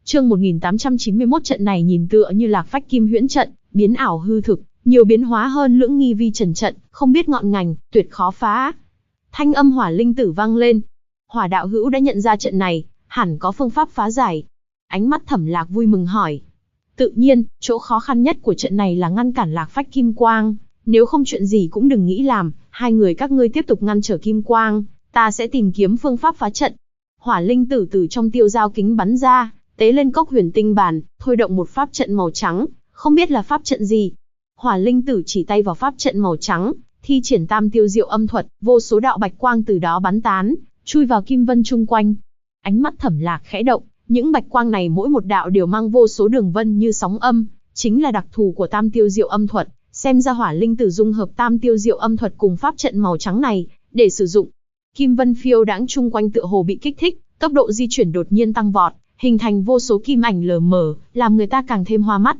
Chương 1891 trận này nhìn tựa như Lạc Phách Kim Huyễn trận, biến ảo hư thực, nhiều biến hóa hơn Lưỡng Nghi Vi Trần trận, không biết ngọn ngành, tuyệt khó phá. Thanh âm Hỏa Linh Tử vang lên. Hỏa đạo hữu đã nhận ra trận này, hẳn có phương pháp phá giải. Ánh mắt Thẩm Lạc vui mừng hỏi. Tự nhiên, chỗ khó khăn nhất của trận này là ngăn cản Lạc Phách Kim Quang, nếu không chuyện gì cũng đừng nghĩ làm, hai người các ngươi tiếp tục ngăn trở Kim Quang, ta sẽ tìm kiếm phương pháp phá trận. Hỏa Linh Tử từ trong tiêu dao kính bắn ra, tế lên cốc huyền tinh bàn, thôi động một pháp trận màu trắng, không biết là pháp trận gì. Hỏa Linh Tử chỉ tay vào pháp trận màu trắng, thi triển Tam Tiêu Diệu Âm thuật, vô số đạo bạch quang từ đó bắn tán, chui vào kim vân chung quanh. Ánh mắt Thẩm Lạc khẽ động, những bạch quang này mỗi một đạo đều mang vô số đường vân như sóng âm, chính là đặc thù của Tam Tiêu Diệu Âm thuật, xem ra Hỏa Linh Tử dung hợp Tam Tiêu Diệu Âm thuật cùng pháp trận màu trắng này để sử dụng. Kim vân phiêu đãng chung quanh tựa hồ bị kích thích, tốc độ di chuyển đột nhiên tăng vọt, hình thành vô số kim ảnh lờ mờ, làm người ta càng thêm hoa mắt.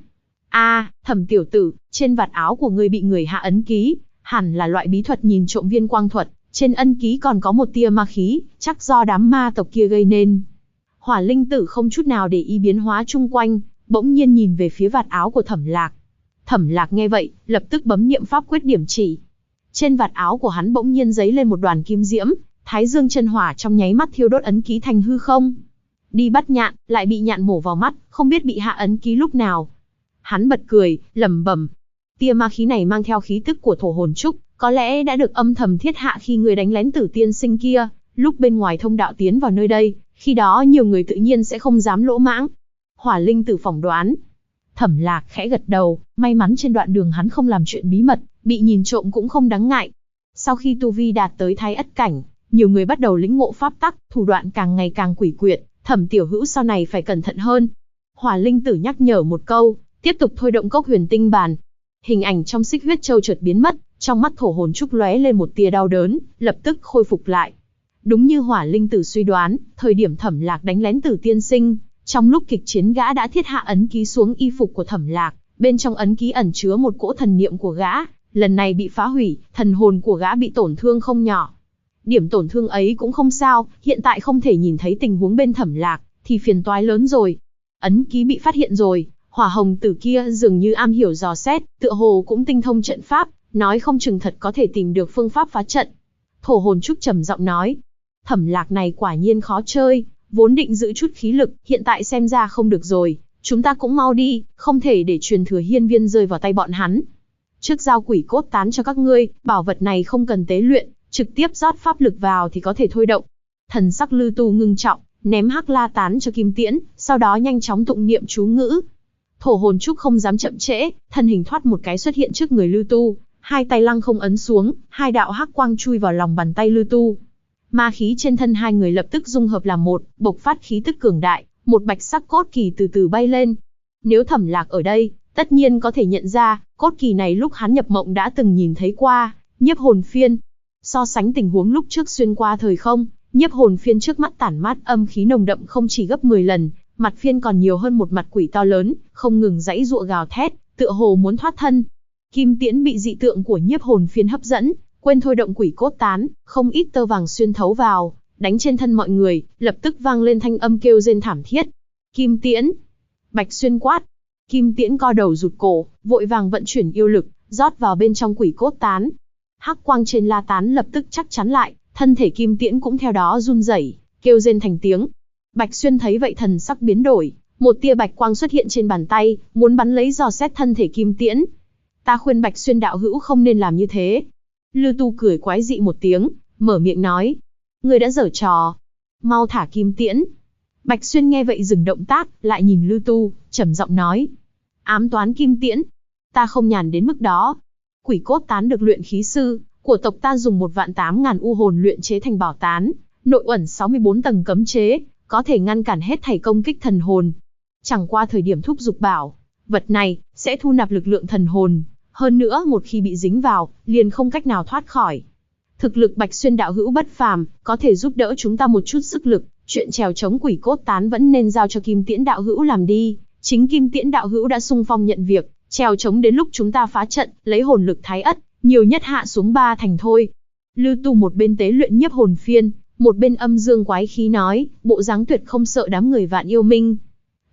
Thẩm tiểu tử, trên vạt áo của ngươi bị người hạ ấn ký, hẳn là loại bí thuật nhìn trộm viên quang thuật, trên ân ký còn có một tia ma khí, chắc do đám ma tộc kia gây nên. Hỏa Linh Tử không chút nào để ý biến hóa chung quanh, bỗng nhiên nhìn về phía vạt áo của Thẩm Lạc. Thẩm Lạc nghe vậy, lập tức bấm niệm pháp quyết điểm chỉ. Trên vạt áo của hắn bỗng nhiên giấy lên một đoàn kim diễm, Thái Dương chân hỏa trong nháy mắt thiêu đốt ấn ký thành hư không. Đi bắt nhạn, lại bị nhạn mổ vào mắt, không biết bị hạ ấn ký lúc nào. Hắn bật cười, lẩm bẩm, tia ma khí này mang theo khí tức của thổ hồn trúc, có lẽ đã được âm thầm thiết hạ khi người đánh lén Tử tiên sinh kia, lúc bên ngoài thông đạo tiến vào nơi đây, khi đó nhiều người tự nhiên sẽ không dám lỗ mãng. Hỏa Linh Tử phỏng đoán. Thẩm Lạc khẽ gật đầu, may mắn trên đoạn đường hắn không làm chuyện bí mật, bị nhìn trộm cũng không đáng ngại. Sau khi tu vi đạt tới Thái Ất cảnh, nhiều người bắt đầu lĩnh ngộ pháp tắc, thủ đoạn càng ngày càng quỷ quyệt, Thẩm tiểu hữu sau này phải cẩn thận hơn. Hỏa Linh Tử nhắc nhở một câu, tiếp tục thôi động cốc huyền tinh bàn. Hình ảnh trong Xích Huyết Châu chợt biến mất, trong mắt thổ hồn trúc lóe lên một tia đau đớn, lập tức khôi phục lại. Đúng như Hỏa Linh Tử suy đoán, thời điểm Thẩm Lạc đánh lén Tử tiên sinh, trong lúc kịch chiến gã đã thiết hạ ấn ký xuống y phục của Thẩm Lạc, bên trong ấn ký ẩn chứa một cỗ thần niệm của gã, lần này bị phá hủy, thần hồn của gã bị tổn thương không nhỏ. Điểm tổn thương ấy cũng không sao, hiện tại không thể nhìn thấy tình huống bên Thẩm Lạc, thì phiền toái lớn rồi. Ấn ký bị phát hiện rồi, Hỏa Hồng Tử kia dường như am hiểu dò xét, tựa hồ cũng tinh thông trận pháp, nói không chừng thật có thể tìm được phương pháp phá trận. Thổ hồn trúc trầm giọng nói, Thẩm Lạc này quả nhiên khó chơi, vốn định giữ chút khí lực, hiện tại xem ra không được rồi, chúng ta cũng mau đi, không thể để truyền thừa hiên viên rơi vào tay bọn hắn. Trước giao quỷ cốt tán cho các ngươi, bảo vật này không cần tế luyện, trực tiếp rót pháp lực vào thì có thể thôi động. Thần sắc Lư Tu ngưng trọng, ném hắc la tán cho Kim Tiễn, sau đó nhanh chóng tụng niệm chú ngữ. Thổ hồn trúc không dám chậm trễ, thân hình thoát một cái xuất hiện trước người Lư Tu, hai tay lăng không ấn xuống, hai đạo hắc quang chui vào lòng bàn tay Lư Tu. Ma khí trên thân hai người lập tức dung hợp làm một, bộc phát khí tức cường đại, một bạch sắc cốt kỳ từ từ bay lên. Nếu Thẩm Lạc ở đây, tất nhiên có thể nhận ra, cốt kỳ này lúc hắn nhập mộng đã từng nhìn thấy qua, nhiếp hồn phiên. So sánh tình huống lúc trước xuyên qua thời không, nhiếp hồn phiên trước mắt tản mát âm khí nồng đậm không chỉ gấp 10 lần, mặt phiên còn nhiều hơn một mặt quỷ to lớn, không ngừng giãy giụa gào thét, tựa hồ muốn thoát thân. Kim Tiễn bị dị tượng của nhiếp hồn phiên hấp dẫn, quên thôi động quỷ cốt tán, không ít tơ vàng xuyên thấu vào, đánh trên thân mọi người, lập tức vang lên thanh âm kêu rên thảm thiết. Kim Tiễn! Bạch Xuyên quát. Kim Tiễn co đầu rụt cổ, vội vàng vận chuyển yêu lực, rót vào bên trong quỷ cốt tán. Hắc quang trên la tán lập tức chắc chắn lại, thân thể Kim Tiễn cũng theo đó run rẩy, kêu rên thành tiếng. Bạch Xuyên thấy vậy thần sắc biến đổi, một tia bạch quang xuất hiện trên bàn tay, muốn bắn lấy dò xét thân thể Kim Tiễn. Ta khuyên Bạch Xuyên đạo hữu không nên làm như thế. Lư Tu cười quái dị một tiếng, mở miệng nói, ngươi đã giở trò, mau thả Kim Tiễn. Bạch Xuyên nghe vậy dừng động tác, lại nhìn Lư Tu, trầm giọng nói, ám toán Kim Tiễn, ta không nhàn đến mức đó. Quỷ cốt tán được luyện khí sư của tộc ta dùng 1.800.000 u hồn luyện chế thành bảo tán, nội uẩn 64 tầng cấm chế, có thể ngăn cản hết thảy công kích thần hồn. Chẳng qua thời điểm thúc giục bảo vật này sẽ thu nạp lực lượng thần hồn, hơn nữa một khi bị dính vào, liền không cách nào thoát khỏi. Thực lực Bạch Xuyên đạo hữu bất phàm, có thể giúp đỡ chúng ta một chút sức lực, chuyện trèo chống quỷ cốt tán vẫn nên giao cho Kim Tiễn đạo hữu làm đi. Chính Kim Tiễn đạo hữu đã xung phong nhận việc, trèo chống đến lúc chúng ta phá trận, lấy hồn lực Thái Ất, nhiều nhất hạ xuống 3 thành thôi. Lư Tu một bên tế luyện nhiếp hồn phiên, một bên âm dương quái khí nói, bộ dáng tuyệt không sợ đám người Vạn Yêu Minh.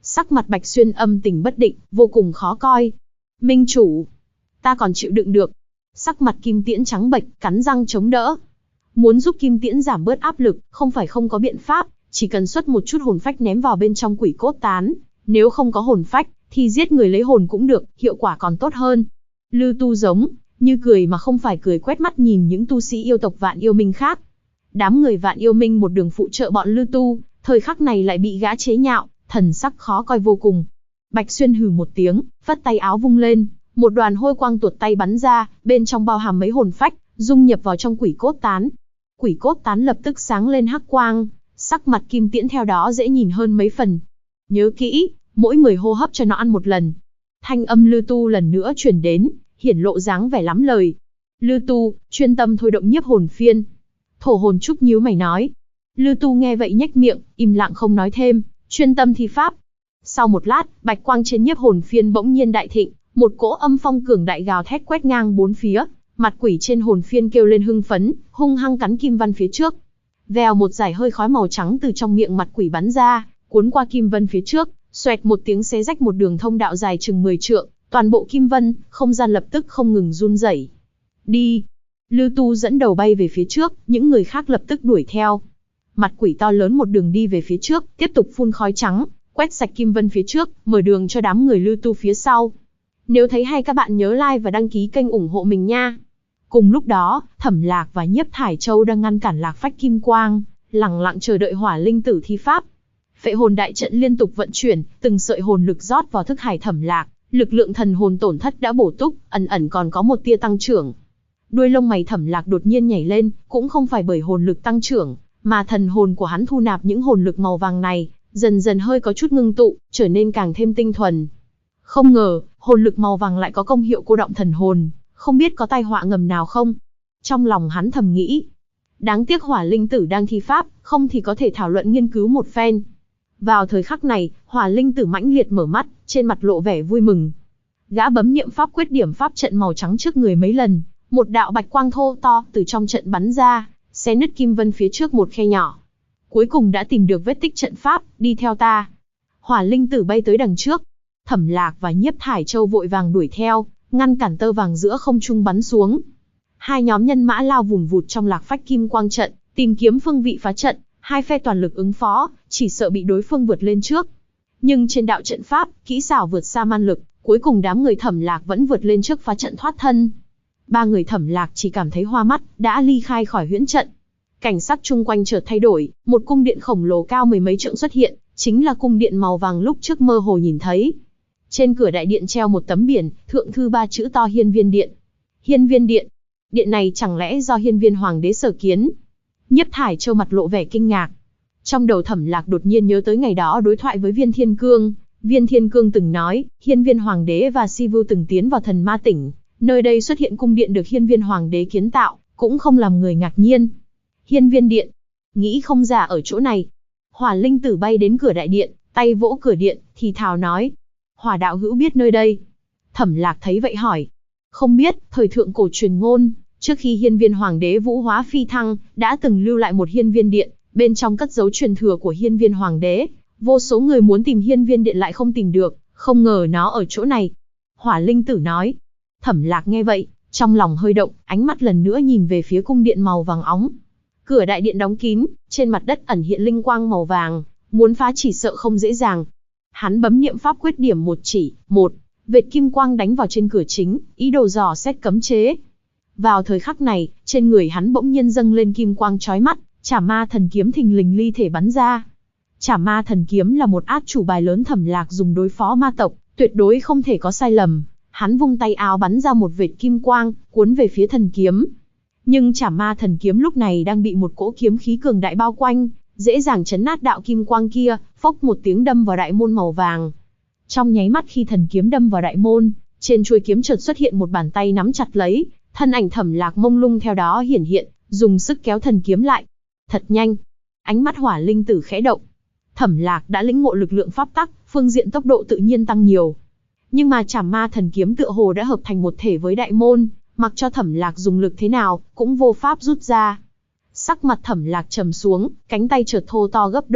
Sắc mặt Bạch Xuyên âm tình bất định, vô cùng khó coi. Minh chủ, ta còn chịu đựng được. Sắc mặt Kim Tiễn trắng bệch, cắn răng chống đỡ. Muốn giúp Kim Tiễn giảm bớt áp lực, không phải không có biện pháp, chỉ cần xuất một chút hồn phách ném vào bên trong quỷ cốt tán. Nếu không có hồn phách, thì giết người lấy hồn cũng được, hiệu quả còn tốt hơn. Lư Tu giống như cười mà không phải cười, quét mắt nhìn những tu sĩ yêu tộc Vạn Yêu Minh khác. Đám người Vạn Yêu Minh một đường phụ trợ bọn Lư Tu, thời khắc này lại bị gã chế nhạo, thần sắc khó coi vô cùng. Bạch Xuyên hừ một tiếng, vắt tay áo vung lên, một đoàn hôi quang tuột tay bắn ra, bên trong bao hàm mấy hồn phách, dung nhập vào trong quỷ cốt tán. Quỷ cốt tán lập tức sáng lên hắc quang, sắc mặt Kim Tiễn theo đó dễ nhìn hơn mấy phần. Nhớ kỹ, mỗi 10 hô hấp cho nó ăn một lần. Thanh âm Lư Tu lần nữa truyền đến, hiển lộ dáng vẻ lắm lời. Lư Tu, chuyên tâm thôi động nhiếp hồn phiên. Thổ hồn trúc nhíu mày nói. Lư Tu nghe vậy nhếch miệng, im lặng không nói thêm, chuyên tâm thi pháp. Sau một lát, bạch quang trên nhiếp hồn phiên bỗng nhiên đại thịnh, một cỗ âm phong cường đại gào thét quét ngang bốn phía, mặt quỷ trên hồn phiên kêu lên hưng phấn, hung hăng cắn kim văn phía trước. Vèo, một dải hơi khói màu trắng từ trong miệng mặt quỷ bắn ra, cuốn qua kim vân phía trước, xoẹt một tiếng xé rách một đường thông đạo dài chừng 10 trượng, toàn bộ kim vân, không gian lập tức không ngừng run rẩy. Đi! Lư Tu dẫn đầu bay về phía trước, những người khác lập tức đuổi theo. Mặt quỷ to lớn một đường đi về phía trước, tiếp tục phun khói trắng, quét sạch kim vân phía trước, mở đường cho đám người Lư Tu phía sau. Nếu thấy hay các bạn nhớ like và đăng ký kênh ủng hộ mình nha. Cùng lúc đó, Thẩm Lạc và Nhiếp Thải Châu đang ngăn cản Lạc Phách Kim Quang, lẳng lặng chờ đợi Hỏa Linh Tử thi pháp. Phệ hồn đại trận liên tục vận chuyển, từng sợi hồn lực rót vào thức hải Thẩm Lạc, lực lượng thần hồn tổn thất đã bổ túc, ẩn ẩn còn có một tia tăng trưởng. Đuôi lông mày Thẩm Lạc đột nhiên nhảy lên, cũng không phải bởi hồn lực tăng trưởng, mà thần hồn của hắn thu nạp những hồn lực màu vàng này, dần dần hơi có chút ngưng tụ, trở nên càng thêm tinh thuần. Không ngờ, hồn lực màu vàng lại có công hiệu cô động thần hồn, không biết có tai họa ngầm nào không? Trong lòng hắn thầm nghĩ. Đáng tiếc Hỏa Linh Tử đang thi pháp, không thì có thể thảo luận nghiên cứu một phen. Vào thời khắc này, Hỏa Linh Tử mãnh liệt mở mắt, trên mặt lộ vẻ vui mừng. Gã bấm niệm pháp quyết điểm pháp trận màu trắng trước người mấy lần, một đạo bạch quang thô to từ trong trận bắn ra, xé nứt kim vân phía trước một khe nhỏ. Cuối cùng đã tìm được vết tích trận pháp, đi theo ta. Hỏa Linh Tử bay tới đằng trước. Thẩm Lạc và Nhiếp Thải Châu vội vàng đuổi theo, ngăn cản tơ vàng giữa không trung bắn xuống. Hai nhóm nhân mã lao vùn vụt trong Lạc Phách Kim Quang trận, tìm kiếm phương vị phá trận, hai phe toàn lực ứng phó, chỉ sợ bị đối phương vượt lên trước. Nhưng trên đạo trận pháp, kỹ xảo vượt xa man lực, cuối cùng đám người Thẩm Lạc vẫn vượt lên trước phá trận thoát thân. Ba người Thẩm Lạc chỉ cảm thấy hoa mắt, đã ly khai khỏi huyễn trận. Cảnh sắc chung quanh chợt thay đổi, một cung điện khổng lồ cao mười mấy trượng xuất hiện, chính là cung điện màu vàng lúc trước mơ hồ nhìn thấy. Trên cửa đại điện treo một tấm biển, thượng thư 3 chữ to Hiên Viên Điện. Hiên Viên Điện? Điện này chẳng lẽ do Hiên Viên Hoàng đế sở kiến? Nhiếp Thải Châu mặt lộ vẻ kinh ngạc. Trong đầu Thẩm Lạc đột nhiên nhớ tới ngày đó đối thoại với Viên Thiên Cương. Viên Thiên Cương từng nói, Hiên Viên Hoàng đế và Si Vưu từng tiến vào Thần Ma Tỉnh. Nơi đây xuất hiện cung điện được Hiên Viên Hoàng đế kiến tạo, cũng không làm người ngạc nhiên. Hiên Viên Điện, nghĩ không ra ở chỗ này. Hỏa Linh Tử bay đến cửa đại điện, tay vỗ cửa điện, thì thào nói. Hỏa đạo hữu biết nơi đây. Thẩm Lạc thấy vậy hỏi. Không biết, thời thượng cổ truyền ngôn, trước khi Hiên Viên Hoàng đế vũ hóa phi thăng, đã từng lưu lại một Hiên Viên Điện, bên trong cất giấu truyền thừa của Hiên Viên Hoàng đế. Vô số người muốn tìm Hiên Viên Điện lại không tìm được, không ngờ nó ở chỗ này. Hỏa Linh Tử nói. Thẩm Lạc nghe vậy, trong lòng hơi động, ánh mắt lần nữa nhìn về phía cung điện màu vàng óng. Cửa đại điện đóng kín, trên mặt đất ẩn hiện linh quang màu vàng, muốn phá chỉ sợ không dễ dàng. Hắn bấm niệm pháp quyết điểm một chỉ, một vệt kim quang đánh vào trên cửa chính, ý đồ dò xét cấm chế. Vào thời khắc này, trên người hắn bỗng nhiên dâng lên kim quang chói mắt, Chả Ma Thần Kiếm thình lình ly thể bắn ra. Chả Ma Thần Kiếm là một át chủ bài lớn Thẩm Lạc dùng đối phó ma tộc, tuyệt đối không thể có sai lầm. Hắn vung tay áo bắn ra một vệt kim quang, cuốn về phía thần kiếm. Nhưng Chả Ma Thần Kiếm lúc này đang bị một cỗ kiếm khí cường đại bao quanh, dễ dàng chấn nát đạo kim quang kia, phốc một tiếng đâm vào đại môn màu vàng. Trong nháy mắt khi thần kiếm đâm vào đại môn, trên chuôi kiếm chợt xuất hiện một bàn tay nắm chặt lấy, thân ảnh Thẩm Lạc mông lung theo đó hiển hiện, dùng sức kéo thần kiếm lại. Thật nhanh. Ánh mắt Hỏa Linh Tử khẽ động. Thẩm Lạc đã lĩnh ngộ lực lượng pháp tắc, phương diện tốc độ tự nhiên tăng nhiều. Nhưng mà Chả Ma Thần Kiếm tựa hồ đã hợp thành một thể với đại môn, mặc cho Thẩm Lạc dùng lực thế nào, cũng vô pháp rút ra. Sắc mặt Thẩm Lạc trầm xuống, cánh tay chợt thô to gấp đôi,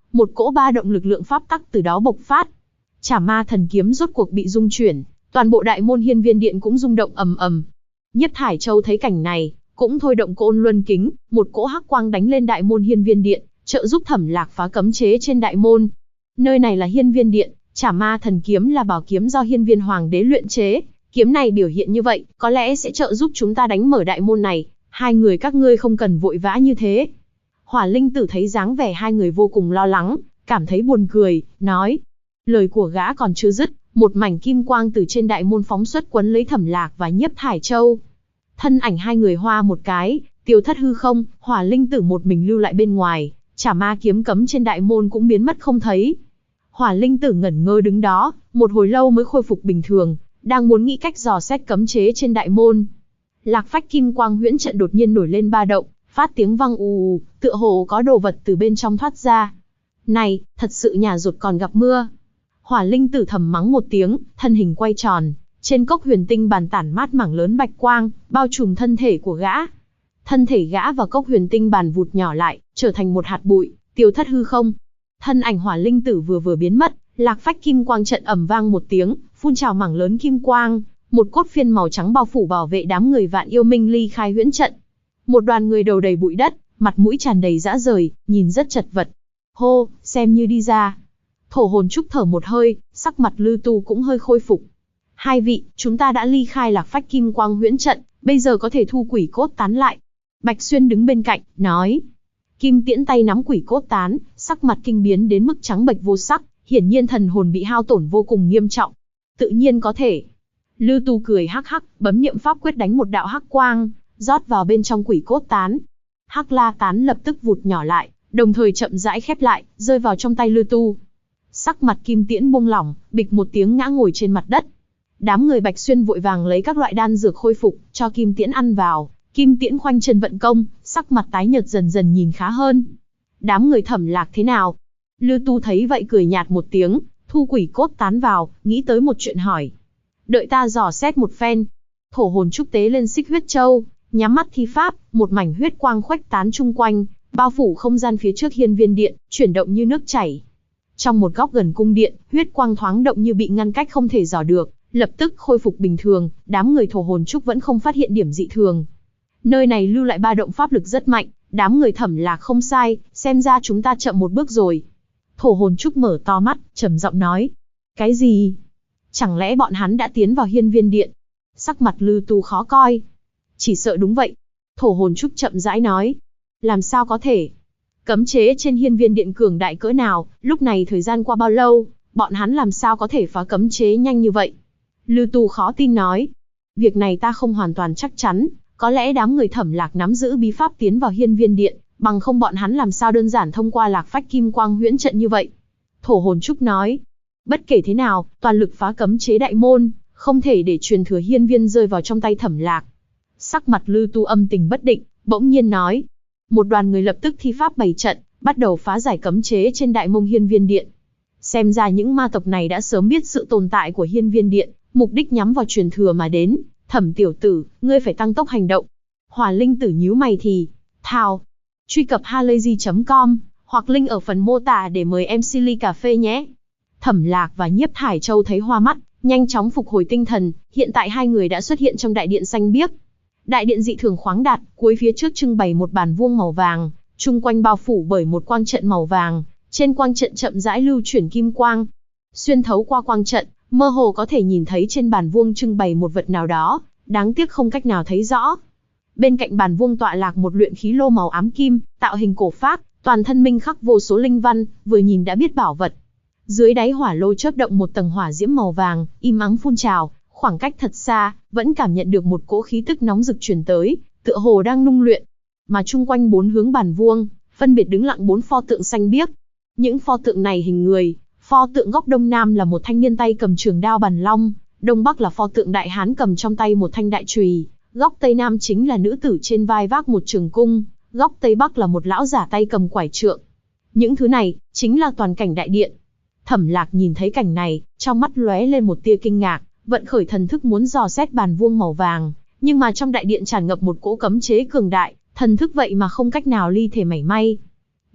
một cỗ ba động lực lượng pháp tắc từ đó bộc phát. Chả ma thần kiếm rốt cuộc bị rung chuyển, toàn bộ đại môn hiên viên điện cũng rung động ầm ầm. Nhiếp Thải Châu thấy cảnh này, cũng thôi động Côn Luân Kính, một cỗ hắc quang đánh lên đại môn hiên viên điện, trợ giúp Thẩm Lạc phá cấm chế trên đại môn. Nơi này là hiên viên điện, Chả ma thần kiếm là bảo kiếm do hiên viên hoàng đế luyện chế, kiếm này biểu hiện như vậy, có lẽ sẽ trợ giúp chúng ta đánh mở đại môn này, hai người các ngươi không cần vội vã như thế. Hỏa Linh Tử thấy dáng vẻ hai người vô cùng lo lắng, cảm thấy buồn cười, nói. Lời của gã còn chưa dứt, một mảnh kim quang từ trên đại môn phóng xuất quấn lấy Thẩm Lạc và Nhiếp Thải Châu. Thân ảnh hai người hoa một cái, tiêu thất hư không, Hỏa Linh Tử một mình lưu lại bên ngoài, Chả ma kiếm cấm trên đại môn cũng biến mất không thấy. Hỏa Linh Tử ngẩn ngơ đứng đó, một hồi lâu mới khôi phục bình thường, đang muốn nghĩ cách dò xét cấm chế trên đại môn. Lạc phách kim quang huyễn trận đột nhiên nổi lên ba động, phát tiếng vang ù, tựa hồ có đồ vật từ bên trong thoát ra. Này, thật sự nhà rột còn gặp mưa. Hỏa Linh Tử thầm mắng một tiếng, thân hình quay tròn, trên cốc huyền tinh bàn tản mát mảng lớn bạch quang, bao trùm thân thể của gã. Thân thể gã và cốc huyền tinh bàn vụt nhỏ lại, trở thành một hạt bụi, tiêu thất hư không. Thân ảnh Hỏa Linh Tử vừa biến mất, lạc phách kim quang trận ầm vang một tiếng, phun trào mảng lớn kim quang, một cốt phiên màu trắng bao phủ bảo vệ đám người Vạn Yêu Minh ly khai huyễn trận. Một đoàn người đầu đầy bụi đất, mặt mũi tràn đầy rã rời, nhìn rất chật vật. Hô, xem như đi ra. Thổ Hồn Trúc thở một hơi, sắc mặt Lư Tu cũng hơi khôi phục. Hai vị, chúng ta đã ly khai lạc phách kim quang huyễn trận, bây giờ có thể thu quỷ cốt tán lại. Bạch Xuyên đứng bên cạnh, nói. Kim Tiễn tay nắm quỷ cốt tán, sắc mặt kinh biến đến mức trắng bệch vô sắc, hiển nhiên thần hồn bị hao tổn vô cùng nghiêm trọng. Tự nhiên có thể. Lư Tu cười hắc hắc, bấm niệm pháp quyết đánh một đạo hắc quang, rót vào bên trong quỷ cốt tán. Hắc la tán lập tức vụt nhỏ lại, đồng thời chậm rãi khép lại, rơi vào trong tay Lư Tu. Sắc mặt Kim Tiễn buông lỏng, bịch một tiếng ngã ngồi trên mặt đất. Đám người Bạch Xuyên vội vàng lấy các loại đan dược khôi phục, cho Kim Tiễn ăn vào. Kim Tiễn khoanh chân vận công, sắc mặt tái nhợt dần dần nhìn khá hơn. Đám người Thẩm Lạc thế nào? Lư Tu thấy vậy cười nhạt một tiếng, thu quỷ cốt tán vào, nghĩ tới một chuyện hỏi. Đợi ta dò xét một phen. Thổ Hồn Trúc tế lên Xích Huyết Châu, nhắm mắt thi pháp, một mảnh huyết quang khuếch tán chung quanh, bao phủ không gian phía trước hiên viên điện, chuyển động như nước chảy. Trong một góc gần cung điện, huyết quang thoáng động như bị ngăn cách không thể dò được, lập tức khôi phục bình thường, đám người Thổ Hồn Trúc vẫn không phát hiện điểm dị thường. Nơi này lưu lại ba động pháp lực rất mạnh, đám người Thẩm Lạc không sai, xem ra chúng ta chậm một bước rồi. Thổ Hồn Trúc mở to mắt, trầm giọng nói. Cái gì? Chẳng lẽ bọn hắn đã tiến vào hiên viên điện? Sắc mặt Lư Tu khó coi. Chỉ sợ đúng vậy. Thổ Hồn Trúc chậm rãi nói. Làm sao có thể? Cấm chế trên hiên viên điện cường đại cỡ nào, lúc này thời gian qua bao lâu, bọn hắn làm sao có thể phá cấm chế nhanh như vậy? Lư Tu khó tin nói. Việc này ta không hoàn toàn chắc chắn, có lẽ đám người Thẩm Lạc nắm giữ bí pháp tiến vào hiên viên điện, bằng không bọn hắn làm sao đơn giản thông qua lạc phách kim quang huyễn trận như vậy. Thổ Hồn Trúc nói. Bất kể thế nào, toàn lực phá cấm chế đại môn, không thể để truyền thừa hiên viên rơi vào trong tay Thẩm Lạc. Sắc mặt Lư Tu âm tình bất định, bỗng nhiên nói. Một đoàn người lập tức thi pháp bày trận, bắt đầu phá giải cấm chế trên đại môn hiên viên điện. Xem ra những ma tộc này đã sớm biết sự tồn tại của hiên viên điện, mục đích nhắm vào truyền thừa mà đến. Thẩm tiểu tử, ngươi phải tăng tốc hành động. Hỏa Linh Tử nhíu mày thì, thao. Truy cập halayzi.com, hoặc link ở phần mô tả để mời em Silly cà phê nhé. Thẩm Lạc và Nhiếp Thải Châu thấy hoa mắt, nhanh chóng phục hồi tinh thần, hiện tại hai người đã xuất hiện trong đại điện xanh biếc. Đại điện dị thường khoáng đạt, cuối phía trước trưng bày một bàn vuông màu vàng, chung quanh bao phủ bởi một quang trận màu vàng, trên quang trận chậm rãi lưu chuyển kim quang. Xuyên thấu qua quang trận, mơ hồ có thể nhìn thấy trên bàn vuông trưng bày một vật nào đó, đáng tiếc không cách nào thấy rõ. Bên cạnh bàn vuông tọa lạc một luyện khí lô màu ám kim, tạo hình cổ phác, toàn thân minh khắc vô số linh văn, vừa nhìn đã biết bảo vật. Dưới đáy hỏa lô chớp động một tầng hỏa diễm màu vàng, im ắng phun trào, khoảng cách thật xa, vẫn cảm nhận được một cỗ khí tức nóng rực truyền tới, tựa hồ đang nung luyện. Mà chung quanh bốn hướng bàn vuông, phân biệt đứng lặng bốn pho tượng xanh biếc. Những pho tượng này hình người, pho tượng góc đông nam là một thanh niên tay cầm trường đao bằn long, đông bắc là pho tượng đại hán cầm trong tay một thanh đại chùy, góc tây nam chính là nữ tử trên vai vác một trường cung, góc tây bắc là một lão giả tay cầm quải trượng. Những thứ này chính là toàn cảnh đại điện. Thẩm Lạc nhìn thấy cảnh này, trong mắt lóe lên một tia kinh ngạc, vận khởi thần thức muốn dò xét bàn vuông màu vàng, nhưng mà trong đại điện tràn ngập một cỗ cấm chế cường đại, thần thức vậy mà không cách nào ly thể mảy may.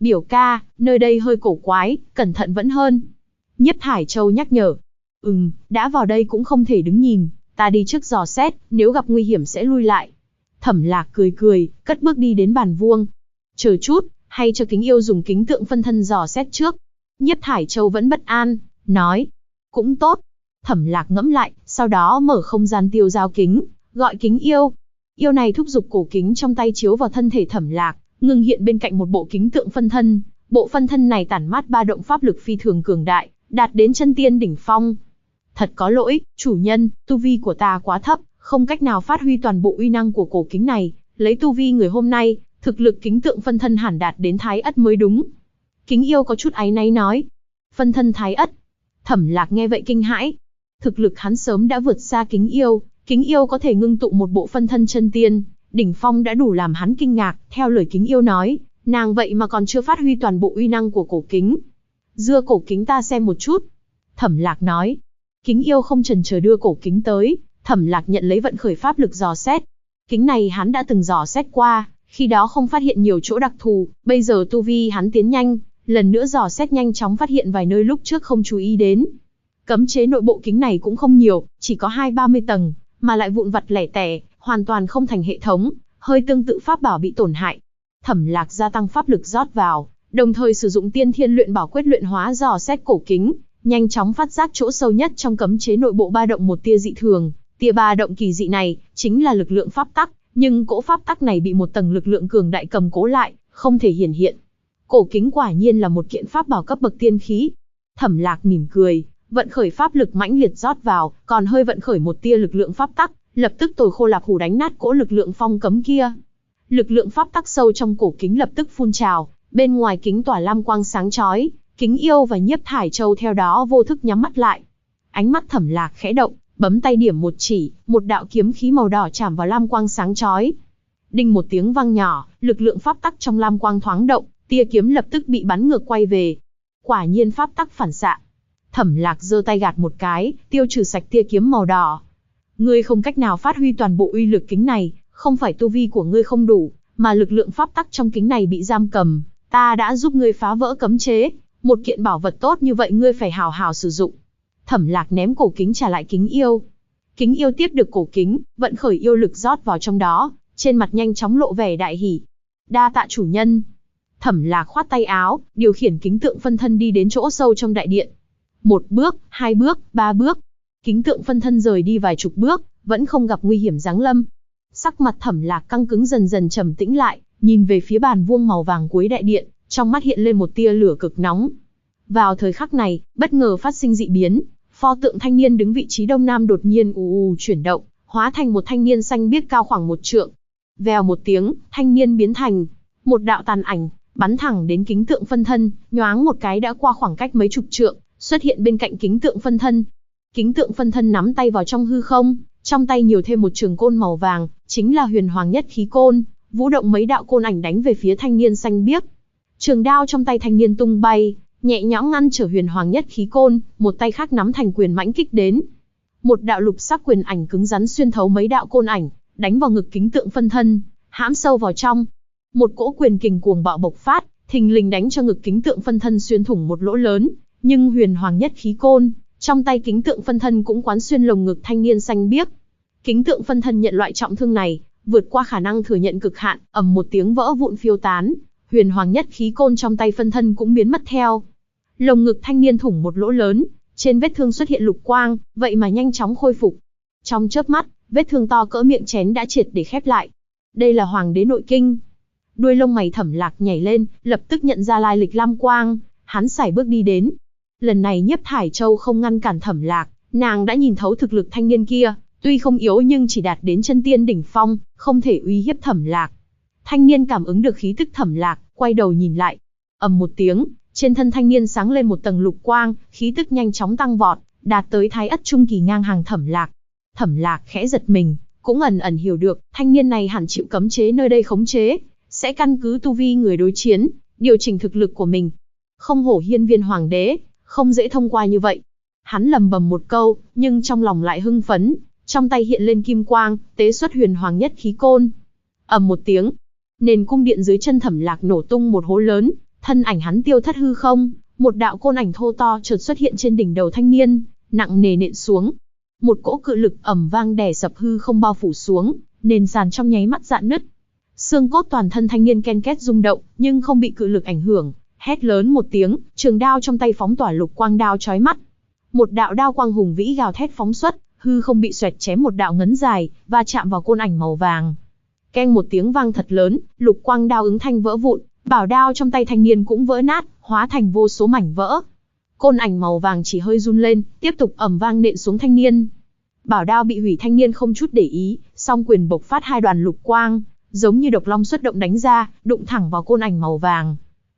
Biểu ca, nơi đây hơi cổ quái, cẩn thận vẫn hơn. Nhiếp Thải Châu nhắc nhở. Đã vào đây cũng không thể đứng nhìn, ta đi trước dò xét, nếu gặp nguy hiểm sẽ lui lại. Thẩm Lạc cười cười, cất bước đi đến bàn vuông. Chờ chút, hay cho Kính Yêu dùng kính tượng phân thân dò xét trước. Nhiếp Thải Châu vẫn bất an, nói. Cũng tốt. Thẩm Lạc ngẫm lại, sau đó mở không gian tiêu giao kính, gọi Kính Yêu. Yêu này thúc giục cổ kính trong tay chiếu vào thân thể Thẩm Lạc, ngưng hiện bên cạnh một bộ kính tượng phân thân. Bộ phân thân này tản mát ba động pháp lực phi thường cường đại, đạt đến chân tiên đỉnh phong. Thật có lỗi, chủ nhân, tu vi của ta quá thấp, không cách nào phát huy toàn bộ uy năng của cổ kính này. Lấy tu vi người hôm nay, thực lực kính tượng phân thân hẳn đạt đến Thái Ất mới đúng. Kính Yêu có chút áy náy nói. Phân thân Thái Ất. Thẩm Lạc nghe vậy kinh hãi. Thực lực hắn sớm đã vượt xa Kính Yêu. Kính Yêu có thể ngưng tụ một bộ phân thân chân tiên, đỉnh phong đã đủ làm hắn kinh ngạc. Theo lời Kính Yêu nói, nàng vậy mà còn chưa phát huy toàn bộ uy năng của cổ kính. Dưa cổ kính ta xem một chút. Thẩm Lạc nói. Kính Yêu không chần chờ đưa cổ kính tới. Thẩm Lạc nhận lấy vận khởi pháp lực dò xét. Kính này hắn đã từng dò xét qua, khi đó không phát hiện nhiều chỗ đặc thù, bây giờ tu vi hắn tiến nhanh, lần nữa dò xét nhanh chóng phát hiện vài nơi lúc trước không chú ý đến. Cấm chế nội bộ kính này cũng không nhiều, chỉ có 20-30 tầng, mà lại vụn vặt lẻ tẻ, hoàn toàn không thành hệ thống, hơi tương tự pháp bảo bị tổn hại. Thẩm Lạc gia tăng pháp lực rót vào, đồng thời sử dụng Tiên Thiên Luyện Bảo Quyết luyện hóa dò xét cổ kính, nhanh chóng phát giác chỗ sâu nhất trong cấm chế nội bộ ba động một tia dị thường. Tia ba động kỳ dị này chính là lực lượng pháp tắc, nhưng cỗ pháp tắc này bị một tầng lực lượng cường đại cầm cố lại, không thể hiển hiện. Cổ kính quả nhiên là một kiện pháp bảo cấp bậc tiên khí. Thẩm Lạc mỉm cười, vận khởi pháp lực mãnh liệt rót vào, còn hơi vận khởi một tia lực lượng pháp tắc, lập tức tồi khô lạp hủ đánh nát cỗ lực lượng phong cấm kia. Lực lượng pháp tắc sâu trong cổ kính lập tức phun trào, bên ngoài kính tỏa lam quang sáng chói. Kính Yêu và Nhiếp Thải Châu theo đó vô thức nhắm mắt lại. Ánh mắt Thẩm Lạc khẽ động, bấm tay điểm một chỉ, một đạo kiếm khí màu đỏ chạm vào lam quang sáng chói. Đinh một tiếng vang nhỏ, lực lượng pháp tắc trong lam quang thoáng động, tia kiếm lập tức bị bắn ngược quay về. Quả nhiên pháp tắc phản xạ. Thẩm Lạc giơ tay gạt một cái, tiêu trừ sạch tia kiếm màu đỏ. Ngươi không cách nào phát huy toàn bộ uy lực kính này, không phải tu vi của ngươi không đủ, mà lực lượng pháp tắc trong kính này bị giam cầm. Ta đã giúp ngươi phá vỡ cấm chế, một kiện bảo vật tốt như vậy ngươi phải hào hào sử dụng. Thẩm Lạc ném cổ kính trả lại Kính Yêu. Kính Yêu tiếp được cổ kính, vận khởi yêu lực rót vào trong đó, trên mặt nhanh chóng lộ vẻ đại hỉ. Đa tạ chủ nhân. Thẩm Lạc khoát tay áo, điều khiển kính tượng phân thân đi đến chỗ sâu trong đại điện. 1 bước, 2 bước, 3 bước. Kính tượng phân thân rời đi vài chục bước, vẫn không gặp nguy hiểm giáng lâm. Sắc mặt Thẩm Lạc căng cứng dần dần trầm tĩnh lại, nhìn về phía bàn vuông màu vàng cuối đại điện, trong mắt hiện lên một tia lửa cực nóng. Vào thời khắc này, bất ngờ phát sinh dị biến, pho tượng thanh niên đứng vị trí đông nam đột nhiên chuyển động, hóa thành một thanh niên xanh biếc cao khoảng 1 trượng. Vèo một tiếng, thanh niên biến thành một đạo tàn ảnh, bắn thẳng đến kính tượng phân thân, nhoáng một cái đã qua khoảng cách mấy chục trượng, xuất hiện bên cạnh kính tượng phân thân. Kính tượng phân thân nắm tay vào trong hư không, trong tay nhiều thêm một trường côn màu vàng, chính là Huyền Hoàng Nhất Khí Côn, vũ động mấy đạo côn ảnh đánh về phía thanh niên xanh biếc. Trường đao trong tay thanh niên tung bay, nhẹ nhõm ngăn trở Huyền Hoàng Nhất Khí Côn, một tay khác nắm thành quyền mãnh kích đến. Một đạo lục sắc quyền ảnh cứng rắn xuyên thấu mấy đạo côn ảnh, đánh vào ngực kính tượng phân thân, hãm sâu vào trong. Một cỗ quyền kình cuồng bạo bộc phát, thình lình đánh cho ngực kính tượng phân thân xuyên thủng một lỗ lớn, nhưng Huyền Hoàng Nhất Khí Côn trong tay kính tượng phân thân cũng quán xuyên lồng ngực thanh niên xanh biếc. Kính tượng phân thân nhận loại trọng thương này, vượt qua khả năng thừa nhận cực hạn, ầm một tiếng vỡ vụn phiêu tán. Huyền Hoàng Nhất Khí Côn trong tay phân thân cũng biến mất theo. Lồng ngực thanh niên thủng một lỗ lớn, trên vết thương xuất hiện lục quang, vậy mà nhanh chóng khôi phục. Trong chớp mắt, vết thương to cỡ miệng chén đã triệt để khép lại. Đây là Hoàng đế nội kinh. Đuôi lông mày Thẩm Lạc nhảy lên, lập tức nhận ra lai lịch lam quang, hắn sải bước đi đến. Lần này Nhiếp Thải Châu không ngăn cản Thẩm Lạc, nàng đã nhìn thấu thực lực thanh niên kia, tuy không yếu nhưng chỉ đạt đến chân tiên đỉnh phong, không thể uy hiếp Thẩm Lạc. Thanh niên cảm ứng được khí tức Thẩm Lạc, quay đầu nhìn lại. Ầm một tiếng, trên thân thanh niên sáng lên một tầng lục quang, khí tức nhanh chóng tăng vọt, đạt tới Thái Ất trung kỳ ngang hàng Thẩm Lạc. Thẩm Lạc khẽ giật mình, cũng ẩn ẩn hiểu được, thanh niên này hẳn chịu cấm chế nơi đây khống chế, sẽ căn cứ tu vi người đối chiến, điều chỉnh thực lực của mình. Không hổ hiên viên hoàng đế, không dễ thông qua như vậy. Hắn lầm bầm một câu, nhưng trong lòng lại hưng phấn, trong tay hiện lên kim quang, tế xuất Huyền Hoàng Nhất Khí Côn. Ầm một tiếng, nền cung điện dưới chân Thẩm Lạc nổ tung một hố lớn, Thân ảnh hắn tiêu thất hư không, một đạo côn ảnh thô to chợt xuất hiện trên đỉnh đầu thanh niên, nặng nề nện xuống. Một cỗ cự lực ầm vang đè sập hư không bao phủ xuống, nền sàn trong nháy mắt rạn nứt. Xương cốt toàn thân thanh niên ken két rung động, nhưng không bị cự lực ảnh hưởng, hét lớn một tiếng, trường đao trong tay phóng tỏa lục quang đao chói mắt. Một đạo đao quang hùng vĩ gào thét phóng xuất, hư không bị xoẹt chém một đạo ngấn dài, va chạm vào côn ảnh màu vàng. Keng một tiếng vang thật lớn, lục quang đao ứng thanh vỡ vụn, bảo đao trong tay thanh niên cũng vỡ nát, hóa thành vô số mảnh vỡ. Côn ảnh màu vàng chỉ hơi run lên, tiếp tục ầm vang nện xuống thanh niên. Bảo đao bị hủy, thanh niên không chút để ý, song quyền bộc phát hai đoàn lục quang, giống như độc long xuất động đánh ra, đụng thẳng vào côn ảnh màu vàng.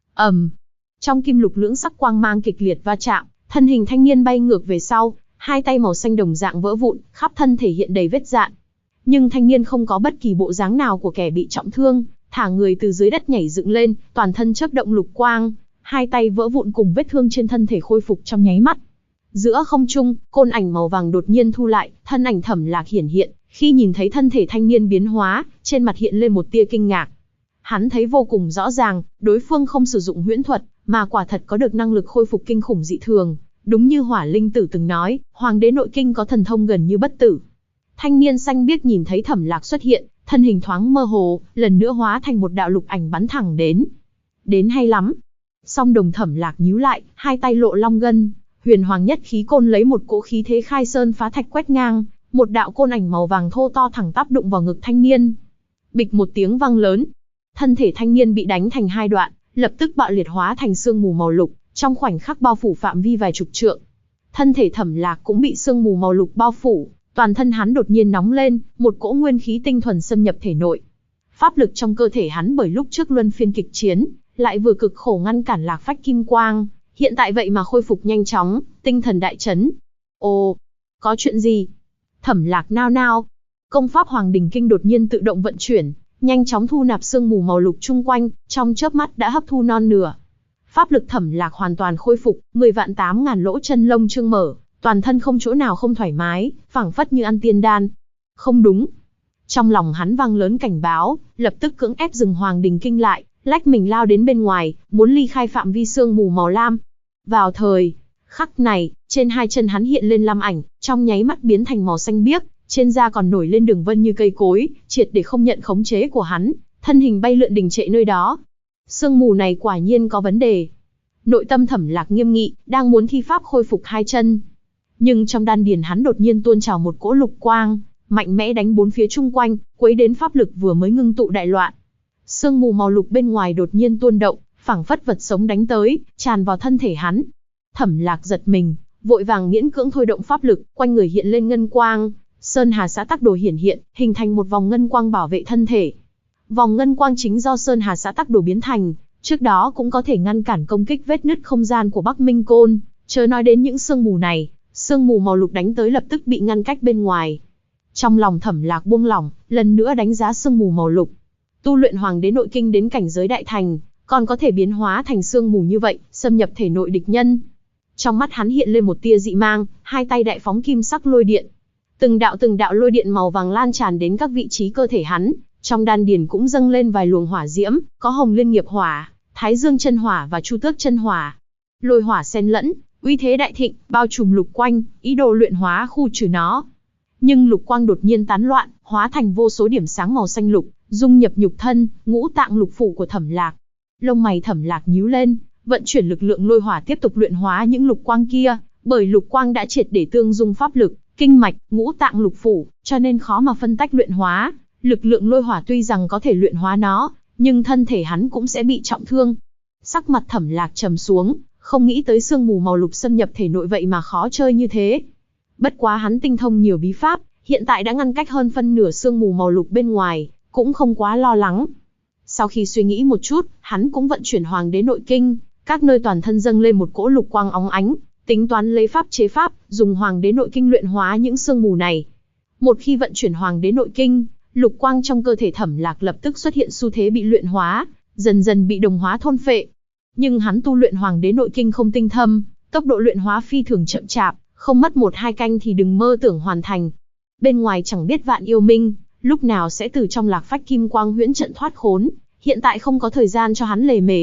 Trong kim lục lưỡng sắc quang mang kịch liệt va chạm, thân hình thanh niên bay ngược về sau, hai tay màu xanh đồng dạng vỡ vụn, khắp thân thể hiện đầy vết rạn. Nhưng thanh niên không có bất kỳ bộ dáng nào của kẻ bị trọng thương, thả người từ dưới đất nhảy dựng lên, toàn thân chớp động lục quang, hai tay vỡ vụn cùng vết thương trên thân thể khôi phục trong nháy mắt. Giữa không trung, côn ảnh màu vàng đột nhiên thu lại, thân ảnh Thẩm Lạc hiển hiện, khi nhìn thấy thân thể thanh niên biến hóa, trên mặt hiện lên một tia kinh ngạc. Hắn thấy vô cùng rõ ràng, đối phương không sử dụng huyễn thuật, mà quả thật có được năng lực khôi phục kinh khủng dị thường. Đúng như Hỏa Linh Tử từng nói, Hoàng đế nội kinh có thần thông gần như bất tử. Thanh niên xanh biếc nhìn thấy Thẩm Lạc xuất hiện, thân hình thoáng mơ hồ, lần nữa hóa thành một đạo lục ảnh bắn thẳng đến. Đến hay lắm. Song đồng Thẩm Lạc nhíu lại, hai tay lộ long ngân, huyền hoàng nhất khí côn lấy một cỗ khí thế khai sơn phá thạch quét ngang, một đạo côn ảnh màu vàng thô to thẳng tắp đụng vào ngực thanh niên. Bịch một tiếng vang lớn, thân thể thanh niên bị đánh thành hai đoạn, lập tức bạo liệt hóa thành sương mù màu lục, trong khoảnh khắc bao phủ phạm vi vài chục trượng. Thân thể Thẩm Lạc cũng bị sương mù màu lục bao phủ, toàn thân hắn đột nhiên nóng lên, một cỗ nguyên khí tinh thuần xâm nhập thể nội. Pháp lực trong cơ thể hắn bởi lúc trước luân phiên kịch chiến, lại vừa cực khổ ngăn cản Lạc Phách Kim Quang, hiện tại vậy mà khôi phục nhanh chóng, tinh thần đại chấn. Ồ, có chuyện gì? Thẩm Lạc nao nao. Công pháp Hoàng Đình Kinh đột nhiên tự động vận chuyển, nhanh chóng thu nạp sương mù màu lục chung quanh, trong chớp mắt đã hấp thu non nửa. Pháp lực Thẩm Lạc hoàn toàn khôi phục, 10.000 lỗ chân lông trương mở, toàn thân không chỗ nào không thoải mái, phảng phất như ăn tiên đan. Không đúng. Trong lòng hắn vang lớn cảnh báo, lập tức cưỡng ép dừng Hoàng Đình Kinh lại, lách mình lao đến bên ngoài, muốn ly khai phạm vi sương mù màu lam. Vào thời khắc này, trên hai chân hắn hiện lên lam ảnh, trong nháy mắt biến thành màu xanh biếc, trên da còn nổi lên đường vân như cây cối, triệt để không nhận khống chế của hắn, thân hình bay lượn đình trệ nơi đó. Sương mù này quả nhiên có vấn đề. Nội tâm Thẩm Lạc nghiêm nghị, đang muốn thi pháp khôi phục hai chân. Nhưng trong đan điền hắn đột nhiên tuôn trào một cỗ lục quang, mạnh mẽ đánh bốn phía chung quanh, quấy đến pháp lực vừa mới ngưng tụ đại loạn. Sương mù màu lục bên ngoài đột nhiên tuôn động, phảng phất vật sống đánh tới, tràn vào thân thể hắn. Thẩm Lạc giật mình, vội vàng miễn cưỡng thôi động pháp lực, quanh người hiện lên ngân quang, Sơn Hà Xã Tắc Đồ hiển hiện, hình thành một vòng ngân quang bảo vệ thân thể. Vòng ngân quang chính do Sơn Hà Xã Tắc Đồ biến thành, trước đó cũng có thể ngăn cản công kích vết nứt không gian của Bắc Minh Côn, chớ nói đến những sương mù này, sương mù màu lục đánh tới lập tức bị ngăn cách bên ngoài. Trong lòng Thẩm Lạc buông lỏng, lần nữa đánh giá sương mù màu lục. Tu luyện Hoàng đế nội kinh đến cảnh giới đại thành, còn có thể biến hóa thành sương mù như vậy, xâm nhập thể nội địch nhân. Trong mắt hắn hiện lên một tia dị mang, hai tay đại phóng kim sắc lôi điện. Từng đạo lôi điện màu vàng lan tràn đến các vị trí cơ thể hắn, trong đan điền cũng dâng lên vài luồng hỏa diễm, có Hồng Liên Nghiệp Hỏa, Thái Dương Chân Hỏa và Chu Tước Chân Hỏa. Lôi hỏa xen lẫn, uy thế đại thịnh, bao trùm lục quanh, ý đồ luyện hóa khu trừ nó. Nhưng lục quang đột nhiên tán loạn, hóa thành vô số điểm sáng màu xanh lục, dung nhập nhục thân, ngũ tạng lục phủ của Thẩm Lạc. Lông mày Thẩm Lạc nhíu lên, vận chuyển lực lượng lôi hỏa tiếp tục luyện hóa những lục quang kia, bởi lục quang đã triệt để tương dung pháp lực, kinh mạch, ngũ tạng lục phủ, cho nên khó mà phân tách luyện hóa. Lực lượng lôi hỏa tuy rằng có thể luyện hóa nó, nhưng thân thể hắn cũng sẽ bị trọng thương. Sắc mặt Thẩm Lạc trầm xuống, không nghĩ tới sương mù màu lục xâm nhập thể nội vậy mà khó chơi như thế. Bất quá hắn tinh thông nhiều bí pháp, hiện tại đã ngăn cách hơn phân nửa sương mù màu lục bên ngoài, cũng không quá lo lắng. Sau khi suy nghĩ một chút, hắn cũng vận chuyển Hoàng đế nội kinh, các nơi toàn thân dâng lên một cỗ lục quang óng ánh, tính toán lấy pháp chế pháp, dùng Hoàng đế nội kinh luyện hóa những sương mù này. Một khi vận chuyển Hoàng đế nội kinh, lục quang trong cơ thể Thẩm Lạc lập tức xuất hiện xu thế bị luyện hóa, dần dần bị đồng hóa thôn phệ. Nhưng hắn tu luyện Hoàng đế nội kinh không tinh thâm, tốc độ luyện hóa phi thường chậm chạp, không mất 1-2 canh thì đừng mơ tưởng hoàn thành. Bên ngoài chẳng biết Vạn Yêu Minh lúc nào sẽ từ trong Lạc Phách Kim Quang huyễn trận thoát khốn, hiện tại không có thời gian cho hắn lề mề.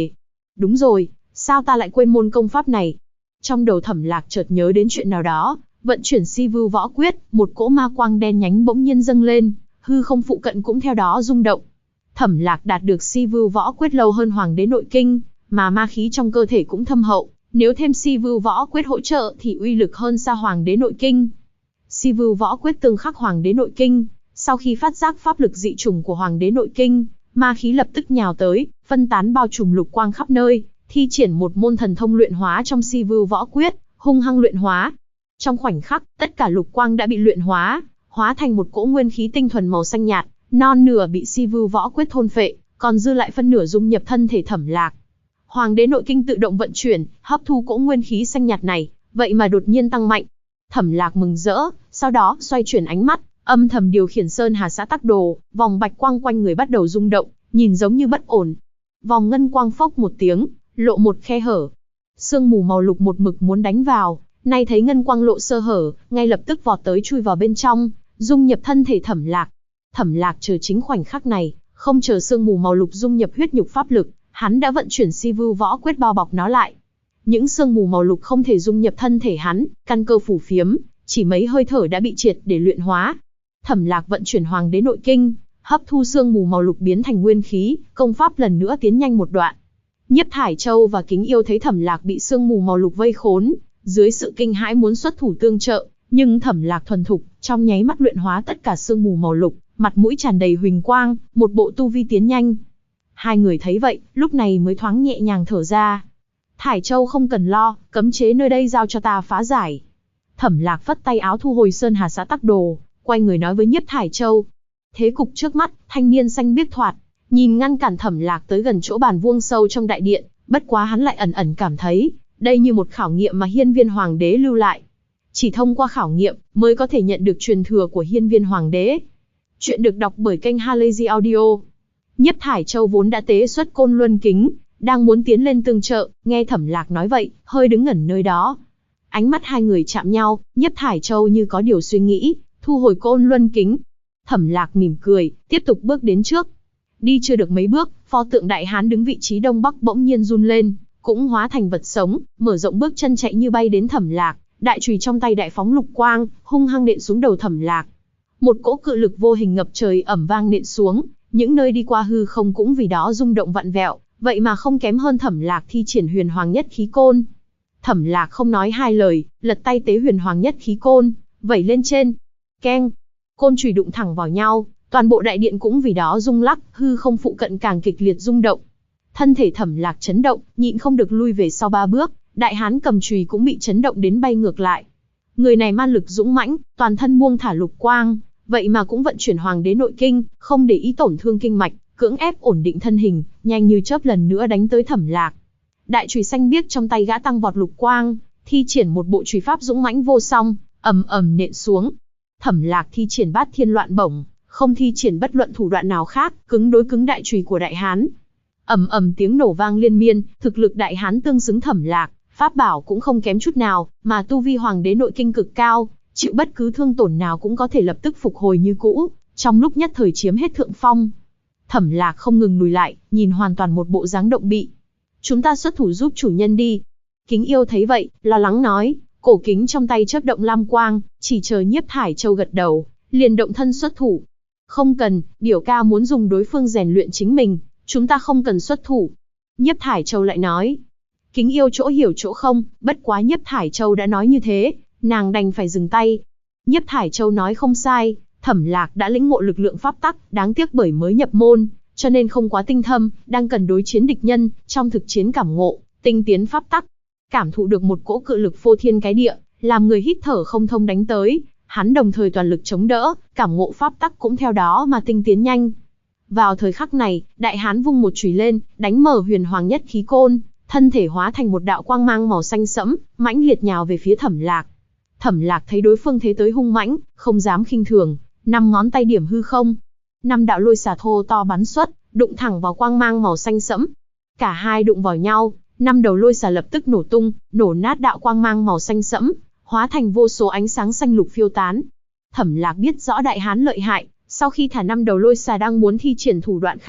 Đúng rồi, sao ta lại quên môn công pháp này? Trong đầu Thẩm Lạc chợt nhớ đến chuyện nào đó, vận chuyển Si Vưu Võ Quyết, một cỗ ma quang đen nhánh bỗng nhiên dâng lên, hư không phụ cận cũng theo đó rung động. Thẩm Lạc đạt được Si Vưu Võ Quyết lâu hơn Hoàng đế nội kinh, mà ma khí trong cơ thể cũng thâm hậu, nếu thêm Si Vưu Võ Quyết hỗ trợ thì uy lực hơn xa Hoàng đế nội kinh. Si Vưu Võ Quyết tương khắc Hoàng đế nội kinh, sau khi phát giác pháp lực dị trùng của Hoàng đế nội kinh, ma khí lập tức nhào tới, phân tán bao trùm lục quang khắp nơi, thi triển một môn thần thông luyện hóa trong Si Vưu Võ Quyết, hung hăng luyện hóa. Trong khoảnh khắc, tất cả lục quang đã bị luyện hóa, hóa thành một cỗ nguyên khí tinh thuần màu xanh nhạt, non nửa bị Si Vưu Võ Quyết thôn phệ, còn dư lại phân nửa dung nhập thân thể Thẩm Lạc. Hoàng đế nội kinh tự động vận chuyển, hấp thu cỗ nguyên khí xanh nhạt này, vậy mà đột nhiên tăng mạnh. Thẩm Lạc mừng rỡ, sau đó xoay chuyển ánh mắt, âm thầm điều khiển Sơn Hà Xã Tắc Đồ, vòng bạch quang quanh người bắt đầu rung động, nhìn giống như bất ổn. Vòng ngân quang phốc một tiếng, lộ một khe hở. Sương mù màu lục một mực muốn đánh vào, nay thấy ngân quang lộ sơ hở, ngay lập tức vọt tới chui vào bên trong, dung nhập thân thể Thẩm Lạc. Thẩm Lạc chờ chính khoảnh khắc này, không chờ sương mù màu lục dung nhập huyết nhục pháp lực, hắn đã vận chuyển Si Vưu Võ Quyết bao bọc nó lại. Những sương mù màu lục không thể dung nhập thân thể hắn, căn cơ phủ phiếm, chỉ mấy hơi thở đã bị triệt để luyện hóa. Thẩm Lạc vận chuyển Hoàng đế nội kinh, hấp thu sương mù màu lục biến thành nguyên khí, công pháp lần nữa tiến nhanh một đoạn. Nhiếp Thải Châu và Kính Yêu thấy Thẩm Lạc bị sương mù màu lục vây khốn, dưới sự kinh hãi muốn xuất thủ tương trợ, nhưng Thẩm Lạc thuần thục, trong nháy mắt luyện hóa tất cả sương mù màu lục, mặt mũi tràn đầy huỳnh quang, một bộ tu vi tiến nhanh. Hai người thấy vậy, lúc này mới thoáng nhẹ nhàng thở ra. Thải Châu không cần lo, cấm chế nơi đây giao cho ta phá giải. Thẩm Lạc phất tay áo thu hồi Sơn Hà Xã Tắc Đồ, quay người nói với Nhiếp Thải Châu. Thế cục trước mắt, thanh niên xanh biếc thoạt, nhìn ngăn cản Thẩm Lạc tới gần chỗ bàn vuông sâu trong đại điện, bất quá hắn lại ẩn ẩn cảm thấy, đây như một khảo nghiệm mà Hiên Viên Hoàng đế lưu lại. Chỉ thông qua khảo nghiệm, mới có thể nhận được truyền thừa của Hiên Viên Hoàng đế. Chuyện được đọc bởi kênh Halazy Audio. Nhiếp Thải Châu vốn đã tế xuất Côn Luân Kính, đang muốn tiến lên tương trợ, nghe Thẩm Lạc nói vậy, hơi đứng ngẩn nơi đó. Ánh mắt hai người chạm nhau, Nhiếp Thải Châu như có điều suy nghĩ, thu hồi Côn Luân Kính. Thẩm Lạc mỉm cười, tiếp tục bước đến trước. Đi chưa được mấy bước, pho tượng Đại Hán đứng vị trí đông bắc bỗng nhiên run lên, cũng hóa thành vật sống, mở rộng bước chân chạy như bay đến Thẩm Lạc, đại chùy trong tay đại phóng lục quang, hung hăng nện xuống đầu Thẩm Lạc. Một cỗ cự lực vô hình ngập trời ầm vang nện xuống, những nơi đi qua hư không cũng vì đó rung động vặn vẹo, vậy mà không kém hơn Thẩm Lạc thi triển Huyền Hoàng Nhất Khí Côn. Thẩm Lạc không nói hai lời, lật tay tế Huyền Hoàng Nhất Khí Côn, vẩy lên trên. Keng, côn chùy đụng thẳng vào nhau, toàn bộ đại điện cũng vì đó rung lắc, hư không phụ cận càng kịch liệt rung động. Thân thể Thẩm Lạc chấn động, nhịn không được lui về sau 3 bước, đại hán cầm chùy cũng bị chấn động đến bay ngược lại. Người này man lực dũng mãnh, toàn thân buông thả lục quang, vậy mà cũng vận chuyển Hoàng đế nội kinh, không để ý tổn thương kinh mạch, cưỡng ép ổn định thân hình, nhanh như chớp lần nữa đánh tới Thẩm Lạc. Đại chùy xanh biếc trong tay gã tăng vọt lục quang, thi triển một bộ chùy pháp dũng mãnh vô song, ầm ầm nện xuống. Thẩm Lạc thi triển Bát Thiên Loạn Bổng, không thi triển bất luận thủ đoạn nào khác, cứng đối cứng đại chùy của đại hán. Ầm ầm tiếng nổ vang liên miên, thực lực đại hán tương xứng Thẩm Lạc, pháp bảo cũng không kém chút nào, mà tu vi Hoàng đế nội kinh cực cao, chịu bất cứ thương tổn nào cũng có thể lập tức phục hồi như cũ, trong lúc nhất thời chiếm hết thượng phong. Thẩm Lạc không ngừng lùi lại, nhìn hoàn toàn một bộ dáng động bị. Chúng ta xuất thủ giúp chủ nhân đi. Kính Yêu thấy vậy, lo lắng nói, cổ kính trong tay chớp động lam quang, chỉ chờ Nhiếp Thải Châu gật đầu, liền động thân xuất thủ. Không cần, biểu ca muốn dùng đối phương rèn luyện chính mình, chúng ta không cần xuất thủ. Nhiếp Thải Châu lại nói. Kính Yêu chỗ hiểu chỗ không, bất quá Nhiếp Thải Châu đã nói như thế, nàng đành phải dừng tay. Nhiếp Thải Châu nói không sai, Thẩm Lạc đã lĩnh ngộ lực lượng pháp tắc, đáng tiếc bởi mới nhập môn, cho nên không quá tinh thâm, đang cần đối chiến địch nhân, trong thực chiến cảm ngộ, tinh tiến pháp tắc. Cảm thụ được một cỗ cự lực phô thiên cái địa, làm người hít thở không thông đánh tới, hắn đồng thời toàn lực chống đỡ, cảm ngộ pháp tắc cũng theo đó mà tinh tiến nhanh. Vào thời khắc này, đại hán vung một chùy lên, đánh mở Huyền Hoàng Nhất Khí Côn, thân thể hóa thành một đạo quang mang màu xanh sẫm, mãnh liệt nhào về phía Thẩm Lạc. Thẩm Lạc thấy đối phương thế tới hung mãnh, không dám khinh thường, 5 ngón tay điểm hư không, 5 đạo lôi xà thô to bắn xuất, đụng thẳng vào quang mang màu xanh sẫm. Cả hai đụng vào nhau, 5 đầu lôi xà lập tức nổ tung, nổ nát đạo quang mang màu xanh sẫm, hóa thành vô số ánh sáng xanh lục phiêu tán. Thẩm Lạc biết rõ đại hán lợi hại, sau khi thả 5 đầu lôi xà đang muốn thi triển thủ đoạn khác,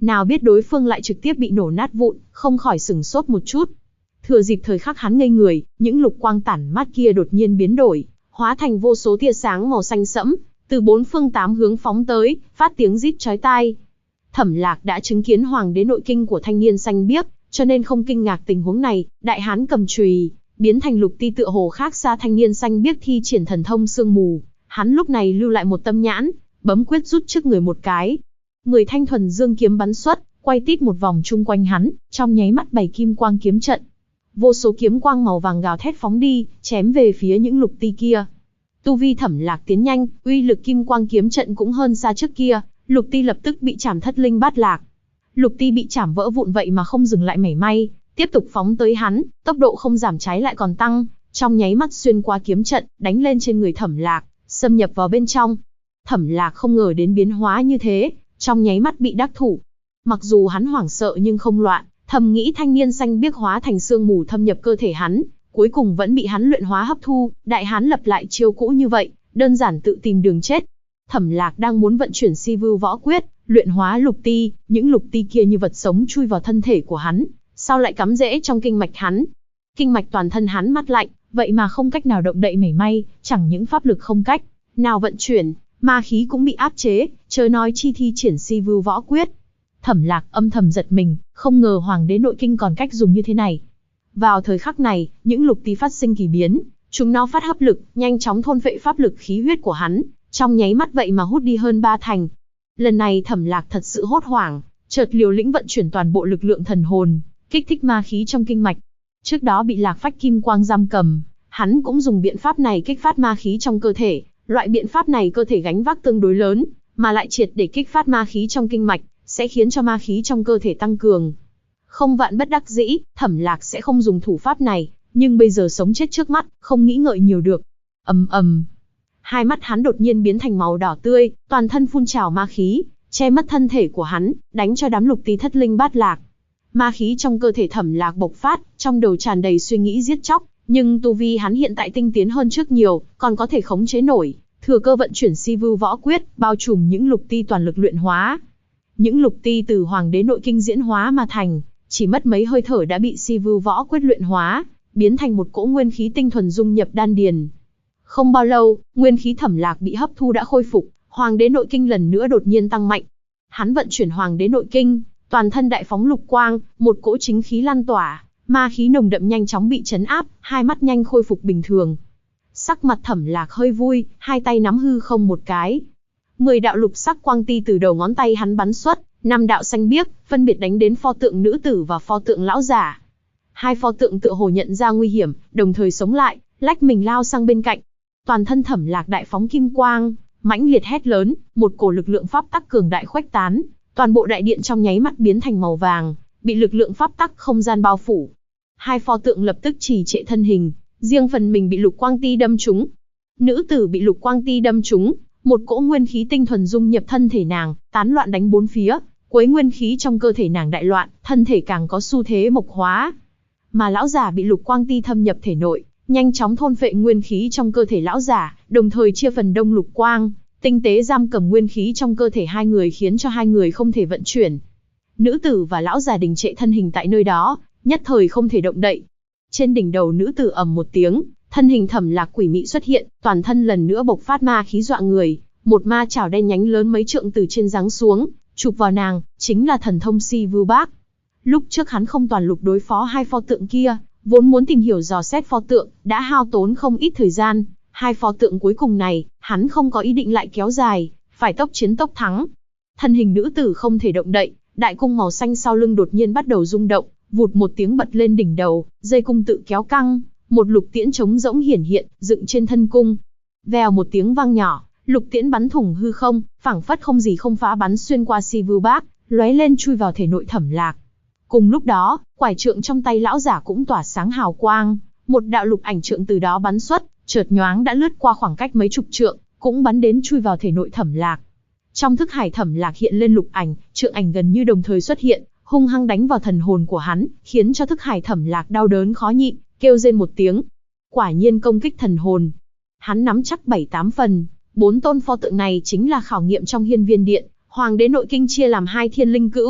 Nào biết đối phương lại trực tiếp bị nổ nát vụn, không khỏi sửng sốt một chút. Thừa dịp thời khắc hắn ngây người, những lục quang tản mát kia đột nhiên biến đổi, hóa thành vô số tia sáng màu xanh sẫm, từ bốn phương tám hướng phóng tới, phát tiếng rít chói tai. Thẩm Lạc đã chứng kiến hoàng đế nội kinh của thanh niên xanh biếc, cho nên không kinh ngạc tình huống này. Đại hán cầm chùy, biến thành lục ti tựa hồ khác xa thanh niên xanh biếc thi triển thần thông sương mù. Hắn lúc này lưu lại một tâm nhãn, bấm quyết rút trước người một cái. 10 thanh thuần dương kiếm bắn xuất, quay tít một vòng chung quanh hắn, trong nháy mắt bày kim quang kiếm trận. Vô số kiếm quang màu vàng gào thét phóng đi, chém về phía những lục ti kia. Tu vi Thẩm Lạc tiến nhanh, uy lực kim quang kiếm trận cũng hơn xa trước kia, lục ti lập tức bị chảm thất linh bát lạc. Lục ti bị chảm vỡ vụn vậy mà không dừng lại mảy may, tiếp tục phóng tới hắn, tốc độ không giảm trái lại còn tăng, trong nháy mắt xuyên qua kiếm trận, đánh lên trên người Thẩm Lạc, xâm nhập vào bên trong. Thẩm Lạc không ngờ đến biến hóa như thế, trong nháy mắt bị đắc thủ. Mặc dù hắn hoảng sợ nhưng không loạn, thầm nghĩ thanh niên xanh biếc hóa thành sương mù thâm nhập cơ thể hắn, cuối cùng vẫn bị hắn luyện hóa hấp thu. Đại hán lập lại chiêu cũ như vậy, đơn giản tự tìm đường chết. Thẩm Lạc đang muốn vận chuyển Si Vưu Võ Quyết, luyện hóa lục ti, những lục ti kia như vật sống chui vào thân thể của hắn, sau lại cắm rễ trong kinh mạch hắn. Kinh mạch toàn thân hắn mát lạnh, vậy mà không cách nào động đậy mảy may, chẳng những pháp lực không cách nào vận chuyển, ma khí cũng bị áp chế, chớ nói chi thi triển Si Vưu Võ Quyết. Thẩm Lạc âm thầm giật mình, không ngờ hoàng đế nội kinh còn cách dùng như thế này. Vào thời khắc này, những lục ti phát sinh kỳ biến, chúng nó phát hấp lực, nhanh chóng thôn phệ pháp lực khí huyết của hắn, trong nháy mắt vậy mà hút đi hơn 3 thành. Lần này Thẩm Lạc thật sự hốt hoảng, chợt liều lĩnh vận chuyển toàn bộ lực lượng thần hồn, kích thích ma khí trong kinh mạch. Trước đó bị Lạc Phách Kim Quang giam cầm, hắn cũng dùng biện pháp này kích phát ma khí trong cơ thể. Loại biện pháp này cơ thể gánh vác tương đối lớn, mà lại triệt để kích phát ma khí trong kinh mạch, sẽ khiến cho ma khí trong cơ thể tăng cường. Không vạn bất đắc dĩ, Thẩm Lạc sẽ không dùng thủ pháp này, nhưng bây giờ sống chết trước mắt, không nghĩ ngợi nhiều được. Ầm ầm. Hai mắt hắn đột nhiên biến thành màu đỏ tươi, toàn thân phun trào ma khí, che mất thân thể của hắn, đánh cho đám lục ti thất linh bát lạc. Ma khí trong cơ thể Thẩm Lạc bộc phát, trong đầu tràn đầy suy nghĩ giết chóc, nhưng tu vi hắn hiện tại tinh tiến hơn trước nhiều, còn có thể khống chế nổi, thừa cơ vận chuyển Si Vưu Võ Quyết, bao trùm những lục ti toàn lực luyện hóa. Những lục ti từ hoàng đế nội kinh diễn hóa mà thành, chỉ mất mấy hơi thở đã bị Si Vưu Võ Quyết luyện hóa, biến thành một cỗ nguyên khí tinh thuần dung nhập đan điền. Không bao lâu, nguyên khí Thẩm Lạc bị hấp thu đã khôi phục, hoàng đế nội kinh lần nữa đột nhiên tăng mạnh. Hắn vận chuyển hoàng đế nội kinh, toàn thân đại phóng lục quang, một cỗ chính khí lan tỏa, ma khí nồng đậm nhanh chóng bị trấn áp, hai mắt nhanh khôi phục bình thường. Sắc mặt Thẩm Lạc hơi vui, hai tay nắm hư không một cái. 10 đạo lục sắc quang ti từ đầu ngón tay hắn bắn xuất, 5 đạo xanh biếc, phân biệt đánh đến pho tượng nữ tử và pho tượng lão giả. Hai pho tượng tựa hồ nhận ra nguy hiểm, đồng thời sống lại, lách mình lao sang bên cạnh. Toàn thân Thẩm Lạc đại phóng kim quang, mãnh liệt hét lớn, một cổ lực lượng pháp tắc cường đại khuếch tán, toàn bộ đại điện trong nháy mắt biến thành màu vàng, bị lực lượng pháp tắc không gian bao phủ. Hai pho tượng lập tức trì trệ thân hình, riêng phần mình bị lục quang ti đâm trúng. Nữ tử bị lục quang ti đâm trúng, một cỗ nguyên khí tinh thuần dung nhập thân thể nàng, tán loạn đánh bốn phía, quấy nguyên khí trong cơ thể nàng đại loạn, thân thể càng có xu thế mộc hóa. Mà lão giả bị lục quang ti thâm nhập thể nội, nhanh chóng thôn phệ nguyên khí trong cơ thể lão giả, đồng thời chia phần đông lục quang, tinh tế giam cầm nguyên khí trong cơ thể hai người khiến cho hai người không thể vận chuyển. Nữ tử và lão già đình trệ thân hình tại nơi đó, nhất thời không thể động đậy. Trên đỉnh đầu nữ tử ầm một tiếng, thân hình Thẩm Lạc quỷ mị xuất hiện, toàn thân lần nữa bộc phát ma khí dọa người, một ma chảo đen nhánh lớn mấy trượng từ trên giáng xuống, chụp vào nàng, chính là thần thông Si Vưu Bác. Lúc trước hắn không toàn lực đối phó hai pho tượng kia, vốn muốn tìm hiểu dò xét pho tượng, đã hao tốn không ít thời gian. Hai pho tượng cuối cùng này, hắn không có ý định lại kéo dài, phải tốc chiến tốc thắng. Thân hình nữ tử không thể động đậy, đại cung màu xanh sau lưng đột nhiên bắt đầu rung động, vụt một tiếng bật lên đỉnh đầu, dây cung tự kéo căng, một lục tiễn trống rỗng hiển hiện, dựng trên thân cung. Vèo một tiếng vang nhỏ, lục tiễn bắn thủng hư không, phảng phất không gì không phá bắn xuyên qua Si Vưu Bác, lóe lên chui vào thể nội Thẩm Lạc. Cùng lúc đó, quải trượng trong tay lão giả cũng tỏa sáng hào quang, một đạo lục ảnh trượng từ đó bắn xuất, chợt nhoáng đã lướt qua khoảng cách mấy chục trượng, cũng bắn đến chui vào thể nội Thẩm Lạc. Trong thức hải Thẩm Lạc hiện lên lục ảnh, trượng ảnh gần như đồng thời xuất hiện, hung hăng đánh vào thần hồn của hắn, khiến cho thức hải Thẩm Lạc đau đớn khó nhịn, kêu rên một tiếng. Quả nhiên công kích thần hồn. Hắn nắm chắc 7-8 phần, 4 tôn pho tượng này chính là khảo nghiệm trong Hiên Viên Điện. Hoàng đế nội kinh chia làm 2 thiên linh cữu,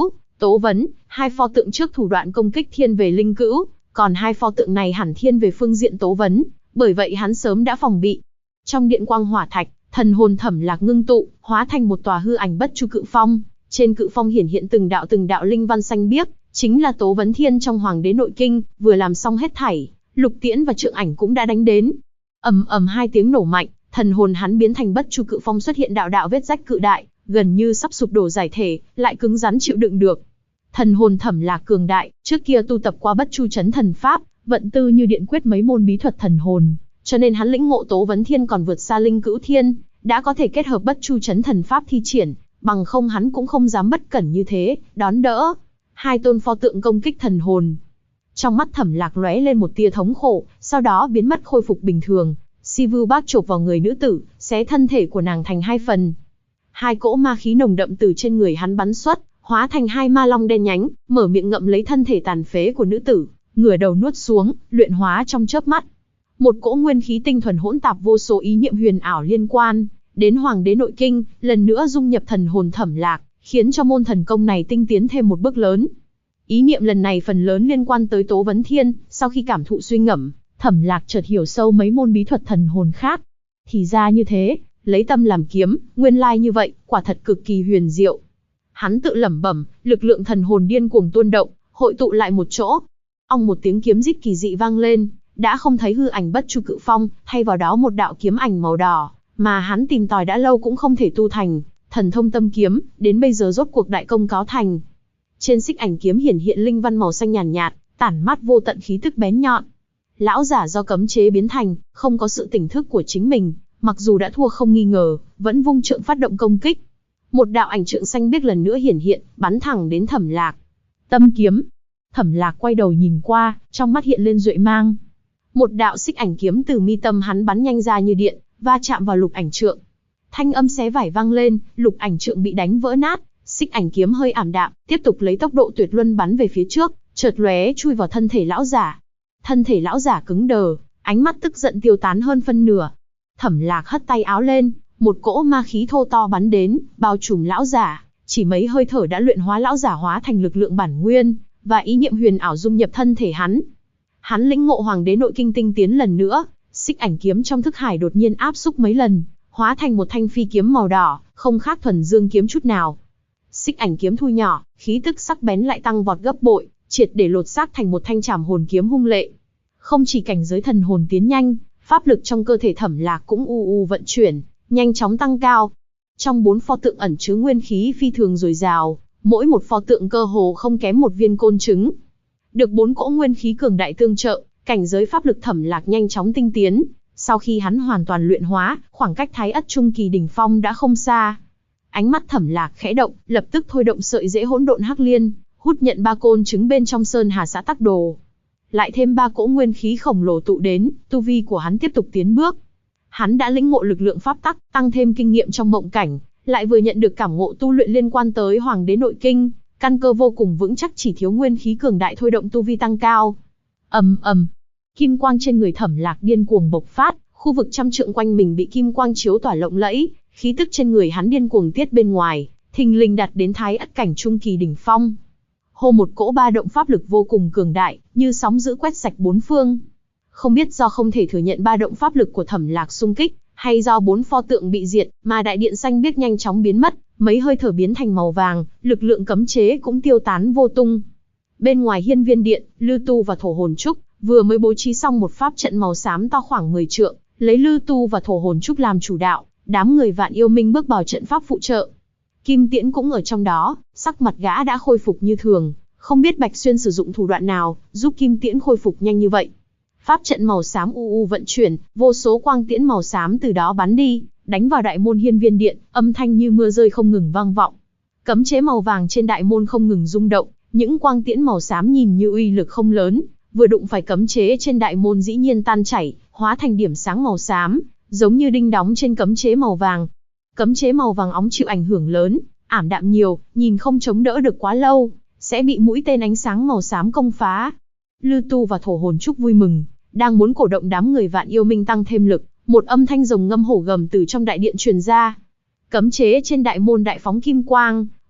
Tố Vấn, hai pho tượng trước thủ đoạn công kích thiên về linh cữu, còn hai pho tượng này hẳn thiên về phương diện tố vấn, bởi vậy hắn sớm đã phòng bị. Trong điện quang hỏa thạch, thần hồn Thẩm Lạc ngưng tụ, hóa thành một tòa hư ảnh bất chu cự phong, trên cự phong hiển hiện từng đạo linh văn xanh biếc, chính là Tố Vấn Thiên trong Hoàng đế nội kinh, vừa làm xong hết thảy, Lục Tiễn và Trượng Ảnh cũng đã đánh đến. Ầm ầm hai tiếng nổ mạnh, thần hồn hắn biến thành bất chu cự phong xuất hiện đạo vết rách cự đại, gần như sắp sụp đổ giải thể, lại cứng rắn chịu đựng được. Thần hồn Thẩm Lạc cường đại, trước kia tu tập qua bất chu chấn thần pháp, vận tư như điện quyết mấy môn bí thuật thần hồn, cho nên hắn lĩnh ngộ Tố Vấn Thiên còn vượt xa linh cữu thiên, đã có thể kết hợp bất chu chấn thần pháp thi triển, bằng không hắn cũng không dám bất cẩn như thế, đón đỡ. Hai tôn pho tượng công kích thần hồn. Trong mắt Thẩm Lạc lóe lên một tia thống khổ, sau đó biến mất khôi phục bình thường. Si Vưu Bác chộp vào người nữ tử, xé thân thể của nàng thành hai phần. Hai cỗ ma khí nồng đậm từ trên người hắn bắn xuất, hóa thành hai ma long đen nhánh, mở miệng ngậm lấy thân thể tàn phế của nữ tử, ngửa đầu nuốt xuống, luyện hóa trong chớp mắt. Một cỗ nguyên khí tinh thuần hỗn tạp vô số ý niệm huyền ảo liên quan đến Hoàng đế nội kinh, lần nữa dung nhập thần hồn Thẩm Lạc, khiến cho môn thần công này tinh tiến thêm một bước lớn. Ý niệm lần này phần lớn liên quan tới Tố Vấn Thiên, sau khi cảm thụ suy ngẫm, Thẩm Lạc chợt hiểu sâu mấy môn bí thuật thần hồn khác. Thì ra như thế, lấy tâm làm kiếm, nguyên lai như vậy, quả thật cực kỳ huyền diệu. Hắn tự lẩm bẩm, lực lượng thần hồn điên cuồng tuôn động, hội tụ lại một chỗ. Ong một tiếng kiếm rít kỳ dị vang lên, đã không thấy hư ảnh bất chu cự phong, thay vào đó một đạo kiếm ảnh màu đỏ, mà hắn tìm tòi đã lâu cũng không thể tu thành, thần thông tâm kiếm, đến bây giờ rốt cuộc đại công cáo thành. Trên xích ảnh kiếm hiển hiện linh văn màu xanh nhàn nhạt, tản mát vô tận khí tức bén nhọn. Lão giả do cấm chế biến thành, không có sự tỉnh thức của chính mình, mặc dù đã thua không nghi ngờ, vẫn vung trượng phát động công kích. Một đạo ảnh trượng xanh biếc lần nữa hiển hiện, bắn thẳng đến Thẩm Lạc. Tâm kiếm. Thẩm Lạc quay đầu nhìn qua, trong mắt hiện lên duệ mang. Một đạo xích ảnh kiếm từ mi tâm hắn bắn nhanh ra như điện, va chạm vào lục ảnh trượng. Thanh âm xé vải vang lên, lục ảnh trượng bị đánh vỡ nát, xích ảnh kiếm hơi ảm đạm, tiếp tục lấy tốc độ tuyệt luân bắn về phía trước, chợt lóe chui vào thân thể lão giả. Thân thể lão giả cứng đờ, ánh mắt tức giận tiêu tán hơn phân nửa. Thẩm Lạc hất tay áo lên, một cỗ ma khí thô to bắn đến, bao trùm lão giả, chỉ mấy hơi thở đã luyện hóa lão giả hóa thành lực lượng bản nguyên, và ý niệm huyền ảo dung nhập thân thể hắn. Hắn lĩnh ngộ Hoàng đế nội kinh tinh tiến lần nữa, xích ảnh kiếm trong thức hải đột nhiên áp xúc mấy lần, hóa thành một thanh phi kiếm màu đỏ, không khác thuần dương kiếm chút nào. Xích ảnh kiếm thu nhỏ, khí tức sắc bén lại tăng vọt gấp bội, triệt để lột xác thành một thanh trảm hồn kiếm hung lệ. Không chỉ cảnh giới thần hồn tiến nhanh, pháp lực trong cơ thể Thẩm Lạc cũng vận chuyển, nhanh chóng tăng cao. Trong 4 pho tượng ẩn chứa nguyên khí phi thường dồi dào, mỗi một pho tượng cơ hồ không kém một viên côn trứng. Được 4 cỗ nguyên khí cường đại tương trợ, cảnh giới pháp lực Thẩm Lạc nhanh chóng tinh tiến. Sau khi hắn hoàn toàn luyện hóa, khoảng cách Thái Ất trung kỳ đỉnh phong đã không xa. Ánh mắt Thẩm Lạc khẽ động, lập tức thôi động sợi rễ hỗn độn hắc liên, hút nhận 3 côn trứng bên trong Sơn Hà Xã Tắc Đồ. Lại thêm 3 cỗ nguyên khí khổng lồ tụ đến, tu vi của hắn tiếp tục tiến bước. Hắn đã lĩnh ngộ lực lượng pháp tắc, tăng thêm kinh nghiệm trong mộng cảnh, lại vừa nhận được cảm ngộ tu luyện liên quan tới Hoàng đế nội kinh, căn cơ vô cùng vững chắc, chỉ thiếu nguyên khí cường đại thôi động tu vi tăng cao. Ầm ầm, kim quang trên người Thẩm Lạc điên cuồng bộc phát, khu vực trăm trượng quanh mình bị kim quang chiếu tỏa lộng lẫy, khí tức trên người hắn điên cuồng tiết bên ngoài, thình lình đạt đến Thái Ất cảnh trung kỳ đỉnh phong. Hô một cỗ ba động pháp lực vô cùng cường đại, như sóng dữ quét sạch 4 phương. Không biết do không thể thừa nhận ba động pháp lực của Thẩm Lạc xung kích, hay do 4 pho tượng bị diệt, mà đại điện xanh biếc nhanh chóng biến mất, mấy hơi thở biến thành màu vàng, lực lượng cấm chế cũng tiêu tán vô tung. Bên ngoài hiên viên điện, Lư Tu và Thổ Hồn Trúc vừa mới bố trí xong một pháp trận màu xám to khoảng 10 trượng, lấy Lư Tu và Thổ Hồn Trúc làm chủ đạo, đám người Vạn Yêu Minh bước vào trận pháp phụ trợ. Kim Tiễn cũng ở trong đó, sắc mặt gã đã khôi phục như thường, không biết Bạch Xuyên sử dụng thủ đoạn nào, giúp Kim Tiễn khôi phục nhanh như vậy. Pháp trận màu xám vận chuyển, vô số quang tiễn màu xám từ đó bắn đi, đánh vào đại môn hiên viên điện, âm thanh như mưa rơi không ngừng vang vọng. Cấm chế màu vàng trên đại môn không ngừng rung động, những quang tiễn màu xám nhìn như uy lực không lớn, vừa đụng phải cấm chế trên đại môn dĩ nhiên tan chảy, hóa thành điểm sáng màu xám, giống như đinh đóng trên cấm chế màu vàng. Cấm chế màu vàng óng chịu ảnh hưởng lớn, ảm đạm nhiều, nhìn không chống đỡ được quá lâu, sẽ bị mũi tên ánh sáng màu xám công phá. Lư Tu và Thổ Hồn Trúc vui mừng, đang muốn cổ động đám người Vạn Yêu Minh tăng thêm lực, một âm thanh rồng ngâm hổ gầm từ trong đại điện truyền ra. Cấm chế trên đại môn đại phóng kim quang,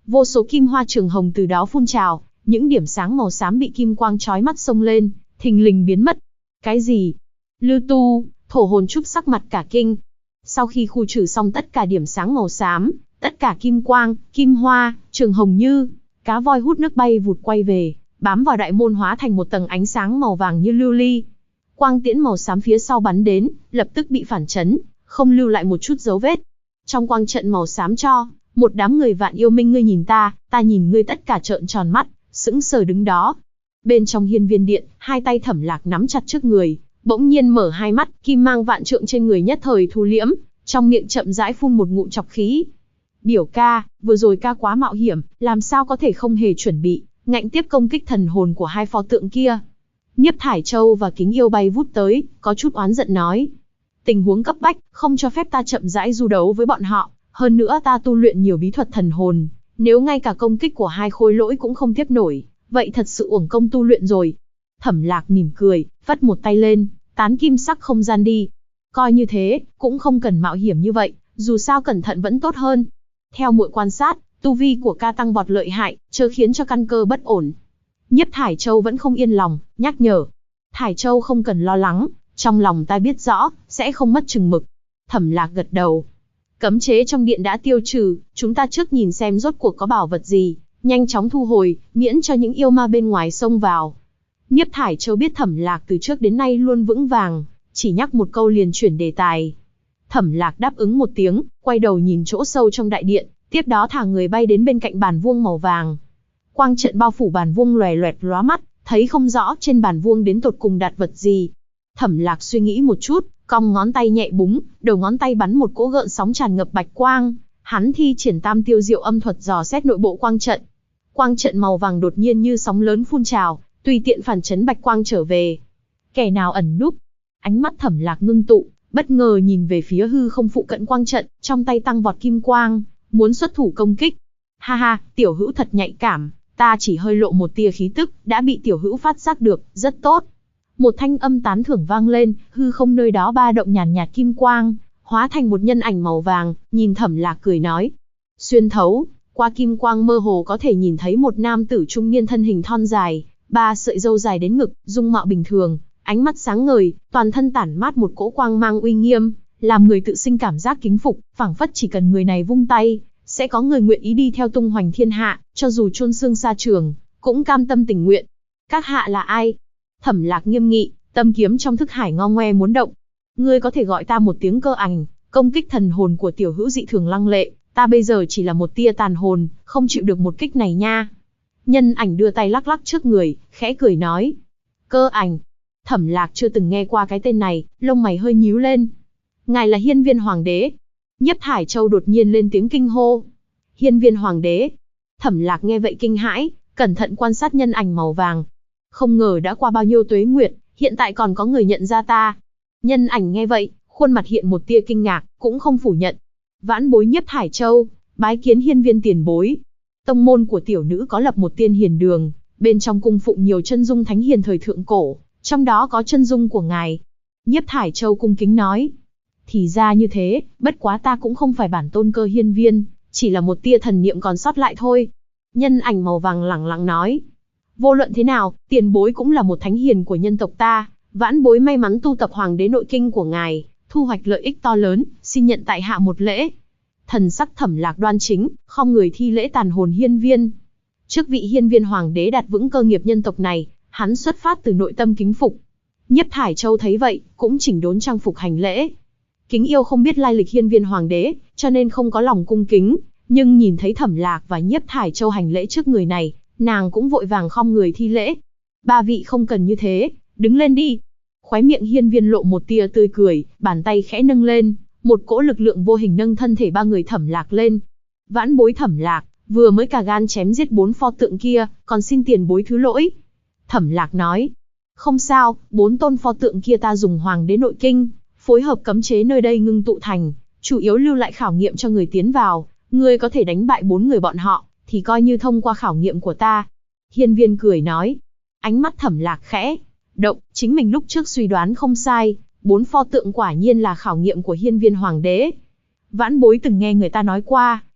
vô số kim hoa trường hồng từ đó phun trào, những điểm sáng màu xám bị kim quang chói mắt xông lên, thình lình biến mất. Cái gì? Lư Tu, thổ hồn trúc sắc mặt cả kinh. Sau khi khu trừ xong tất cả điểm sáng màu xám, tất cả kim quang, kim hoa, trường hồng như cá voi hút nước bay vụt quay về, bám vào đại môn hóa thành một tầng ánh sáng màu vàng như lưu ly. Quang tiễn màu xám phía sau bắn đến, lập tức bị phản chấn, không lưu lại một chút dấu vết. Trong quang trận màu xám cho, một đám người Vạn Yêu Minh ngươi nhìn ta nhìn ngươi, tất cả trợn tròn mắt, sững sờ đứng đó. Bên trong Hiên Viên Điện, hai tay Thẩm Lạc nắm chặt trước người, bỗng nhiên mở hai mắt, kim mang vạn trượng trên người nhất thời thu liễm, trong miệng chậm rãi phun một ngụm trọc khí. Biểu ca, vừa rồi ca quá mạo hiểm, làm sao có thể không hề chuẩn bị, ngạnh tiếp công kích thần hồn của hai pho tượng kia. Nhiếp Thải Châu và Kính Yêu bay vút tới, có chút oán giận nói. Tình huống cấp bách, không cho phép ta chậm rãi du đấu với bọn họ, hơn nữa ta tu luyện nhiều bí thuật thần hồn, nếu ngay cả công kích của hai khôi lỗi cũng không tiếp nổi, vậy thật sự uổng công tu luyện rồi. Thẩm Lạc mỉm cười, vắt một tay lên, tán kim sắc không gian đi. Coi như thế, cũng không cần mạo hiểm như vậy, dù sao cẩn thận vẫn tốt hơn. Theo muội quan sát, tu vi của ca tăng vọt lợi hại, chớ khiến cho căn cơ bất ổn. Nhiếp Thải Châu vẫn không yên lòng, nhắc nhở. Thải Châu không cần lo lắng, trong lòng ta biết rõ, sẽ không mất chừng mực. Thẩm Lạc gật đầu. Cấm chế trong điện đã tiêu trừ, chúng ta trước nhìn xem rốt cuộc có bảo vật gì, nhanh chóng thu hồi, miễn cho những yêu ma bên ngoài xông vào. Nhiếp Thải Châu biết Thẩm Lạc từ trước đến nay luôn vững vàng, chỉ nhắc một câu liền chuyển đề tài. Thẩm Lạc đáp ứng một tiếng, quay đầu nhìn chỗ sâu trong đại điện, tiếp đó thả người bay đến bên cạnh bàn vuông màu vàng. Quang trận bao phủ bàn vuông loè loẹt lóa mắt, thấy không rõ trên bàn vuông đến tột cùng đặt vật gì. Thẩm Lạc suy nghĩ một chút, cong ngón tay nhẹ búng, đầu ngón tay bắn một cỗ gợn sóng tràn ngập bạch quang, hắn thi triển Tam Tiêu Diệu Âm thuật dò xét nội bộ quang trận. Quang trận màu vàng đột nhiên như sóng lớn phun trào, tùy tiện phản chấn bạch quang trở về. Kẻ nào ẩn núp? Ánh mắt Thẩm Lạc ngưng tụ, bất ngờ nhìn về phía hư không phụ cận quang trận, trong tay tăng vọt kim quang, muốn xuất thủ công kích. Ha ha, tiểu hữu thật nhạy cảm, ta chỉ hơi lộ một tia khí tức, đã bị tiểu hữu phát giác được, rất tốt. Một thanh âm tán thưởng vang lên, hư không nơi đó ba động nhàn nhạt kim quang, hóa thành một nhân ảnh màu vàng, nhìn Thẩm Lạc cười nói. Xuyên thấu, qua kim quang mơ hồ có thể nhìn thấy một nam tử trung niên thân hình thon dài, ba sợi râu dài đến ngực, dung mạo bình thường, ánh mắt sáng ngời, toàn thân tản mát một cỗ quang mang uy nghiêm, làm người tự sinh cảm giác kính phục, phảng phất chỉ cần người này vung tay, sẽ có người nguyện ý đi theo tung hoành thiên hạ, cho dù chôn xương xa trường, cũng cam tâm tình nguyện. Các hạ là ai? Thẩm Lạc nghiêm nghị, tâm kiếm trong thức hải ngo ngoe muốn động. Ngươi có thể gọi ta một tiếng Cơ Ảnh, công kích thần hồn của tiểu hữu dị thường lăng lệ, ta bây giờ chỉ là một tia tàn hồn, không chịu được một kích này nha. Nhân ảnh đưa tay lắc lắc trước người, khẽ cười nói. Cơ Ảnh. Thẩm Lạc chưa từng nghe qua cái tên này, lông mày hơi nhíu lên. Ngài là Hiên Viên Hoàng đế. Nhiếp Thải Châu đột nhiên lên tiếng kinh hô. Hiên Viên Hoàng đế. Thẩm Lạc nghe vậy kinh hãi, cẩn thận quan sát nhân ảnh màu vàng. Không ngờ đã qua bao nhiêu tuế nguyệt, hiện tại còn có người nhận ra ta. Nhân ảnh nghe vậy, khuôn mặt hiện một tia kinh ngạc, cũng không phủ nhận. Vãn bối Nhiếp Thải Châu, bái kiến Hiên Viên tiền bối. Tông môn của tiểu nữ có lập một tiên hiền đường, bên trong cung phụng nhiều chân dung thánh hiền thời thượng cổ, trong đó có chân dung của ngài. Nhiếp Thải Châu cung kính nói. Thì ra như thế, bất quá ta cũng không phải bản tôn Cơ Hiên Viên, chỉ là một tia thần niệm còn sót lại thôi. Nhân ảnh màu vàng lẳng lặng nói. Vô luận thế nào, tiền bối cũng là một thánh hiền của nhân tộc ta, vãn bối may mắn tu tập Hoàng đế nội kinh của ngài, thu hoạch lợi ích to lớn, xin nhận tại hạ một lễ. Thần sắc Thẩm Lạc đoan chính, khom người thi lễ tàn hồn Hiên Viên. Trước vị Hiên Viên Hoàng đế đặt vững cơ nghiệp nhân tộc này, hắn xuất phát từ nội tâm kính phục. Nhiếp Thải Châu thấy vậy, cũng chỉnh đốn trang phục hành lễ. Kính Yêu không biết lai lịch Hiên Viên Hoàng đế, cho nên không có lòng cung kính, nhưng nhìn thấy Thẩm Lạc và Nhiếp Thải Châu hành lễ trước người này, nàng cũng vội vàng khom người thi lễ. Ba vị không cần như thế, đứng lên đi. Khóe miệng Hiên Viên lộ một tia tươi cười, bàn tay khẽ nâng lên, một cỗ lực lượng vô hình nâng thân thể ba người Thẩm Lạc lên. Vãn bối Thẩm Lạc, vừa mới cả gan chém giết 4 pho tượng kia, còn xin tiền bối thứ lỗi. Thẩm Lạc nói. Không sao, 4 tôn pho tượng kia ta dùng Hoàng đế nội kinh, phối hợp cấm chế nơi đây ngưng tụ thành, chủ yếu lưu lại khảo nghiệm cho người tiến vào, ngươi có thể đánh bại 4 người bọn họ, thì coi như thông qua khảo nghiệm của ta. Hiên Viên cười nói. Ánh mắt Thẩm Lạc khẽ động, chính mình lúc trước suy đoán không sai, 4 pho tượng quả nhiên là khảo nghiệm của Hiên Viên Hoàng đế. Vãn bối từng nghe người ta nói qua,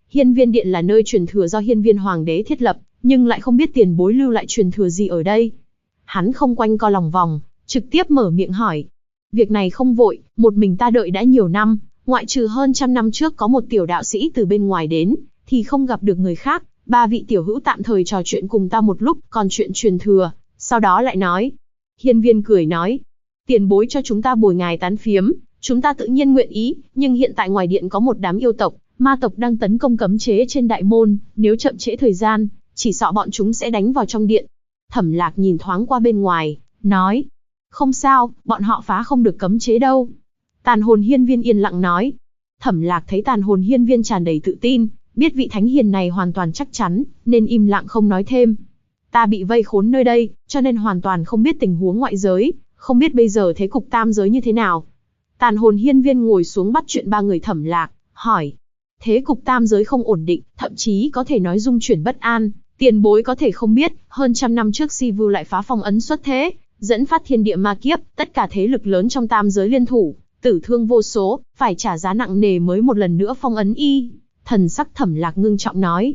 Hiên Viên Điện là nơi truyền thừa do Hiên Viên Hoàng đế thiết lập, nhưng lại không biết tiền bối lưu lại truyền thừa gì ở đây. Hắn không quanh co lòng vòng, trực tiếp mở miệng hỏi. Việc này không vội, một mình ta đợi đã nhiều năm, ngoại trừ hơn 100 năm trước có một tiểu đạo sĩ từ bên ngoài đến, thì không gặp được người khác. 3 vị tiểu hữu tạm thời trò chuyện cùng ta một lúc, còn chuyện truyền thừa, sau đó lại nói. Hiên Viên cười nói, tiền bối cho chúng ta bồi ngài tán phiếm, chúng ta tự nhiên nguyện ý, nhưng hiện tại ngoài điện có một đám yêu tộc, ma tộc đang tấn công cấm chế trên đại môn, nếu chậm trễ thời gian, chỉ sợ bọn chúng sẽ đánh vào trong điện. Thẩm Lạc nhìn thoáng qua bên ngoài, nói, không sao, bọn họ phá không được cấm chế đâu. Tàn hồn hiên viên yên lặng nói. Thẩm Lạc thấy tàn hồn hiên viên tràn đầy tự tin, biết vị thánh hiền này hoàn toàn chắc chắn, nên im lặng không nói thêm. Ta bị vây khốn nơi đây, cho nên hoàn toàn không biết tình huống ngoại giới, không biết bây giờ thế cục tam giới như thế nào. Tàn hồn hiên viên ngồi xuống bắt chuyện 3 người Thẩm Lạc, hỏi. Thế cục tam giới không ổn định, thậm chí có thể nói dung chuyển bất an. Tiền bối có thể không biết, hơn 100 năm trước Sivu lại phá phong ấn xuất thế, dẫn phát thiên địa ma kiếp, tất cả thế lực lớn trong tam giới liên thủ, tử thương vô số, phải trả giá nặng nề mới một lần nữa phong ấn y. Thần sắc Thẩm Lạc ngưng trọng nói.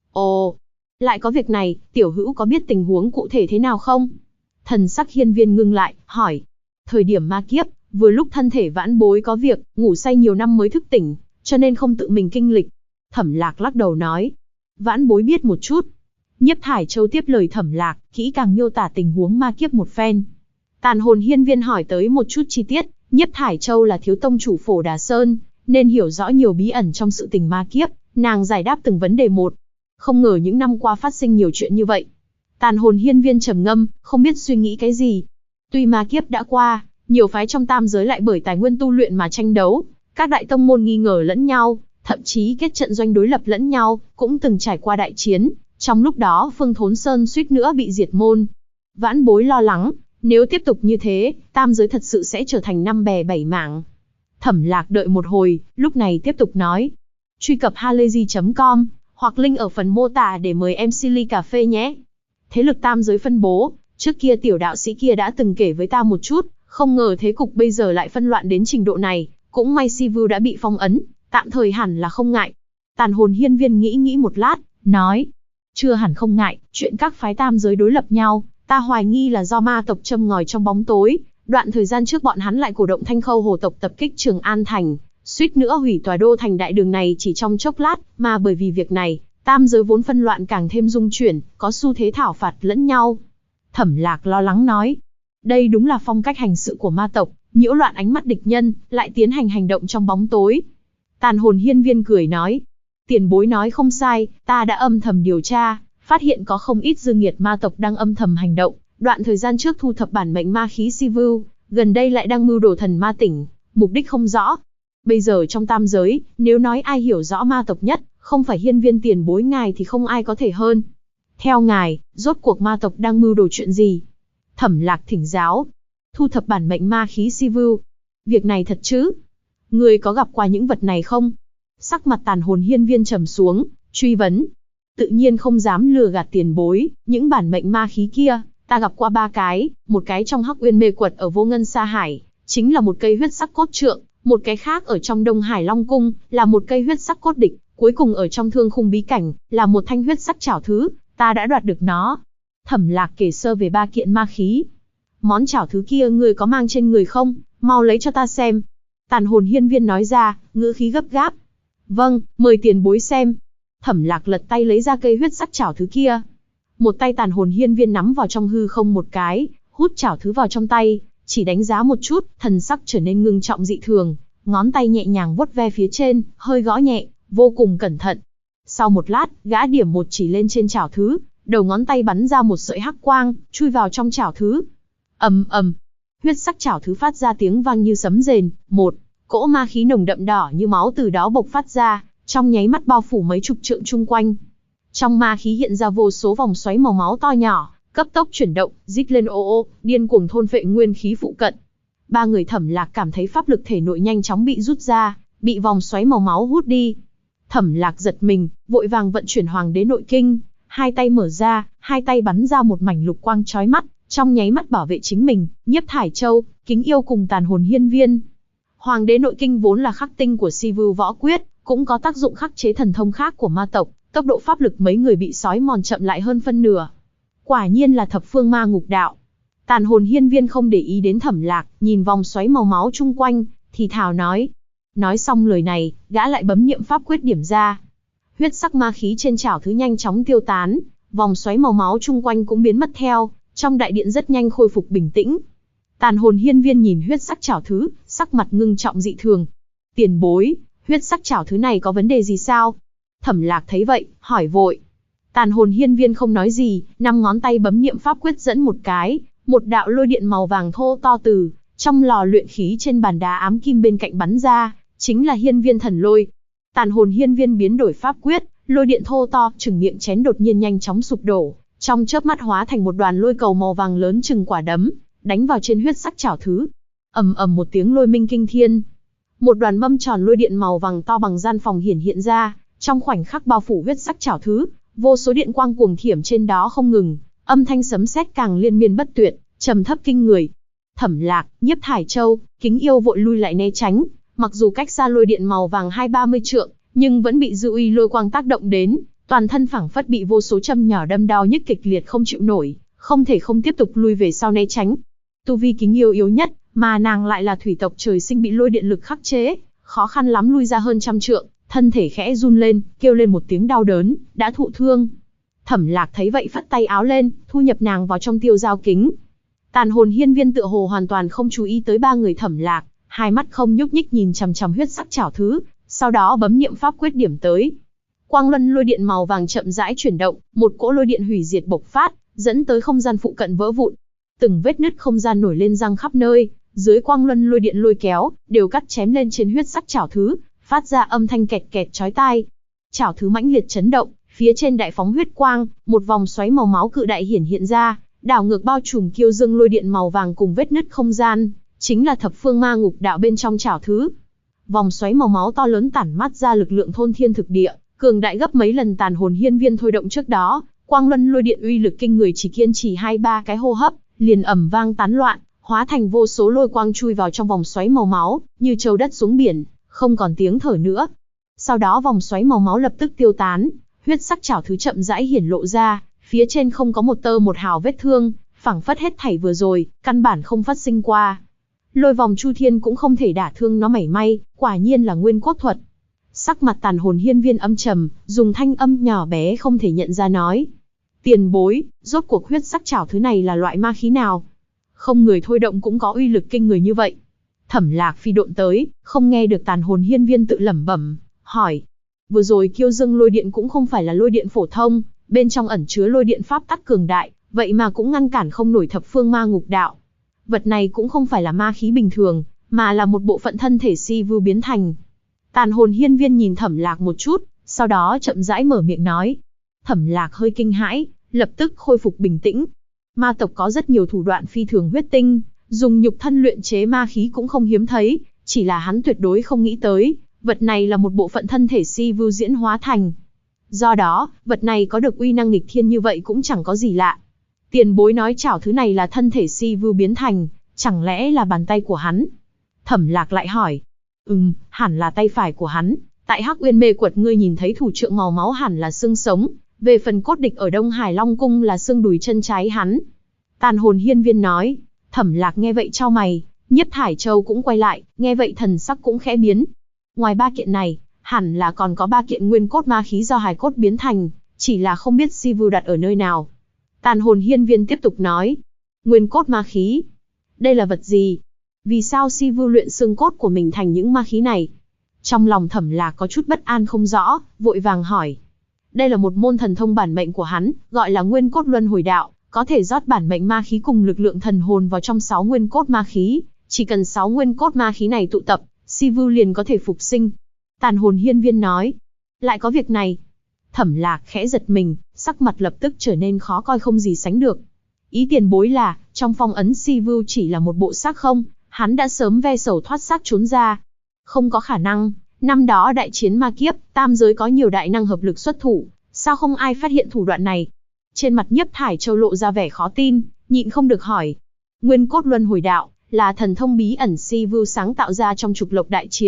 Ồ, lại có việc này, tiểu hữu có biết tình huống cụ thể thế nào không? Thần sắc hiên viên ngưng lại, hỏi. Thời điểm ma kiếp, vừa lúc thân thể vãn bối có việc, ngủ say nhiều năm mới thức tỉnh, cho nên không tự mình kinh lịch. Thẩm Lạc lắc đầu nói. Vãn bối biết một chút. Nhiếp Thải Châu tiếp lời Thẩm Lạc, kỹ càng miêu tả tình huống ma kiếp một phen. Tàn hồn hiên viên hỏi tới một chút chi tiết, Nhiếp Thải Châu là thiếu tông chủ Phổ Đà Sơn, nên hiểu rõ nhiều bí ẩn trong sự tình ma kiếp, nàng giải đáp từng vấn đề một. Không ngờ những năm qua phát sinh nhiều chuyện như vậy. Tàn hồn hiên viên trầm ngâm, không biết suy nghĩ cái gì. Tuy ma kiếp đã qua, nhiều phái trong tam giới lại bởi tài nguyên tu luyện mà tranh đấu, các đại tông môn nghi ngờ lẫn nhau, thậm chí kết trận doanh đối lập lẫn nhau, cũng từng trải qua đại chiến. Trong lúc đó Phương Thốn Sơn suýt nữa bị diệt môn. Vãn bối lo lắng, nếu tiếp tục như thế, tam giới thật sự sẽ trở thành 5 bè 7 mảng. Thẩm Lạc đợi một hồi, lúc này tiếp tục nói. Truy cập halayzi.com, hoặc link ở phần mô tả để mời em Silly Cà Phê nhé. Thế lực tam giới phân bố, trước kia tiểu đạo sĩ kia đã từng kể với ta một chút, không ngờ thế cục bây giờ lại phân loạn đến trình độ này, cũng may Sivu đã bị phong ấn, tạm thời hẳn là không ngại. Tàn hồn hiên viên nghĩ một lát, nói. Chưa hẳn không ngại, chuyện các phái tam giới đối lập nhau, ta hoài nghi là do ma tộc châm ngòi trong bóng tối. Đoạn thời gian trước bọn hắn lại cổ động Thanh Khâu hồ tộc tập kích Trường An Thành, suýt nữa hủy tòa đô thành đại đường này chỉ trong chốc lát, mà bởi vì việc này, tam giới vốn phân loạn càng thêm dung chuyển, có xu thế thảo phạt lẫn nhau. Thẩm Lạc lo lắng nói, đây đúng là phong cách hành sự của ma tộc, nhiễu loạn ánh mắt địch nhân, lại tiến hành hành động trong bóng tối. Tàn hồn hiên viên cười nói, tiền bối nói không sai, ta đã âm thầm điều tra, phát hiện có không ít dư nghiệt ma tộc đang âm thầm hành động. Đoạn thời gian trước thu thập bản mệnh ma khí Sivu, gần đây lại đang mưu đồ thần ma tỉnh, mục đích không rõ. Bây giờ trong tam giới, nếu nói ai hiểu rõ ma tộc nhất, không phải hiên viên tiền bối ngài thì không ai có thể hơn. Theo ngài, rốt cuộc ma tộc đang mưu đồ chuyện gì? Thẩm Lạc thỉnh giáo. Thu thập bản mệnh ma khí Sivu. Việc này thật chứ? Người có gặp qua những vật này không? Sắc mặt tàn hồn hiên viên trầm xuống, truy vấn. Tự nhiên không dám lừa gạt tiền bối, những bản mệnh ma khí kia, ta gặp qua 3 cái, một cái trong Hắc Uyên Mê Quật ở Vô Ngân Sa Hải, chính là một cây huyết sắc cốt trượng, một cái khác ở trong Đông Hải Long Cung, là một cây huyết sắc cốt địch, cuối cùng ở trong Thương Khung Bí Cảnh, là một thanh huyết sắc chảo thứ, ta đã đoạt được nó. Thẩm Lạc kể sơ về 3 kiện ma khí. Món chảo thứ kia người có mang trên người không? Mau lấy cho ta xem. Tàn hồn hiên viên nói ra, ngữ khí gấp gáp. Vâng, mời tiền bối xem. Thẩm Lạc lật tay lấy ra cây huyết sắc chảo thứ kia. Một tay tàn hồn hiên viên nắm vào trong hư không một cái, hút chảo thứ vào trong tay, chỉ đánh giá một chút, thần sắc trở nên ngưng trọng dị thường, ngón tay nhẹ nhàng vuốt ve phía trên, hơi gõ nhẹ, vô cùng cẩn thận. Sau một lát, gã điểm một chỉ lên trên chảo thứ, đầu ngón tay bắn ra một sợi hắc quang, chui vào trong chảo thứ. Ầm ầm, huyết sắc chảo thứ phát ra tiếng vang như sấm rền, một cỗ ma khí nồng đậm đỏ như máu từ đó bộc phát ra, trong nháy mắt bao phủ mấy chục trượng chung quanh. Trong ma khí hiện ra vô số vòng xoáy màu máu to nhỏ, cấp tốc chuyển động, rít lên ô ô, điên cuồng thôn phệ nguyên khí phụ cận. 3 người Thẩm Lạc cảm thấy pháp lực thể nội nhanh chóng bị rút ra, bị vòng xoáy màu máu hút đi. Thẩm Lạc giật mình, vội vàng vận chuyển Hoàng Đế Nội Kinh, hai tay mở ra, hai tay bắn ra một mảnh lục quang chói mắt, trong nháy mắt bảo vệ chính mình, Nhiếp Thải Châu, Kính Yêu cùng Tàn Hồn Hiên Viên. Hoàng Đế Nội Kinh vốn là khắc tinh của Sivu võ quyết, cũng có tác dụng khắc chế thần thông khác của ma tộc, tốc độ pháp lực mấy người bị sói mòn chậm lại hơn phân nửa. Quả nhiên là thập phương ma ngục đạo. Tàn hồn hiên viên không để ý đến Thẩm Lạc, nhìn vòng xoáy màu máu chung quanh, thì thào nói. Nói xong lời này, gã lại bấm niệm pháp quyết điểm ra. Huyết sắc ma khí trên chảo thứ nhanh chóng tiêu tán, vòng xoáy màu máu chung quanh cũng biến mất theo, trong đại điện rất nhanh khôi phục bình tĩnh. Tàn hồn hiên viên nhìn huyết sắc chảo thứ, sắc mặt ngưng trọng dị thường. Tiền bối, huyết sắc chảo thứ này có vấn đề gì sao? Thẩm Lạc thấy vậy, hỏi vội. Tàn hồn hiên viên không nói gì, 5 ngón tay bấm niệm pháp quyết dẫn một cái, một đạo lôi điện màu vàng thô to từ trong lò luyện khí trên bàn đá ám kim bên cạnh bắn ra, chính là hiên viên thần lôi. Tàn hồn hiên viên biến đổi pháp quyết, lôi điện thô to chừng miệng chén đột nhiên nhanh chóng sụp đổ, trong chớp mắt hóa thành một đoàn lôi cầu màu vàng lớn chừng quả đấm, đánh vào trên huyết sắc chảo thứ. Ầm ầm một tiếng lôi minh kinh thiên. Một đoàn mâm tròn lôi điện màu vàng to bằng gian phòng hiện ra, trong khoảnh khắc bao phủ huyết sắc chảo thứ, vô số điện quang cuồng thiểm trên đó không ngừng, âm thanh sấm sét càng liên miên bất tuyệt, trầm thấp kinh người. Thẩm Lạc, Nhiếp Thải Châu, Kính Yêu vội lui lại né tránh, mặc dù cách xa lôi điện màu vàng 20-30 trượng, nhưng vẫn bị dư uy lôi quang tác động đến, toàn thân phảng phất bị vô số châm nhỏ đâm đau nhức kịch liệt không chịu nổi, không thể không tiếp tục lui về sau né tránh. Tu vi Kính Yêu yếu nhất, mà nàng lại là thủy tộc trời sinh bị lôi điện lực khắc chế, khó khăn lắm lui ra hơn trăm trượng, thân thể khẽ run lên, kêu lên một tiếng đau đớn, đã thụ thương. Thẩm Lạc thấy vậy phất tay áo lên, thu nhập nàng vào trong tiêu giao kính. Tàn hồn hiên viên tựa hồ hoàn toàn không chú ý tới ba người Thẩm Lạc, hai mắt không nhúc nhích nhìn chằm chằm huyết sắc chảo thứ, sau đó bấm niệm pháp quyết điểm tới. Quang luân lôi điện màu vàng chậm rãi chuyển động, một cỗ lôi điện hủy diệt bộc phát, dẫn tới không gian phụ cận vỡ vụn. Từng vết nứt không gian nổi lên răng khắp nơi, dưới quang luân lôi điện lôi kéo, đều cắt chém lên trên huyết sắc chảo thứ, phát ra âm thanh kẹt kẹt chói tai. Chảo thứ mãnh liệt chấn động, phía trên đại phóng huyết quang, một vòng xoáy màu máu cự đại hiện ra, đảo ngược bao trùm kiêu dương lôi điện màu vàng cùng vết nứt không gian, chính là thập phương ma ngục đạo bên trong chảo thứ. Vòng xoáy màu máu to lớn tản mát ra lực lượng thôn thiên thực địa, cường đại gấp mấy lần tàn hồn hiên viên thôi động trước đó, quang luân lôi điện uy lực kinh người chỉ kiên trì 2-3 cái hô hấp, liền ầm vang tán loạn, hóa thành vô số lôi quang chui vào trong vòng xoáy màu máu, như trâu đất xuống biển, không còn tiếng thở nữa. Sau đó vòng xoáy màu máu lập tức tiêu tán, huyết sắc chảo thứ chậm rãi hiển lộ ra, phía trên không có một tơ một hào vết thương, phảng phất hết thảy vừa rồi, căn bản không phát sinh qua. Lôi vòng chu thiên cũng không thể đả thương nó mảy may, quả nhiên là nguyên cốt thuật. Sắc mặt tàn hồn hiên viên âm trầm, dùng thanh âm nhỏ bé không thể nhận ra nói. Tiền bối, rốt cuộc huyết sắc chảo thứ này là loại ma khí nào? Không người thôi động cũng có uy lực kinh người như vậy. Thẩm Lạc phi độn tới, không nghe được tàn hồn hiên viên tự lẩm bẩm, hỏi. Vừa rồi kiêu dương lôi điện cũng không phải là lôi điện phổ thông, bên trong ẩn chứa lôi điện pháp tắc cường đại, vậy mà cũng ngăn cản không nổi thập phương ma ngục đạo. Vật này cũng không phải là ma khí bình thường, mà là một bộ phận thân thể si vưu biến thành. Tàn hồn hiên viên nhìn Thẩm Lạc một chút, sau đó chậm rãi mở miệng nói. Thẩm Lạc hơi kinh hãi, lập tức khôi phục bình tĩnh. Ma tộc có rất nhiều thủ đoạn phi thường huyết tinh, dùng nhục thân luyện chế ma khí cũng không hiếm thấy, chỉ là hắn tuyệt đối không nghĩ tới, vật này là một bộ phận thân thể si vưu diễn hóa thành. Do đó, vật này có được uy năng nghịch thiên như vậy cũng chẳng có gì lạ. Tiền bối nói chảo thứ này là thân thể si vưu biến thành, chẳng lẽ là bàn tay của hắn? Thẩm Lạc lại hỏi. Hẳn là tay phải của hắn, tại Hắc Uyên Mê Quật ngươi nhìn thấy thủ trượng màu máu hẳn là xương sống, về phần cốt địch ở Đông Hải Long Cung là xương đùi chân trái hắn. Tàn hồn hiên viên nói. Thẩm Lạc nghe vậy chau mày, Nhiếp Thải Châu cũng quay lại, nghe vậy thần sắc cũng khẽ biến. Ngoài 3 kiện này, hẳn là còn có 3 kiện nguyên cốt ma khí do hài cốt biến thành, chỉ là không biết si vưu đặt ở nơi nào. Tàn hồn hiên viên tiếp tục nói. Nguyên cốt ma khí. Đây là vật gì? Vì sao si vưu luyện xương cốt của mình thành những ma khí này? Trong lòng Thẩm Lạc có chút bất an không rõ, vội vàng hỏi. Đây là một môn thần thông bản mệnh của hắn, gọi là nguyên cốt luân hồi đạo, có thể rót bản mệnh ma khí cùng lực lượng thần hồn vào trong 6 nguyên cốt ma khí. Chỉ cần 6 nguyên cốt ma khí này tụ tập, si vưu liền có thể phục sinh. Tàn hồn hiên viên nói. Lại có việc này. Thẩm Lạc khẽ giật mình, sắc mặt lập tức trở nên khó coi không gì sánh được. Ý tiền bối là, trong phong ấn si vưu chỉ là một bộ xác không, hắn đã sớm ve sầu thoát xác trốn ra. Không có khả năng, năm đó đại chiến ma kiếp, tam giới có nhiều đại năng hợp lực xuất thủ, sao không ai phát hiện thủ đoạn này? Trên mặt Nhiếp Thải Châu lộ ra vẻ khó tin, nhịn không được hỏi. Nguyên cốt luân hồi đạo là thần thông bí ẩn si vưu sáng tạo ra trong trục lộc đại chiến,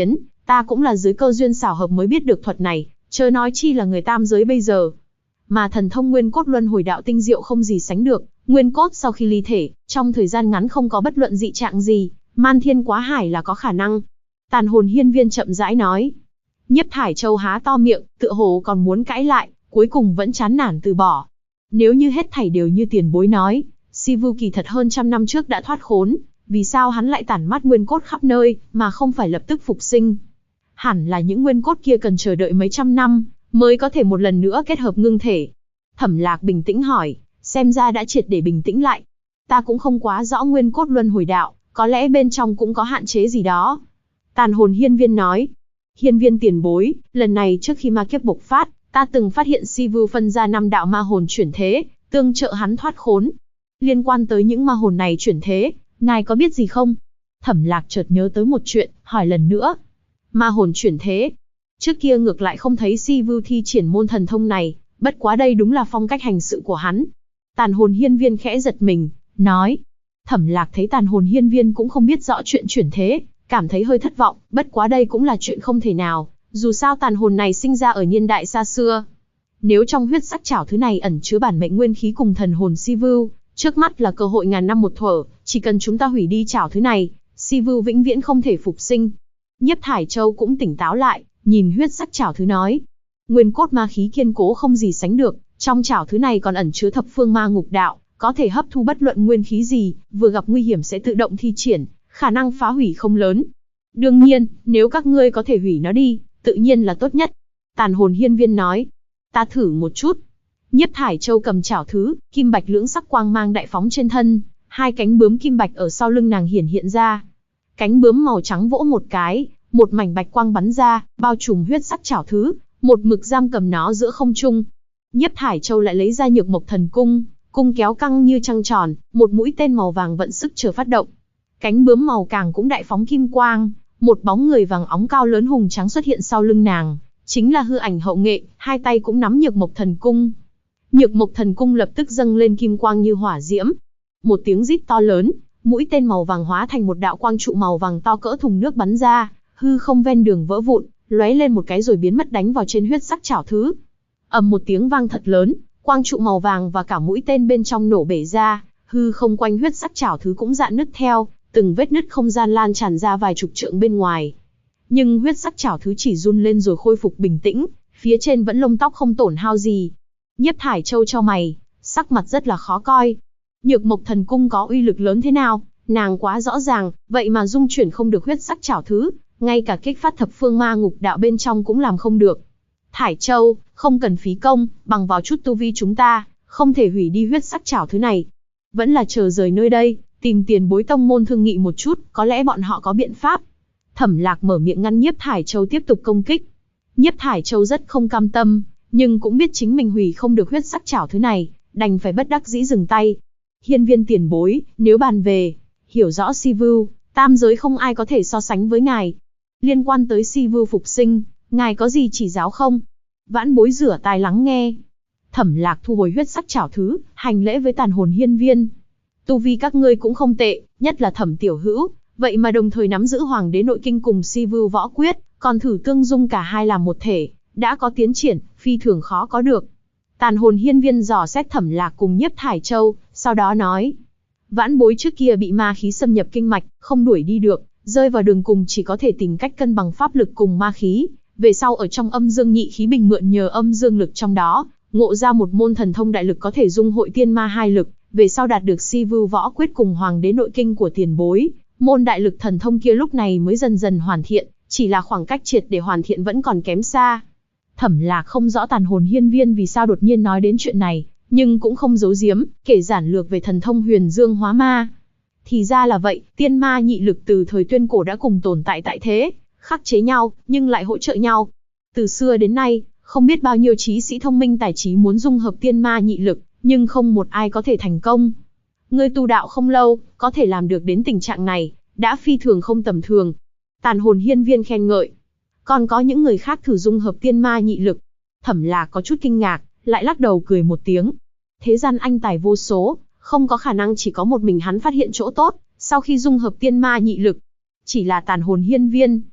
Ta cũng là dưới cơ duyên xảo hợp mới biết được thuật này, chớ nói chi là người tam giới bây giờ. Mà thần thông nguyên cốt luân hồi đạo tinh diệu không gì sánh được, nguyên cốt sau khi ly thể, trong thời gian ngắn không có bất luận dị trạng gì, man thiên quá hải là có khả năng. Tàn hồn hiên viên chậm rãi nói. Nhiếp Thải Châu há to miệng, tựa hồ còn muốn cãi lại, cuối cùng vẫn chán nản từ bỏ. Nếu như hết thảy đều như tiền bối nói, Sivu kỳ thật hơn trăm năm trước đã thoát khốn, vì sao hắn lại tản mát nguyên cốt khắp nơi, mà không phải lập tức phục sinh? Hẳn là những nguyên cốt kia cần chờ đợi mấy trăm năm, mới có thể một lần nữa kết hợp ngưng thể. Thẩm Lạc bình tĩnh hỏi, xem ra đã triệt để bình tĩnh lại. Ta cũng không quá rõ nguyên cốt luân hồi đạo, có lẽ bên trong cũng có hạn chế gì đó. Tàn hồn hiên viên nói. Hiên viên tiền bối, lần này trước khi ma kiếp bộc phát, ta từng phát hiện Sivu phân ra 5 đạo ma hồn chuyển thế, tương trợ hắn thoát khốn. Liên quan tới những ma hồn này chuyển thế, ngài có biết gì không? Thẩm Lạc chợt nhớ tới một chuyện, hỏi lần nữa. Ma hồn chuyển thế. Trước kia ngược lại không thấy Sivu thi triển môn thần thông này, bất quá đây đúng là phong cách hành sự của hắn. Tàn hồn hiên viên khẽ giật mình, nói. Thẩm Lạc thấy tàn hồn hiên viên cũng không biết rõ chuyện chuyển thế, cảm thấy hơi thất vọng, bất quá đây cũng là chuyện không thể nào, dù sao tàn hồn này sinh ra ở niên đại xa xưa. Nếu trong huyết sắc chảo thứ này ẩn chứa bản mệnh nguyên khí cùng thần hồn Sivu, trước mắt là cơ hội ngàn năm một thuở, chỉ cần chúng ta hủy đi chảo thứ này, Sivu vĩnh viễn không thể phục sinh. Nhiếp Thải Châu cũng tỉnh táo lại, nhìn huyết sắc chảo thứ nói. Nguyên cốt ma khí kiên cố không gì sánh được, trong chảo thứ này còn ẩn chứa thập phương ma ngục đạo, có thể hấp thu bất luận nguyên khí gì, vừa gặp nguy hiểm sẽ tự động thi triển, khả năng phá hủy không lớn. Đương nhiên, nếu các ngươi có thể hủy nó đi, tự nhiên là tốt nhất. Tàn hồn hiên viên nói. Ta thử một chút. Nhiếp Thải Châu cầm chảo thứ, kim bạch lưỡng sắc quang mang đại phóng trên thân, hai cánh bướm kim bạch ở sau lưng nàng hiển hiện ra. Cánh bướm màu trắng vỗ một cái, một mảnh bạch quang bắn ra, bao trùm huyết sắc chảo thứ, một mực giam cầm nó giữa không trung. Nhiếp Thải Châu lại lấy ra nhược mộc thần cung, cung kéo căng như trăng tròn, một mũi tên màu vàng vận sức chờ phát động. Cánh bướm màu càng cũng đại phóng kim quang, một bóng người vàng óng cao lớn hùng tráng xuất hiện sau lưng nàng, chính là hư ảnh hậu nghệ, hai tay cũng nắm nhược mộc thần cung. Nhược mộc thần cung lập tức dâng lên kim quang như hỏa diễm. Một tiếng rít to lớn, mũi tên màu vàng hóa thành một đạo quang trụ màu vàng to cỡ thùng nước bắn ra, hư không ven đường vỡ vụn, lóe lên một cái rồi biến mất đánh vào trên huyết sắc chảo thứ. Ầm một tiếng vang thật lớn, quang trụ màu vàng và cả mũi tên bên trong nổ bể ra, hư không quanh huyết sắc chảo thứ cũng rạn nứt theo, từng vết nứt không gian lan tràn ra vài chục trượng bên ngoài. Nhưng huyết sắc chảo thứ chỉ run lên rồi khôi phục bình tĩnh, phía trên vẫn lông tóc không tổn hao gì. Nhiếp Thải Châu chau mày, sắc mặt rất là khó coi. Nhược mộc thần cung có uy lực lớn thế nào, nàng quá rõ ràng, vậy mà dung chuyển không được huyết sắc chảo thứ, ngay cả kích phát thập phương ma ngục đạo bên trong cũng làm không được. Thải Châu, không cần phí công, bằng vào chút tu vi chúng ta, không thể hủy đi huyết sắc chảo thứ này. Vẫn là chờ rời nơi đây, tìm tiền bối tông môn thương nghị một chút, có lẽ bọn họ có biện pháp. Thẩm Lạc mở miệng ngăn Nhiếp Thải Châu tiếp tục công kích. Nhiếp Thải Châu rất không cam tâm, nhưng cũng biết chính mình hủy không được huyết sắc chảo thứ này, đành phải bất đắc dĩ dừng tay. Hiên viên tiền bối, nếu bàn về, hiểu rõ Sivu, tam giới không ai có thể so sánh với ngài. Liên quan tới Sivu phục sinh, ngài có gì chỉ giáo không? Vãn bối rửa tai lắng nghe. Thẩm Lạc thu hồi huyết sắc chảo thứ, hành lễ với tàn hồn hiên viên. Tu vi các ngươi cũng không tệ, nhất là Thẩm tiểu hữu, vậy mà đồng thời nắm giữ Hoàng đế nội kinh cùng Sivu võ quyết, còn thử tương dung cả hai làm một thể, đã có tiến triển, phi thường khó có được. Tàn hồn hiên viên dò xét Thẩm Lạc cùng Nhiếp Thải Châu, sau đó nói. Vãn bối trước kia bị ma khí xâm nhập kinh mạch, không đuổi đi được, rơi vào đường cùng chỉ có thể tìm cách cân bằng pháp lực cùng ma khí. Về sau ở trong âm dương nhị khí bình mượn nhờ âm dương lực trong đó, ngộ ra một môn thần thông đại lực có thể dung hội tiên ma hai lực, về sau đạt được Sivu võ quyết cùng Hoàng đế nội kinh của tiền bối, môn đại lực thần thông kia lúc này mới dần dần hoàn thiện, chỉ là khoảng cách triệt để hoàn thiện vẫn còn kém xa. Thẩm Lạc không rõ tàn hồn hiên viên vì sao đột nhiên nói đến chuyện này, nhưng cũng không giấu giếm, kể giản lược về thần thông huyền dương hóa ma. Thì ra là vậy, tiên ma nhị lực từ thời tuyên cổ đã cùng tồn tại tại thế, khắc chế nhau, nhưng lại hỗ trợ nhau. Từ xưa đến nay, không biết bao nhiêu trí sĩ thông minh tài trí muốn dung hợp tiên ma nhị lực, nhưng không một ai có thể thành công. Ngươi tu đạo không lâu, có thể làm được đến tình trạng này, đã phi thường không tầm thường. Tàn hồn hiên viên khen ngợi. Còn có những người khác thử dung hợp tiên ma nhị lực. Thẩm Lạc có chút kinh ngạc, lại lắc đầu cười một tiếng. Thế gian anh tài vô số, không có khả năng chỉ có một mình hắn phát hiện chỗ tốt, sau khi dung hợp tiên ma nhị lực. Chỉ là tàn hồn hiên viên,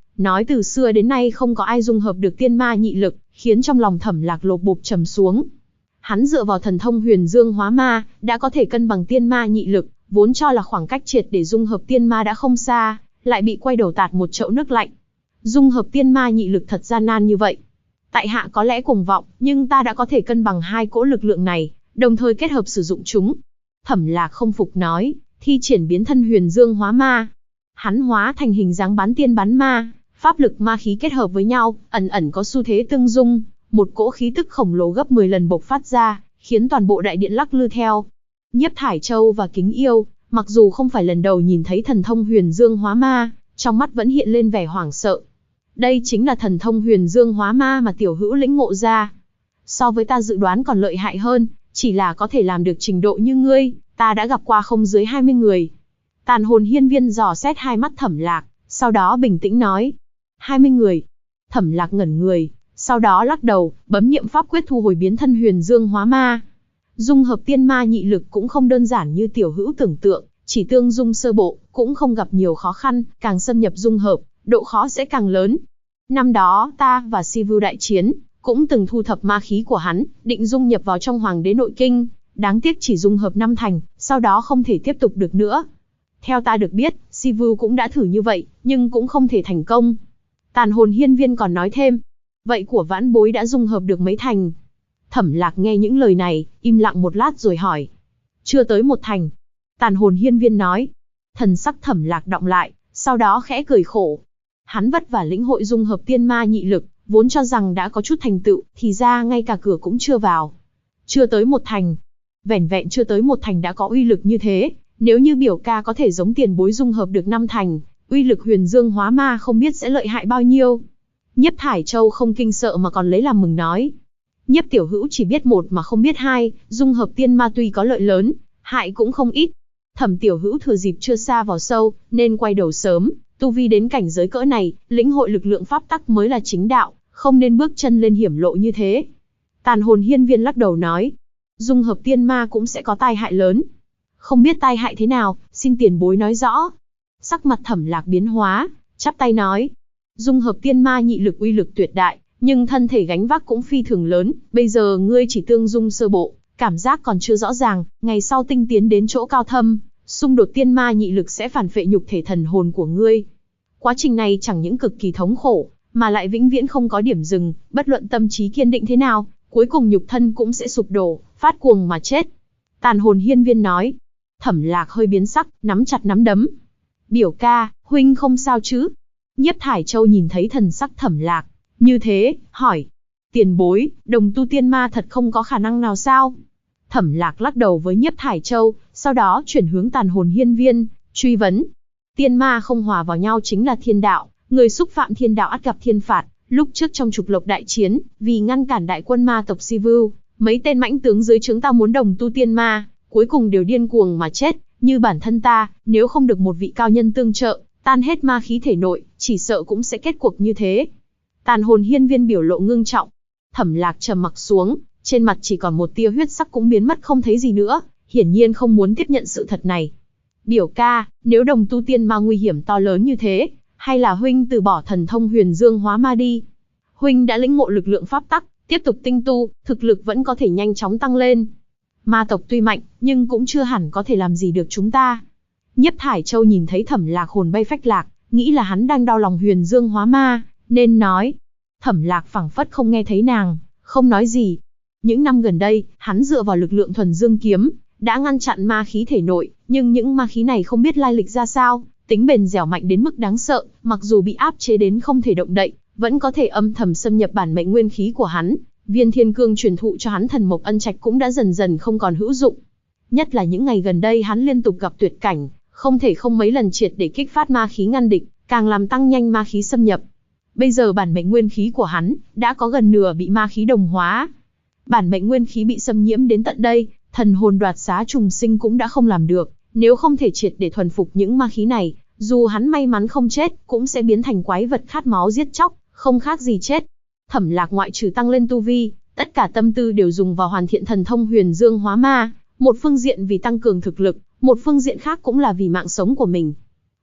nói từ xưa đến nay không có ai dung hợp được tiên ma nhị lực, khiến trong lòng Thẩm Lạc lột bột trầm xuống. Hắn dựa vào thần thông huyền dương hóa ma, đã có thể cân bằng tiên ma nhị lực, vốn cho là khoảng cách triệt để dung hợp tiên ma đã không xa, lại bị quay đầu tạt một chậu nước lạnh. Dung hợp tiên ma nhị lực thật gian nan như vậy. Tại hạ có lẽ cuồng vọng, nhưng ta đã có thể cân bằng hai cỗ lực lượng này, đồng thời kết hợp sử dụng chúng. Thẩm Lạc không phục nói, thi triển biến thân huyền dương hóa ma. Hắn hóa thành hình dáng bán tiên bán ma, pháp lực ma khí kết hợp với nhau, ẩn ẩn có xu thế tương dung, một cỗ khí tức khổng lồ gấp 10 lần bộc phát ra, khiến toàn bộ đại điện lắc lư theo. Nhiếp Thải Châu và Kính Yêu, mặc dù không phải lần đầu nhìn thấy thần thông huyền dương hóa ma, trong mắt vẫn hiện lên vẻ hoảng sợ. Đây chính là thần thông huyền dương hóa ma mà tiểu hữu lĩnh ngộ ra. So với ta dự đoán còn lợi hại hơn, chỉ là có thể làm được trình độ như ngươi, ta đã gặp qua không dưới 20 người. Tàn hồn hiên viên dò xét hai mắt Thẩm Lạc, sau đó bình tĩnh nói. 20 người. Thẩm Lạc ngẩn người, sau đó lắc đầu, bấm niệm pháp quyết thu hồi biến thân huyền dương hóa ma. Dung hợp tiên ma nhị lực cũng không đơn giản như tiểu hữu tưởng tượng, chỉ tương dung sơ bộ, cũng không gặp nhiều khó khăn, càng xâm nhập dung hợp, độ khó sẽ càng lớn. Năm đó ta và Sivu đại chiến, cũng từng thu thập ma khí của hắn, định dung nhập vào trong Hoàng đế nội kinh, đáng tiếc chỉ dung hợp 5 thành, sau đó không thể tiếp tục được nữa. Theo ta được biết, Sivu cũng đã thử như vậy, nhưng cũng không thể thành công. Tàn hồn hiên viên còn nói thêm, vậy của vãn bối đã dung hợp được mấy thành? Thẩm Lạc nghe những lời này, im lặng một lát rồi hỏi. Chưa tới 1 thành. Tàn hồn hiên viên nói. Thần sắc Thẩm Lạc đọng lại, sau đó khẽ cười khổ. Hắn vất vả lĩnh hội dung hợp tiên ma nhị lực, vốn cho rằng đã có chút thành tựu, thì ra ngay cả cửa cũng chưa vào. Chưa tới 1 thành. Vẻn vẹn chưa tới 1 thành đã có uy lực như thế, nếu như biểu ca có thể giống tiền bối dung hợp được 5 thành, uy lực huyền dương hóa ma không biết sẽ lợi hại bao nhiêu. Nhiếp Thải Châu không kinh sợ mà còn lấy làm mừng nói. Nhiếp tiểu hữu chỉ biết 1 mà không biết 2, dung hợp tiên ma tuy có lợi lớn, hại cũng không ít. Thẩm tiểu hữu thừa dịp chưa xa vào sâu, nên quay đầu sớm, tu vi đến cảnh giới cỡ này, lĩnh hội lực lượng pháp tắc mới là chính đạo, không nên bước chân lên hiểm lộ như thế. Tàn hồn hiên viên lắc đầu nói, dung hợp tiên ma cũng sẽ có tai hại lớn. Không biết tai hại thế nào, xin tiền bối nói rõ. Sắc mặt Thẩm Lạc biến hóa, chắp tay nói, dung hợp tiên ma nhị lực uy lực tuyệt đại, nhưng thân thể gánh vác cũng phi thường lớn, bây giờ ngươi chỉ tương dung sơ bộ, cảm giác còn chưa rõ ràng, ngày sau tinh tiến đến chỗ cao thâm, xung đột tiên ma nhị lực sẽ phản phệ nhục thể thần hồn của ngươi. Quá trình này chẳng những cực kỳ thống khổ, mà lại vĩnh viễn không có điểm dừng, bất luận tâm trí kiên định thế nào, cuối cùng nhục thân cũng sẽ sụp đổ, phát cuồng mà chết. Tàn hồn hiên viên nói. Thẩm Lạc hơi biến sắc, nắm chặt nắm đấm. Biểu ca, huynh không sao chứ? Nhiếp Thải Châu nhìn thấy thần sắc Thẩm Lạc như thế, hỏi. Tiền bối, đồng tu tiên ma thật không có khả năng nào sao? Thẩm Lạc lắc đầu với Nhiếp Thải Châu, sau đó chuyển hướng tàn hồn hiên viên, truy vấn. Tiên ma không hòa vào nhau chính là thiên đạo, người xúc phạm thiên đạo ắt gặp thiên phạt. Lúc trước trong Trục Lộc đại chiến, vì ngăn cản đại quân ma tộc Sivu, mấy tên mãnh tướng dưới trướng ta muốn đồng tu tiên ma, cuối cùng đều điên cuồng mà chết. Như bản thân ta, nếu không được một vị cao nhân tương trợ, tan hết ma khí thể nội, chỉ sợ cũng sẽ kết cuộc như thế. Tàn hồn hiên viên biểu lộ ngưng trọng. Thẩm Lạc trầm mặc xuống, trên mặt chỉ còn một tia huyết sắc cũng biến mất không thấy gì nữa, hiển nhiên không muốn tiếp nhận sự thật này. Biểu ca, nếu đồng tu tiên ma nguy hiểm to lớn như thế, hay là huynh từ bỏ thần thông huyền dương hóa ma đi? Huynh đã lĩnh ngộ lực lượng pháp tắc, tiếp tục tinh tu, thực lực vẫn có thể nhanh chóng tăng lên. Ma tộc tuy mạnh, nhưng cũng chưa hẳn có thể làm gì được chúng ta. Nhiếp Thải Châu nhìn thấy Thẩm Lạc hồn bay phách lạc, nghĩ là hắn đang đau lòng huyền dương hóa ma, nên nói. Thẩm Lạc phảng phất không nghe thấy nàng, không nói gì. Những năm gần đây, hắn dựa vào lực lượng thuần dương kiếm, đã ngăn chặn ma khí thể nội, nhưng những ma khí này không biết lai lịch ra sao, tính bền dẻo mạnh đến mức đáng sợ, mặc dù bị áp chế đến không thể động đậy, vẫn có thể âm thầm xâm nhập bản mệnh nguyên khí của hắn. Viên thiên cương truyền thụ cho hắn thần mộc ân trạch cũng đã dần dần không còn hữu dụng. Nhất là những ngày gần đây hắn liên tục gặp tuyệt cảnh, không thể không mấy lần triệt để kích phát ma khí ngăn địch, càng làm tăng nhanh ma khí xâm nhập. Bây giờ bản mệnh nguyên khí của hắn đã có gần nửa bị ma khí đồng hóa. Bản mệnh nguyên khí bị xâm nhiễm đến tận đây, thần hồn đoạt xá trùng sinh cũng đã không làm được, nếu không thể triệt để thuần phục những ma khí này, dù hắn may mắn không chết, cũng sẽ biến thành quái vật khát máu giết chóc, không khác gì chết. Thẩm Lạc ngoại trừ tăng lên tu vi, tất cả tâm tư đều dùng vào hoàn thiện thần thông huyền dương hóa ma, một phương diện vì tăng cường thực lực, một phương diện khác cũng là vì mạng sống của mình.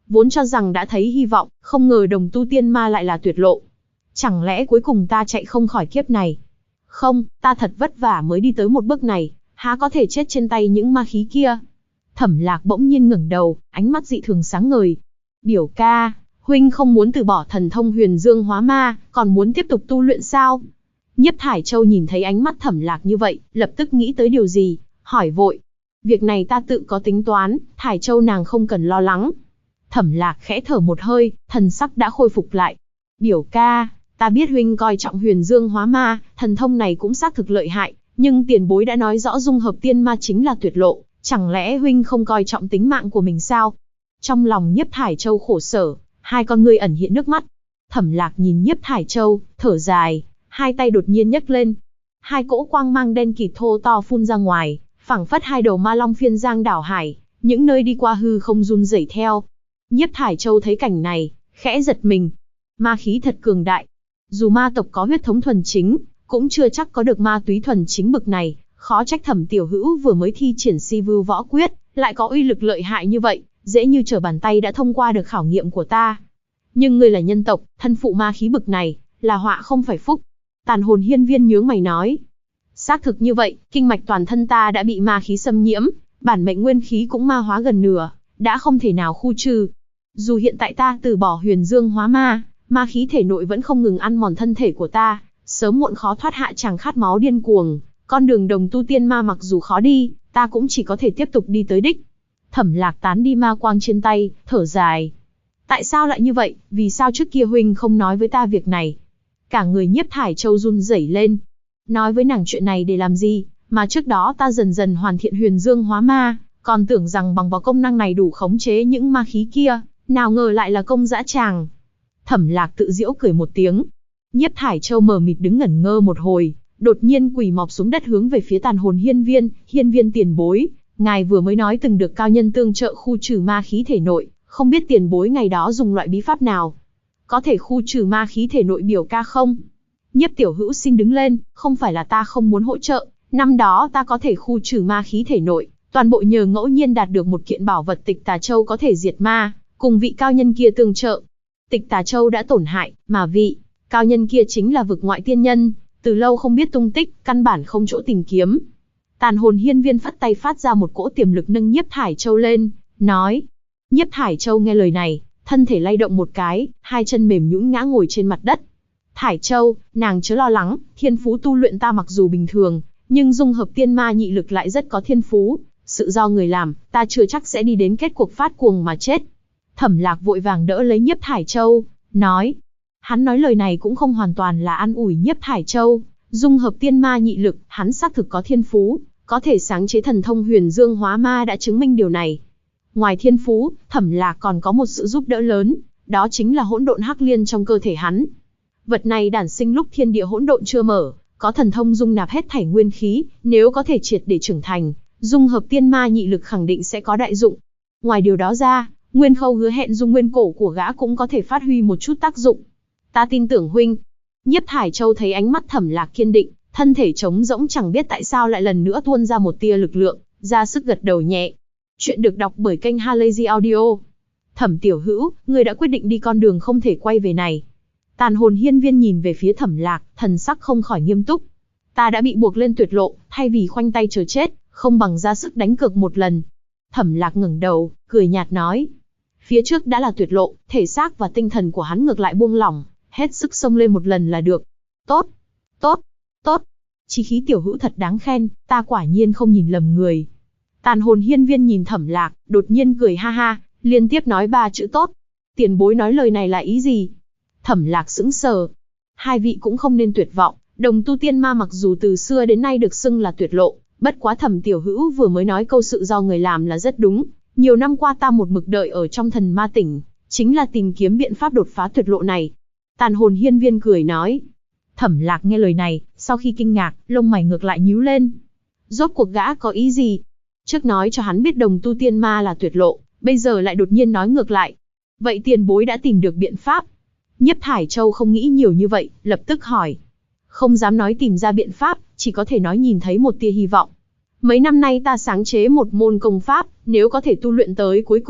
vốn cho rằng đã thấy hy vọng, không ngờ đồng tu tiên ma lại là tuyệt lộ. Chẳng lẽ cuối cùng ta chạy không khỏi kiếp này? Không, ta thật vất vả mới đi tới một bước này, há có thể chết trên tay những ma khí kia. Thẩm Lạc bỗng nhiên ngẩng đầu, ánh mắt dị thường sáng ngời. Biểu ca, huynh không muốn từ bỏ thần thông huyền dương hóa ma, còn muốn tiếp tục tu luyện sao? Nhiếp Thải Châu nhìn thấy ánh mắt Thẩm Lạc như vậy, lập tức nghĩ tới điều gì, hỏi vội. Việc này ta tự có tính toán, Thải Châu nàng không cần lo lắng. Thẩm Lạc khẽ thở một hơi, thần sắc đã khôi phục lại. Biểu ca, ta biết huynh coi trọng huyền dương hóa ma, thần thông này cũng xác thực lợi hại, nhưng tiền bối đã nói rõ dung hợp tiên ma chính là tuyệt lộ, chẳng lẽ huynh không coi trọng tính mạng của mình sao? Trong lòng Nhiếp Thải Châu khổ sở, hai con ngươi ẩn hiện nước mắt. Thẩm Lạc nhìn Nhiếp Thải Châu, thở dài, hai tay đột nhiên nhấc lên. Hai cỗ quang mang đen kịt thô to phun ra ngoài, phảng phất hai đầu ma long phiên giang đảo hải, những nơi đi qua hư không run rẩy theo. Nhiếp Thải Châu thấy cảnh này, khẽ giật mình. Ma khí thật cường đại. Dù ma tộc có huyết thống thuần chính, cũng chưa chắc có được ma túy thuần chính bực này, khó trách Thẩm Tiểu Hữu vừa mới thi triển Si Vưu Võ Quyết, lại có uy lực lợi hại như vậy, dễ như trở bàn tay đã thông qua được khảo nghiệm của ta. Nhưng ngươi là nhân tộc, thân phụ ma khí bực này, là họa không phải phúc. Tàn Hồn Hiên Viên nhướng mày nói. Xác thực như vậy, kinh mạch toàn thân ta đã bị ma khí xâm nhiễm, bản mệnh nguyên khí cũng ma hóa gần nửa, đã không thể nào khu trừ. Dù hiện tại ta từ bỏ huyền dương hóa ma, ma khí thể nội vẫn không ngừng ăn mòn thân thể của ta, sớm muộn khó thoát hạ tràng khát máu điên cuồng. Con đường đồng tu tiên ma mặc dù khó đi, ta cũng chỉ có thể tiếp tục đi tới đích. Thẩm Lạc tán đi ma quang trên tay, thở dài. Tại sao lại như vậy, vì sao trước kia huynh không nói với ta việc này? Cả người Nhiếp Thải Châu run rẩy lên. Nói với nàng chuyện này để làm gì, mà trước đó ta dần dần hoàn thiện huyền dương hóa ma, còn tưởng rằng bằng vào công năng này đủ khống chế những ma khí kia, nào ngờ lại là công dã tràng. Thẩm Lạc tự giễu cười một tiếng. Nhiếp Thải Châu mờ mịt đứng ngẩn ngơ một hồi, đột nhiên quỳ mọp xuống đất hướng về phía Tàn Hồn Hiên Viên tiền bối, ngài vừa mới nói từng được cao nhân tương trợ khu trừ ma khí thể nội, không biết tiền bối ngày đó dùng loại bí pháp nào? Có thể khu trừ ma khí thể nội biểu ca không? Nhiếp Tiểu Hữu xin đứng lên, không phải là ta không muốn hỗ trợ, năm đó ta có thể khu trừ ma khí thể nội, toàn bộ nhờ ngẫu nhiên đạt được một kiện bảo vật Tịch Tà Châu có thể diệt ma, cùng vị cao nhân kia tương trợ. Tịch Tà Châu đã tổn hại, mà vị cao nhân kia chính là vực ngoại tiên nhân, từ lâu không biết tung tích, căn bản không chỗ tìm kiếm. Tàn Hồn Hiên Viên phất tay phát ra một cỗ tiềm lực nâng Nhiếp Thải Châu lên, nói. Nhiếp Thải Châu nghe lời này, thân thể lay động một cái, hai chân mềm nhũn ngã ngồi trên mặt đất. Thải Châu, nàng chớ lo lắng, thiên phú tu luyện ta mặc dù bình thường, nhưng dung hợp tiên ma nhị lực lại rất có thiên phú, sự do người làm, ta chưa chắc sẽ đi đến kết cuộc phát cuồng mà chết. Thẩm Lạc vội vàng đỡ lấy Nhiếp Thải Châu, nói. Hắn nói lời này cũng không hoàn toàn là an ủi Nhiếp Thải Châu, dung hợp tiên ma nhị lực, hắn xác thực có thiên phú, có thể sáng chế thần thông huyền dương hóa ma đã chứng minh điều này. Ngoài thiên phú, Thẩm Lạc còn có một sự giúp đỡ lớn, đó chính là hỗn độn hắc liên trong cơ thể hắn. Vật này đản sinh lúc thiên địa hỗn độn chưa mở, có thần thông dung nạp hết thảy nguyên khí, nếu có thể triệt để trưởng thành, dung hợp tiên ma nhị lực khẳng định sẽ có đại dụng. Ngoài điều đó ra, Nguyên Khâu hứa hẹn dung nguyên cổ của gã cũng có thể phát huy một chút tác dụng. Ta tin tưởng huynh. Nhiếp Thải Châu thấy ánh mắt Thẩm Lạc kiên định, thân thể trống rỗng chẳng biết tại sao lại lần nữa tuôn ra một tia lực lượng, ra sức gật đầu nhẹ. Chuyện được đọc bởi kênh Halazy Audio. Thẩm Tiểu Hữu, ngươi đã quyết định đi con đường không thể quay về này. Tàn Hồn Hiên Viên nhìn về phía Thẩm Lạc, thần sắc không khỏi nghiêm túc. Ta đã bị buộc lên tuyệt lộ, thay vì khoanh tay chờ chết, không bằng ra sức đánh cược một lần. Thẩm Lạc ngẩng đầu, cười nhạt nói. Phía trước đã là tuyệt lộ, thể xác và tinh thần của hắn ngược lại buông lỏng, hết sức xông lên một lần là được. Tốt, tốt, tốt. Chí khí Tiểu Hữu thật đáng khen, ta quả nhiên không nhìn lầm người. Tàn Hồn Hiên Viên nhìn Thẩm Lạc, đột nhiên cười ha ha, liên tiếp nói 3 chữ tốt. Tiền bối nói lời này là ý gì? Thẩm Lạc sững sờ. Hai vị cũng không nên tuyệt vọng, đồng tu tiên ma mặc dù từ xưa đến nay được xưng là tuyệt lộ, bất quá Thẩm Tiểu Hữu vừa mới nói câu sự do người làm là rất đúng. Nhiều năm qua ta một mực đợi ở trong Thần Ma Tỉnh, chính là tìm kiếm biện pháp đột phá tuyệt lộ này. Tàn Hồn Hiên Viên cười nói. Thẩm Lạc nghe lời này, sau khi kinh ngạc, lông mày ngược lại nhíu lên. Rốt cuộc gã có ý gì? Trước nói cho hắn biết đồng tu tiên ma là tuyệt lộ, bây giờ lại đột nhiên nói ngược lại. Vậy tiền bối đã tìm được biện pháp? Nhiếp Thải Châu không nghĩ nhiều như vậy, lập tức hỏi. Không dám nói tìm ra biện pháp, chỉ có thể nói nhìn thấy một tia hy vọng. Mấy năm nay ta sáng chế một môn công pháp, nếu có thể tu luyện tới cuối cùng,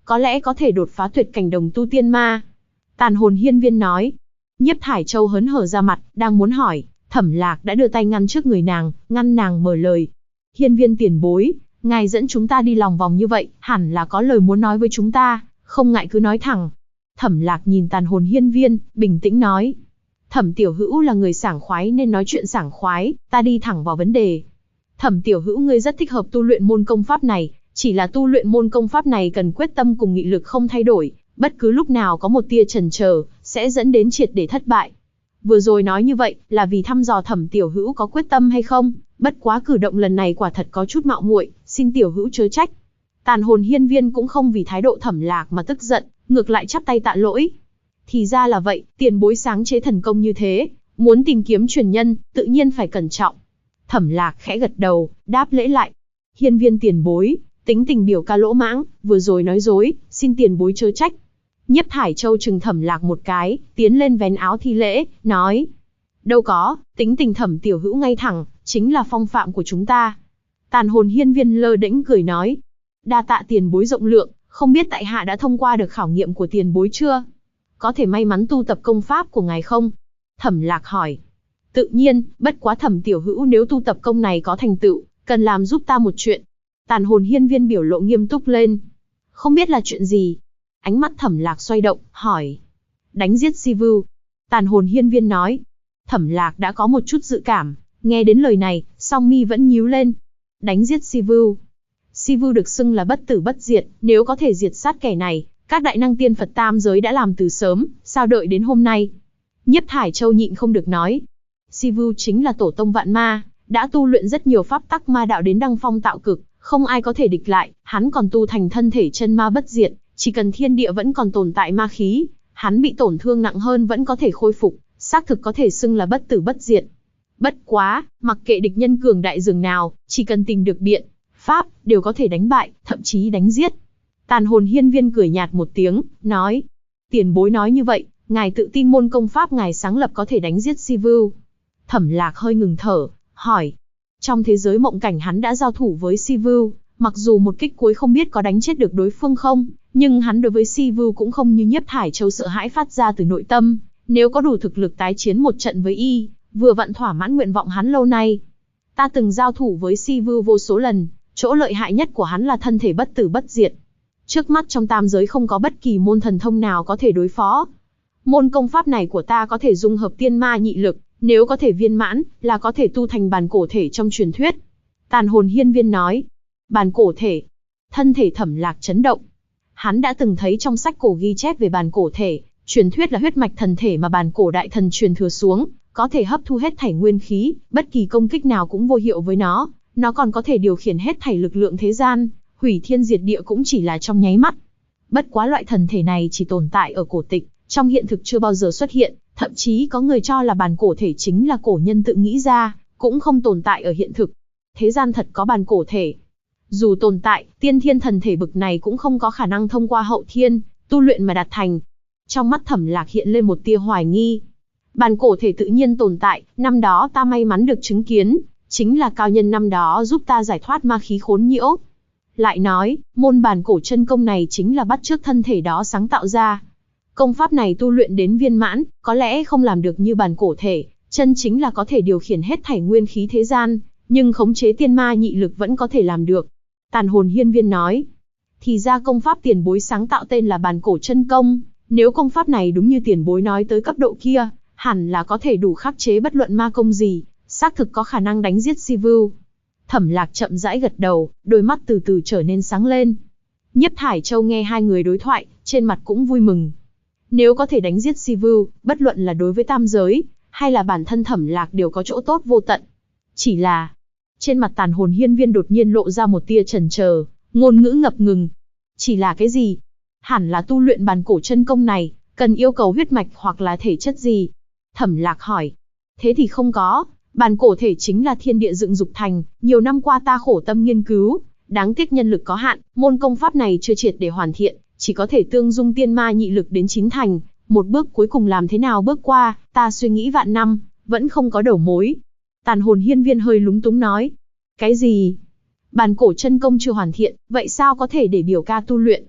có lẽ có thể đột phá tuyệt cảnh đồng tu tiên ma. Tàn hồn hiên viên nói. Nhiếp Thải Châu hớn hở ra mặt, đang muốn hỏi, Thẩm Lạc đã đưa tay ngăn trước người nàng, ngăn nàng mở lời. Hiên viên tiền bối, ngài dẫn chúng ta đi lòng vòng như vậy, hẳn là có lời muốn nói với chúng ta, không ngại cứ nói thẳng. Thẩm Lạc nhìn tàn hồn hiên viên, bình tĩnh nói. Thẩm tiểu hữu là người sảng khoái nên nói chuyện sảng khoái, ta đi thẳng vào vấn đề. Thẩm tiểu hữu ngươi rất thích hợp tu luyện môn công pháp này, chỉ là tu luyện môn công pháp này cần quyết tâm cùng nghị lực không thay đổi, bất cứ lúc nào có một tia chần chờ, sẽ dẫn đến triệt để thất bại. Vừa rồi nói như vậy, là vì thăm dò Thẩm tiểu hữu có quyết tâm hay không, bất quá cử động lần này quả thật có chút mạo muội, xin tiểu hữu chớ trách. Tàn hồn hiên viên cũng không vì thái độ Thẩm Lạc mà tức giận, ngược lại chắp tay tạ lỗi. Thì ra là vậy, tiền bối sáng chế thần công như thế, muốn tìm kiếm truyền nhân, tự nhiên phải cẩn trọng. Thẩm Lạc khẽ gật đầu, đáp lễ lại. Hiên viên tiền bối, tính tình biểu ca lỗ mãng, vừa rồi nói dối, xin tiền bối chớ trách. Nhiếp Thải Châu trừng Thẩm Lạc một cái, tiến lên vén áo thi lễ, nói. Đâu có, tính tình Thẩm tiểu hữu ngay thẳng, chính là phong phạm của chúng ta. Tàn hồn hiên viên lơ đễnh cười nói. Đa tạ tiền bối rộng lượng, không biết tại hạ đã thông qua được khảo nghiệm của tiền bối chưa? Có thể may mắn tu tập công pháp của ngài không? Thẩm Lạc hỏi. Tự nhiên, bất quá Thẩm tiểu hữu nếu tu tập công này có thành tựu, cần làm giúp ta một chuyện. Tàn hồn hiên viên biểu lộ nghiêm túc lên. Không biết là chuyện gì? Ánh mắt Thẩm Lạc xoay động, hỏi. Đánh giết Si Vưu. Tàn hồn hiên viên nói. Thẩm Lạc đã có một chút dự cảm, nghe đến lời này, song mi vẫn nhíu lên. Đánh giết Si Vưu. Si Vưu được xưng là bất tử bất diệt, nếu có thể diệt sát kẻ này, các đại năng tiên Phật tam giới đã làm từ sớm, sao đợi đến hôm nay? Nhiếp Thải Châu nhịn không được nói. Si Vưu chính là tổ tông vạn ma, đã tu luyện rất nhiều pháp tắc ma đạo đến đăng phong tạo cực, không ai có thể địch lại, hắn còn tu thành thân thể chân ma bất diệt, chỉ cần thiên địa vẫn còn tồn tại ma khí, hắn bị tổn thương nặng hơn vẫn có thể khôi phục, xác thực có thể xưng là bất tử bất diệt. Bất quá, mặc kệ địch nhân cường đại dường nào, chỉ cần tìm được biện pháp, đều có thể đánh bại, thậm chí đánh giết. Tàn hồn hiên viên cười nhạt một tiếng, nói. Tiền bối nói như vậy, ngài tự tin môn công pháp ngài sáng lập có thể đánh giết Si Vưu. Thẩm Lạc hơi ngừng thở, hỏi. Trong thế giới mộng cảnh hắn đã giao thủ với Si Vưu, mặc dù một kích cuối không biết có đánh chết được đối phương không, nhưng hắn đối với Si Vưu cũng không như Nhiếp Thải Châu sợ hãi phát ra từ nội tâm, nếu có đủ thực lực tái chiến một trận với y, vừa vặn thỏa mãn nguyện vọng hắn lâu nay. Ta từng giao thủ với Si Vưu vô số lần, chỗ lợi hại nhất của hắn là thân thể bất tử bất diệt. Trước mắt trong tam giới không có bất kỳ môn thần thông nào có thể đối phó. Môn công pháp này của ta có thể dung hợp tiên ma nhị lực, nếu có thể viên mãn, là có thể tu thành bàn cổ thể trong truyền thuyết. Tàn hồn hiên viên nói. Bàn cổ thể. Thân thể Thẩm Lạc chấn động. Hắn đã từng thấy trong sách cổ ghi chép về bàn cổ thể, truyền thuyết là huyết mạch thần thể mà bàn cổ đại thần truyền thừa xuống, có thể hấp thu hết thảy nguyên khí, bất kỳ công kích nào cũng vô hiệu với nó còn có thể điều khiển hết thảy lực lượng thế gian, hủy thiên diệt địa cũng chỉ là trong nháy mắt. Bất quá loại thần thể này chỉ tồn tại ở cổ tịch, trong hiện thực chưa bao giờ xuất hiện, thậm chí có người cho là bàn cổ thể chính là cổ nhân tự nghĩ ra, cũng không tồn tại ở hiện thực. Thế gian thật có bàn cổ thể. Dù tồn tại, tiên thiên thần thể bực này cũng không có khả năng thông qua hậu thiên, tu luyện mà đạt thành. Trong mắt Thẩm Lạc hiện lên một tia hoài nghi. Bàn cổ thể tự nhiên tồn tại, năm đó ta may mắn được chứng kiến, chính là cao nhân năm đó giúp ta giải thoát ma khí khốn nhiễu. Lại nói, môn bàn cổ chân công này chính là bắt chước thân thể đó sáng tạo ra. Công pháp này tu luyện đến viên mãn, có lẽ không làm được như bàn cổ thể, chân chính là có thể điều khiển hết thảy nguyên khí thế gian, nhưng khống chế tiên ma nhị lực vẫn có thể làm được. Tàn hồn hiên viên nói. Thì ra công pháp tiền bối sáng tạo tên là bàn cổ chân công, nếu công pháp này đúng như tiền bối nói tới cấp độ kia, hẳn là có thể đủ khắc chế bất luận ma công gì, xác thực có khả năng đánh giết Si Vưu. Thẩm Lạc chậm rãi gật đầu, đôi mắt từ từ trở nên sáng lên. Nhiếp Thải Châu nghe hai người đối thoại, trên mặt cũng vui mừng. Nếu có thể đánh giết Si Vưu, bất luận là đối với tam giới, hay là bản thân Thẩm Lạc đều có chỗ tốt vô tận. Chỉ là, trên mặt tàn hồn hiên viên đột nhiên lộ ra một tia chần chờ, ngôn ngữ ngập ngừng. Chỉ là cái gì? Hẳn là tu luyện bàn cổ chân công này, cần yêu cầu huyết mạch hoặc là thể chất gì? Thẩm Lạc hỏi. Thế thì không có, bàn cổ thể chính là thiên địa dựng dục thành, nhiều năm qua ta khổ tâm nghiên cứu, đáng tiếc nhân lực có hạn, môn công pháp này chưa triệt để hoàn thiện, chỉ có thể tương dung tiên ma nhị lực đến chín thành, một bước cuối cùng làm thế nào bước qua, ta suy nghĩ vạn năm, vẫn không có đầu mối. Tàn hồn hiên viên hơi lúng túng nói. Cái gì? Bàn cổ chân công chưa hoàn thiện, vậy sao có thể để biểu ca tu luyện?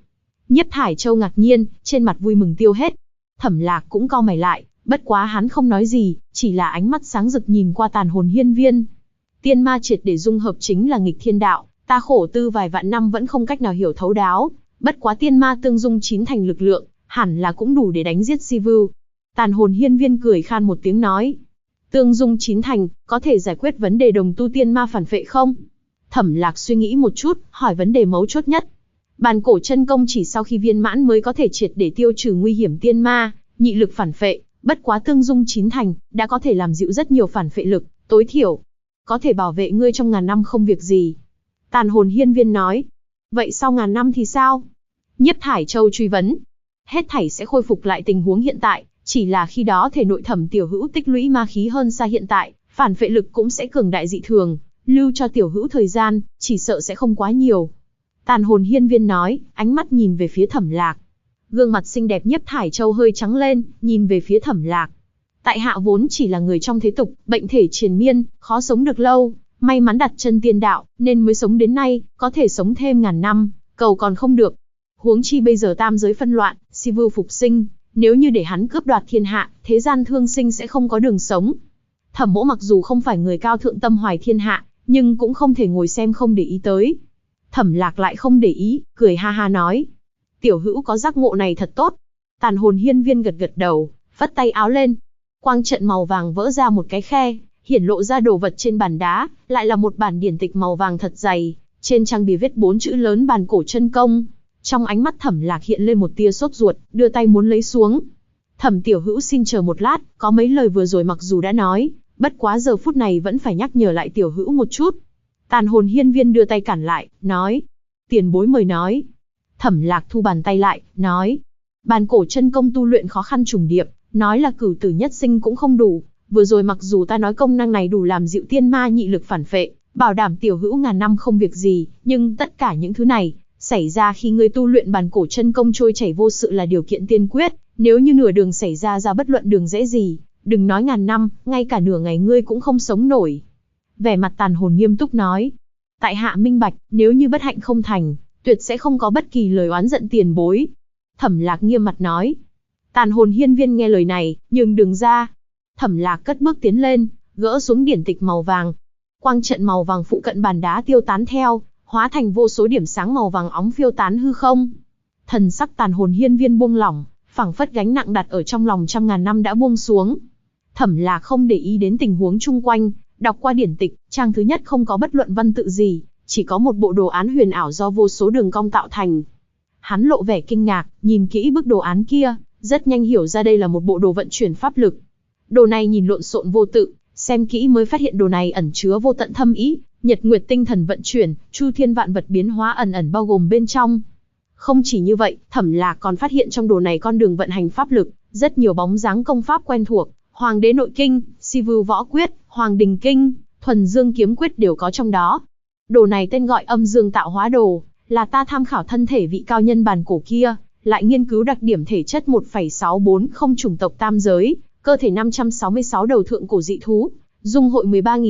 Nhiếp Thải Châu ngạc nhiên, trên mặt vui mừng tiêu hết. Thẩm Lạc cũng cau mày lại, bất quá hắn không nói gì, chỉ là ánh mắt sáng rực nhìn qua Tàn Hồn Hiên Viên. Tiên ma triệt để dung hợp chính là nghịch thiên đạo, ta khổ tư vài vạn năm vẫn không cách nào hiểu thấu đáo, bất quá tiên ma tương dung chín thành lực lượng, hẳn là cũng đủ để đánh giết Si Vưu. Tàn Hồn Hiên Viên cười khan một tiếng nói, tương dung chín thành, có thể giải quyết vấn đề đồng tu tiên ma phản phệ không? Thẩm Lạc suy nghĩ một chút, hỏi vấn đề mấu chốt nhất. Bàn cổ chân công chỉ sau khi viên mãn mới có thể triệt để tiêu trừ nguy hiểm tiên ma, nhị lực phản phệ, bất quá tương dung chín thành, đã có thể làm dịu rất nhiều phản phệ lực, tối thiểu có thể bảo vệ ngươi trong ngàn năm không việc gì. Tàn Hồn Hiên Viên nói, vậy sau ngàn năm thì sao? Nhiếp Thải Châu truy vấn, hết thảy sẽ khôi phục lại tình huống hiện tại, chỉ là khi đó thể nội Thẩm tiểu hữu tích lũy ma khí hơn xa hiện tại, phản phệ lực cũng sẽ cường đại dị thường, lưu cho tiểu hữu thời gian, chỉ sợ sẽ không quá nhiều. Tàn Hồn Hiên Viên nói, ánh mắt nhìn về phía Thẩm Lạc. Gương mặt xinh đẹp Nhiếp Thải Châu hơi trắng lên, nhìn về phía Thẩm Lạc. Tại hạ vốn chỉ là người trong thế tục, bệnh thể triền miên, khó sống được lâu, may mắn đặt chân tiên đạo, nên mới sống đến nay, có thể sống thêm ngàn năm, cầu còn không được. Huống chi bây giờ tam giới phân loạn, Si Vưu phục sinh, nếu như để hắn cướp đoạt thiên hạ, thế gian thương sinh sẽ không có đường sống. Thẩm mỗ mặc dù không phải người cao thượng tâm hoài thiên hạ, nhưng cũng không thể ngồi xem không để ý tới. Thẩm Lạc lại không để ý, cười ha ha nói, tiểu hữu có giác ngộ này thật tốt. Tàn Hồn Hiên Viên gật gật đầu, vất tay áo lên. Quang trận màu vàng vỡ ra một cái khe, hiển lộ ra đồ vật trên bàn đá, lại là một bản điển tịch màu vàng thật dày, trên trang bìa viết 4 chữ lớn bàn cổ chân công. Trong ánh mắt Thẩm Lạc hiện lên một tia sốt ruột, đưa tay muốn lấy xuống. Thẩm tiểu hữu xin chờ một lát, có mấy lời vừa rồi mặc dù đã nói, bất quá giờ phút này vẫn phải nhắc nhở lại tiểu hữu một chút. Tàn Hồn Hiên Viên đưa tay cản lại, nói, tiền bối mời nói. Thẩm Lạc thu bàn tay lại, nói, bàn cổ chân công tu luyện khó khăn trùng điệp, nói là cửu tử nhất sinh cũng không đủ. Vừa rồi mặc dù ta nói công năng này đủ làm dịu tiên ma nhị lực phản phệ, bảo đảm tiểu hữu ngàn năm không việc gì, nhưng tất cả những thứ này xảy ra khi ngươi tu luyện bàn cổ chân công trôi chảy vô sự là điều kiện tiên quyết. Nếu như nửa đường xảy ra bất luận đường rẽ gì, đừng nói ngàn năm, ngay cả nửa ngày ngươi cũng không sống nổi. Vẻ mặt Tàn Hồn nghiêm túc nói, tại hạ minh bạch, nếu như bất hạnh không thành, tuyệt sẽ không có bất kỳ lời oán giận tiền bối. Thẩm Lạc nghiêm mặt nói. Tàn Hồn Hiên Viên nghe lời này, nhường đường ra. Thẩm Lạc cất bước tiến lên, gỡ xuống điển tịch màu vàng. Quang trận màu vàng phụ cận bàn đá tiêu tán theo, hóa thành vô số điểm sáng màu vàng óng phiêu tán hư không. Thần sắc Tàn Hồn Hiên Viên buông lỏng, phảng phất gánh nặng đặt ở trong lòng trăm ngàn năm đã buông xuống. Thẩm Lạc không để ý đến tình huống chung quanh, đọc qua điển tịch, trang thứ nhất không có bất luận văn tự gì, chỉ có một bộ đồ án huyền ảo do vô số đường cong tạo thành. Hắn lộ vẻ kinh ngạc, nhìn kỹ bức đồ án kia, rất nhanh hiểu ra đây là một bộ đồ vận chuyển pháp lực. Đồ này nhìn lộn xộn vô tự, xem kỹ mới phát hiện đồ này ẩn chứa vô tận thâm ý, nhật nguyệt tinh thần vận chuyển, chu thiên vạn vật biến hóa ẩn ẩn bao gồm bên trong. Không chỉ như vậy, Thẩm Lạc còn phát hiện trong đồ này con đường vận hành pháp lực, rất nhiều bóng dáng công pháp quen thuộc, Hoàng đế nội kinh, Si Vưu võ quyết, Hoàng đình kinh, Thuần Dương kiếm quyết đều có trong đó. Đồ này tên gọi Âm Dương Tạo Hóa Đồ, là ta tham khảo thân thể vị cao nhân bàn cổ kia, lại nghiên cứu đặc điểm thể chất 1,640 chủng tộc tam giới, cơ thể 566 đầu thượng cổ dị thú, dung hội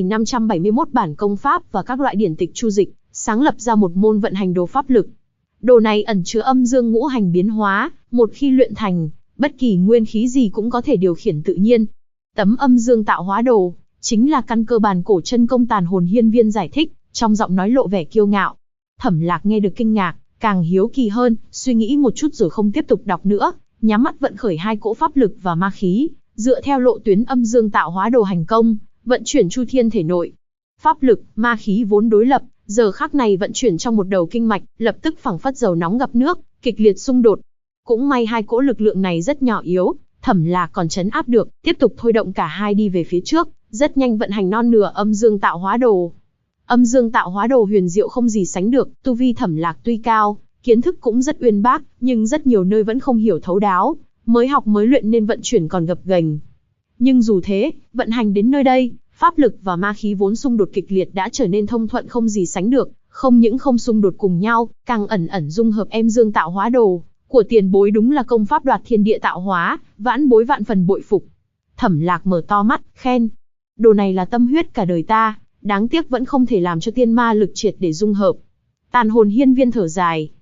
13.571 bản công pháp và các loại điển tịch chu dịch, sáng lập ra một môn vận hành đồ pháp lực. Đồ này ẩn chứa âm dương ngũ hành biến hóa, một khi luyện thành, bất kỳ nguyên khí gì cũng có thể điều khiển tự nhiên. Tấm Âm Dương Tạo Hóa Đồ chính là căn cơ bàn cổ chân công. Tàn Hồn Hiên Viên giải thích, trong giọng nói lộ vẻ kiêu ngạo. Thẩm Lạc nghe được kinh ngạc, càng hiếu kỳ hơn, suy nghĩ một chút rồi không tiếp tục đọc nữa, nhắm mắt vận khởi hai cỗ pháp lực và ma khí, dựa theo lộ tuyến Âm Dương Tạo Hóa Đồ hành công, vận chuyển chu thiên thể nội. Pháp lực, ma khí vốn đối lập, giờ khắc này vận chuyển trong một đầu kinh mạch, lập tức phảng phất dầu nóng gặp nước, kịch liệt xung đột. Cũng may hai cỗ lực lượng này rất nhỏ yếu, Thẩm Lạc còn trấn áp được, tiếp tục thôi động cả hai đi về phía trước, rất nhanh vận hành non nửa Âm Dương Tạo Hóa Đồ. Âm Dương Tạo Hóa Đồ huyền diệu không gì sánh được, tu vi Thẩm Lạc tuy cao, kiến thức cũng rất uyên bác, nhưng rất nhiều nơi vẫn không hiểu thấu đáo, mới học mới luyện nên vận chuyển còn gập ghềnh. Nhưng dù thế, vận hành đến nơi đây, pháp lực và ma khí vốn xung đột kịch liệt đã trở nên thông thuận không gì sánh được, không những không xung đột cùng nhau, càng ẩn ẩn dung hợp. Âm Dương Tạo Hóa Đồ của tiền bối đúng là công pháp đoạt thiên địa tạo hóa, vãn bối vạn phần bội phục. Thẩm Lạc mở to mắt, khen. Đồ này là tâm huyết cả đời ta, đáng tiếc vẫn không thể làm cho tiên ma lực triệt để dung hợp. Tàn Hồn Hiên Viên thở dài.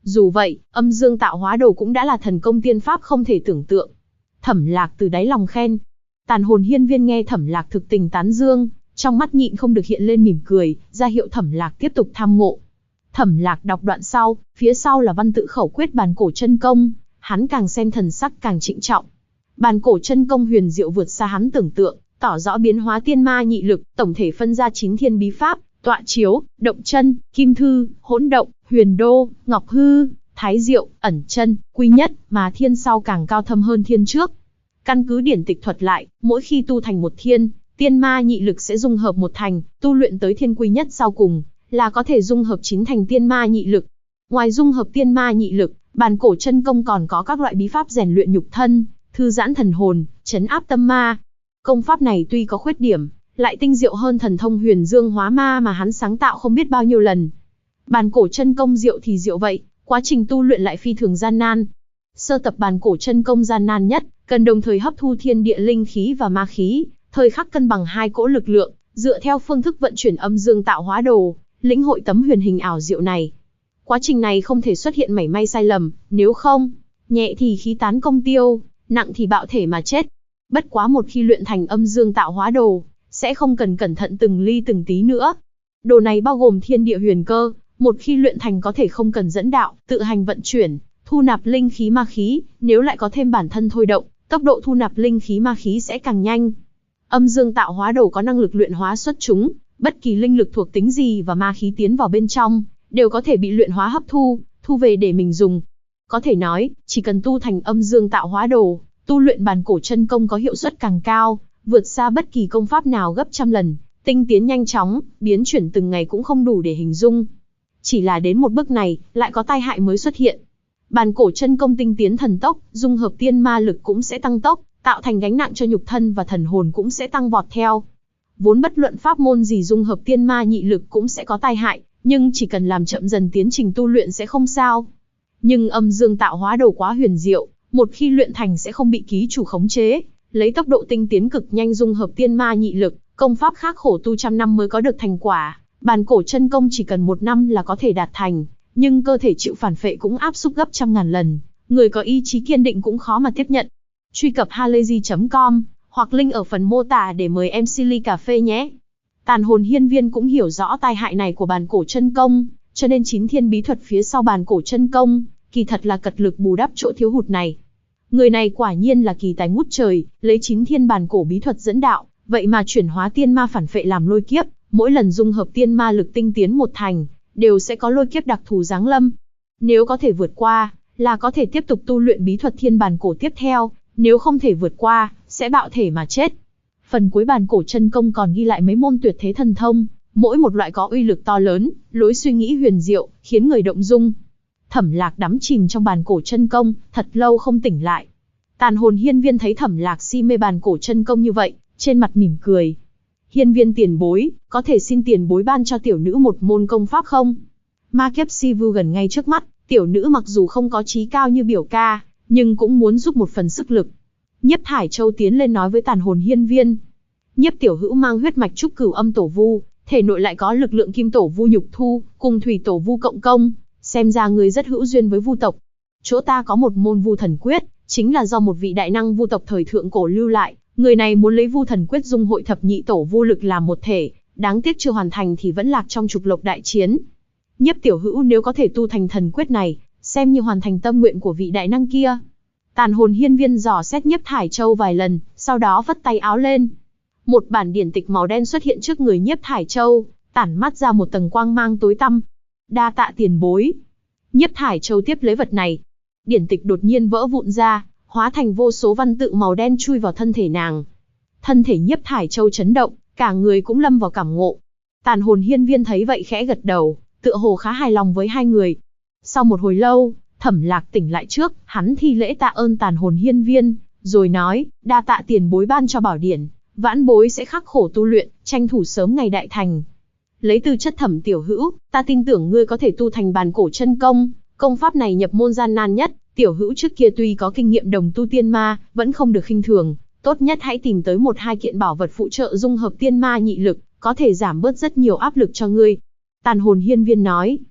Dù vậy, âm dương tạo hóa đồ cũng đã là thần công tiên pháp không thể tưởng tượng. Thẩm Lạc từ đáy lòng khen. Tàn hồn hiên viên nghe Thẩm Lạc thực tình tán dương, trong mắt nhịn không được hiện lên mỉm cười, ra hiệu Thẩm Lạc tiếp tục tham ngộ. Thẩm Lạc đọc đoạn sau, phía sau là văn tự khẩu quyết bàn cổ chân công, hắn càng xem thần sắc càng trịnh trọng. Bàn cổ chân công huyền diệu vượt xa hắn tưởng tượng, tỏ rõ biến hóa tiên ma nhị lực, tổng thể phân ra 9 thiên bí pháp, tọa chiếu, động chân, kim thư, hỗn động, huyền đô, ngọc hư, thái diệu, ẩn chân, quy nhất, mà thiên sau càng cao thâm hơn thiên trước. Căn cứ điển tịch thuật lại, mỗi khi tu thành một thiên, tiên ma nhị lực sẽ dung hợp một thành, tu luyện tới thiên quy nhất sau cùng, là có thể dung hợp 9 thành tiên ma nhị lực. Ngoài dung hợp tiên ma nhị lực, bàn cổ chân công còn có các loại bí pháp rèn luyện nhục thân, thư giãn thần hồn, trấn áp tâm ma. Công pháp này tuy có khuyết điểm, lại tinh diệu hơn thần thông huyền dương hóa ma mà hắn sáng tạo không biết bao nhiêu lần. Bàn cổ chân công diệu thì diệu vậy, quá trình tu luyện lại phi thường gian nan. Sơ tập bàn cổ chân công gian nan nhất, cần đồng thời hấp thu thiên địa linh khí và ma khí, thời khắc cân bằng hai cỗ lực lượng, dựa theo phương thức vận chuyển âm dương tạo hóa đồ, lĩnh hội tấm huyền hình ảo diệu này. Quá trình này không thể xuất hiện mảy may sai lầm, nếu không, nhẹ thì khí tán công tiêu, nặng thì bạo thể mà chết. Bất quá một khi luyện thành âm dương tạo hóa đồ, sẽ không cần cẩn thận từng ly từng tí nữa. Đồ này bao gồm thiên địa huyền cơ, một khi luyện thành có thể không cần dẫn đạo, tự hành vận chuyển, thu nạp linh khí ma khí, nếu lại có thêm bản thân thôi động, tốc độ thu nạp linh khí ma khí sẽ càng nhanh. Âm dương tạo hóa đồ có năng lực luyện hóa xuất chúng, bất kỳ linh lực thuộc tính gì và ma khí tiến vào bên trong, đều có thể bị luyện hóa hấp thu, thu về để mình dùng. Có thể nói, chỉ cần tu thành âm dương tạo hóa đồ, tu luyện bàn cổ chân công có hiệu suất càng cao, vượt xa bất kỳ công pháp nào gấp trăm lần, tinh tiến nhanh chóng, biến chuyển từng ngày cũng không đủ để hình dung. Chỉ là đến một bước này, lại có tai hại mới xuất hiện. Bàn cổ chân công tinh tiến thần tốc, dung hợp tiên ma lực cũng sẽ tăng tốc, tạo thành gánh nặng cho nhục thân và thần hồn cũng sẽ tăng vọt theo. Vốn bất luận pháp môn gì dung hợp tiên ma nhị lực cũng sẽ có tai hại, nhưng chỉ cần làm chậm dần tiến trình tu luyện sẽ không sao. Nhưng âm dương tạo hóa đồ quá huyền diệu, một khi luyện thành sẽ không bị ký chủ khống chế, lấy tốc độ tinh tiến cực nhanh dung hợp tiên ma nhị lực, công pháp khắc khổ tu trăm năm mới có được thành quả. Bàn cổ chân công chỉ cần 1 năm là có thể đạt thành, nhưng cơ thể chịu phản phệ cũng áp xúc gấp trăm ngàn lần, người có ý chí kiên định cũng khó mà tiếp nhận. Truy cập halayzi.com hoặc link ở phần mô tả để mời MC ly cà phê nhé. Tàn hồn hiên viên cũng hiểu rõ tai hại này của bàn cổ chân công, cho nên 9 thiên bí thuật phía sau bàn cổ chân công, kỳ thật là cật lực bù đắp chỗ thiếu hụt này. Người này quả nhiên là kỳ tài ngút trời, lấy 9 thiên bàn cổ bí thuật dẫn đạo, vậy mà chuyển hóa tiên ma phản phệ làm lôi kiếp, mỗi lần dung hợp tiên ma lực tinh tiến một thành, đều sẽ có lôi kiếp đặc thù giáng lâm. Nếu có thể vượt qua, là có thể tiếp tục tu luyện bí thuật thiên bàn cổ tiếp theo, nếu không thể vượt qua, sẽ bạo thể mà chết. Phần cuối bàn cổ chân công còn ghi lại mấy môn tuyệt thế thần thông, mỗi một loại có uy lực to lớn, lối suy nghĩ huyền diệu, khiến người động dung. Thẩm Lạc đắm chìm trong bàn cổ chân công, thật lâu không tỉnh lại. Tàn hồn hiên viên thấy Thẩm Lạc si mê bàn cổ chân công như vậy, trên mặt mỉm cười. Hiên viên tiền bối, có thể xin tiền bối ban cho tiểu nữ một môn công pháp không? Ma kiếp si vu gần ngay trước mắt, tiểu nữ mặc dù không có chí cao như biểu ca, nhưng cũng muốn giúp một phần sức lực. Nhiếp Thải Châu tiến lên nói với tàn hồn hiên viên. Nhiếp tiểu hữu mang huyết mạch trúc cửu âm tổ vu, thể nội lại có lực lượng kim tổ vu nhục thu, cùng thủy tổ vu cộng công, xem ra người rất hữu duyên với vu tộc. Chỗ ta có một môn vu thần quyết, chính là do một vị đại năng vu tộc thời thượng cổ lưu lại, người này muốn lấy vu thần quyết dung hội thập nhị tổ vu lực làm một thể, đáng tiếc chưa hoàn thành thì vẫn lạc trong trục lộc đại chiến. Nhiếp tiểu hữu nếu có thể tu thành thần quyết này, xem như hoàn thành tâm nguyện của vị đại năng kia. Tàn hồn hiên viên dò xét Nhiếp Thải Châu vài lần, sau đó vất tay áo lên. Một bản điển tịch màu đen xuất hiện trước người Nhiếp Thải Châu, tản mát ra một tầng quang mang tối tăm. Đa tạ tiền bối. Nhiếp Thải Châu tiếp lấy vật này. Điển tịch đột nhiên vỡ vụn ra, hóa thành vô số văn tự màu đen chui vào thân thể nàng. Thân thể Nhiếp Thải Châu chấn động, cả người cũng lâm vào cảm ngộ. Tàn hồn hiên viên thấy vậy khẽ gật đầu, tựa hồ khá hài lòng với hai người. Sau một hồi lâu, Thẩm Lạc tỉnh lại trước, hắn thi lễ tạ ơn tàn hồn hiên viên, rồi nói, đa tạ tiền bối ban cho bảo điển, vãn bối sẽ khắc khổ tu luyện, tranh thủ sớm ngày đại thành. Lấy tư chất Thẩm tiểu hữu, ta tin tưởng ngươi có thể tu thành bàn cổ chân công, công pháp này nhập môn gian nan nhất, tiểu hữu trước kia tuy có kinh nghiệm đồng tu tiên ma, vẫn không được khinh thường, tốt nhất hãy tìm tới 1-2 kiện bảo vật phụ trợ dung hợp tiên ma nhị lực, có thể giảm bớt rất nhiều áp lực cho ngươi. Tàn hồn hiên viên nói.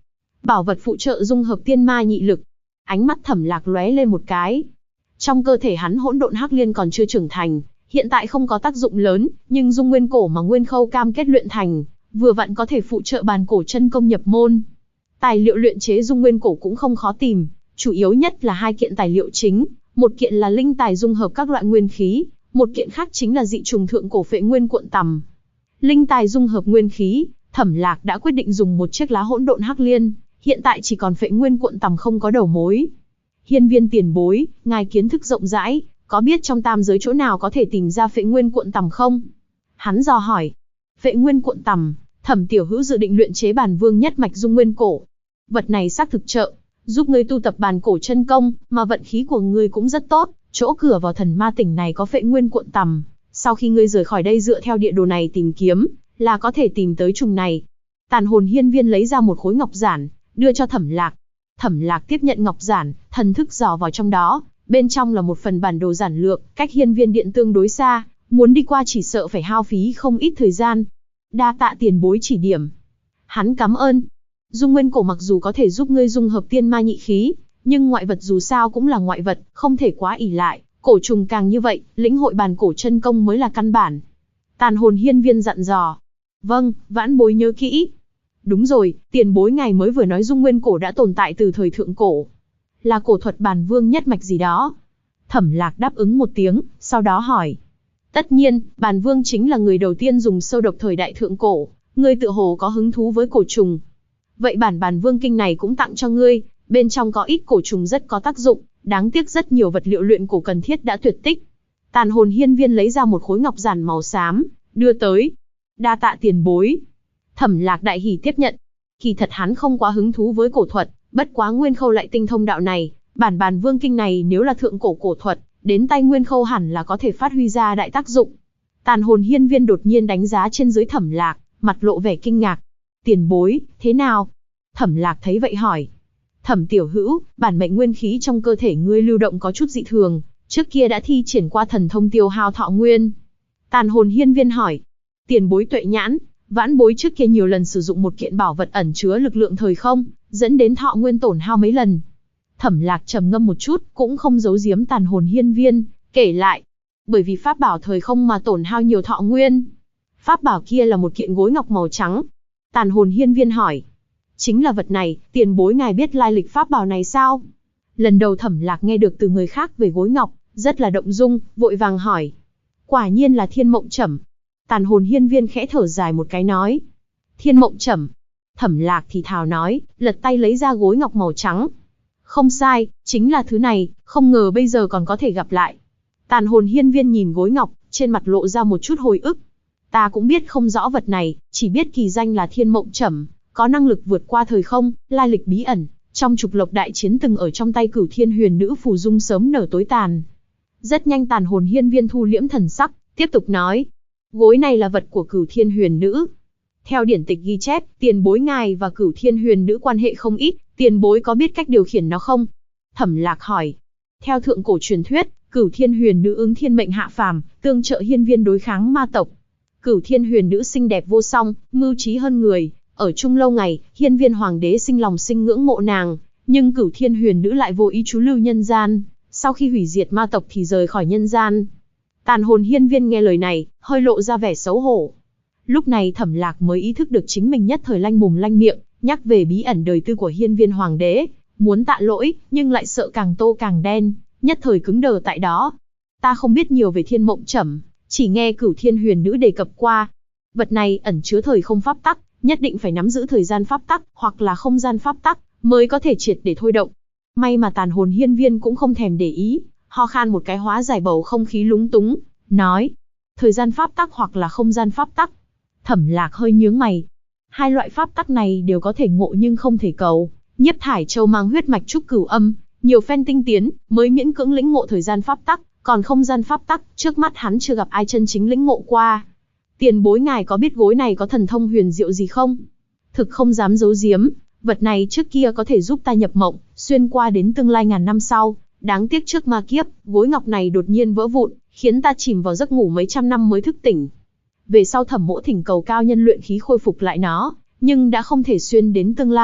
Bảo vật phụ trợ dung hợp tiên ma nhị lực. Ánh mắt Thẩm Lạc lóe lên một cái. Trong cơ thể hắn hỗn độn hắc liên còn chưa trưởng thành, hiện tại không có tác dụng lớn, nhưng dung nguyên cổ mà Nguyên Khâu cam kết luyện thành, vừa vặn có thể phụ trợ bàn cổ chân công nhập môn. Tài liệu luyện chế dung nguyên cổ cũng không khó tìm, chủ yếu nhất là 2 kiện tài liệu chính, một kiện là linh tài dung hợp các loại nguyên khí, một kiện khác chính là dị trùng thượng cổ phệ nguyên cuộn tằm. Linh tài dung hợp nguyên khí, Thẩm Lạc đã quyết định dùng một chiếc lá hỗn độn hắc liên, hiện tại chỉ còn phệ nguyên cuộn tằm không có đầu mối. Hiên Viên tiền bối, ngài kiến thức rộng rãi, có biết trong tam giới chỗ nào có thể tìm ra phệ nguyên cuộn tằm không? Hắn dò hỏi. Phệ nguyên cuộn tằm, Thẩm tiểu hữu dự định luyện chế bản vương nhất mạch dung nguyên cổ. Vật này xác thực trợ giúp ngươi tu tập bàn cổ chân công, mà vận khí của ngươi cũng rất tốt, chỗ cửa vào thần ma tỉnh này có phệ nguyên cuộn tằm, sau khi ngươi rời khỏi đây dựa theo địa đồ này tìm kiếm, là có thể tìm tới trùng này. Tàn hồn hiên viên lấy ra một khối ngọc giản, đưa cho Thẩm Lạc. Thẩm Lạc tiếp nhận ngọc giản, thần thức dò vào trong đó, bên trong là một phần bản đồ giản lược, cách hiên viên điện tương đối xa, muốn đi qua chỉ sợ phải hao phí không ít thời gian. Đa tạ tiền bối chỉ điểm. Hắn cảm ơn. Dung nguyên cổ mặc dù có thể giúp ngươi dung hợp tiên ma nhị khí, nhưng ngoại vật dù sao cũng là ngoại vật, không thể quá ỷ lại, cổ trùng càng như vậy, lĩnh hội bàn cổ chân công mới là căn bản. Tàn hồn hiên viên dặn dò. Vâng, vãn bối nhớ kỹ. Đúng rồi, tiền bối ngài mới vừa nói dung nguyên cổ đã tồn tại từ thời thượng cổ. Là cổ thuật bàn vương nhất mạch gì đó. Thẩm Lạc đáp ứng một tiếng, sau đó hỏi. Tất nhiên, bàn vương chính là người đầu tiên dùng sâu độc thời đại thượng cổ, ngươi tựa hồ có hứng thú với cổ trùng. Vậy bản vương kinh này cũng tặng cho ngươi, bên trong có ít cổ trùng rất có tác dụng, đáng tiếc rất nhiều vật liệu luyện cổ cần thiết đã tuyệt tích. Tàn hồn hiên viên lấy ra một khối ngọc giản màu xám, đưa tới. Đa tạ tiền bối. Thẩm Lạc đại hỉ tiếp nhận. Kỳ thật hắn không quá hứng thú với cổ thuật, bất quá Nguyên Khâu lại tinh thông đạo này, bản vương kinh này nếu là thượng cổ cổ thuật, đến tay Nguyên Khâu hẳn là có thể phát huy ra đại tác dụng. Tàn hồn hiên viên đột nhiên đánh giá trên dưới Thẩm Lạc, mặt lộ vẻ kinh ngạc. Tiền bối, thế nào? Thẩm Lạc thấy vậy hỏi. Thẩm tiểu hữu, bản mệnh nguyên khí trong cơ thể ngươi lưu động có chút dị thường, trước kia đã thi triển qua thần thông tiêu hao thọ nguyên. Tàn hồn hiên viên hỏi. Tiền bối tuệ nhãn, vãn bối trước kia nhiều lần sử dụng một kiện bảo vật ẩn chứa lực lượng thời không, dẫn đến thọ nguyên tổn hao mấy lần. Thẩm Lạc trầm ngâm một chút, cũng không giấu giếm tàn hồn hiên viên, kể lại. Bởi vì pháp bảo thời không mà tổn hao nhiều thọ nguyên. Pháp bảo kia là một kiện gối ngọc màu trắng. Tàn hồn hiên viên hỏi. Chính là vật này, tiền bối ngài biết lai lịch pháp bảo này sao? Lần đầu Thẩm Lạc nghe được từ người khác về gối ngọc, rất là động dung, vội vàng hỏi. Quả nhiên là Thiên Mộng Trẩm. Tàn hồn hiên viên khẽ thở dài một cái nói. Thiên Mộng Trẩm. Thẩm Lạc thì thào nói, lật tay lấy ra gối ngọc màu trắng. Không sai, chính là thứ này, không ngờ bây giờ còn có thể gặp lại. Tàn hồn hiên viên nhìn gối ngọc, trên mặt lộ ra một chút hồi ức. Ta cũng biết không rõ vật này, chỉ biết kỳ danh là Thiên Mộng Trẩm, có năng lực vượt qua thời không, lai lịch bí ẩn, trong trục lộc đại chiến từng ở trong tay Cửu Thiên Huyền Nữ phù dung sớm nở tối tàn. Rất nhanh tàn hồn hiên viên thu liễm thần sắc, tiếp tục nói. Gối này là vật của Cửu Thiên Huyền Nữ. Theo điển tịch ghi chép, tiền bối ngài và Cửu Thiên Huyền Nữ quan hệ không ít, tiền bối có biết cách điều khiển nó không? Thẩm Lạc hỏi. Theo thượng cổ truyền thuyết, Cửu Thiên Huyền Nữ ứng thiên mệnh hạ phàm, tương trợ hiên viên đối kháng ma tộc. Cửu Thiên Huyền Nữ xinh đẹp vô song, mưu trí hơn người, ở chung lâu ngày, hiên viên hoàng đế sinh lòng sinh ngưỡng mộ nàng, nhưng Cửu Thiên Huyền Nữ lại vô ý trú lưu nhân gian, sau khi hủy diệt ma tộc thì rời khỏi nhân gian. Tàn hồn hiên viên nghe lời này, hơi lộ ra vẻ xấu hổ. Lúc này Thẩm Lạc mới ý thức được chính mình nhất thời lanh mồm lanh miệng, nhắc về bí ẩn đời tư của hiên viên hoàng đế, muốn tạ lỗi, nhưng lại sợ càng tô càng đen, nhất thời cứng đờ tại đó. Ta không biết nhiều về Thiên Mộng Trẩm, chỉ nghe Cửu Thiên Huyền Nữ đề cập qua. Vật này ẩn chứa thời không pháp tắc, nhất định phải nắm giữ thời gian pháp tắc, hoặc là không gian pháp tắc, mới có thể triệt để thôi động. May mà tàn hồn hiên viên cũng không thèm để ý, ho khan một cái hóa giải bầu không khí lúng túng, nói. Thời gian pháp tắc hoặc là không gian pháp tắc. Thẩm Lạc hơi nhướng mày. Hai loại pháp tắc này đều có thể ngộ nhưng không thể cầu. Nhiếp Thải Châu mang huyết mạch trúc cửu âm, nhiều phen tinh tiến, mới miễn cưỡng lĩnh ngộ thời gian pháp tắc, còn không gian pháp tắc, trước mắt hắn chưa gặp ai chân chính lĩnh ngộ qua. Tiền bối ngài có biết gối này có thần thông huyền diệu gì không? Thực không dám giấu giếm, vật này trước kia có thể giúp ta nhập mộng, xuyên qua đến tương lai ngàn năm sau. Đáng tiếc trước ma kiếp, gối ngọc này đột nhiên vỡ vụn, khiến ta chìm vào giấc ngủ mấy trăm năm mới thức tỉnh. Về sau Thẩm mỗ thỉnh cầu cao nhân luyện khí khôi phục lại nó, nhưng đã không thể xuyên đến tương lai,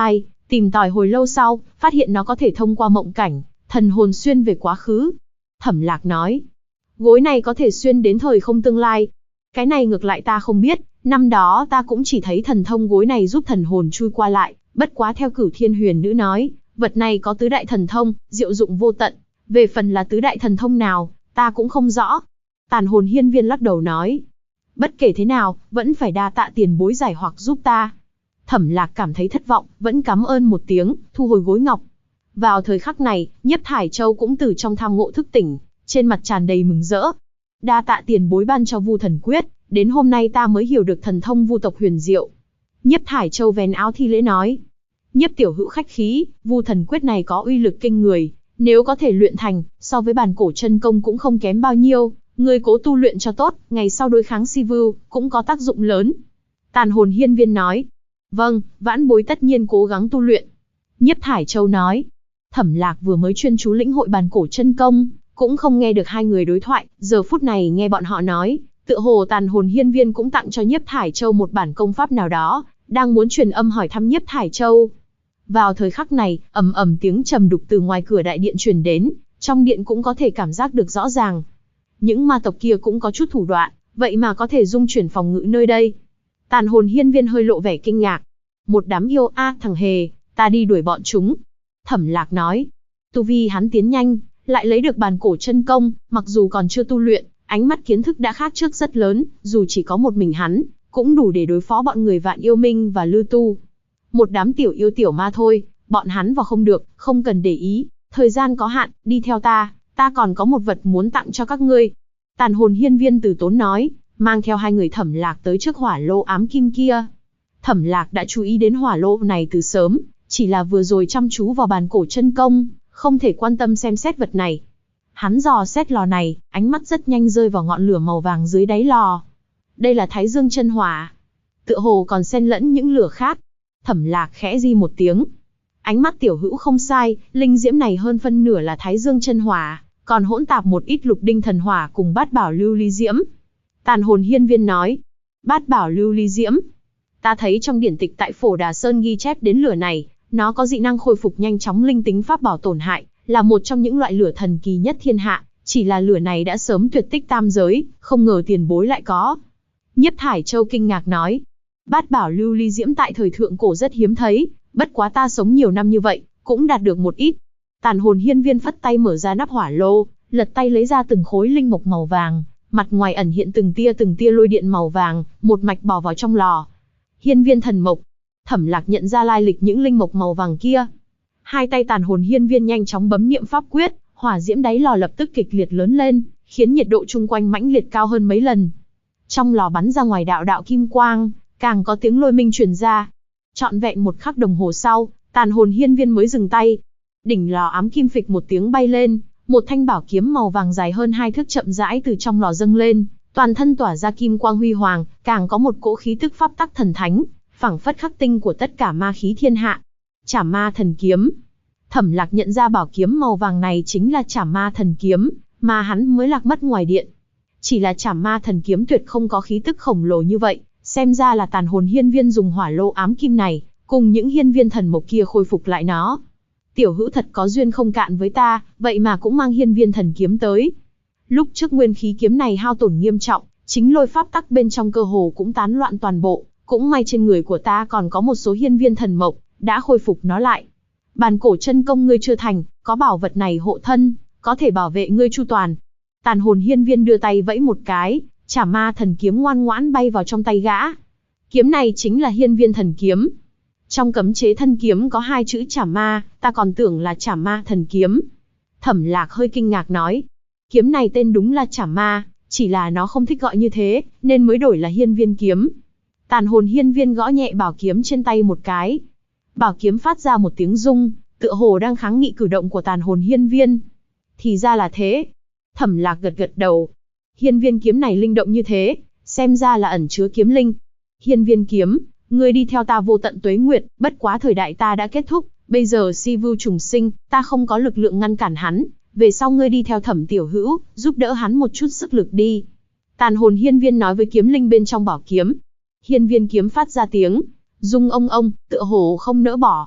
Tìm tòi hồi lâu sau, phát hiện nó có thể thông qua mộng cảnh, thần hồn xuyên về quá khứ. Thẩm Lạc nói, gối này có thể xuyên đến thời không tương lai. Cái này ngược lại ta không biết, năm đó ta cũng chỉ thấy thần thông gối này giúp thần hồn chui qua lại, bất quá theo Cửu Thiên Huyền Nữ nói, vật này có tứ đại thần thông, diệu dụng vô tận. Về phần là tứ đại thần thông nào, ta cũng không rõ. Tàn hồn hiên viên lắc đầu nói, bất kể thế nào, vẫn phải đa tạ tiền bối giải hoặc giúp ta. Thẩm Lạc cảm thấy thất vọng, vẫn cảm ơn một tiếng, thu hồi gối ngọc. Vào thời khắc này, Nhiếp Thải Châu cũng từ trong tham ngộ thức tỉnh, trên mặt tràn đầy mừng rỡ. Đa tạ tiền bối ban cho Vu Thần Quyết, đến hôm nay ta mới hiểu được thần thông Vu tộc huyền diệu. Nhiếp Thải Châu vén áo thi lễ nói, Nhiếp tiểu hữu khách khí, Vu Thần Quyết này có uy lực kinh người, nếu có thể luyện thành, so với bản cổ chân công cũng không kém bao nhiêu, ngươi cố tu luyện cho tốt, ngày sau đối kháng Si Vu cũng có tác dụng lớn. Tàn hồn hiên viên nói, vâng, vãn bối tất nhiên cố gắng tu luyện. Nhiếp Thải Châu nói, Thẩm Lạc vừa mới chuyên chú lĩnh hội bản cổ chân công, cũng không nghe được hai người đối thoại, giờ phút này nghe bọn họ nói, tựa hồ tàn hồn hiên viên cũng tặng cho Nhiếp Thải Châu một bản công pháp nào đó, đang muốn truyền âm hỏi thăm Nhiếp Thải Châu. Vào thời khắc này, ầm ầm tiếng trầm đục từ ngoài cửa đại điện truyền đến, trong điện cũng có thể cảm giác được rõ ràng. Những ma tộc kia cũng có chút thủ đoạn, vậy mà có thể dung chuyển phòng ngự nơi đây. Tàn hồn hiên viên hơi lộ vẻ kinh ngạc. Một đám yêu thằng hề, ta đi đuổi bọn chúng. Thẩm Lạc nói, tu vi hắn tiến nhanh, lại lấy được bản cổ chân công, mặc dù còn chưa tu luyện, ánh mắt kiến thức đã khác trước rất lớn, dù chỉ có một mình hắn, cũng đủ để đối phó bọn người Vạn Yêu Minh và Lư Tu. Một đám tiểu yêu tiểu ma thôi, bọn hắn vào không được, không cần để ý, thời gian có hạn, đi theo ta còn có một vật muốn tặng cho các ngươi. Tàn hồn hiên viên từ tốn nói, mang theo hai người Thẩm Lạc tới trước hỏa lô ám kim kia. Thẩm Lạc đã chú ý đến hỏa lô này từ sớm, chỉ là vừa rồi chăm chú vào bản cổ chân công, không thể quan tâm xem xét vật này. Hắn dò xét lò này, ánh mắt rất nhanh rơi vào ngọn lửa màu vàng dưới đáy lò. Đây là Thái Dương chân hỏa, tựa hồ còn xen lẫn những lửa khác. Thẩm Lạc khẽ di một tiếng. Ánh mắt tiểu hữu không sai, linh diễm này hơn phân nửa là Thái Dương chân hỏa, còn hỗn tạp một ít lục đinh thần hỏa cùng bát bảo lưu ly diễm. Tàn hồn hiên viên nói, bát bảo lưu ly diễm. Ta thấy trong điển tịch tại Phổ Đà Sơn ghi chép đến lửa này, nó có dị năng khôi phục nhanh chóng linh tính pháp bảo tổn hại, là một trong những loại lửa thần kỳ nhất thiên hạ, chỉ là lửa này đã sớm tuyệt tích tam giới, không ngờ tiền bối lại có. Nhiếp Thải Châu kinh ngạc nói, bát bảo lưu ly diễm tại thời thượng cổ rất hiếm thấy, bất quá ta sống nhiều năm như vậy, cũng đạt được một ít. Tàn hồn hiên viên phất tay mở ra nắp hỏa lô, lật tay lấy ra từng khối linh mộc màu vàng, mặt ngoài ẩn hiện từng tia lôi điện màu vàng, một mạch bỏ vào trong lò. Hiên viên thần mộc. Thẩm Lạc nhận ra lai lịch những linh mộc màu vàng kia. Hai tay tàn hồn hiên viên nhanh chóng bấm niệm pháp quyết, hỏa diễm đáy lò lập tức kịch liệt lớn lên, khiến nhiệt độ chung quanh mãnh liệt cao hơn mấy lần. Trong lò bắn ra ngoài đạo đạo kim quang, càng có tiếng lôi minh truyền ra. Trọn vẹn một khắc đồng hồ sau, tàn hồn hiên viên mới dừng tay. Đỉnh lò ám kim phịch một tiếng bay lên, một thanh bảo kiếm màu vàng dài hơn 2 thước chậm rãi từ trong lò dâng lên, toàn thân tỏa ra kim quang huy hoàng, càng có một cỗ khí tức pháp tắc thần thánh, phảng phất khắc tinh của tất cả ma khí thiên hạ. Trảm Ma Thần Kiếm. Thẩm Lạc nhận ra bảo kiếm màu vàng này chính là Trảm Ma Thần Kiếm, mà hắn mới lạc mất ngoài điện. Chỉ là Trảm Ma Thần Kiếm tuyệt không có khí tức khổng lồ như vậy, xem ra là tàn hồn hiên viên dùng hỏa lô ám kim này, cùng những hiên viên thần mộc kia khôi phục lại nó. Tiểu hữu thật có duyên không cạn với ta, vậy mà cũng mang hiên viên thần kiếm tới. Lúc trước nguyên khí kiếm này hao tổn nghiêm trọng, chính lôi pháp tắc bên trong cơ hồ cũng tán loạn toàn bộ, cũng may trên người của ta còn có một số hiên viên thần mộc, đã khôi phục nó lại. Bản cổ chân công ngươi chưa thành, có bảo vật này hộ thân, có thể bảo vệ ngươi chu toàn. Tàn hồn hiên viên đưa tay vẫy một cái, Trảm Ma Thần Kiếm ngoan ngoãn bay vào trong tay gã. Kiếm này chính là hiên viên thần kiếm. Trong cấm chế thân kiếm có 2 chữ Trảm Ma, ta còn tưởng là Trảm Ma Thần Kiếm. Thẩm Lạc hơi kinh ngạc nói, kiếm này tên đúng là Trảm Ma, chỉ là nó không thích gọi như thế, nên mới đổi là hiên viên kiếm. Tàn hồn hiên viên gõ nhẹ bảo kiếm trên tay một cái. Bảo kiếm phát ra một tiếng rung, tựa hồ đang kháng nghị cử động của tàn hồn hiên viên. Thì ra là thế. Thẩm Lạc gật gật đầu. Hiên viên kiếm này linh động như thế, xem ra là ẩn chứa kiếm linh. Hiên viên kiếm, ngươi đi theo ta vô tận tuế nguyệt, bất quá thời đại ta đã kết thúc, bây giờ Si Vu trùng sinh, ta không có lực lượng ngăn cản hắn, về sau ngươi đi theo Thẩm tiểu hữu, giúp đỡ hắn một chút sức lực đi. Tàn hồn hiên viên nói với kiếm linh bên trong bảo kiếm. Hiên viên kiếm phát ra tiếng rung ông ông, tựa hồ không nỡ bỏ.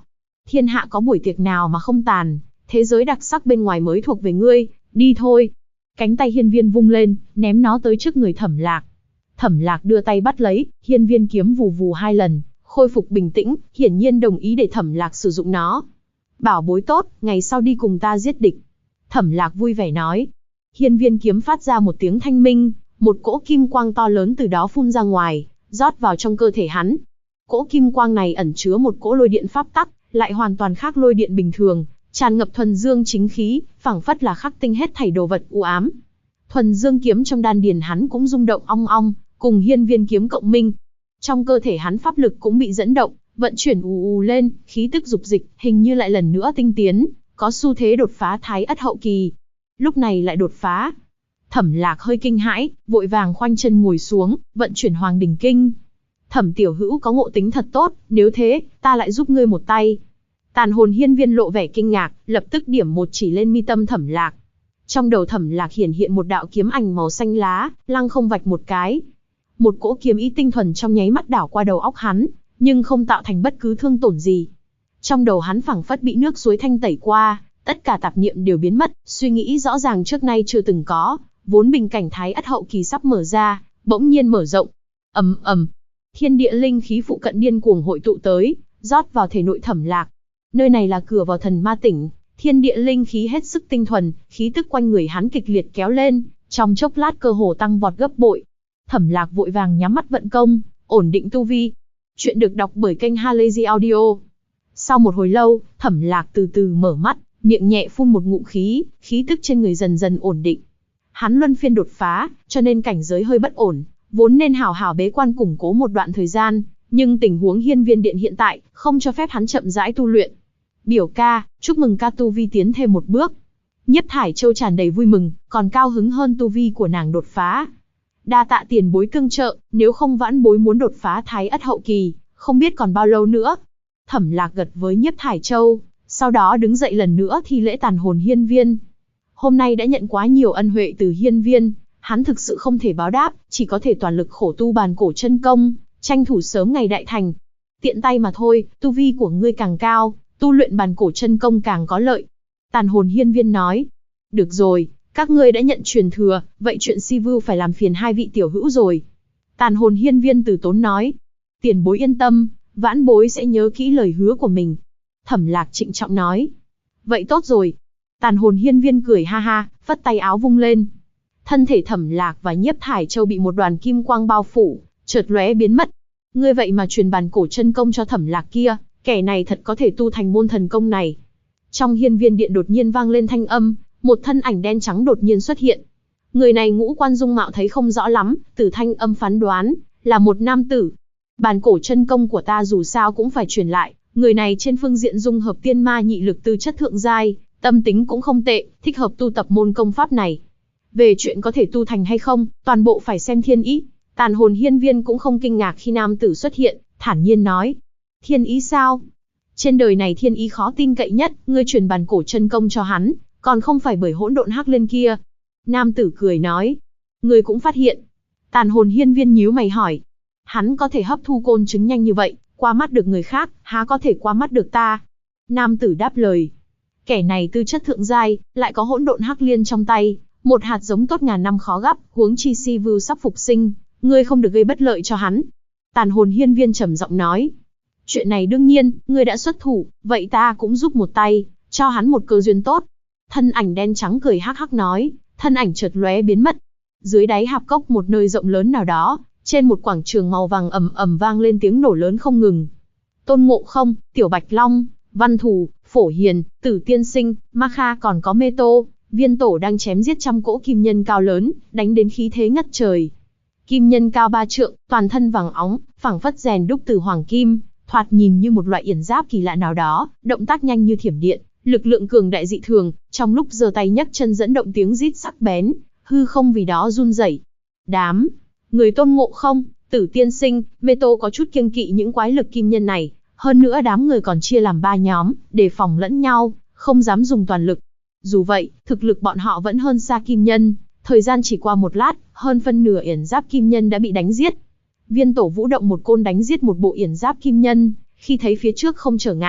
Thiên hạ có buổi tiệc nào mà không tàn, thế giới đặc sắc bên ngoài mới thuộc về ngươi, đi thôi. Cánh tay hiên viên vung lên, ném nó tới trước người Thẩm Lạc. Thẩm Lạc đưa tay bắt lấy, hiên viên kiếm vù vù 2 lần, khôi phục bình tĩnh, hiển nhiên đồng ý để Thẩm Lạc sử dụng nó. Bảo bối tốt, ngày sau đi cùng ta giết địch. Thẩm Lạc vui vẻ nói. Hiên viên kiếm phát ra một tiếng thanh minh, một cỗ kim quang to lớn từ đó phun ra ngoài, rót vào trong cơ thể hắn. Cỗ kim quang này ẩn chứa một cỗ lôi điện pháp tắc, lại hoàn toàn khác lôi điện bình thường, tràn ngập thuần dương chính khí, phảng phất là khắc tinh hết thảy đồ vật u ám. Thuần dương kiếm trong đan điền hắn cũng rung động ong ong, cùng hiên viên kiếm cộng minh. Trong cơ thể hắn pháp lực cũng bị dẫn động, vận chuyển ù ù lên, khí tức dục dịch, hình như lại lần nữa tinh tiến, có xu thế đột phá thái ất hậu kỳ. Lúc này lại đột phá. Thẩm Lạc hơi kinh hãi, vội vàng khoanh chân ngồi xuống, vận chuyển Hoàng Đỉnh Kinh. Thẩm tiểu hữu có ngộ tính thật tốt, nếu thế, ta lại giúp ngươi một tay. Tàn hồn hiên viên lộ vẻ kinh ngạc, lập tức điểm một chỉ lên mi tâm Thẩm Lạc. Trong đầu Thẩm Lạc hiển hiện một đạo kiếm ảnh màu xanh lá, lăng không vạch một cái. Một cỗ kiếm ý tinh thuần trong nháy mắt đảo qua đầu óc hắn, nhưng không tạo thành bất cứ thương tổn gì. Trong đầu hắn phảng phất bị nước suối thanh tẩy qua, tất cả tạp niệm đều biến mất, suy nghĩ rõ ràng trước nay chưa từng có, vốn bình cảnh thái ất hậu kỳ sắp mở ra, bỗng nhiên mở rộng. Ầm ầm, thiên địa linh khí phụ cận điên cuồng hội tụ tới, rót vào thể nội Thẩm Lạc. Nơi này là cửa vào thần ma tỉnh, thiên địa linh khí hết sức tinh thuần, khí tức quanh người hắn kịch liệt kéo lên, trong chốc lát cơ hồ tăng vọt gấp bội. Thẩm Lạc vội vàng nhắm mắt vận công, ổn định tu vi. Chuyện được đọc bởi kênh Halazy Audio. Sau một hồi lâu, Thẩm Lạc từ từ mở mắt, miệng nhẹ phun một ngụm khí, khí tức trên người dần dần ổn định. Hắn luân phiên đột phá, cho nên cảnh giới hơi bất ổn, vốn nên hảo hảo bế quan củng cố một đoạn thời gian, nhưng tình huống hiên viên điện hiện tại, không cho phép hắn chậm rãi tu luyện. Biểu ca, chúc mừng ca tu vi tiến thêm một bước. Nhiếp Thải Châu tràn đầy vui mừng, còn cao hứng hơn tu vi của nàng đột phá. Đa tạ tiền bối tương trợ, nếu không vãn bối muốn đột phá thái ất hậu kỳ, không biết còn bao lâu nữa. Thẩm Lạc gật với Nhiếp Thải Châu, sau đó đứng dậy lần nữa thi lễ tàn hồn hiên viên. Hôm nay đã nhận quá nhiều ân huệ từ hiên viên, hắn thực sự không thể báo đáp, chỉ có thể toàn lực khổ tu bàn cổ chân công, tranh thủ sớm ngày đại thành. Tiện tay mà thôi, tu vi của ngươi càng cao, tu luyện bàn cổ chân công càng có lợi. Tàn hồn hiên viên nói. Được rồi, các ngươi đã nhận truyền thừa, vậy chuyện si vưu phải làm phiền hai vị tiểu hữu rồi. Tàn hồn hiên viên từ tốn nói. Tiền bối yên tâm, vãn bối sẽ nhớ kỹ lời hứa của mình. Thẩm Lạc trịnh trọng nói. Vậy tốt rồi. Tàn hồn hiên viên cười ha ha, phất tay áo vung lên. Thân thể Thẩm Lạc và Nhiếp Thải Châu bị một đoàn kim quang bao phủ, chợt lóe biến mất. Ngươi vậy mà truyền bàn cổ chân công cho Thẩm Lạc kia, kẻ này thật có thể tu thành môn thần công này. Trong hiên viên điện đột nhiên vang lên thanh âm, một thân ảnh đen trắng đột nhiên xuất hiện. Người này ngũ quan dung mạo thấy không rõ lắm, từ thanh âm phán đoán, là một nam tử. Bàn cổ chân công của ta dù sao cũng phải truyền lại, người này trên phương diện dung hợp tiên ma nhị lực tư chất thượng giai, tâm tính cũng không tệ, thích hợp tu tập môn công pháp này. Về chuyện có thể tu thành hay không, toàn bộ phải xem thiên ý. Tàn hồn hiên viên cũng không kinh ngạc khi nam tử xuất hiện, thản nhiên nói. Thiên ý sao? Trên đời này thiên ý khó tin cậy nhất, ngươi truyền bàn cổ chân công cho hắn, còn không phải bởi hỗn độn hắc liên kia. Nam tử cười nói. Ngươi cũng phát hiện. Tàn hồn hiên viên nhíu mày hỏi. Hắn có thể hấp thu côn trứng nhanh như vậy, qua mắt được người khác, há có thể qua mắt được ta? Nam tử đáp lời. Kẻ này tư chất thượng giai, lại có hỗn độn hắc liên trong tay, một hạt giống tốt ngàn năm khó gắp, huống chi si vưu sắp phục sinh, ngươi không được gây bất lợi cho hắn. Tàn hồn hiên viên trầm giọng nói. Chuyện này đương nhiên, ngươi đã xuất thủ, vậy ta cũng giúp một tay, cho hắn một cơ duyên tốt. Thân ảnh đen trắng cười hắc hắc nói, thân ảnh chợt lóe biến mất. Dưới đáy hạp cốc một nơi rộng lớn nào đó, trên một quảng trường màu vàng ầm ầm vang lên tiếng nổ lớn không ngừng. Tôn Ngộ Không, Tiểu Bạch Long, Văn Thù, Phổ Hiền, Tử Tiên Sinh, Ma Kha còn có Mê Tô, Viên Tổ đang chém giết trăm cỗ kim nhân cao lớn, đánh đến khí thế ngất trời. Kim nhân cao 3 trượng, toàn thân vàng óng, phảng phất rèn đúc từ hoàng kim, thoạt nhìn như một loại yển giáp kỳ lạ nào đó, động tác nhanh như thiểm điện, lực lượng cường đại dị thường, trong lúc giơ tay nhấc chân dẫn động tiếng rít sắc bén, hư không vì đó run rẩy. Đám người Tôn Ngộ Không, Tử Tiên Sinh, Mê Tô có chút kiêng kỵ những quái lực kim nhân này, hơn nữa đám người còn chia làm 3 nhóm, đề phòng lẫn nhau, không dám dùng toàn lực. Dù vậy, thực lực bọn họ vẫn hơn xa kim nhân, thời gian chỉ qua một lát, hơn phân nửa yển giáp kim nhân đã bị đánh giết. Viên Tổ vũ động một côn đánh giết một bộ yển giáp kim nhân, khi thấy phía trước không trở ngại,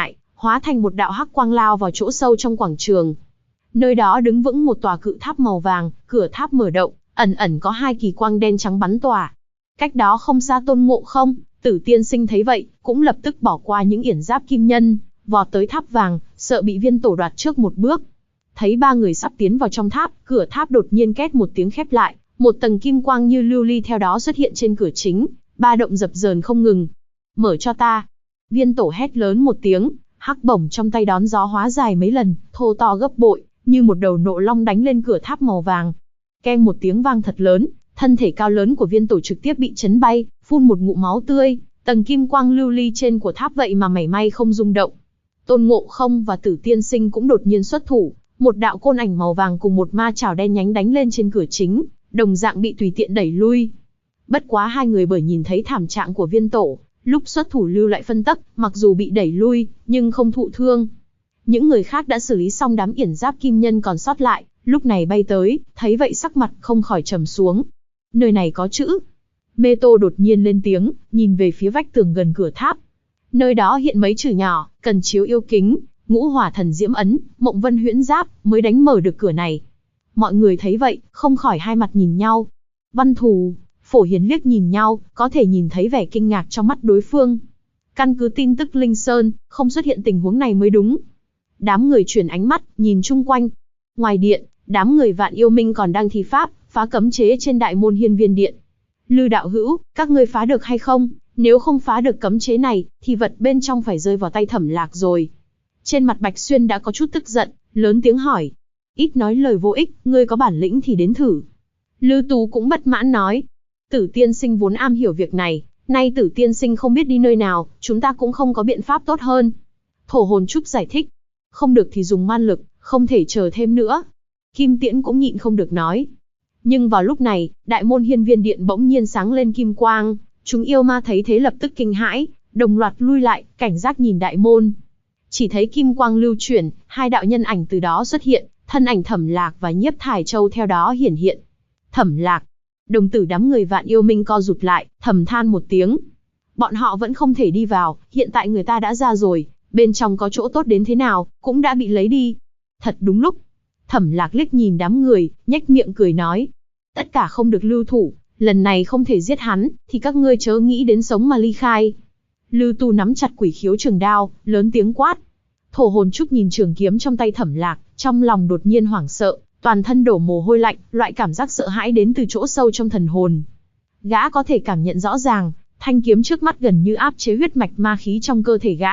hóa thành một đạo hắc quang lao vào chỗ sâu trong quảng trường. Nơi đó đứng vững một tòa cự tháp màu vàng, cửa tháp mở động, ẩn ẩn có hai kỳ quang đen trắng bắn tỏa. Cách đó không xa Tôn Ngộ Không, Tử Tiên Sinh thấy vậy, cũng lập tức bỏ qua những yển giáp kim nhân, vọt tới tháp vàng, sợ bị Viên Tổ đoạt trước một bước. Thấy ba người sắp tiến vào trong tháp, cửa tháp đột nhiên két một tiếng khép lại, một tầng kim quang như lưu ly theo đó xuất hiện trên cửa chính, ba động dập dờn không ngừng. Mở cho ta! Viên Tổ hét lớn một tiếng, hắc bổng trong tay đón gió hóa dài mấy lần, thô to gấp bội, như một đầu nộ long đánh lên cửa tháp màu vàng. Keng một tiếng vang thật lớn, thân thể cao lớn của Viên Tổ trực tiếp bị chấn bay, phun một ngụm máu tươi, tầng kim quang lưu ly trên của tháp vậy mà mảy may không rung động. Tôn Ngộ Không và Tử Tiên Sinh cũng đột nhiên xuất thủ, một đạo côn ảnh màu vàng cùng một ma chảo đen nhánh đánh lên trên cửa chính, đồng dạng bị tùy tiện đẩy lui. Bất quá hai người bởi nhìn thấy thảm trạng của Viên Tổ, lúc xuất thủ lưu lại phân tắc, mặc dù bị đẩy lui, nhưng không thụ thương. Những người khác đã xử lý xong đám yển giáp kim nhân còn sót lại, lúc này bay tới, thấy vậy sắc mặt không khỏi trầm xuống. Nơi này có chữ. Mê Tô đột nhiên lên tiếng, nhìn về phía vách tường gần cửa tháp. Nơi đó hiện mấy chữ nhỏ, cần chiếu yêu kính, ngũ hỏa thần diễm ấn, mộng vân huyễn giáp, mới đánh mở được cửa này. Mọi người thấy vậy, không khỏi hai mặt nhìn nhau. Văn Thù, Phổ Hiền liếc nhìn nhau, có thể nhìn thấy vẻ kinh ngạc trong mắt đối phương. Căn cứ tin tức Linh Sơn, không xuất hiện tình huống này mới đúng. Đám người chuyển ánh mắt, nhìn chung quanh. Ngoài điện, đám người Vạn Yêu Minh còn đang thi pháp, phá cấm chế trên đại môn Hiên Viên Điện. Lư đạo hữu, các ngươi phá được hay không? Nếu không phá được cấm chế này, thì vật bên trong phải rơi vào tay Thẩm Lạc rồi. Trên mặt Bạch Xuyên đã có chút tức giận, lớn tiếng hỏi. Ít nói lời vô ích, ngươi có bản lĩnh thì đến thử. Lư Tú cũng bất mãn nói. Tử Tiên Sinh vốn am hiểu việc này, nay Tử Tiên Sinh không biết đi nơi nào, chúng ta cũng không có biện pháp tốt hơn. Thổ Hồn Trúc giải thích. Không được thì dùng man lực, không thể chờ thêm nữa. Kim Tiễn cũng nhịn không được nói. Nhưng vào lúc này, đại môn Hiên Viên Điện bỗng nhiên sáng lên kim quang, chúng yêu ma thấy thế lập tức kinh hãi, đồng loạt lui lại, cảnh giác nhìn đại môn. Chỉ thấy kim quang lưu chuyển, hai đạo nhân ảnh từ đó xuất hiện, thân ảnh Thẩm Lạc và Nhiếp Thải Châu theo đó hiển hiện. Thẩm Lạc, đồng tử đám người Vạn Yêu Minh co rụt lại, thầm than một tiếng. Bọn họ vẫn không thể đi vào, hiện tại người ta đã ra rồi, bên trong có chỗ tốt đến thế nào, cũng đã bị lấy đi. Thật đúng lúc. Thẩm Lạc liếc nhìn đám người, nhếch miệng cười nói. Tất cả không được lưu thủ, lần này không thể giết hắn, thì các ngươi chớ nghĩ đến sống mà ly khai. Lư Tu nắm chặt quỷ khiếu trường đao, lớn tiếng quát. Thổ Hồn Trúc nhìn trường kiếm trong tay Thẩm Lạc, trong lòng đột nhiên hoảng sợ, toàn thân đổ mồ hôi lạnh, loại cảm giác sợ hãi đến từ chỗ sâu trong thần hồn. Gã có thể cảm nhận rõ ràng, thanh kiếm trước mắt gần như áp chế huyết mạch ma khí trong cơ thể gã.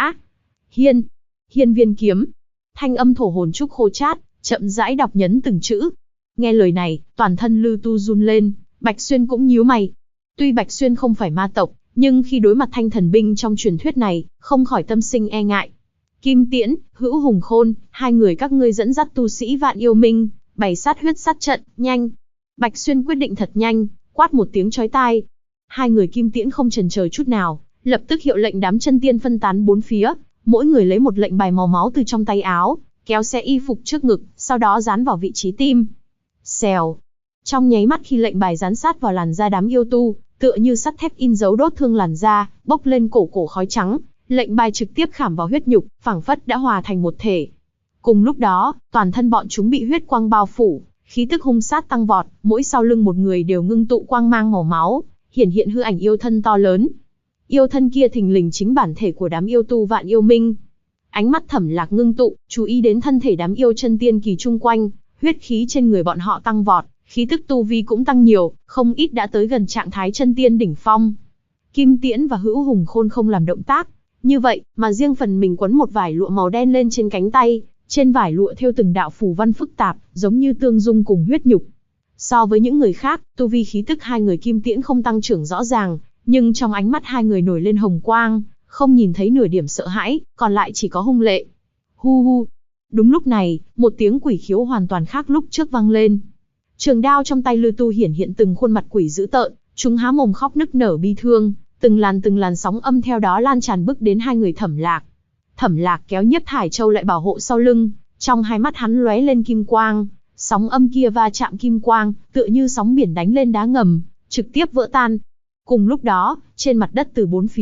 Hiên Viên kiếm. Thanh âm Thổ Hồn Trúc khô chát, chậm rãi đọc nhấn từng chữ. Nghe lời này, toàn thân Lư Tu run lên, Bạch Xuyên cũng nhíu mày. Tuy Bạch Xuyên không phải ma tộc, nhưng khi đối mặt thanh thần binh trong truyền thuyết này, không khỏi tâm sinh e ngại. Kim Tiễn, Hữu Hùng Khôn, hai người các ngươi dẫn dắt tu sĩ Vạn Yêu Minh, bày sát huyết sát trận, nhanh. Bạch Xuyên quyết định thật nhanh, quát một tiếng chói tai. Hai người Kim Tiễn không chần chờ chút nào, lập tức hiệu lệnh đám chân tiên phân tán bốn phía, mỗi người lấy một lệnh bài màu máu từ trong tay áo, kéo xe y phục trước ngực, sau đó dán vào vị trí tim. Xèo. Trong nháy mắt khi lệnh bài dán sát vào làn da đám yêu tu, tựa như sắt thép in dấu đốt thương làn da, bốc lên cổ khói trắng, lệnh bài trực tiếp khảm vào huyết nhục, phảng phất đã hòa thành một thể. Cùng lúc đó, toàn thân bọn chúng bị huyết quang bao phủ, khí tức hung sát tăng vọt, mỗi sau lưng một người đều ngưng tụ quang mang màu máu, hiển hiện hư ảnh yêu thân to lớn. Yêu thân kia thình lình chính bản thể của đám yêu tu Vạn Yêu Minh. Ánh mắt Thẩm Lạc ngưng tụ, chú ý đến thân thể đám yêu chân tiên kỳ chung quanh, huyết khí trên người bọn họ tăng vọt, khí tức tu vi cũng tăng nhiều, không ít đã tới gần trạng thái chân tiên đỉnh phong. Kim Tiễn và Hữu Hùng Khôn không làm động tác, như vậy mà riêng phần mình quấn một vải lụa màu đen lên trên cánh tay, trên vải lụa thêu từng đạo phù văn phức tạp, giống như tương dung cùng huyết nhục. So với những người khác, tu vi khí tức hai người Kim Tiễn không tăng trưởng rõ ràng, nhưng trong ánh mắt hai người nổi lên hồng quang, không nhìn thấy nửa điểm sợ hãi, còn lại chỉ có hung lệ. Hu hu. Đúng lúc này, một tiếng quỷ khiếu hoàn toàn khác lúc trước vang lên. Trường đao trong tay Lư Tu hiển hiện từng khuôn mặt quỷ dữ tợn, chúng há mồm khóc nức nở bi thương, từng làn sóng âm theo đó lan tràn bước đến hai người Thẩm Lạc. Thẩm Lạc kéo Nhiếp Thải Châu lại bảo hộ sau lưng, trong hai mắt hắn lóe lên kim quang, sóng âm kia va chạm kim quang, tựa như sóng biển đánh lên đá ngầm, trực tiếp vỡ tan. Cùng lúc đó, trên mặt đất từ bốn phía,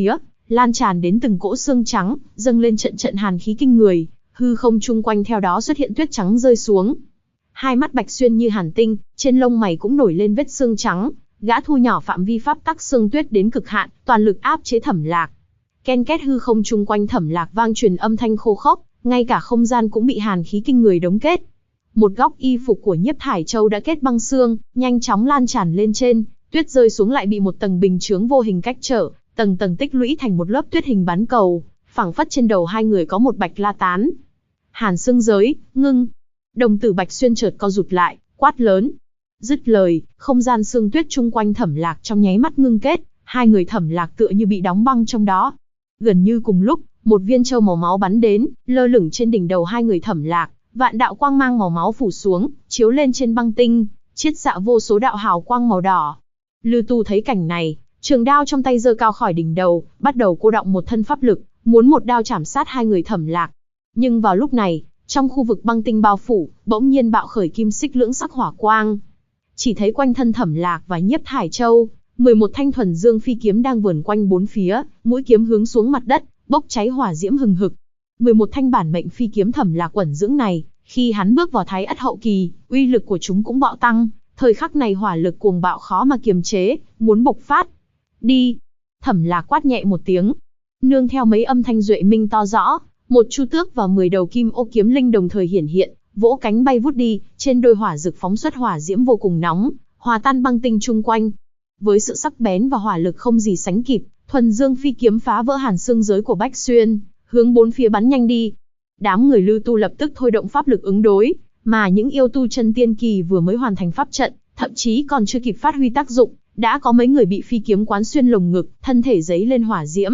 lan tràn đến từng cỗ xương trắng, dâng lên trận trận hàn khí kinh người, hư không chung quanh theo đó xuất hiện tuyết trắng rơi xuống. Hai mắt Bạch Xuyên như hàn tinh, trên lông mày cũng nổi lên vết xương trắng, gã thu nhỏ phạm vi pháp tắc xương tuyết đến cực hạn, toàn lực áp chế Thẩm Lạc. Ken két hư không chung quanh Thẩm Lạc vang truyền âm thanh khô khốc, ngay cả không gian cũng bị hàn khí kinh người đóng kết. Một góc y phục của Nhiếp Thải Châu đã kết băng xương, nhanh chóng lan tràn lên trên, tuyết rơi xuống lại bị một tầng bình chướng vô hình cách trở, tầng tầng tích lũy thành một lớp tuyết hình bán cầu, phảng phất trên đầu hai người có một bạch la tán. Hàn xương giới, ngưng. Đồng tử Bạch Xuyên chợt co rụt lại, quát lớn. Dứt lời, không gian xương tuyết chung quanh Thẩm Lạc trong nháy mắt ngưng kết, hai người Thẩm Lạc tựa như bị đóng băng trong đó. Gần như cùng lúc, một viên châu màu máu bắn đến, lơ lửng trên đỉnh đầu hai người Thẩm Lạc, vạn đạo quang mang màu máu phủ xuống, chiếu lên trên băng tinh, chiết xạ vô số đạo hào quang màu đỏ. Lư Tu thấy cảnh này, trường đao trong tay giơ cao khỏi đỉnh đầu, bắt đầu cô đọng một thân pháp lực, muốn một đao chảm sát hai người Thẩm Lạc. Nhưng vào lúc này, trong khu vực băng tinh bao phủ, bỗng nhiên bạo khởi kim xích lưỡng sắc hỏa quang. Chỉ thấy quanh thân Thẩm Lạc và Nhiếp Thải Châu, 11 thanh thuần dương phi kiếm đang vờn quanh bốn phía, mũi kiếm hướng xuống mặt đất, bốc cháy hỏa diễm hừng hực. 11 thanh bản mệnh phi kiếm Thẩm Lạc quẩn dưỡng này, khi hắn bước vào Thái Ất hậu kỳ, uy lực của chúng cũng bạo tăng, thời khắc này hỏa lực cuồng bạo khó mà kiềm chế, muốn bộc phát. Đi! Thẩm Lạc quát nhẹ một tiếng. Nương theo mấy âm thanh duệ minh to rõ, một chu tước và 10 đầu kim ô kiếm linh đồng thời hiển hiện, vỗ cánh bay vút đi, trên đôi hỏa dực phóng xuất hỏa diễm vô cùng nóng, hòa tan băng tinh chung quanh. Với sự sắc bén và hỏa lực không gì sánh kịp, thuần dương phi kiếm phá vỡ hàn xương giới của Bạch Xuyên, hướng bốn phía bắn nhanh đi. Đám người Lư Tu lập tức thôi động pháp lực ứng đối, mà những yêu tu chân tiên kỳ vừa mới hoàn thành pháp trận, thậm chí còn chưa kịp phát huy tác dụng, đã có mấy người bị phi kiếm quán xuyên lồng ngực, thân thể giấy lên hỏa diễm.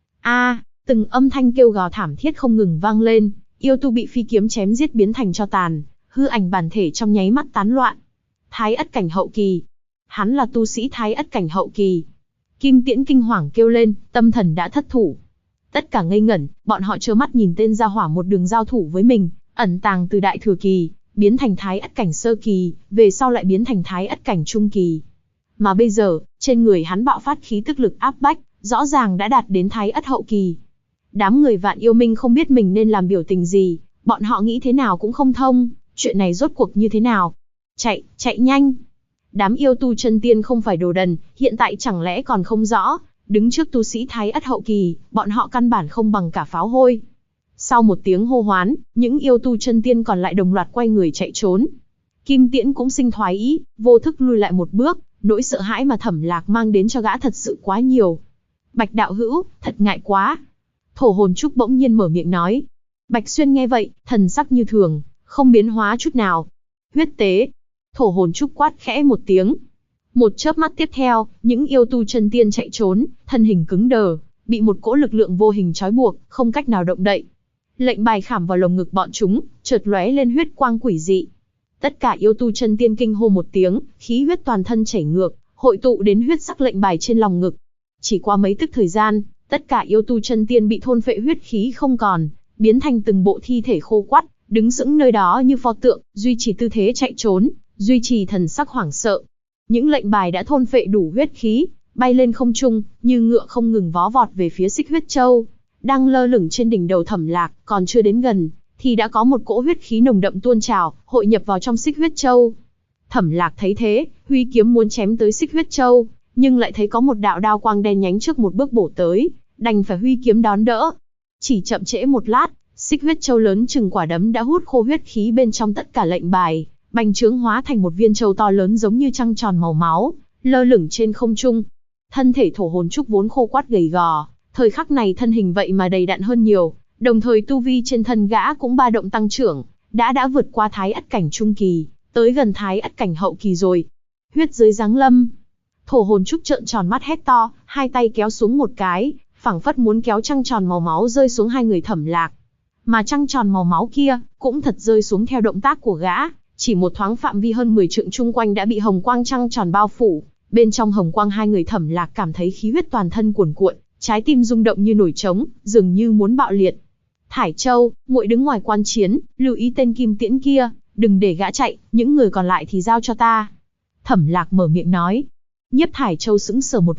Từng âm thanh kêu gào thảm thiết không ngừng vang lên, yêu tu bị phi kiếm chém giết biến thành tro tàn, hư ảnh bản thể trong nháy mắt tán loạn. Thái Ất cảnh hậu kỳ. Hắn là tu sĩ Thái Ất cảnh hậu kỳ. Kim Tiễn kinh hoàng kêu lên, tâm thần đã thất thủ. Tất cả ngây ngẩn, bọn họ trơ mắt nhìn tên gia hỏa một đường giao thủ với mình, ẩn tàng từ đại thừa kỳ, biến thành Thái Ất cảnh sơ kỳ, về sau lại biến thành Thái Ất cảnh trung kỳ. Mà bây giờ, trên người hắn bạo phát khí tức lực áp bách, rõ ràng đã đạt đến Thái Ất hậu kỳ. Đám người Vạn Yêu Minh không biết mình nên làm biểu tình gì, bọn họ nghĩ thế nào cũng không thông, chuyện này rốt cuộc như thế nào. Chạy nhanh! Đám yêu tu chân tiên không phải đồ đần, hiện tại chẳng lẽ còn không rõ, đứng trước tu sĩ Thái Ất hậu kỳ, bọn họ căn bản không bằng cả pháo hôi. Sau một tiếng hô hoán, những yêu tu chân tiên còn lại đồng loạt quay người chạy trốn. Kim Tiễn cũng sinh thoái ý, vô thức lui lại một bước, nỗi sợ hãi mà Thẩm Lạc mang đến cho gã thật sự quá nhiều. Bạch đạo hữu, thật ngại quá. Thổ hồn trúc bỗng nhiên mở miệng nói. Bạch Xuyên nghe vậy, thần sắc như thường, không biến hóa chút nào. Huyết tế. Thổ hồn trúc quát khẽ một tiếng. Một chớp mắt tiếp theo, những yêu tu chân tiên chạy trốn, thân hình cứng đờ, bị một cỗ lực lượng vô hình trói buộc, không cách nào động đậy. Lệnh bài khảm vào lồng ngực bọn chúng, chợt lóe lên huyết quang quỷ dị. Tất cả yêu tu chân tiên kinh hô một tiếng, khí huyết toàn thân chảy ngược, hội tụ đến huyết sắc lệnh bài trên lòng ngực. Chỉ qua mấy tức thời gian, tất cả yêu tu chân tiên bị thôn phệ huyết khí không còn, biến thành từng bộ thi thể khô quắt, đứng sững nơi đó như pho tượng, duy trì tư thế chạy trốn, duy trì thần sắc hoảng sợ. Những lệnh bài đã thôn phệ đủ huyết khí, bay lên không trung, như ngựa không ngừng vó vọt về phía Xích Huyết Châu, đang lơ lửng trên đỉnh đầu Thẩm Lạc, còn chưa đến gần, thì đã có một cỗ huyết khí nồng đậm tuôn trào, hội nhập vào trong Xích Huyết Châu. Thẩm Lạc thấy thế, huy kiếm muốn chém tới Xích Huyết Châu, nhưng lại thấy có một đạo đao quang đen nhánh trước một bước bổ tới, đành phải huy kiếm đón đỡ. Chỉ chậm trễ một lát, Xích Huyết Châu lớn chừng quả đấm đã hút khô huyết khí bên trong tất cả lệnh bài, bành trướng hóa thành một viên châu to lớn giống như trăng tròn màu máu, lơ lửng trên không trung. Thân thể thổ hồn trúc vốn khô quắt gầy gò, thời khắc này thân hình vậy mà đầy đặn hơn nhiều, đồng thời tu vi trên thân gã cũng ba động tăng trưởng, đã vượt qua Thái Ất cảnh trung kỳ, tới gần Thái Ất cảnh hậu kỳ rồi. Huyết giới giáng lâm. Thổ hồn trúc trợn tròn mắt hét to, hai tay kéo xuống một cái, phảng phất muốn kéo trăng tròn màu máu rơi xuống hai người Thẩm Lạc. Mà trăng tròn màu máu kia cũng thật rơi xuống theo động tác của gã, chỉ một thoáng phạm vi hơn 10 trượng chung quanh đã bị hồng quang trăng tròn bao phủ. Bên trong hồng quang hai người Thẩm Lạc cảm thấy khí huyết toàn thân cuồn cuộn, trái tim rung động như nổi trống, dường như muốn bạo liệt. Thải Châu, muội đứng ngoài quan chiến, lưu ý tên Kim Tiễn kia, đừng để gã chạy, những người còn lại thì giao cho ta. Thẩm Lạc mở miệng nói. Nhiếp Thải Châu sững sờ một lúc,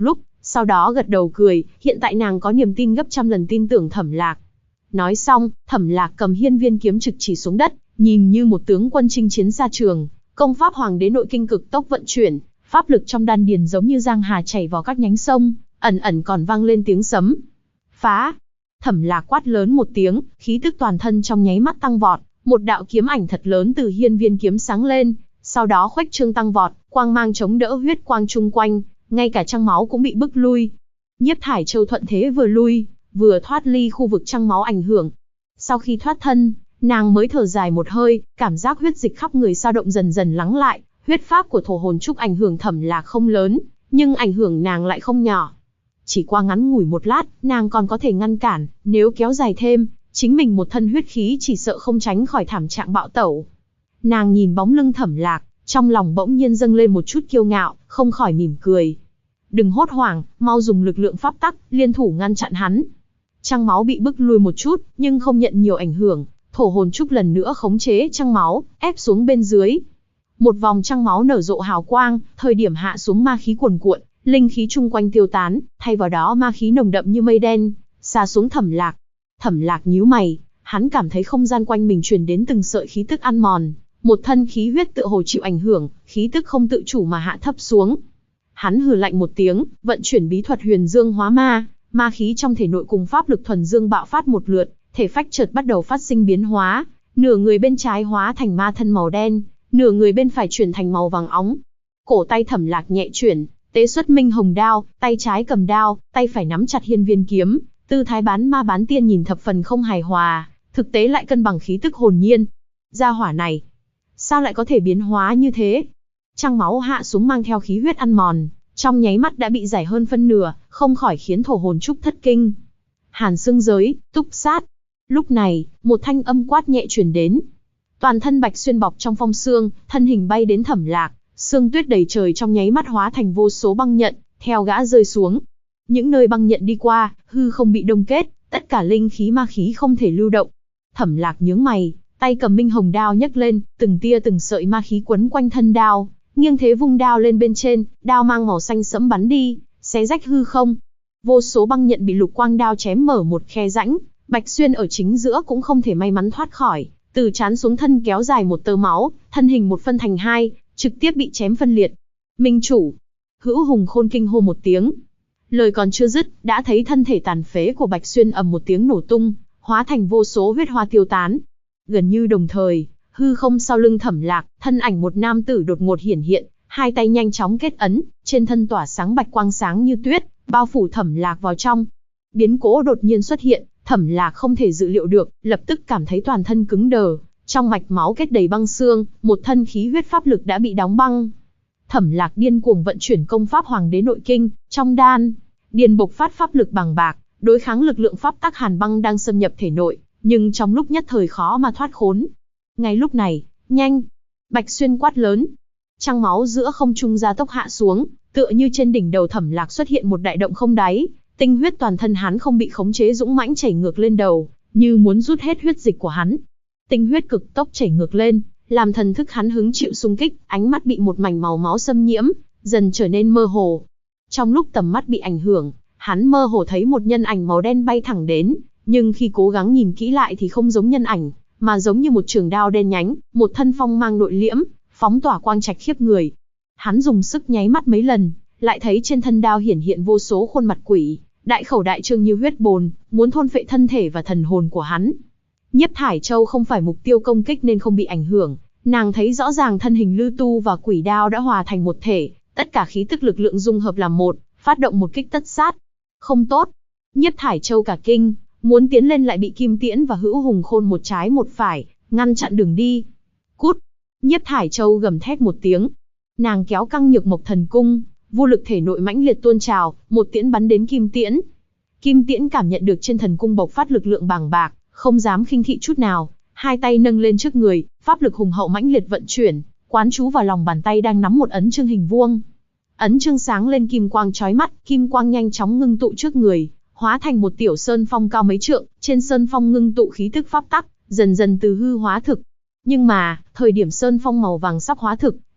Sau đó gật đầu cười, hiện tại nàng có niềm tin gấp trăm lần tin tưởng Thẩm Lạc. Nói xong, Thẩm Lạc cầm hiên viên kiếm trực chỉ xuống đất, nhìn như một tướng quân chinh chiến xa trường, công pháp Hoàng Đế Nội Kinh cực tốc vận chuyển, pháp lực trong đan điền giống như giang hà chảy vào các nhánh sông, ẩn ẩn còn vang lên tiếng sấm. Phá! Thẩm Lạc quát lớn một tiếng, khí tức toàn thân trong nháy mắt tăng vọt, một đạo kiếm ảnh thật lớn từ hiên viên kiếm sáng lên, sau đó khuếch trương tăng vọt, quang mang chống đỡ huyết quang chung quanh, ngay cả trăng máu cũng bị bức lui. Nhiếp Thải Châu thuận thế vừa lui, vừa thoát ly khu vực trăng máu ảnh hưởng. Sau khi thoát thân, nàng mới thở dài một hơi, cảm giác huyết dịch khắp người dao động dần dần lắng lại, huyết pháp của thổ hồn trúc ảnh hưởng Thẩm Lạc không lớn, nhưng ảnh hưởng nàng lại không nhỏ. Chỉ qua ngắn ngủi một lát, nàng còn có thể ngăn cản, nếu kéo dài thêm, chính mình một thân huyết khí chỉ sợ không tránh khỏi thảm trạng bạo tẩu. Nàng nhìn bóng lưng Thẩm Lạc, trong lòng bỗng nhiên dâng lên một chút kiêu ngạo, không khỏi mỉm cười. Đừng hốt hoảng, mau dùng lực lượng pháp tắc, liên thủ ngăn chặn hắn. Trăng máu bị bức lui một chút, nhưng không nhận nhiều ảnh hưởng, thổ hồn trúc lần nữa khống chế trăng máu, ép xuống bên dưới. Một vòng trăng máu nở rộ hào quang, thời điểm hạ xuống ma khí cuồn cuộn, linh khí chung quanh tiêu tán, thay vào đó ma khí nồng đậm như mây đen, xà xuống Thẩm Lạc. Thẩm Lạc nhíu mày, hắn cảm thấy không gian quanh mình truyền đến từng sợi khí tức ăn mòn, một thân khí huyết tựa hồ chịu ảnh hưởng, khí tức không tự chủ mà hạ thấp xuống. Hắn hừ lạnh một tiếng, vận chuyển bí thuật Huyền Dương Hóa Ma, ma khí trong thể nội cùng pháp lực thuần dương bạo phát một lượt, thể phách chợt bắt đầu phát sinh biến hóa, nửa người bên trái hóa thành ma thân màu đen, nửa người bên phải chuyển thành màu vàng óng. Cổ tay Thẩm Lạc nhẹ chuyển, tế xuất Minh Hồng đao, tay trái cầm đao, tay phải nắm chặt hiên viên kiếm, tư thái bán ma bán tiên nhìn thập phần không hài hòa, thực tế lại cân bằng khí tức hồn nhiên. Gia hỏa này, sao lại có thể biến hóa như thế? Trăng máu hạ xuống mang theo khí huyết ăn mòn, trong nháy mắt đã bị giải hơn phân nửa, không khỏi khiến thổ hồn trúc thất kinh. Hàn xương giới, túc sát. Lúc này, một thanh âm quát nhẹ truyền đến. Toàn thân Bạch Xuyên bọc trong phong sương, thân hình bay đến Thẩm Lạc, sương tuyết đầy trời trong nháy mắt hóa thành vô số băng nhận, theo gã rơi xuống. Những nơi băng nhận đi qua, hư không bị đông kết, tất cả linh khí ma khí không thể lưu động. Thẩm Lạc nhướng mày, tay cầm Minh Hồng đao nhấc lên, từng tia từng sợi ma khí quấn quanh thân đao, nghiêng thế vung đao lên bên trên, đao mang màu xanh sẫm bắn đi, xé rách hư không. Vô số băng nhận bị lục quang đao chém mở một khe rãnh, Bạch Xuyên ở chính giữa cũng không thể may mắn thoát khỏi, từ trán xuống thân kéo dài một tơ máu, thân hình một phân thành hai, trực tiếp bị chém phân liệt. Minh chủ, Hữu Hùng Khôn kinh hô một tiếng. Lời còn chưa dứt, đã thấy thân thể tàn phế của Bạch Xuyên ầm một tiếng nổ tung, hóa thành vô số huyết hoa tiêu tán. Gần như đồng thời, hư không sau lưng Thẩm Lạc, thân ảnh một nam tử đột ngột hiển hiện, hai tay nhanh chóng kết ấn, trên thân tỏa sáng bạch quang sáng như tuyết, bao phủ Thẩm Lạc vào trong. Biến cố đột nhiên xuất hiện, Thẩm Lạc không thể dự liệu được, lập tức cảm thấy toàn thân cứng đờ, trong mạch máu kết đầy băng xương, một thân khí huyết pháp lực đã bị đóng băng. Thẩm Lạc điên cuồng vận chuyển công pháp Hoàng Đế Nội Kinh, trong đan điền bộc phát pháp lực bằng bạc, đối kháng lực lượng pháp tắc hàn băng đang xâm nhập thể nội, nhưng trong lúc nhất thời khó mà thoát khốn. Ngay lúc này, nhanh! Bạch Xuyên quát lớn. Trăng máu giữa không trung gia tốc hạ xuống, tựa như trên đỉnh đầu Thẩm Lạc xuất hiện một đại động không đáy, tinh huyết toàn thân hắn không bị khống chế dũng mãnh chảy ngược lên đầu, như muốn rút hết huyết dịch của hắn. Tinh huyết cực tốc chảy ngược lên, làm thần thức hắn hứng chịu xung kích, ánh mắt bị một mảnh màu máu xâm nhiễm, dần trở nên mơ hồ. Trong lúc tầm mắt bị ảnh hưởng, hắn mơ hồ thấy một nhân ảnh màu đen bay thẳng đến, nhưng khi cố gắng nhìn kỹ lại thì không giống nhân ảnh, mà giống như một trường đao đen nhánh, một thân phong mang nội liễm, phóng tỏa quang trạch khiếp người. Hắn dùng sức nháy mắt mấy lần, lại thấy trên thân đao hiển hiện vô số khuôn mặt quỷ, đại khẩu đại trương như huyết bồn, muốn thôn phệ thân thể và thần hồn của hắn. Nhiếp Thải Châu không phải mục tiêu công kích nên không bị ảnh hưởng, nàng thấy rõ ràng thân hình Lư Tu và quỷ đao đã hòa thành một thể, tất cả khí tức lực lượng dung hợp làm một, phát động một kích tất sát. Không tốt! Nhiếp Thải Châu cả kinh, muốn tiến lên lại bị Kim Tiễn và Hữu Hùng Khôn một trái một phải, ngăn chặn đường đi. Cút! Nhiếp Thải Châu gầm thét một tiếng. Nàng kéo căng Nhược Mộc Thần Cung, vô lực thể nội mãnh liệt tuôn trào, một tiễn bắn đến Kim Tiễn. Kim Tiễn cảm nhận được trên thần cung bộc phát lực lượng bàng bạc, không dám khinh thị chút nào, hai tay nâng lên trước người, pháp lực hùng hậu mãnh liệt vận chuyển, quán chú vào lòng bàn tay đang nắm một ấn chương hình vuông. Ấn chương sáng lên kim quang chói mắt, kim quang nhanh chóng ngưng tụ trước người, hóa thành một tiểu sơn phong cao mấy trượng, trên sơn phong ngưng tụ khí tức pháp tắc, dần dần từ hư hóa thực. Nhưng mà, thời điểm sơn phong màu vàng sắp hóa thực,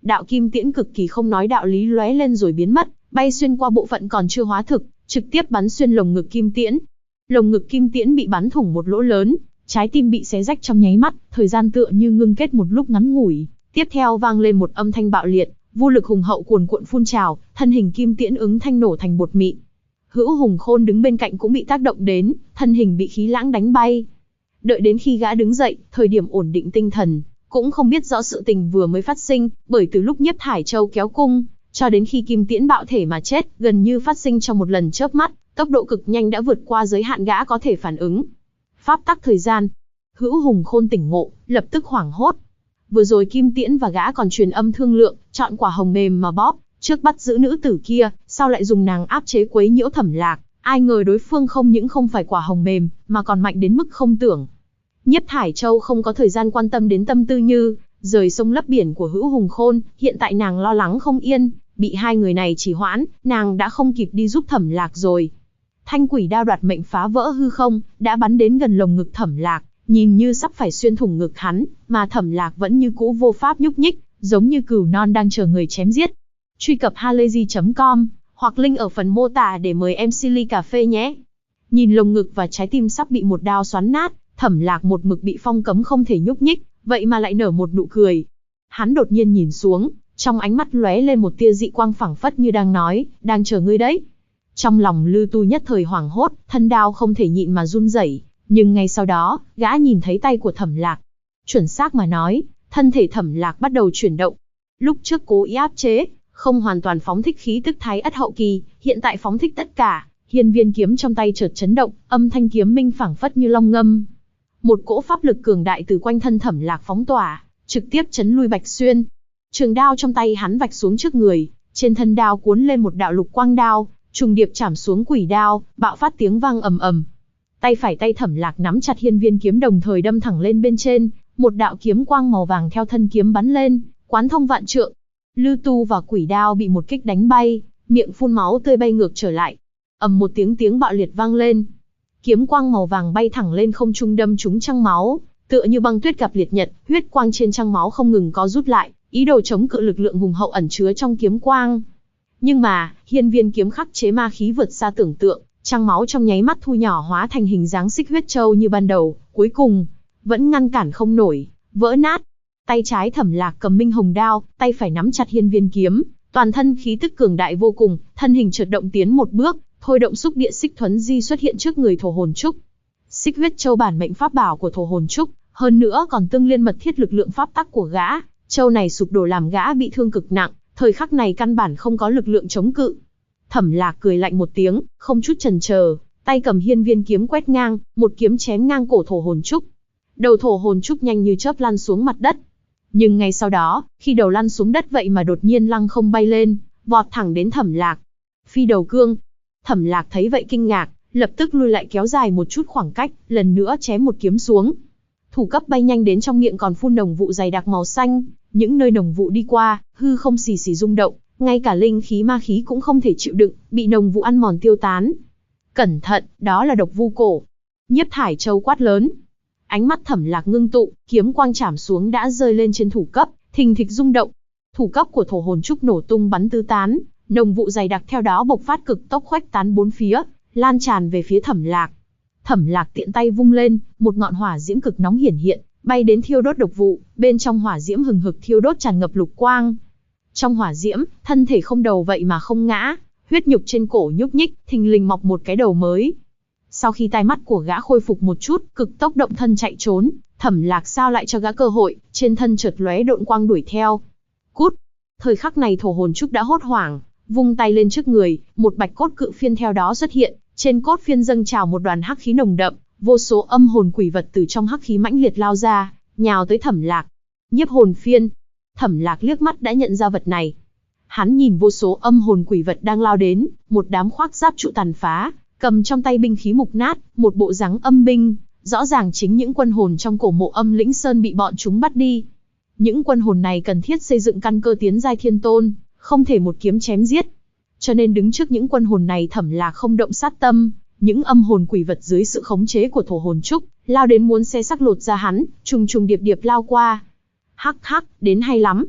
đạo kim tiễn cực kỳ không nói đạo lý lóe lên rồi biến mất, bay xuyên qua bộ phận còn chưa hóa thực, trực tiếp bắn xuyên lồng ngực kim tiễn. Lồng ngực kim tiễn bị bắn thủng một lỗ lớn, trái tim bị xé rách trong nháy mắt, thời gian tựa như ngưng kết một lúc ngắn ngủi. Tiếp theo vang lên một âm thanh bạo liệt, vô lực hùng hậu cuồn cuộn phun trào, thân hình kim tiễn ứng thanh nổ thành bột mịn. Hữu Hùng Khôn đứng bên cạnh cũng bị tác động đến, thân hình bị khí lãng đánh bay. Đợi đến khi gã đứng dậy, thời điểm ổn định tinh thần, cũng không biết rõ sự tình vừa mới phát sinh, bởi từ lúc Nhiếp Thải Châu kéo cung, cho đến khi kim tiễn bạo thể mà chết, gần như phát sinh trong một lần chớp mắt, tốc độ cực nhanh đã vượt qua giới hạn gã có thể phản ứng. Pháp tắc thời gian. Hữu Hùng Khôn tỉnh ngộ, lập tức hoảng hốt. Vừa rồi kim tiễn và gã còn truyền âm thương lượng, chọn quả hồng mềm mà bóp, trước bắt giữ nữ tử kia, sau lại dùng nàng áp chế quấy nhiễu Thẩm Lạc, ai ngờ đối phương không những không phải quả hồng mềm, mà còn mạnh đến mức không tưởng. Nhiếp Thải Châu không có thời gian quan tâm đến tâm tư như rời sông lấp biển của Hữu Hùng Khôn, hiện tại nàng lo lắng không yên, bị hai người này trì hoãn, nàng đã không kịp đi giúp Thẩm Lạc rồi. Thanh quỷ đao đoạt mệnh phá vỡ hư không, đã bắn đến gần lồng ngực Thẩm Lạc, nhìn như sắp phải xuyên thủng ngực hắn, mà Thẩm Lạc vẫn như cũ vô pháp nhúc nhích, giống như cừu non đang chờ người chém giết. Truy cập halayzi.com hoặc link ở phần mô tả để mời em Silly Cà Phê nhé. Nhìn lồng ngực và trái tim sắp bị một đao xoắn nát, Thẩm Lạc một mực bị phong cấm không thể nhúc nhích, vậy mà lại nở một nụ cười. Hắn đột nhiên nhìn xuống, trong ánh mắt lóe lên một tia dị quang phảng phất như đang nói, đang chờ ngươi đấy. Trong lòng Lư Tu nhất thời hoảng hốt, thân đao không thể nhịn mà run rẩy, nhưng ngay sau đó, gã nhìn thấy tay của Thẩm Lạc. Chuẩn xác mà nói, thân thể Thẩm Lạc bắt đầu chuyển động. Lúc trước cố ý áp chế, không hoàn toàn phóng thích khí tức Thái Ất hậu kỳ, hiện tại phóng thích tất cả. Hiên viên kiếm trong tay chợt chấn động, âm thanh kiếm minh phảng phất như long ngâm. Một cỗ pháp lực cường đại từ quanh thân Thẩm Lạc phóng tỏa, trực tiếp chấn lui Bạch Xuyên. Trường đao trong tay hắn vạch xuống trước người, trên thân đao cuốn lên một đạo lục quang đao, trùng điệp chảm xuống quỷ đao, bạo phát tiếng vang ầm ầm. Tay phải tay Thẩm Lạc nắm chặt hiên viên kiếm đồng thời đâm thẳng lên bên trên, một đạo kiếm quang màu vàng theo thân kiếm bắn lên, quán thông vạn trượng. Lư Tu và quỷ đao bị một kích đánh bay, miệng phun máu tươi bay ngược trở lại. Ầm một tiếng bạo liệt vang lên. Kiếm quang màu vàng bay thẳng lên không trung đâm trúng trăng máu, tựa như băng tuyết gặp liệt nhật, huyết quang trên trăng máu không ngừng co rút lại, ý đồ chống cự lực lượng hùng hậu ẩn chứa trong kiếm quang. Nhưng mà, hiên viên kiếm khắc chế ma khí vượt xa tưởng tượng, trăng máu trong nháy mắt thu nhỏ hóa thành hình dáng xích huyết châu như ban đầu, cuối cùng vẫn ngăn cản không nổi, vỡ nát. Tay trái Thẩm Lạc cầm minh hồng đao, tay phải nắm chặt hiên viên kiếm, toàn thân khí tức cường đại vô cùng, thân hình chợt động tiến một bước, thôi động xúc địa xích thuấn di xuất hiện trước người Thổ Hồn Trúc. Xích huyết châu bản mệnh pháp bảo của Thổ Hồn Trúc, hơn nữa còn tương liên mật thiết lực lượng pháp tắc của gã, châu này sụp đổ làm gã bị thương cực nặng, thời khắc này căn bản không có lực lượng chống cự. Thẩm Lạc cười lạnh một tiếng, không chút chần chờ, tay cầm hiên viên kiếm quét ngang, một kiếm chém ngang cổ Thổ Hồn Trúc. Đầu Thổ Hồn Trúc nhanh như chớp lăn xuống mặt đất. Nhưng ngay sau đó, khi đầu lăn xuống đất vậy mà đột nhiên lăng không bay lên, vọt thẳng đến Thẩm Lạc. Phi đầu cương. Thẩm Lạc thấy vậy kinh ngạc, lập tức lui lại kéo dài một chút khoảng cách, lần nữa chém một kiếm xuống. Thủ cấp bay nhanh đến trong miệng còn phun nồng vụ dày đặc màu xanh, những nơi nồng vụ đi qua, hư không xì xì rung động, ngay cả linh khí ma khí cũng không thể chịu đựng, bị nồng vụ ăn mòn tiêu tán. Cẩn thận, đó là độc vu cổ. Nhiếp Thải Châu quát lớn. Ánh mắt Thẩm Lạc ngưng tụ, kiếm quang chảm xuống đã rơi lên trên thủ cấp, thình thịch rung động. Thủ cấp của Thổ Hồn Trúc nổ tung bắn tứ tán, nồng vụ dày đặc theo đó bộc phát cực tốc khuếch tán bốn phía, lan tràn về phía Thẩm Lạc. Thẩm Lạc tiện tay vung lên, một ngọn hỏa diễm cực nóng hiển hiện, bay đến thiêu đốt độc vụ, bên trong hỏa diễm hừng hực thiêu đốt tràn ngập lục quang. Trong hỏa diễm, thân thể không đầu vậy mà không ngã, huyết nhục trên cổ nhúc nhích, thình lình mọc một cái đầu mới. Sau khi tai mắt của gã khôi phục một chút, cực tốc động thân chạy trốn, Thẩm Lạc sao lại cho gã cơ hội, trên thân chợt lóe độn quang đuổi theo. Cút! Thời khắc này Thổ Hồn Trúc đã hốt hoảng, vung tay lên trước người, một bạch cốt cự phiên theo đó xuất hiện, trên cốt phiên dâng trào một đoàn hắc khí nồng đậm, vô số âm hồn quỷ vật từ trong hắc khí mãnh liệt lao ra, nhào tới Thẩm Lạc. Nhiếp hồn phiên. Thẩm Lạc liếc mắt đã nhận ra vật này. Hắn nhìn vô số âm hồn quỷ vật đang lao đến, một đám khoác giáp trụ tàn phá, cầm trong tay binh khí mục nát, một bộ dáng âm binh, rõ ràng chính những quân hồn trong cổ mộ Âm Lĩnh Sơn bị bọn chúng bắt đi. Những quân hồn này cần thiết xây dựng căn cơ tiến giai thiên tôn, không thể một kiếm chém giết. Cho nên đứng trước những quân hồn này Thẩm Lạc không động sát tâm, những âm hồn quỷ vật dưới sự khống chế của Thổ Hồn Trúc, lao đến muốn xé xác lột ra hắn, trùng trùng điệp điệp lao qua. Hắc hắc, đến hay lắm.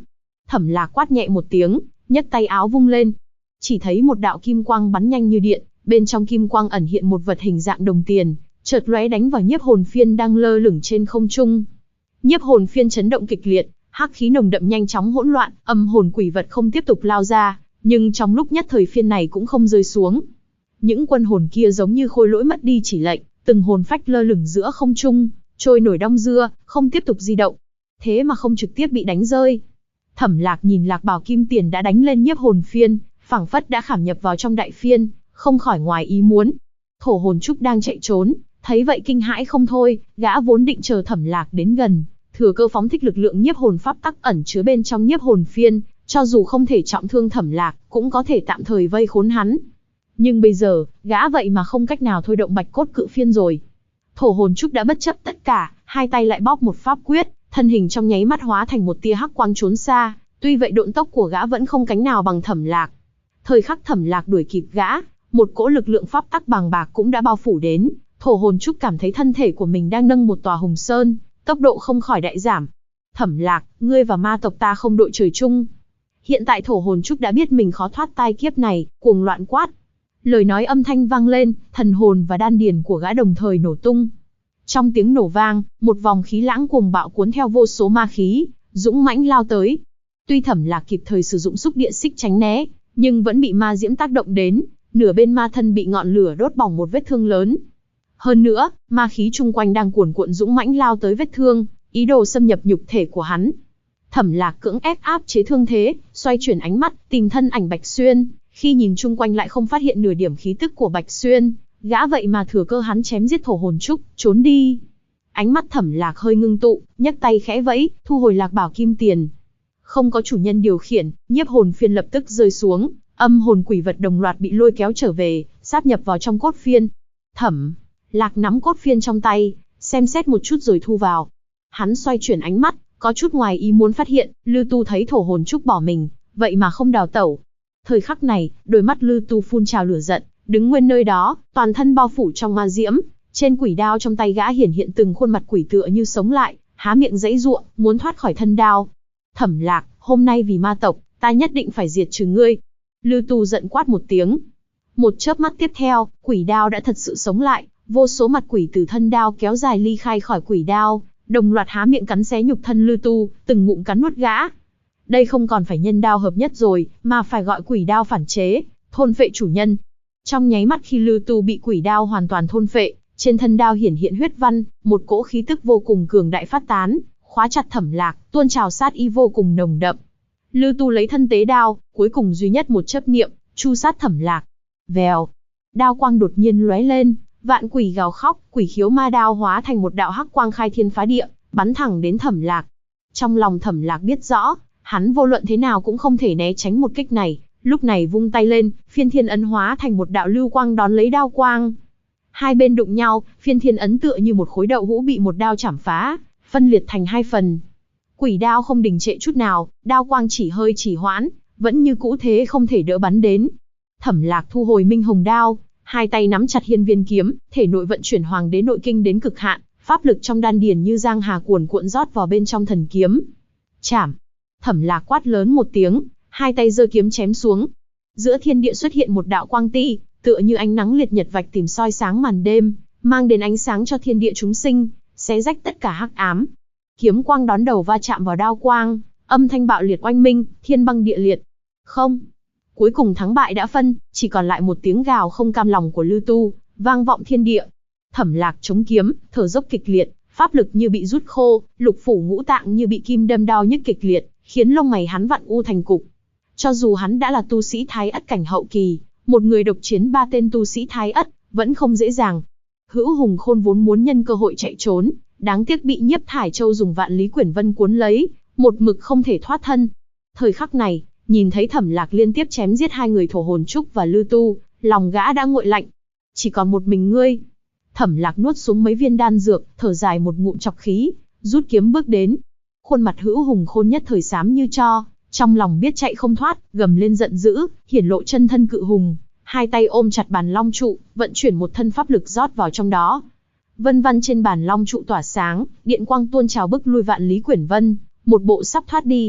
Thẩm Lạc quát nhẹ một tiếng, nhấc tay áo vung lên. Chỉ thấy một đạo kim quang bắn nhanh như điện, bên trong kim quang ẩn hiện một vật hình dạng đồng tiền, chợt lóe đánh vào nhiếp hồn phiên đang lơ lửng trên không trung. Nhiếp hồn phiên chấn động kịch liệt, hắc khí nồng đậm nhanh chóng hỗn loạn, âm hồn quỷ vật không tiếp tục lao ra, nhưng trong lúc nhất thời phiên này cũng không rơi xuống. Những quân hồn kia giống như khôi lỗi mất đi chỉ lệnh, từng hồn phách lơ lửng giữa không trung, trôi nổi đong dưa, không tiếp tục di động. Thế mà không trực tiếp bị đánh rơi. Thẩm Lạc nhìn Lạc Bảo Kim Tiền đã đánh lên nhiếp hồn phiên, phảng phất đã khảm nhập vào trong đại phiên, không khỏi ngoài ý muốn. Thổ hồn trúc đang chạy trốn, thấy vậy kinh hãi không thôi, gã vốn định chờ Thẩm Lạc đến gần, thừa cơ phóng thích lực lượng nhiếp hồn pháp tắc ẩn chứa bên trong nhiếp hồn phiên, cho dù không thể trọng thương Thẩm Lạc, cũng có thể tạm thời vây khốn hắn. Nhưng bây giờ, gã vậy mà không cách nào thôi động bạch cốt cự phiên rồi. Thổ hồn trúc đã bất chấp tất cả, hai tay lại bóp một pháp quyết, thân hình trong nháy mắt hóa thành một tia hắc quang trốn xa. Tuy vậy độn tốc của gã vẫn không cánh nào bằng Thẩm Lạc. Thời khắc Thẩm Lạc đuổi kịp gã, một cỗ lực lượng pháp tắc bàng bạc cũng đã bao phủ đến. Thổ hồn trúc cảm thấy thân thể của mình đang nâng một tòa hùng sơn, tốc độ không khỏi đại giảm. Thẩm Lạc, ngươi và ma tộc ta không đội trời chung. Hiện tại thổ hồn trúc đã biết mình khó thoát tai kiếp này, cuồng loạn quát. Lời nói âm thanh vang lên, thần hồn và đan điền của gã đồng thời nổ tung. Trong tiếng nổ vang, một vòng khí lãng cuồng bạo cuốn theo vô số ma khí, dũng mãnh lao tới. Tuy Thẩm Lạc kịp thời sử dụng xúc địa xích tránh né, nhưng vẫn bị ma diễm tác động đến, nửa bên ma thân bị ngọn lửa đốt bỏng một vết thương lớn. Hơn nữa, ma khí chung quanh đang cuồn cuộn dũng mãnh lao tới vết thương, ý đồ xâm nhập nhục thể của hắn. Thẩm Lạc cưỡng ép áp chế thương thế, xoay chuyển ánh mắt, tìm thân ảnh Bạch Xuyên, khi nhìn chung quanh lại không phát hiện nửa điểm khí tức của Bạch Xuyên, gã vậy mà thừa cơ hắn chém giết thổ hồn trúc, trốn đi. Ánh mắt Thẩm Lạc hơi ngưng tụ, nhấc tay khẽ vẫy, thu hồi Lạc Bảo Kim Tiền. Không có chủ nhân điều khiển, nhiếp hồn phiên lập tức rơi xuống, âm hồn quỷ vật đồng loạt bị lôi kéo trở về, sáp nhập vào trong cốt phiên. Thẩm Lạc nắm cốt phiên trong tay, xem xét một chút rồi thu vào. Hắn xoay chuyển ánh mắt, có chút ngoài ý muốn phát hiện, Lư Tu thấy thổ hồn trúc bỏ mình, vậy mà không đào tẩu. Thời khắc này, đôi mắt Lư Tu phun trào lửa giận, đứng nguyên nơi đó, toàn thân bao phủ trong ma diễm. Trên quỷ đao trong tay gã hiển hiện từng khuôn mặt quỷ tựa như sống lại, há miệng giãy giụa, muốn thoát khỏi thân đao. Thẩm Lạc, hôm nay vì ma tộc, ta nhất định phải diệt trừ ngươi. Lư Tu giận quát một tiếng. Một chớp mắt tiếp theo, quỷ đao đã thật sự sống lại, vô số mặt quỷ từ thân đao kéo dài ly khai khỏi quỷ đao, đồng loạt há miệng cắn xé nhục thân Lư Tu, từng ngụm cắn nuốt gã. Đây không còn phải nhân đao hợp nhất rồi, mà phải gọi quỷ đao phản chế, thôn phệ chủ nhân. Trong nháy mắt khi Lư Tu bị quỷ đao hoàn toàn thôn phệ, trên thân đao hiển hiện huyết văn, một cỗ khí tức vô cùng cường đại phát tán, khóa chặt Thẩm Lạc, tuôn trào sát ý vô cùng nồng đậm. Lư Tu lấy thân tế đao, cuối cùng duy nhất một chấp niệm, chu sát Thẩm Lạc. Vèo, đao quang đột nhiên lóe lên, vạn quỷ gào khóc, quỷ khiếu ma đao hóa thành một đạo hắc quang khai thiên phá địa, bắn thẳng đến Thẩm Lạc. Trong lòng Thẩm Lạc biết rõ, hắn vô luận thế nào cũng không thể né tránh một kích này, lúc này vung tay lên, phiên thiên ấn hóa thành một đạo lưu quang đón lấy đao quang. Hai bên đụng nhau, phiên thiên ấn tựa như một khối đậu hũ bị một đao chảm phá, phân liệt thành hai phần. Quỷ đao không đình trệ chút nào, đao quang chỉ hơi trì hoãn, vẫn như cũ thế không thể đỡ bắn đến. Thẩm Lạc thu hồi minh hồng đao, hai tay nắm chặt hiên viên kiếm, thể nội vận chuyển hoàng đế nội kinh đến cực hạn, pháp lực trong đan điền như giang hà cuồn cuộn rót vào bên trong thần kiếm. Chảm! Thẩm Lạc quát lớn một tiếng, hai tay giơ kiếm chém xuống. Giữa thiên địa xuất hiện một đạo quang ti, tựa như ánh nắng liệt nhật vạch tìm soi sáng màn đêm, mang đến ánh sáng cho thiên địa chúng sinh, xé rách tất cả hắc ám. Kiếm quang đón đầu va chạm vào đao quang, âm thanh bạo liệt oanh minh, thiên băng địa liệt. Không! Cuối cùng thắng bại đã phân, chỉ còn lại một tiếng gào không cam lòng của Lư Tu, vang vọng thiên địa. Thẩm Lạc chống kiếm, thở dốc kịch liệt, pháp lực như bị rút khô, lục phủ ngũ tạng như bị kim đâm đau nhức kịch liệt, khiến lông mày hắn vặn u thành cục. Cho dù hắn đã là tu sĩ Thái Ất cảnh hậu kỳ, một người độc chiến 3 tên tu sĩ Thái Ất, vẫn không dễ dàng. Hữu Hùng Khôn vốn muốn nhân cơ hội chạy trốn, đáng tiếc bị Nhiếp Thải Châu dùng Vạn Lý Quyển Vân cuốn lấy, một mực không thể thoát thân. Thời khắc này, nhìn thấy Thẩm Lạc liên tiếp chém giết hai người thổ hồn trúc và Lư Tu, lòng gã đã nguội lạnh. Chỉ còn một mình ngươi. Thẩm Lạc nuốt xuống mấy viên đan dược, thở dài một ngụm trọc khí, rút kiếm bước đến. Khuôn mặt Hữu Hùng Khôn nhất thời xám như tro, trong lòng biết chạy không thoát, gầm lên giận dữ, hiển lộ chân thân cự hùng, hai tay ôm chặt bàn long trụ, vận chuyển một thân pháp lực rót vào trong đó. Vân văn trên bàn long trụ tỏa sáng, điện quang tuôn trào bức lui Vạn Lý Quyển Vân, một bộ sắp thoát đi.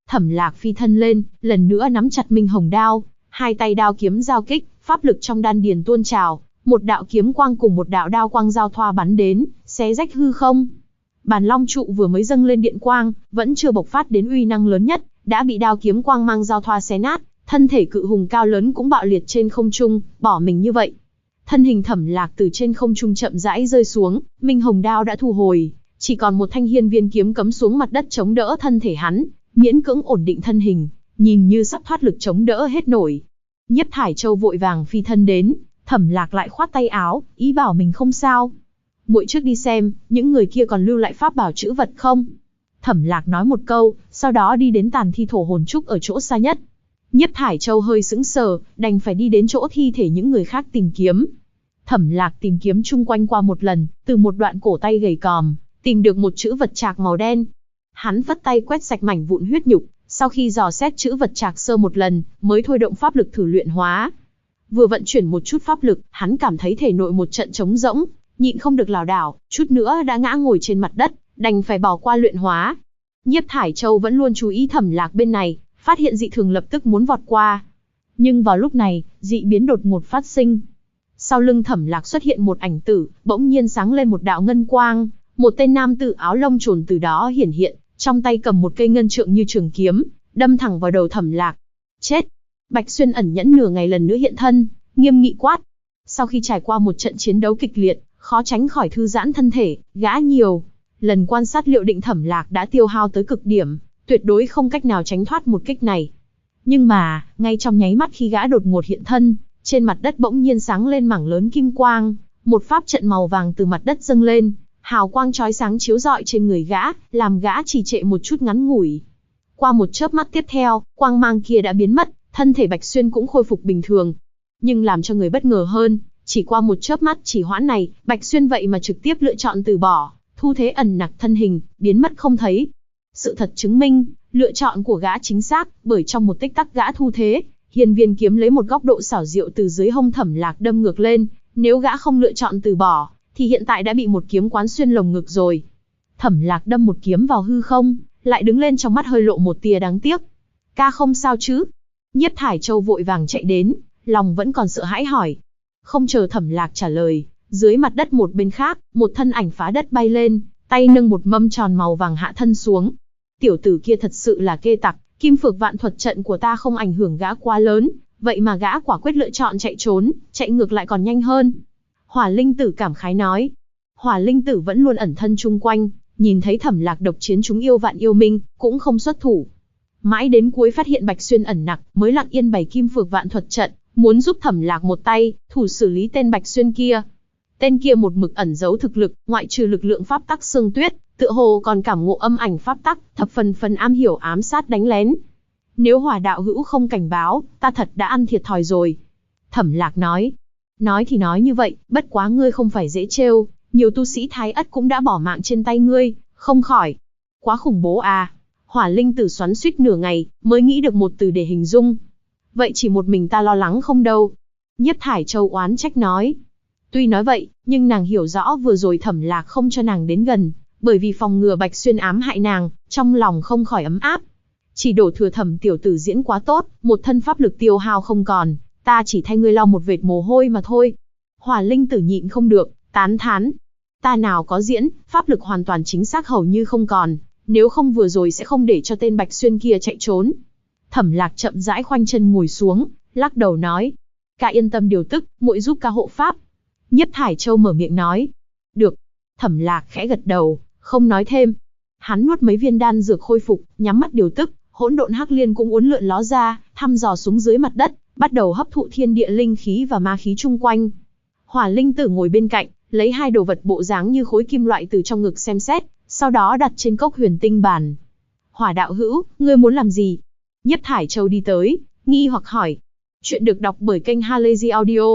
Thẩm Lạc phi thân lên, lần nữa nắm chặt Minh Hồng đao, hai tay đao kiếm giao kích, pháp lực trong đan điền tuôn trào, một đạo kiếm quang cùng một đạo đao quang giao thoa bắn đến, xé rách hư không. Bàn long trụ vừa mới dâng lên điện quang, vẫn chưa bộc phát đến uy năng lớn nhất, đã bị đao kiếm quang mang giao thoa xé nát, thân thể cự hùng cao lớn cũng bạo liệt trên không trung, bỏ mình như vậy. Thân hình Thẩm Lạc từ trên không trung chậm rãi rơi xuống, Minh Hồng đao đã thu hồi, chỉ còn một thanh hiên viên kiếm cắm xuống mặt đất chống đỡ thân thể hắn, miễn cưỡng ổn định thân hình, nhìn như sắp thoát lực chống đỡ hết nổi. Nhiếp Thải Châu vội vàng phi thân đến, Thẩm Lạc lại khoát tay áo, ý bảo mình không sao. Muội trước đi xem, những người kia còn lưu lại pháp bảo chữ vật không? Thẩm Lạc nói một câu, sau đó đi đến tàn thi thổ hồn trúc ở chỗ xa nhất. Nhiếp Thải Châu hơi sững sờ, đành phải đi đến chỗ thi thể những người khác tìm kiếm. Thẩm Lạc tìm kiếm chung quanh qua một lần, từ một đoạn cổ tay gầy còm, tìm được một chữ vật trạc màu đen. Hắn phất tay quét sạch mảnh vụn huyết nhục, sau khi dò xét chữ vật trạc sơ một lần, mới thôi động pháp lực thử luyện hóa. Vừa vận chuyển một chút pháp lực, hắn cảm thấy thể nội một trận trống rỗng, nhịn không được lảo đảo, chút nữa đã ngã ngồi trên mặt đất, đành phải bỏ qua luyện hóa. Nhiếp Thải Châu vẫn luôn chú ý Thẩm Lạc bên này, phát hiện dị thường lập tức muốn vọt qua. Nhưng vào lúc này, dị biến đột ngột phát sinh. Sau lưng Thẩm Lạc xuất hiện một ảnh tử, bỗng nhiên sáng lên một đạo ngân quang, một tên nam tử áo lông trồn từ đó hiển hiện, trong tay cầm một cây ngân trượng như trường kiếm, đâm thẳng vào đầu Thẩm Lạc. Chết! Bạch Xuyên ẩn nhẫn nửa ngày lần nữa hiện thân, nghiêm nghị quát. Sau khi trải qua một trận chiến đấu kịch liệt, khó tránh khỏi thư giãn thân thể, gã nhiều lần quan sát liệu định Thẩm Lạc đã tiêu hao tới cực điểm, tuyệt đối không cách nào tránh thoát một kích này. Nhưng mà, ngay trong nháy mắt khi gã đột ngột hiện thân, trên mặt đất bỗng nhiên sáng lên mảng lớn kim quang, một pháp trận màu vàng từ mặt đất dâng lên, hào quang chói sáng chiếu rọi trên người gã, làm gã trì trệ một chút ngắn ngủi. Qua một chớp mắt tiếp theo, quang mang kia đã biến mất, thân thể Bạch Xuyên cũng khôi phục bình thường. Nhưng làm cho người bất ngờ hơn, chỉ qua một chớp mắt chỉ hoãn này, Bạch Xuyên vậy mà trực tiếp lựa chọn từ bỏ, thu thế ẩn nặc thân hình, biến mất không thấy. Sự thật chứng minh, lựa chọn của gã chính xác, bởi trong một tích tắc gã thu thế, hiên viên kiếm lấy một góc độ xảo diệu từ dưới hông Thẩm Lạc đâm ngược lên, nếu gã không lựa chọn từ bỏ, thì hiện tại đã bị một kiếm quán xuyên lồng ngực rồi. Thẩm Lạc đâm một kiếm vào hư không, lại đứng lên trong mắt hơi lộ một tia đáng tiếc. Ca không sao chứ? Nhiếp Thải Châu vội vàng chạy đến, lòng vẫn còn sợ hãi hỏi. Không chờ Thẩm Lạc trả lời, dưới mặt đất một bên khác, một thân ảnh phá đất bay lên, tay nâng một mâm tròn màu vàng hạ thân xuống. Tiểu tử kia thật sự là kê tặc, Kim Phược Vạn Thuật trận của ta không ảnh hưởng gã quá lớn, vậy mà gã quả quyết lựa chọn chạy trốn, chạy ngược lại còn nhanh hơn. Hỏa Linh Tử cảm khái nói. Hỏa Linh Tử vẫn luôn ẩn thân chung quanh, nhìn thấy Thẩm Lạc độc chiến chúng yêu vạn yêu minh, cũng không xuất thủ. Mãi đến cuối phát hiện Bạch Xuyên ẩn nặc, mới lặng yên bày Kim Phược Vạn Thuật trận, muốn giúp Thẩm Lạc một tay, thủ xử lý tên Bạch Xuyên kia. Tên kia một mực ẩn giấu thực lực, ngoại trừ lực lượng pháp tắc xương tuyết, tựa hồ còn cảm ngộ âm ảnh pháp tắc, thập phần am hiểu ám sát đánh lén. Nếu Hỏa đạo hữu không cảnh báo, ta thật đã ăn thiệt thòi rồi. Thẩm Lạc nói. Nói thì nói như vậy, bất quá ngươi không phải dễ trêu, nhiều tu sĩ Thái Ất cũng đã bỏ mạng trên tay ngươi, không khỏi. Quá khủng bố à. Hỏa Linh Tử xoắn xuýt nửa ngày, mới nghĩ được một từ để hình dung. Vậy chỉ một mình ta lo lắng không đâu. Nhiếp Thải Châu oán trách nói. Tuy nói vậy, nhưng nàng hiểu rõ vừa rồi Thẩm Lạc không cho nàng đến gần, bởi vì phòng ngừa Bạch Xuyên ám hại nàng, trong lòng không khỏi ấm áp. Chỉ đổ thừa Thẩm tiểu tử diễn quá tốt, một thân pháp lực tiêu hao không còn, ta chỉ thay ngươi lau một vệt mồ hôi mà thôi. Hỏa Linh Tử nhịn không được, tán thán. Ta nào có diễn, pháp lực hoàn toàn chính xác hầu như không còn, nếu không vừa rồi sẽ không để cho tên Bạch Xuyên kia chạy trốn. Thẩm Lạc chậm rãi khoanh chân ngồi xuống, lắc đầu nói. Ca yên tâm điều tức, muội giúp ca hộ pháp. Nhiếp Thải Châu mở miệng nói. Được. Thẩm Lạc khẽ gật đầu, không nói thêm. Hắn nuốt mấy viên đan dược khôi phục, nhắm mắt điều tức, hỗn độn hắc liên cũng uốn lượn ló ra, thăm dò xuống dưới mặt đất, bắt đầu hấp thụ thiên địa linh khí và ma khí chung quanh. Hỏa Linh Tử ngồi bên cạnh, lấy hai đồ vật bộ dáng như khối kim loại từ trong ngực xem xét, sau đó đặt trên cốc huyền tinh bàn. Hỏa đạo hữu, ngươi muốn làm gì? Nhiếp Thải Châu đi tới, nghi hoặc hỏi. Chuyện được đọc bởi kênh Halazy Audio.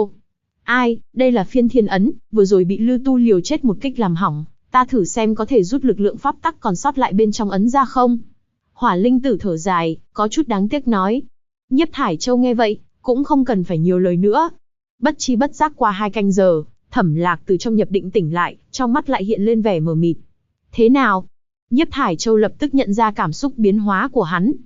Ai, đây là phiên thiên ấn, vừa rồi bị Lư Tu liều chết một kích làm hỏng, ta thử xem có thể rút lực lượng pháp tắc còn sót lại bên trong ấn ra không? Hỏa Linh Tử thở dài, có chút đáng tiếc nói. Nhiếp Thải Châu nghe vậy, cũng không cần phải nhiều lời nữa. Bất chi bất giác qua 2 canh giờ, Thẩm Lạc từ trong nhập định tỉnh lại, trong mắt lại hiện lên vẻ mờ mịt. Thế nào? Nhiếp Thải Châu lập tức nhận ra cảm xúc biến hóa của hắn.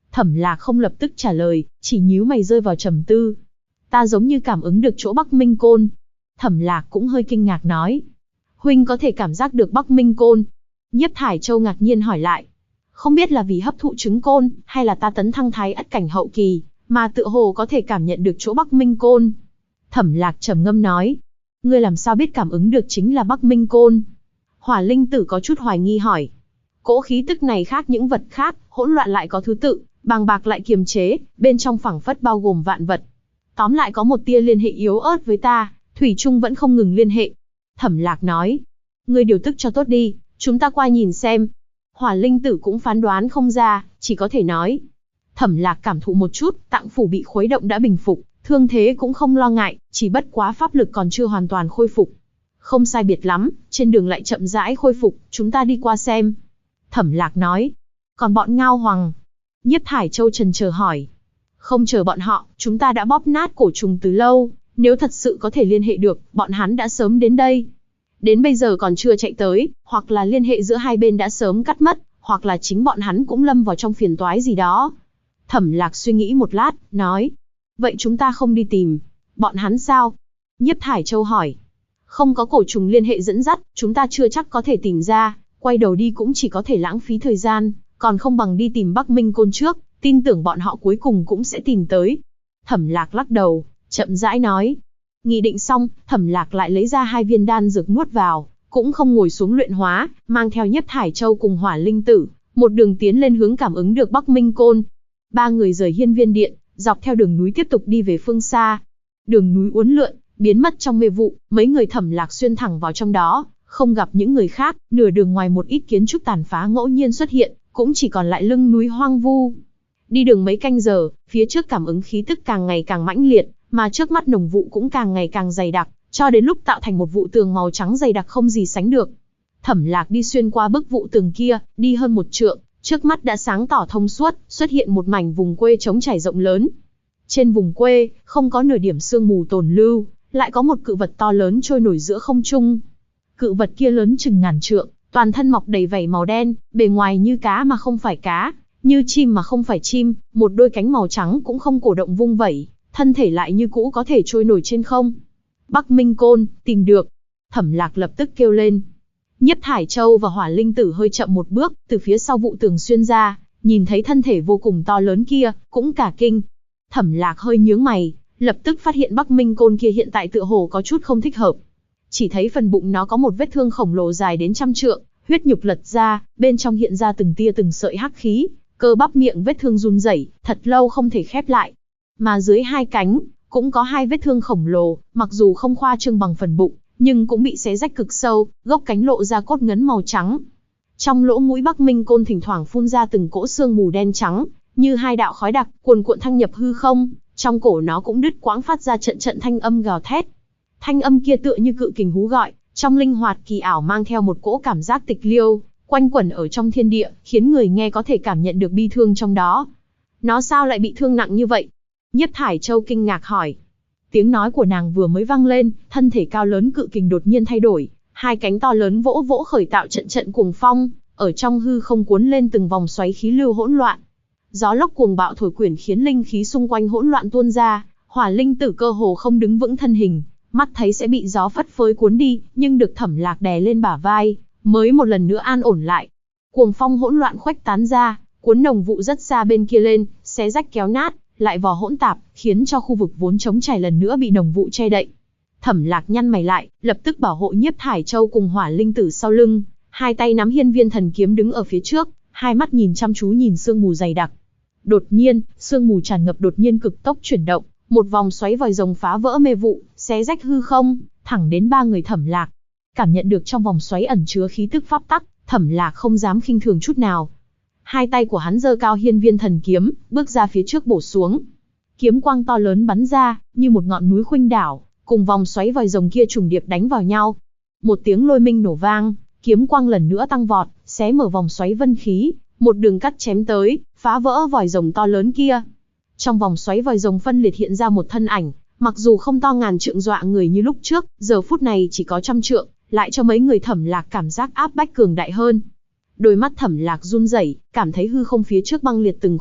Thẩm Lạc không lập tức trả lời, chỉ nhíu mày rơi vào trầm tư. Ta giống như cảm ứng được chỗ Bắc Minh Côn. Thẩm Lạc cũng hơi kinh ngạc nói. Huynh có thể cảm giác được Bắc Minh Côn? Nhiếp Thải Châu ngạc nhiên hỏi lại. Không biết là vì hấp thụ trứng côn, hay là ta tấn thăng thái ất cảnh hậu kỳ, mà tựa hồ có thể cảm nhận được chỗ Bắc Minh Côn. Thẩm Lạc trầm ngâm nói. Ngươi làm sao biết cảm ứng được chính là Bắc Minh Côn? Hỏa Linh Tử có chút hoài nghi hỏi. Cỗ khí tức này khác những vật khác, hỗn loạn lại có thứ tự, bàng bạc lại kiềm chế, bên trong phảng phất bao gồm vạn vật. Tóm lại có một tia liên hệ yếu ớt với ta, thủy chung vẫn không ngừng liên hệ. Thẩm Lạc nói. Ngươi điều tức cho tốt đi, chúng ta qua nhìn xem. Hỏa Linh Tử cũng phán đoán không ra, chỉ có thể nói. Thẩm Lạc cảm thụ một chút, tạng phủ bị khuấy động đã bình phục, thương thế cũng không lo ngại, chỉ bất quá pháp lực còn chưa hoàn toàn khôi phục. Không sai biệt lắm, trên đường lại chậm rãi khôi phục, chúng ta đi qua xem. Thẩm Lạc nói. Còn bọn Ngao Hoàng? Nhiếp Thải Châu chần chờ hỏi. Không chờ bọn họ, chúng ta đã bóp nát cổ trùng từ lâu, nếu thật sự có thể liên hệ được, bọn hắn đã sớm đến đây. Đến bây giờ còn chưa chạy tới, hoặc là liên hệ giữa hai bên đã sớm cắt mất, hoặc là chính bọn hắn cũng lâm vào trong phiền toái gì đó. Thẩm Lạc suy nghĩ một lát, nói. Vậy chúng ta không đi tìm. Bọn hắn sao? Nhiếp Thải Châu hỏi. Không có cổ trùng liên hệ dẫn dắt, chúng ta chưa chắc có thể tìm ra, quay đầu đi cũng chỉ có thể lãng phí thời gian, còn không bằng đi tìm Bắc Minh Côn trước, tin tưởng bọn họ cuối cùng cũng sẽ tìm tới. Thẩm Lạc lắc đầu, chậm rãi nói. Nghị định xong, Thẩm Lạc lại lấy ra 2 viên đan dược nuốt vào, cũng không ngồi xuống luyện hóa, mang theo Nhiếp Thải Châu cùng Hỏa Linh Tử, một đường tiến lên hướng cảm ứng được Bắc Minh Côn. 3 người rời Hiên Viên Điện, dọc theo đường núi tiếp tục đi về phương xa. Đường núi uốn lượn, biến mất trong mê vụ, mấy người Thẩm Lạc xuyên thẳng vào trong đó, không gặp những người khác, nửa đường ngoài một ít kiến trúc tàn phá ngẫu nhiên xuất hiện, cũng chỉ còn lại lưng núi hoang vu. Đi đường mấy canh giờ, phía trước cảm ứng khí tức càng ngày càng mãnh liệt, mà trước mắt nồng vụ cũng càng ngày càng dày đặc, cho đến lúc tạo thành một vụ tường màu trắng dày đặc không gì sánh được. Thẩm Lạc đi xuyên qua bức vụ tường kia, đi hơn 1 trượng, trước mắt đã sáng tỏ thông suốt, xuất hiện một mảnh vùng quê trống trải rộng lớn. Trên vùng quê, không có nửa điểm sương mù tồn lưu, lại có một cự vật to lớn trôi nổi giữa không trung. Cự vật kia lớn chừng ngàn trượng, toàn thân mọc đầy vảy màu đen, bề ngoài như cá mà không phải cá, như chim mà không phải chim, một đôi cánh màu trắng cũng không cổ động vung vẩy, thân thể lại như cũ có thể trôi nổi trên không. Bắc Minh Côn, tìm được. Thẩm Lạc lập tức kêu lên. Nhiếp Thải Châu và Hỏa Linh Tử hơi chậm một bước, từ phía sau vụ tường xuyên ra, nhìn thấy thân thể vô cùng to lớn kia, cũng cả kinh. Thẩm Lạc hơi nhướng mày, lập tức phát hiện Bắc Minh Côn kia hiện tại tựa hồ có chút không thích hợp. Chỉ thấy phần bụng nó có một vết thương khổng lồ dài đến 100 trượng, huyết nhục lật ra, bên trong hiện ra từng tia từng sợi hắc khí, cơ bắp miệng vết thương run rẩy, thật lâu không thể khép lại. Mà dưới 2 cánh, cũng có 2 vết thương khổng lồ, mặc dù không khoa trương bằng phần bụng, nhưng cũng bị xé rách cực sâu, gốc cánh lộ ra cốt ngấn màu trắng. Trong lỗ mũi Bắc Minh Côn thỉnh thoảng phun ra từng cỗ sương mù đen trắng, như 2 đạo khói đặc, cuồn cuộn thăng nhập hư không, trong cổ nó cũng đứt quãng phát ra trận trận thanh âm gào thét. Thanh âm kia tựa như cự kình hú gọi, trong linh hoạt kỳ ảo mang theo một cỗ cảm giác tịch liêu, quanh quẩn ở trong thiên địa, khiến người nghe có thể cảm nhận được bi thương trong đó. Nó sao lại bị thương nặng như vậy? Nhiếp Thải Châu kinh ngạc hỏi. Tiếng nói của nàng vừa mới vang lên, thân thể cao lớn cự kình đột nhiên thay đổi, 2 cánh to lớn vỗ vỗ khởi tạo trận trận cuồng phong, ở trong hư không cuốn lên từng vòng xoáy khí lưu hỗn loạn. Gió lốc cuồng bạo thổi quyển khiến linh khí xung quanh hỗn loạn tuôn ra, Hỏa Linh Tử cơ hồ không đứng vững thân hình, mắt thấy sẽ bị gió phất phới cuốn đi, nhưng được Thẩm Lạc đè lên bả vai, mới một lần nữa an ổn lại. Cuồng phong hỗn loạn khuếch tán ra, cuốn nồng vụ rất xa bên kia lên, xé rách kéo nát, lại vò hỗn tạp, khiến cho khu vực vốn trống trải lần nữa bị nồng vụ che đậy. Thẩm Lạc nhăn mày lại, lập tức bảo hộ Nhiếp Thải Châu cùng Hỏa Linh Tử sau lưng, 2 tay nắm Hiên Viên Thần Kiếm đứng ở phía trước, 2 mắt nhìn chăm chú nhìn sương mù dày đặc. Đột nhiên, sương mù tràn ngập đột nhiên cực tốc chuyển động, một vòng xoáy vòi rồng phá vỡ mê vụ, xé rách hư không, thẳng đến 3 người Thẩm Lạc. Cảm nhận được trong vòng xoáy ẩn chứa khí tức pháp tắc, Thẩm Lạc không dám khinh thường chút nào. 2 tay của hắn giơ cao Hiên Viên Thần Kiếm, bước ra phía trước bổ xuống. Kiếm quang to lớn bắn ra, như một ngọn núi khuynh đảo, cùng vòng xoáy vòi rồng kia trùng điệp đánh vào nhau. Một tiếng lôi minh nổ vang, kiếm quang lần nữa tăng vọt, xé mở vòng xoáy vân khí, một đường cắt chém tới, phá vỡ vòi rồng to lớn kia. Trong vòng xoáy vòi rồng phân liệt hiện ra một thân ảnh, mặc dù không to ngàn trượng dọa người như lúc trước, giờ phút này chỉ có 100 trượng, lại cho mấy người Thẩm Lạc cảm giác áp bách cường đại hơn. Đôi mắt Thẩm Lạc run rẩy, cảm thấy hư không phía trước băng liệt từng khúc,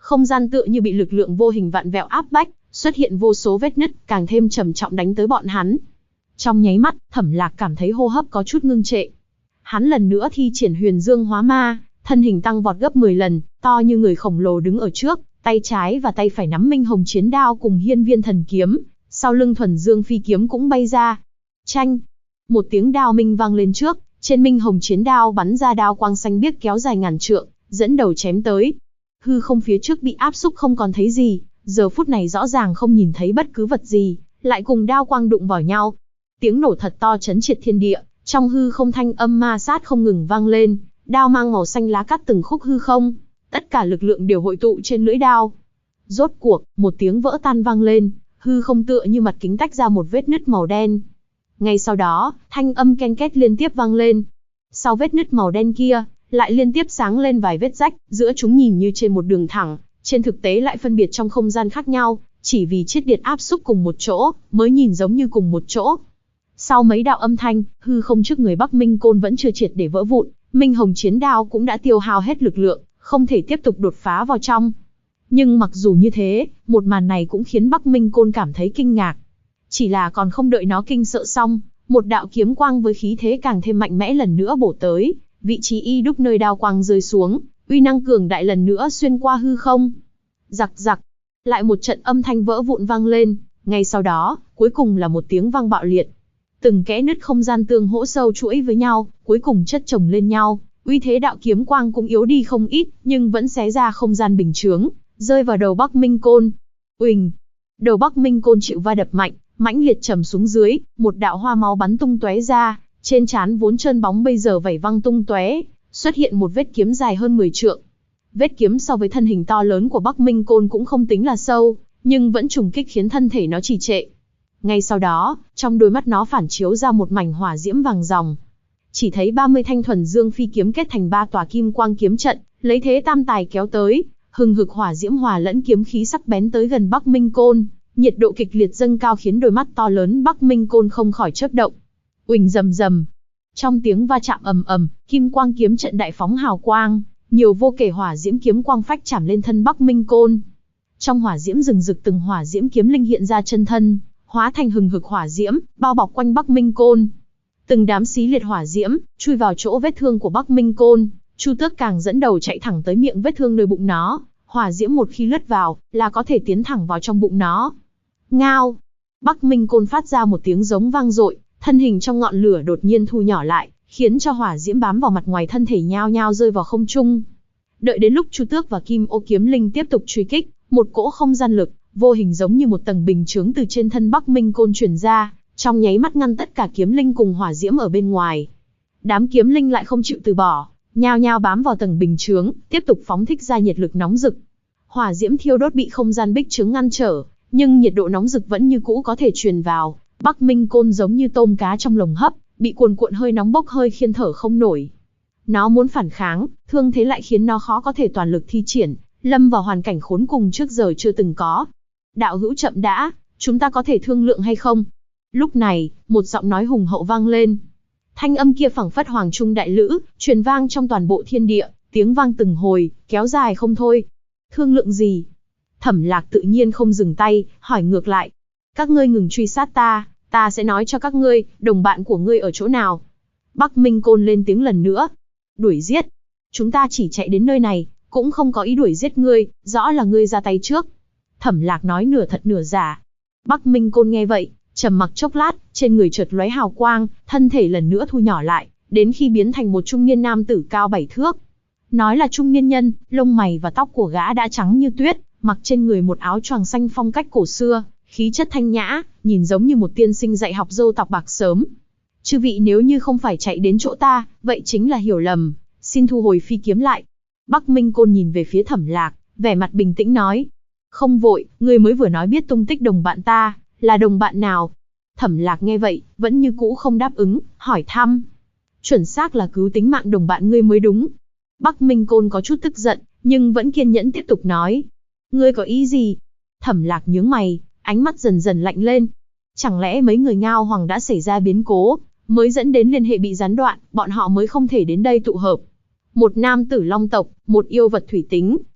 Không gian tựa như bị lực lượng vô hình vặn vẹo áp bách, xuất hiện vô số vết nứt, càng thêm trầm trọng đánh tới bọn hắn. Trong nháy mắt, Thẩm Lạc cảm thấy hô hấp có chút ngưng trệ. Hắn lần nữa thi triển Huyền Dương Hóa Ma, thân hình tăng vọt gấp 10 lần, to như người khổng lồ đứng ở trước, tay trái và tay phải nắm Minh Hồng Chiến Đao cùng Hiên Viên Thần Kiếm, sau lưng Thuần Dương Phi Kiếm cũng bay ra. Chanh! Một tiếng đao minh vang lên trước, trên Minh Hồng Chiến Đao bắn ra đao quang xanh biếc kéo dài ngàn trượng, dẫn đầu chém tới. Hư không phía trước bị áp xúc không còn thấy gì, giờ phút này rõ ràng không nhìn thấy bất cứ vật gì, lại cùng đao quang đụng vào nhau. Tiếng nổ thật to chấn triệt thiên địa, trong hư không thanh âm ma sát không ngừng vang lên, đao mang màu xanh lá cắt từng khúc hư không, tất cả lực lượng đều hội tụ trên lưỡi đao. Rốt cuộc, một tiếng vỡ tan vang lên, hư không tựa như mặt kính tách ra một vết nứt màu đen. Ngay sau đó, thanh âm ken két liên tiếp vang lên. Sau vết nứt màu đen kia, lại liên tiếp sáng lên vài vết rách, giữa chúng nhìn như trên một đường thẳng, trên thực tế lại phân biệt trong không gian khác nhau, chỉ vì chiết điện áp xúc cùng một chỗ, mới nhìn giống như cùng một chỗ. Sau mấy đạo âm thanh, hư không trước người Bắc Minh Côn vẫn chưa triệt để vỡ vụn, Minh Hồng Chiến Đao cũng đã tiêu hao hết lực lượng, không thể tiếp tục đột phá vào trong. Nhưng mặc dù như thế, một màn này cũng khiến Bắc Minh Côn cảm thấy kinh ngạc. Chỉ là còn không đợi nó kinh sợ xong, một đạo kiếm quang với khí thế càng thêm mạnh mẽ lần nữa bổ tới, vị trí y đúc nơi đao quang rơi xuống, uy năng cường đại lần nữa xuyên qua hư không. Giặc giặc, lại một trận âm thanh vỡ vụn vang lên, ngay sau đó, cuối cùng là một tiếng vang bạo liệt. Từng kẽ nứt không gian tương hỗ sâu chuỗi với nhau, cuối cùng chất chồng lên nhau, uy thế đạo kiếm quang cũng yếu đi không ít, nhưng vẫn xé ra không gian bình chướng, rơi vào đầu Bắc Minh Côn. Uỳnh, đầu Bắc Minh Côn chịu va đập mạnh, mãnh liệt trầm xuống dưới, một đạo hoa máu bắn tung tóe ra, trên trán vốn trơn bóng bây giờ vảy văng tung tóe, xuất hiện một vết kiếm dài hơn 10 trượng. Vết kiếm so với thân hình to lớn của Bắc Minh Côn cũng không tính là sâu, nhưng vẫn trùng kích khiến thân thể nó trì trệ. Ngay sau đó, trong đôi mắt nó phản chiếu ra một mảnh hỏa diễm vàng ròng. Chỉ thấy 30 thanh Thuần Dương Phi kiếm kết thành 3 tòa kim quang kiếm trận, lấy thế tam tài kéo tới, hừng hực hỏa diễm hòa lẫn kiếm khí sắc bén tới gần Bắc Minh Côn, nhiệt độ kịch liệt dâng cao khiến đôi mắt to lớn Bắc Minh Côn không khỏi chớp động. Uỳnh rầm rầm. Trong tiếng va chạm ầm ầm, kim quang kiếm trận đại phóng hào quang, nhiều vô kể hỏa diễm kiếm quang phách chạm lên thân Bắc Minh Côn. Trong hỏa diễm rừng rực từng hỏa diễm kiếm linh hiện ra chân thân, hóa thành hừng hực hỏa diễm, bao bọc quanh Bắc Minh Côn. Từng đám xí liệt hỏa diễm chui vào chỗ vết thương của Bắc Minh Côn, Chu Tước càng dẫn đầu chạy thẳng tới miệng vết thương nơi bụng nó, hỏa diễm một khi lướt vào, là có thể tiến thẳng vào trong bụng nó. Ngao! Bắc Minh Côn phát ra một tiếng giống vang dội, thân hình trong ngọn lửa đột nhiên thu nhỏ lại, khiến cho hỏa diễm bám vào mặt ngoài thân thể nhao nhao rơi vào không trung. Đợi đến lúc Chu Tước và Kim Ô Kiếm Linh tiếp tục truy kích, một cỗ không gian lực vô hình giống như một tầng bình chướng từ trên thân Bắc Minh Côn truyền ra, trong nháy mắt ngăn tất cả kiếm linh cùng hỏa diễm ở bên ngoài. Đám kiếm linh lại không chịu từ bỏ, nhao nhao bám vào tầng bình chướng, tiếp tục phóng thích ra nhiệt lực nóng rực. Hỏa diễm thiêu đốt bị không gian bích chướng ngăn trở, nhưng nhiệt độ nóng rực vẫn như cũ có thể truyền vào. Bắc Minh Côn giống như tôm cá trong lồng hấp, bị cuồn cuộn hơi nóng bốc hơi khiên thở không nổi. Nó muốn phản kháng, thương thế lại khiến nó khó có thể toàn lực thi triển, lâm vào hoàn cảnh khốn cùng trước giờ chưa từng có. Đạo hữu chậm đã, chúng ta có thể thương lượng hay không? Lúc này, một giọng nói hùng hậu vang lên. Thanh âm kia phảng phất hoàng trung đại lữ, truyền vang trong toàn bộ thiên địa, tiếng vang từng hồi, kéo dài không thôi. Thương lượng gì? Thẩm Lạc tự nhiên không dừng tay, hỏi ngược lại. Các ngươi ngừng truy sát ta, ta sẽ nói cho các ngươi, đồng bạn của ngươi ở chỗ nào. Bắc Minh Côn lên tiếng lần nữa. Đuổi giết. Chúng ta chỉ chạy đến nơi này, cũng không có ý đuổi giết ngươi, rõ là ngươi ra tay trước. Thẩm Lạc nói nửa thật nửa giả. Bắc Minh Côn nghe vậy, trầm mặc chốc lát, trên người chợt lóe hào quang, thân thể lần nữa thu nhỏ lại, đến khi biến thành một trung niên nam tử cao 7 thước. Nói là trung niên nhân, lông mày và tóc của gã đã trắng như tuyết, mặc trên người một áo choàng xanh phong cách cổ xưa, khí chất thanh nhã, nhìn giống như một tiên sinh dạy học râu tóc bạc sớm. Chư vị nếu như không phải chạy đến chỗ ta, vậy chính là hiểu lầm, xin thu hồi phi kiếm lại. Bắc Minh Côn nhìn về phía Thẩm Lạc, vẻ mặt bình tĩnh nói. Không vội, ngươi mới vừa nói biết tung tích đồng bạn ta, là đồng bạn nào? Thẩm Lạc nghe vậy, vẫn như cũ không đáp ứng, hỏi thăm. Chuẩn xác là cứu tính mạng đồng bạn ngươi mới đúng. Bắc Minh Côn có chút tức giận, nhưng vẫn kiên nhẫn tiếp tục nói. Ngươi có ý gì? Thẩm Lạc nhướng mày, ánh mắt dần dần lạnh lên. Chẳng lẽ mấy người Ngao Hoàng đã xảy ra biến cố, mới dẫn đến liên hệ bị gián đoạn, bọn họ mới không thể đến đây tụ hợp. Một nam tử long tộc, một yêu vật thủy tính,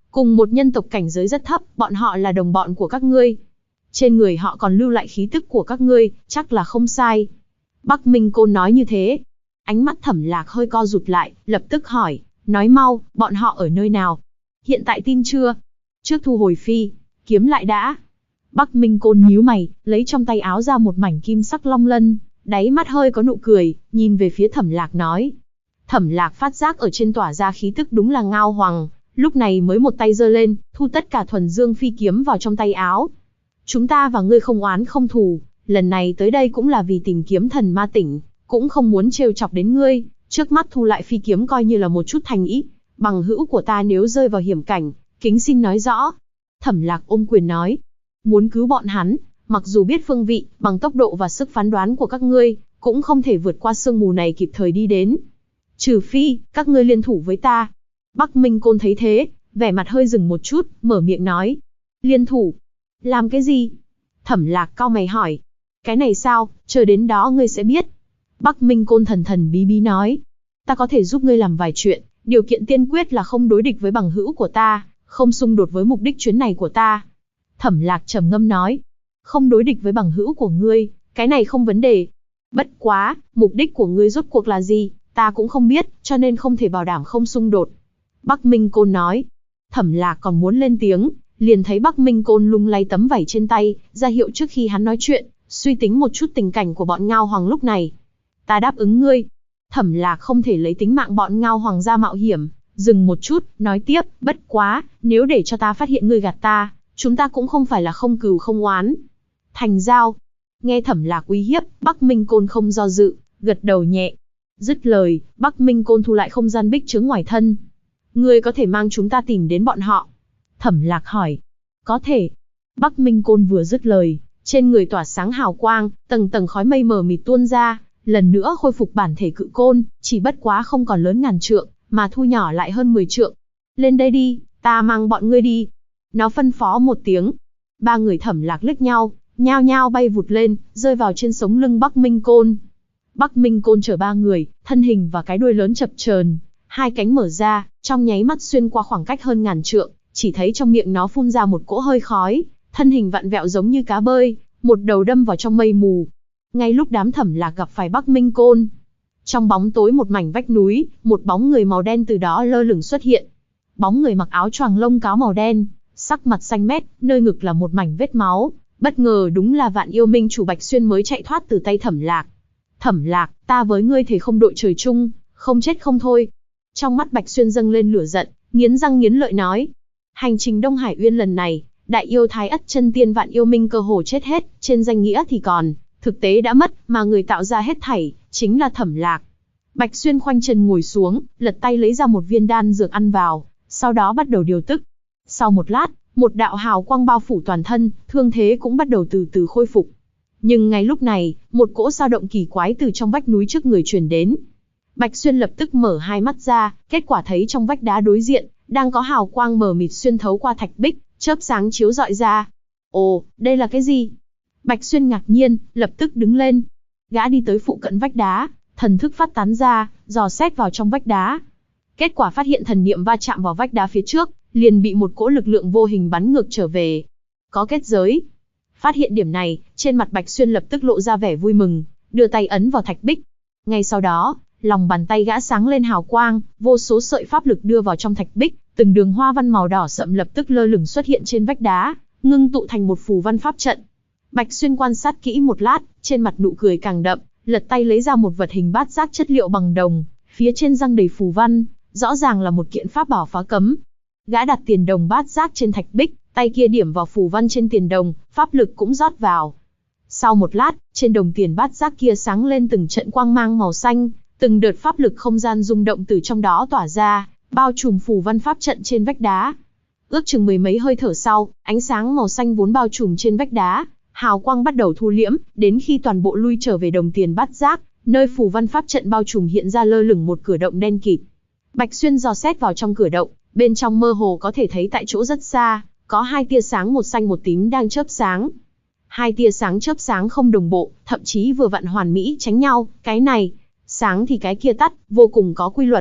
Cùng một nhân tộc cảnh giới rất thấp, bọn họ là đồng bọn của các ngươi. Trên người họ còn lưu lại khí tức của các ngươi, chắc là không sai. Bắc Minh Côn nói như thế. Ánh mắt Thẩm Lạc hơi co rụt lại, lập tức hỏi, nói mau, bọn họ ở nơi nào? Hiện tại tin chưa? Trước thu hồi phi kiếm lại đã. Bắc Minh Côn nhíu mày, lấy trong tay áo ra một mảnh kim sắc long lân, đáy mắt hơi có nụ cười, nhìn về phía Thẩm Lạc nói. Thẩm Lạc phát giác ở trên tỏa ra khí tức đúng là Ngao Hoàng, lúc này mới một tay giơ lên, thu tất cả thuần dương phi kiếm vào trong tay áo. Chúng ta và ngươi không oán không thù, lần này tới đây cũng là vì tìm kiếm thần ma tỉnh, cũng không muốn trêu chọc đến ngươi, trước mắt thu lại phi kiếm coi như là một chút thành ý. Bằng hữu của ta nếu rơi vào hiểm cảnh, kính xin nói rõ. Thẩm Lạc ôm quyền nói, muốn cứu bọn hắn, mặc dù biết phương vị, bằng tốc độ và sức phán đoán của các ngươi, cũng không thể vượt qua sương mù này kịp thời đi đến. Trừ phi, các ngươi liên thủ với ta. Bắc Minh Côn thấy thế, vẻ mặt hơi dừng một chút, mở miệng nói. Liên thủ? Làm cái gì? Thẩm Lạc cau mày hỏi. Cái này sao, chờ đến đó ngươi sẽ biết. Bắc Minh Côn thần thần bí bí nói. Ta có thể giúp ngươi làm vài chuyện, điều kiện tiên quyết là không đối địch với bằng hữu của ta, không xung đột với mục đích chuyến này của ta. Thẩm Lạc trầm ngâm nói. Không đối địch với bằng hữu của ngươi, cái này không vấn đề. Bất quá, mục đích của ngươi rốt cuộc là gì, ta cũng không biết, cho nên không thể bảo đảm không xung đột. Bắc Minh Côn nói. Thẩm Lạc còn muốn lên tiếng, liền thấy Bắc Minh Côn lung lay tấm vảy trên tay, ra hiệu trước khi hắn nói chuyện, suy tính một chút tình cảnh của bọn Ngao Hoàng lúc này. Ta đáp ứng ngươi. Thẩm Lạc không thể lấy tính mạng bọn Ngao Hoàng ra mạo hiểm, dừng một chút, nói tiếp, bất quá, nếu để cho ta phát hiện ngươi gạt ta, chúng ta cũng không phải là không cừu không oán. Thành giao. Nghe Thẩm Lạc uy hiếp, Bắc Minh Côn không do dự, gật đầu nhẹ. Dứt lời, Bắc Minh Côn thu lại không gian bích chướng ngoài thân. Ngươi có thể mang chúng ta tìm đến bọn họ? Thẩm Lạc hỏi. Có thể. Bắc Minh Côn vừa dứt lời, trên người tỏa sáng hào quang, tầng tầng khói mây mờ mịt tuôn ra, lần nữa khôi phục bản thể cự côn, chỉ bất quá không còn lớn ngàn trượng, mà thu nhỏ lại hơn 10 trượng. Lên đây đi, ta mang bọn ngươi đi. Nó phân phó một tiếng. Ba người Thẩm Lạc liếc nhau, nhao nhao bay vụt lên, rơi vào trên sống lưng Bắc Minh Côn. Bắc Minh Côn chở ba người, thân hình và cái đuôi lớn chập chờn, hai cánh mở ra, trong nháy mắt xuyên qua khoảng cách hơn ngàn trượng, chỉ thấy trong miệng nó phun ra một cỗ hơi khói, thân hình vặn vẹo giống như cá bơi, một đầu đâm vào trong mây mù. Ngay lúc đám Thẩm Lạc gặp phải Bắc Minh Côn, trong bóng tối một mảnh vách núi, một bóng người màu đen từ đó lơ lửng xuất hiện. Bóng người mặc áo choàng lông cáo màu đen, sắc mặt xanh mét, nơi ngực là một mảnh vết máu, bất ngờ đúng là Vạn Yêu Minh chủ Bạch Xuyên mới chạy thoát từ tay Thẩm Lạc. Thẩm Lạc, ta với ngươi thề không đội trời chung, không chết không thôi. Trong mắt Bạch Xuyên dâng lên lửa giận, nghiến răng nghiến lợi nói. Hành trình Đông Hải Uyên lần này, đại yêu Thái Ất chân tiên Vạn Yêu Minh cơ hồ chết hết, trên danh nghĩa thì còn, thực tế đã mất, mà người tạo ra hết thảy, chính là Thẩm Lạc. Bạch Xuyên khoanh chân ngồi xuống, lật tay lấy ra một viên đan dược ăn vào, sau đó bắt đầu điều tức. Sau một lát, một đạo hào quang bao phủ toàn thân, thương thế cũng bắt đầu từ từ khôi phục. Nhưng ngay lúc này, một cỗ dao động kỳ quái từ trong vách núi trước người truyền đến. Bạch Xuyên lập tức mở hai mắt ra, kết quả thấy trong vách đá đối diện, đang có hào quang mờ mịt xuyên thấu qua thạch bích, chớp sáng chiếu rọi ra. Ồ, đây là cái gì? Bạch Xuyên ngạc nhiên, lập tức đứng lên. Gã đi tới phụ cận vách đá, thần thức phát tán ra, dò xét vào trong vách đá. Kết quả phát hiện thần niệm va chạm vào vách đá phía trước, liền bị một cỗ lực lượng vô hình bắn ngược trở về. Có kết giới. Phát hiện điểm này, trên mặt Bạch Xuyên lập tức lộ ra vẻ vui mừng, đưa tay ấn vào thạch bích. Ngay sau đó, lòng bàn tay gã sáng lên hào quang, vô số sợi pháp lực đưa vào trong thạch bích, từng đường hoa văn màu đỏ sậm lập tức lơ lửng xuất hiện trên vách đá, ngưng tụ thành một phù văn pháp trận. Bạch Xuyên quan sát kỹ một lát, trên mặt nụ cười càng đậm, lật tay lấy ra một vật hình bát giác chất liệu bằng đồng, phía trên răng đầy phù văn, rõ ràng là một kiện pháp bảo phá cấm. Gã đặt tiền đồng bát giác trên thạch bích, tay kia điểm vào phù văn trên tiền đồng, pháp lực cũng rót vào. Sau một lát, trên đồng tiền bát giác kia sáng lên từng trận quang mang màu xanh, từng đợt pháp lực không gian rung động từ trong đó tỏa ra, bao trùm phù văn pháp trận trên vách đá. Ước chừng mười mấy hơi thở sau, ánh sáng màu xanh vốn bao trùm trên vách đá, hào quang bắt đầu thu liễm, đến khi toàn bộ lui trở về đồng tiền bát giác, nơi phù văn pháp trận bao trùm hiện ra lơ lửng một cửa động đen kịt. Bạch Xuyên dò xét vào trong cửa động, bên trong mơ hồ có thể thấy tại chỗ rất xa, có hai tia sáng một xanh một tím đang chớp sáng. Hai tia sáng chớp sáng không đồng bộ, thậm chí vừa vặn hoàn mỹ tránh nhau, cái này sáng thì cái kia tắt, vô cùng có quy luật.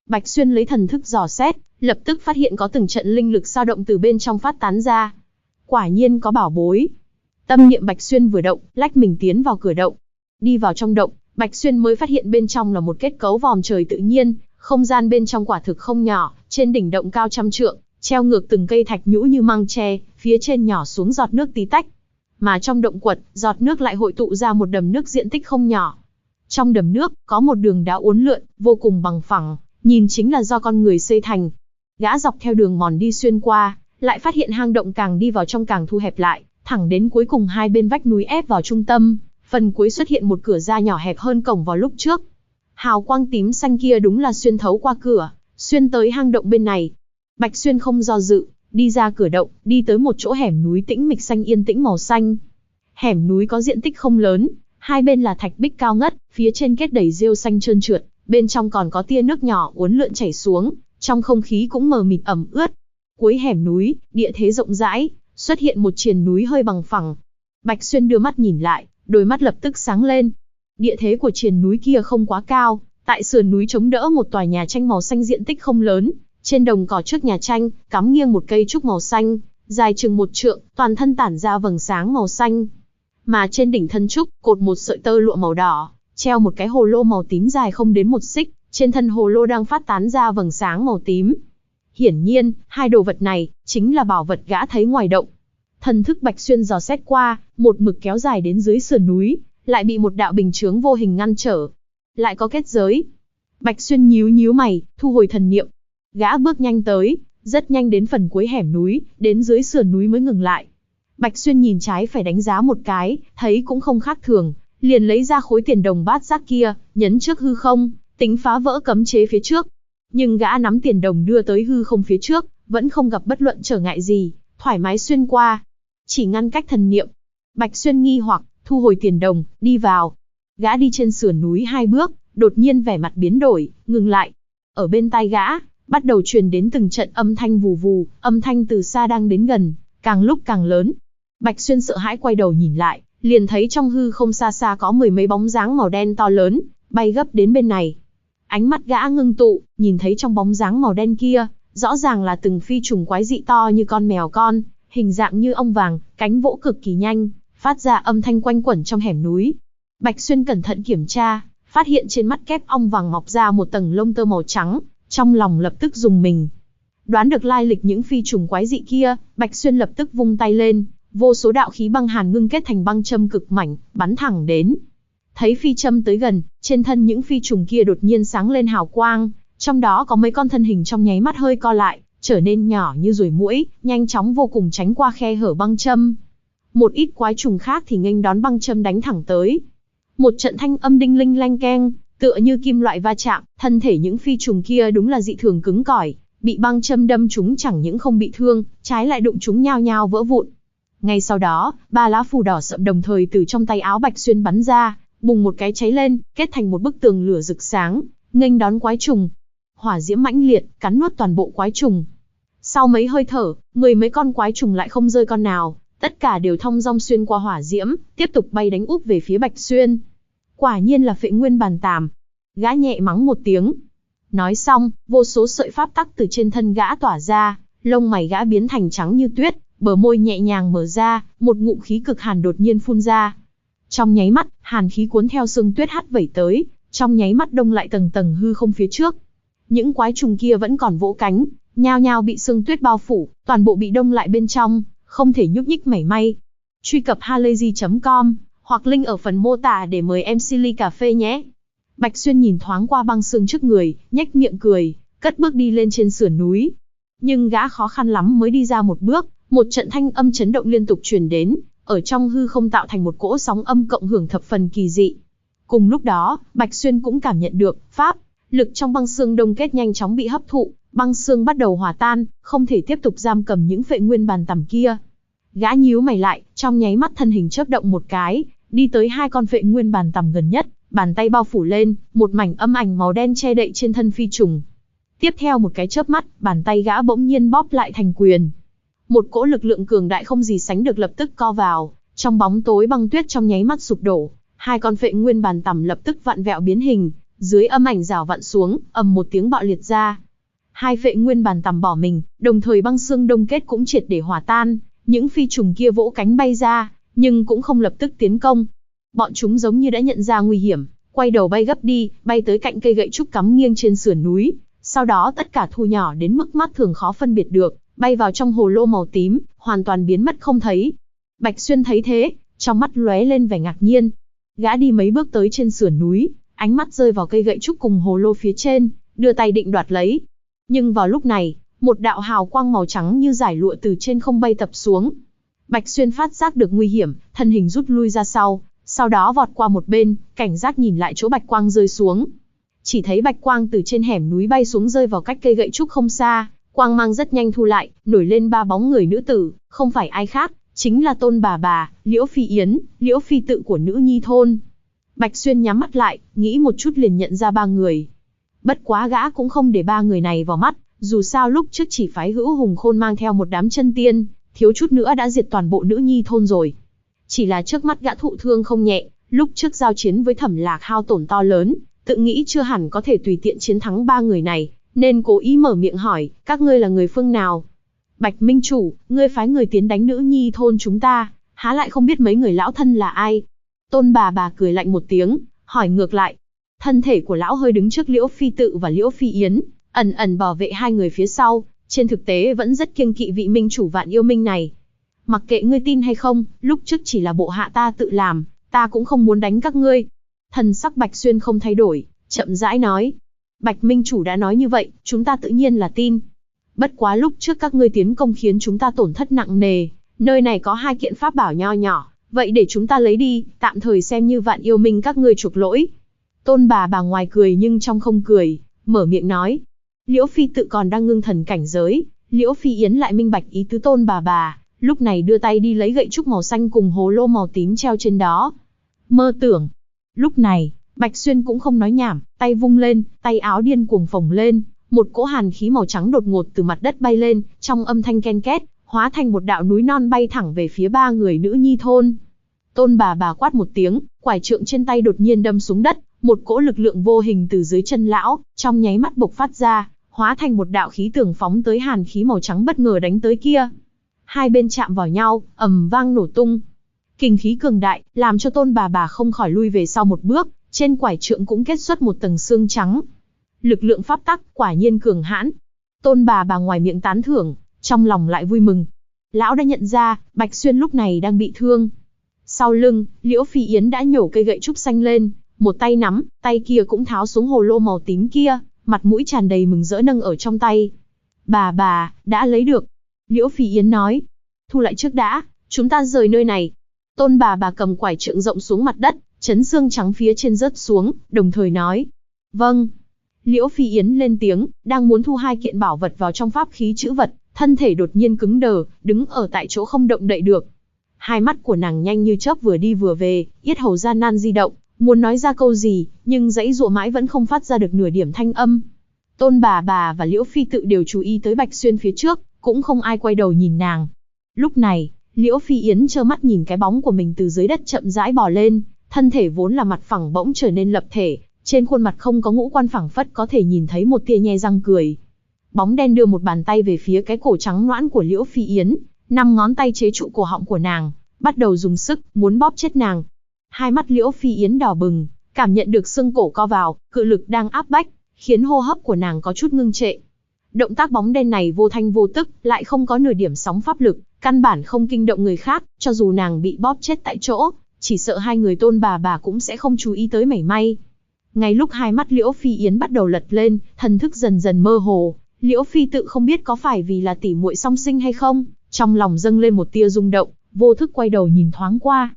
Bạch Xuyên lấy thần thức dò xét, lập tức phát hiện có từng trận linh lực dao động từ bên trong phát tán ra. Quả nhiên có bảo bối. Tâm niệm Bạch Xuyên vừa động, lách mình tiến vào cửa động. Đi vào trong động, Bạch Xuyên mới phát hiện bên trong là một kết cấu vòm trời tự nhiên, không gian bên trong quả thực không nhỏ, trên đỉnh động cao trăm trượng, treo ngược từng cây thạch nhũ như măng tre, phía trên nhỏ xuống giọt nước tí tách. Mà trong động quật, giọt nước lại hội tụ ra một đầm nước diện tích không nhỏ. Trong đầm nước, có một đường đá uốn lượn, vô cùng bằng phẳng, nhìn chính là do con người xây thành. Gã dọc theo đường mòn đi xuyên qua, lại phát hiện hang động càng đi vào trong càng thu hẹp lại, thẳng đến cuối cùng hai bên vách núi ép vào trung tâm, phần cuối xuất hiện một cửa ra nhỏ hẹp hơn cổng vào lúc trước. Hào quang tím xanh kia đúng là xuyên thấu qua cửa, xuyên tới hang động bên này. Bạch Xuyên không do dự, đi ra cửa động, đi tới một chỗ hẻm núi tĩnh mịch xanh yên tĩnh màu xanh. Hẻm núi có diện tích không lớn, hai bên là thạch bích cao ngất, phía trên kết đầy rêu xanh trơn trượt, bên trong còn có tia nước nhỏ uốn lượn chảy xuống, trong không khí cũng mờ mịt ẩm ướt. Cuối hẻm núi, địa thế rộng rãi, xuất hiện một triền núi hơi bằng phẳng. Bạch Xuyên đưa mắt nhìn lại, đôi mắt lập tức sáng lên. Địa thế của triền núi kia không quá cao, tại sườn núi chống đỡ một tòa nhà tranh màu xanh diện tích không lớn, trên đồng cỏ trước nhà tranh, cắm nghiêng một cây trúc màu xanh, dài chừng 1 trượng, toàn thân tản ra vầng sáng màu xanh. Mà trên đỉnh thân trúc, cột một sợi tơ lụa màu đỏ, treo một cái hồ lô màu tím dài không đến 1 xích, trên thân hồ lô đang phát tán ra vầng sáng màu tím. Hiển nhiên, hai đồ vật này chính là bảo vật gã thấy ngoài động. Thần thức Bạch Xuyên dò xét qua, một mực kéo dài đến dưới sườn núi, lại bị một đạo bình chướng vô hình ngăn trở. Lại có kết giới. Bạch Xuyên nhíu nhíu mày, thu hồi thần niệm. Gã bước nhanh tới, rất nhanh đến phần cuối hẻm núi, đến dưới sườn núi mới ngừng lại. Bạch Xuyên nhìn trái phải đánh giá một cái, thấy cũng không khác thường, liền lấy ra khối tiền đồng bát giác kia, nhấn trước hư không, tính phá vỡ cấm chế phía trước. Nhưng gã nắm tiền đồng đưa tới hư không phía trước, vẫn không gặp bất luận trở ngại gì, thoải mái xuyên qua. Chỉ ngăn cách thần niệm. Bạch Xuyên nghi hoặc, thu hồi tiền đồng, đi vào. Gã đi trên sườn núi 2 bước, đột nhiên vẻ mặt biến đổi, ngừng lại. Ở bên tai gã, bắt đầu truyền đến từng trận âm thanh vù vù, âm thanh từ xa đang đến gần, càng lúc càng lớn. Bạch Xuyên sợ hãi quay đầu nhìn lại, liền thấy trong hư không xa xa có 10 mấy bóng dáng màu đen to lớn, bay gấp đến bên này. Ánh mắt gã ngưng tụ, nhìn thấy trong bóng dáng màu đen kia, rõ ràng là từng phi trùng quái dị to như con mèo con, hình dạng như ong vàng, cánh vỗ cực kỳ nhanh, phát ra âm thanh quanh quẩn trong hẻm núi. Bạch Xuyên cẩn thận kiểm tra, phát hiện trên mắt kép ong vàng mọc ra một tầng lông tơ màu trắng, trong lòng lập tức rùng mình. Đoán được lai lịch những phi trùng quái dị kia, Bạch Xuyên lập tức vung tay lên, vô số đạo khí băng hàn ngưng kết thành băng châm cực mảnh, bắn thẳng đến. Thấy phi châm tới gần, trên thân những phi trùng kia đột nhiên sáng lên hào quang, trong đó có mấy con thân hình trong nháy mắt hơi co lại, trở nên nhỏ như ruồi muỗi, nhanh chóng vô cùng tránh qua khe hở băng châm. Một ít quái trùng khác thì nghênh đón băng châm đánh thẳng tới. Một trận thanh âm đinh linh lanh keng, tựa như kim loại va chạm, thân thể những phi trùng kia đúng là dị thường cứng cỏi, bị băng châm đâm chúng chẳng những không bị thương, trái lại đụng chúng nhao nhao vỡ vụn. Ngay sau đó, 3 lá phù đỏ sậm đồng thời từ trong tay áo Bạch Xuyên bắn ra, bùng một cái cháy lên, kết thành một bức tường lửa rực sáng, nghênh đón quái trùng. Hỏa diễm mãnh liệt, cắn nuốt toàn bộ quái trùng. Sau mấy hơi thở, 10 mấy con quái trùng lại không rơi con nào, tất cả đều thong dong xuyên qua hỏa diễm, tiếp tục bay đánh úp về phía Bạch Xuyên. Quả nhiên là Phệ Nguyên Bàn Tàm. Gã nhẹ mắng một tiếng. Nói xong, vô số sợi pháp tắc từ trên thân gã tỏa ra, lông mày gã biến thành trắng như tuyết, bờ môi nhẹ nhàng mở ra, một ngụm khí cực hàn đột nhiên phun ra. Trong nháy mắt, hàn khí cuốn theo sương tuyết hắt vẩy tới, trong nháy mắt đông lại tầng tầng hư không phía trước. Những quái trùng kia vẫn còn vỗ cánh, nhao nhao bị sương tuyết bao phủ, toàn bộ bị đông lại bên trong, không thể nhúc nhích mảy may. Truy cập halayzi.com hoặc link ở phần mô tả để mời em Silly Cà Phê nhé. Bạch Xuyên nhìn thoáng qua băng sương trước người, nhếch miệng cười, cất bước đi lên trên sườn núi. Nhưng gã khó khăn lắm mới đi ra một bước, một trận thanh âm chấn động liên tục truyền đến, ở trong hư không tạo thành một cỗ sóng âm cộng hưởng thập phần kỳ dị. Cùng lúc đó, Bạch Xuyên cũng cảm nhận được pháp lực trong băng sương đông kết nhanh chóng bị hấp thụ, băng sương bắt đầu hòa tan, không thể tiếp tục giam cầm những Phệ Nguyên Bàn Tàm kia. Gã nhíu mày lại, trong nháy mắt thân hình chớp động một cái, đi tới 2 con Phệ Nguyên Bàn Tàm gần nhất, bàn tay bao phủ lên, một mảnh âm ảnh màu đen che đậy trên thân phi trùng. Tiếp theo một cái chớp mắt, bàn tay gã bỗng nhiên bóp lại thành quyền. Một cỗ lực lượng cường đại không gì sánh được lập tức co vào, trong bóng tối băng tuyết trong nháy mắt sụp đổ, 2 con Phệ Nguyên Bàn Tàm lập tức vặn vẹo biến hình, dưới âm ảnh rào vặn xuống, ầm một tiếng bạo liệt ra. Hai Phệ Nguyên Bàn Tằm bỏ mình, đồng thời băng xương đông kết cũng triệt để hòa tan, những phi trùng kia vỗ cánh bay ra, nhưng cũng không lập tức tiến công. Bọn chúng giống như đã nhận ra nguy hiểm, quay đầu bay gấp đi, bay tới cạnh cây gậy trúc cắm nghiêng trên sườn núi, sau đó tất cả thu nhỏ đến mức mắt thường khó phân biệt được, bay vào trong hồ lô màu tím, hoàn toàn biến mất không thấy. Bạch Xuyên thấy thế, trong mắt lóe lên vẻ ngạc nhiên. Gã đi mấy bước tới trên sườn núi, ánh mắt rơi vào cây gậy trúc cùng hồ lô phía trên, đưa tay định đoạt lấy. Nhưng vào lúc này, một đạo hào quang màu trắng như dải lụa từ trên không bay tập xuống. Bạch Xuyên phát giác được nguy hiểm, thân hình rút lui ra sau đó vọt qua một bên, cảnh giác nhìn lại chỗ bạch quang rơi xuống. Chỉ thấy bạch quang từ trên hẻm núi bay xuống rơi vào cách cây gậy trúc không xa, quang mang rất nhanh thu lại, nổi lên ba bóng người nữ tử, không phải ai khác, chính là Tôn Bà, Liễu Phi Yến, Liễu Phi Tự của nữ nhi thôn. Bạch Xuyên nhắm mắt lại, nghĩ một chút liền nhận ra ba người. Bất quá gã cũng không để ba người này vào mắt, dù sao lúc trước chỉ phái Hữu Hùng Khôn mang theo một đám chân tiên, thiếu chút nữa đã diệt toàn bộ nữ nhi thôn rồi. Chỉ là trước mắt gã thụ thương không nhẹ, lúc trước giao chiến với Thẩm Lạc hao tổn to lớn, tự nghĩ chưa hẳn có thể tùy tiện chiến thắng ba người này, nên cố ý mở miệng hỏi, các ngươi là người phương nào? Bạch Minh Chủ, ngươi phái người tiến đánh nữ nhi thôn chúng ta, há lại không biết mấy người lão thân là ai? Tôn Bà cười lạnh một tiếng, hỏi ngược lại. Thân thể của lão hơi đứng trước Liễu Phi Tự và Liễu Phi Yến, ẩn ẩn bảo vệ hai người phía sau, trên thực tế vẫn rất kiêng kỵ vị minh chủ Vạn Yêu Minh này. Mặc kệ ngươi tin hay không, lúc trước chỉ là bộ hạ ta tự làm, ta cũng không muốn đánh các ngươi. Thần sắc Bạch Xuyên không thay đổi, chậm rãi nói. Bạch Minh Chủ đã nói như vậy, chúng ta tự nhiên là tin. Bất quá lúc trước các ngươi tiến công khiến chúng ta tổn thất nặng nề, nơi này có hai kiện pháp bảo nho nhỏ, vậy để chúng ta lấy đi, tạm thời xem như Vạn Yêu Minh các ngươi chuộc lỗi. Tôn Bà ngoài cười nhưng trong không cười, mở miệng nói. Liễu Phi Tự còn đang ngưng thần cảnh giới, Liễu Phi Yến lại minh bạch ý tứ Tôn Bà, lúc này đưa tay đi lấy gậy trúc màu xanh cùng hồ lô màu tím treo trên đó. Mơ tưởng. Lúc này, Bạch Xuyên cũng không nói nhảm, tay vung lên, tay áo điên cuồng phồng lên, một cỗ hàn khí màu trắng đột ngột từ mặt đất bay lên, trong âm thanh ken két, hóa thành một đạo núi non bay thẳng về phía ba người nữ nhi thôn. Tôn Bà quát một tiếng, quải trượng trên tay đột nhiên đâm xuống đất, một cỗ lực lượng vô hình từ dưới chân lão, trong nháy mắt bộc phát ra, hóa thành một đạo khí tường phóng tới hàn khí màu trắng bất ngờ đánh tới kia. Hai bên chạm vào nhau, ầm vang nổ tung. Kình khí cường đại, làm cho Tôn Bà không khỏi lui về sau một bước, trên quải trượng cũng kết xuất một tầng xương trắng. Lực lượng pháp tắc, quả nhiên cường hãn. Tôn Bà ngoài miệng tán thưởng, trong lòng lại vui mừng. Lão đã nhận ra, Bạch Xuyên lúc này đang bị thương. Sau lưng, Liễu Phi Yến đã nhổ cây gậy trúc xanh lên, một tay nắm, tay kia cũng tháo xuống hồ lô màu tím kia, mặt mũi tràn đầy mừng rỡ nâng ở trong tay. Bà, đã lấy được. Liễu Phi Yến nói. Thu lại trước đã, chúng ta rời nơi này. Tôn Bà cầm quải trượng rộng xuống mặt đất, chấn xương trắng phía trên rớt xuống, đồng thời nói. Vâng. Liễu Phi Yến lên tiếng, đang muốn thu hai kiện bảo vật vào trong pháp khí trữ vật, thân thể đột nhiên cứng đờ, đứng ở tại chỗ không động đậy được. Hai mắt của nàng nhanh như chớp vừa đi vừa về, yết hầu gian nan di động, muốn nói ra câu gì, nhưng dãy dụa mãi vẫn không phát ra được nửa điểm thanh âm. Tôn Bà và Liễu Phi Tự đều chú ý tới Bạch Xuyên phía trước, cũng không ai quay đầu nhìn nàng. Lúc này, Liễu Phi Yến trơ mắt nhìn cái bóng của mình từ dưới đất chậm rãi bò lên, thân thể vốn là mặt phẳng bỗng trở nên lập thể, trên khuôn mặt không có ngũ quan phẳng phất có thể nhìn thấy một tia nhe răng cười. Bóng đen đưa một bàn tay về phía cái cổ trắng nõn của Liễu Phi Yến, 5 ngón tay chế trụ cổ họng của nàng, bắt đầu dùng sức, muốn bóp chết nàng. Hai mắt Liễu Phi Yến đỏ bừng, cảm nhận được xương cổ co vào, cự lực đang áp bách, khiến hô hấp của nàng có chút ngưng trệ. Động tác bóng đen này vô thanh vô tức, lại không có nửa điểm sóng pháp lực, căn bản không kinh động người khác, cho dù nàng bị bóp chết tại chỗ, chỉ sợ hai người Tôn Bà cũng sẽ không chú ý tới mảy may. Ngay lúc hai mắt Liễu Phi Yến bắt đầu lật lên, thần thức dần dần mơ hồ, Liễu Phi Tự không biết có phải vì là tỉ muội song sinh hay không, trong lòng dâng lên một tia rung động, vô thức quay đầu nhìn thoáng qua.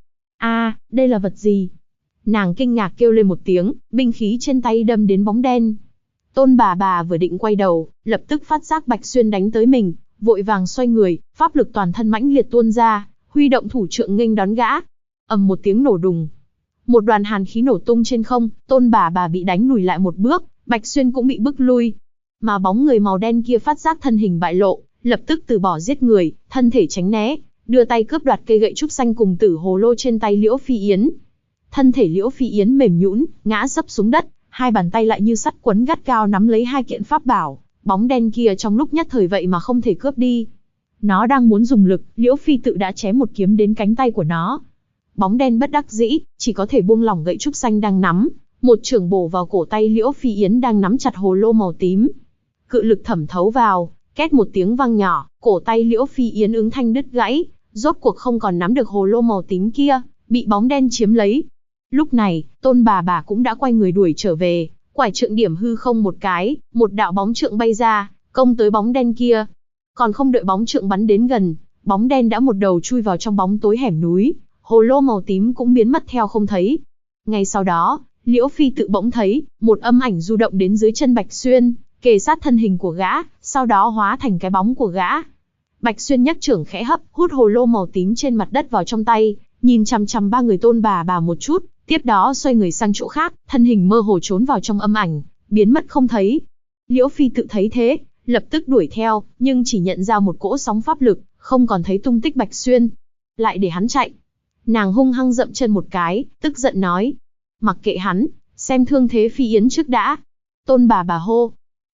Đây là vật gì? Nàng kinh ngạc kêu lên một tiếng, binh khí trên tay đâm đến bóng đen. Tôn Bà vừa định quay đầu, lập tức phát giác Bạch Xuyên đánh tới mình, vội vàng xoay người, pháp lực toàn thân mãnh liệt tuôn ra, huy động thủ trượng nghênh đón gã. Ầm một tiếng nổ đùng. Một đoàn hàn khí nổ tung trên không, Tôn Bà bị đánh lùi lại một bước, Bạch Xuyên cũng bị bức lui. Mà bóng người màu đen kia phát giác thân hình bại lộ, lập tức từ bỏ giết người, thân thể tránh né, đưa tay cướp đoạt cây gậy trúc xanh cùng tử hồ lô trên tay Liễu Phi Yến. Thân thể Liễu Phi Yến mềm nhũn, ngã sấp xuống đất, hai bàn tay lại như sắt quấn gắt gao nắm lấy hai kiện pháp bảo, bóng đen kia trong lúc nhất thời vậy mà không thể cướp đi. Nó đang muốn dùng lực, Liễu Phi Tự đã chém một kiếm đến cánh tay của nó. Bóng đen bất đắc dĩ, chỉ có thể buông lỏng gậy trúc xanh đang nắm, một chưởng bổ vào cổ tay Liễu Phi Yến đang nắm chặt hồ lô màu tím. Cự lực thẩm thấu vào, két một tiếng vang nhỏ, cổ tay Liễu Phi Yến ứng thanh đứt gãy, rốt cuộc không còn nắm được hồ lô màu tím kia, bị bóng đen chiếm lấy. Lúc này, Tôn bà cũng đã quay người đuổi trở về, quải trượng điểm hư không một cái, một đạo bóng trượng bay ra, công tới bóng đen kia. Còn không đợi bóng trượng bắn đến gần, bóng đen đã một đầu chui vào trong bóng tối hẻm núi, hồ lô màu tím cũng biến mất theo không thấy. Ngay sau đó, Liễu Phi Tự bỗng thấy một âm ảnh du động đến dưới chân Bạch Xuyên, kề sát thân hình của gã, sau đó hóa thành cái bóng của gã. Bạch Xuyên nhấc chưởng khẽ hấp, hút hồ lô màu tím trên mặt đất vào trong tay, nhìn chằm chằm ba người Tôn bà một chút, tiếp đó xoay người sang chỗ khác, thân hình mơ hồ trốn vào trong âm ảnh, biến mất không thấy. Liễu Phi Tự thấy thế, lập tức đuổi theo, nhưng chỉ nhận ra một cỗ sóng pháp lực, không còn thấy tung tích Bạch Xuyên. Lại để hắn chạy. Nàng hung hăng dậm chân một cái, tức giận nói. Mặc kệ hắn, xem thương thế Phi Yến trước đã. Tôn bà hô.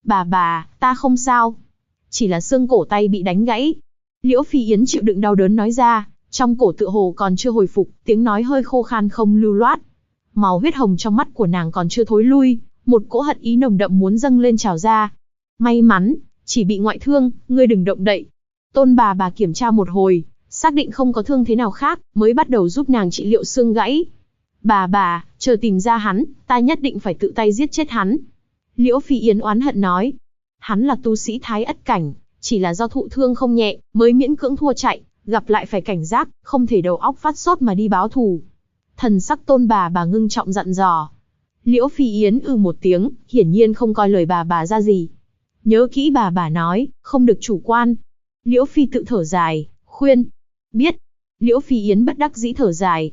Bà, ta không sao. Chỉ là xương cổ tay bị đánh gãy. Liễu Phi Yến chịu đựng đau đớn nói ra, trong cổ tựa hồ còn chưa hồi phục, tiếng nói hơi khô khan không lưu loát. Màu huyết hồng trong mắt của nàng còn chưa thối lui, một cỗ hận ý nồng đậm muốn dâng lên trào ra. May mắn, chỉ bị ngoại thương, ngươi đừng động đậy. Tôn bà kiểm tra một hồi, xác định không có thương thế nào khác, mới bắt đầu giúp nàng trị liệu xương gãy. Bà, chờ tìm ra hắn, ta nhất định phải tự tay giết chết hắn. Liễu Phi Yến oán hận nói. Hắn là tu sĩ Thái Ất cảnh, chỉ là do thụ thương không nhẹ, mới miễn cưỡng thua chạy, gặp lại phải cảnh giác, không thể đầu óc phát sốt mà đi báo thù. Thần sắc Tôn bà ngưng trọng dặn dò. Liễu Phi Yến một tiếng, hiển nhiên không coi lời bà ra gì. Nhớ kỹ bà nói, không được chủ quan. Liễu Phi Tự thở dài, khuyên. Biết. Liễu Phi Yến bất đắc dĩ thở dài.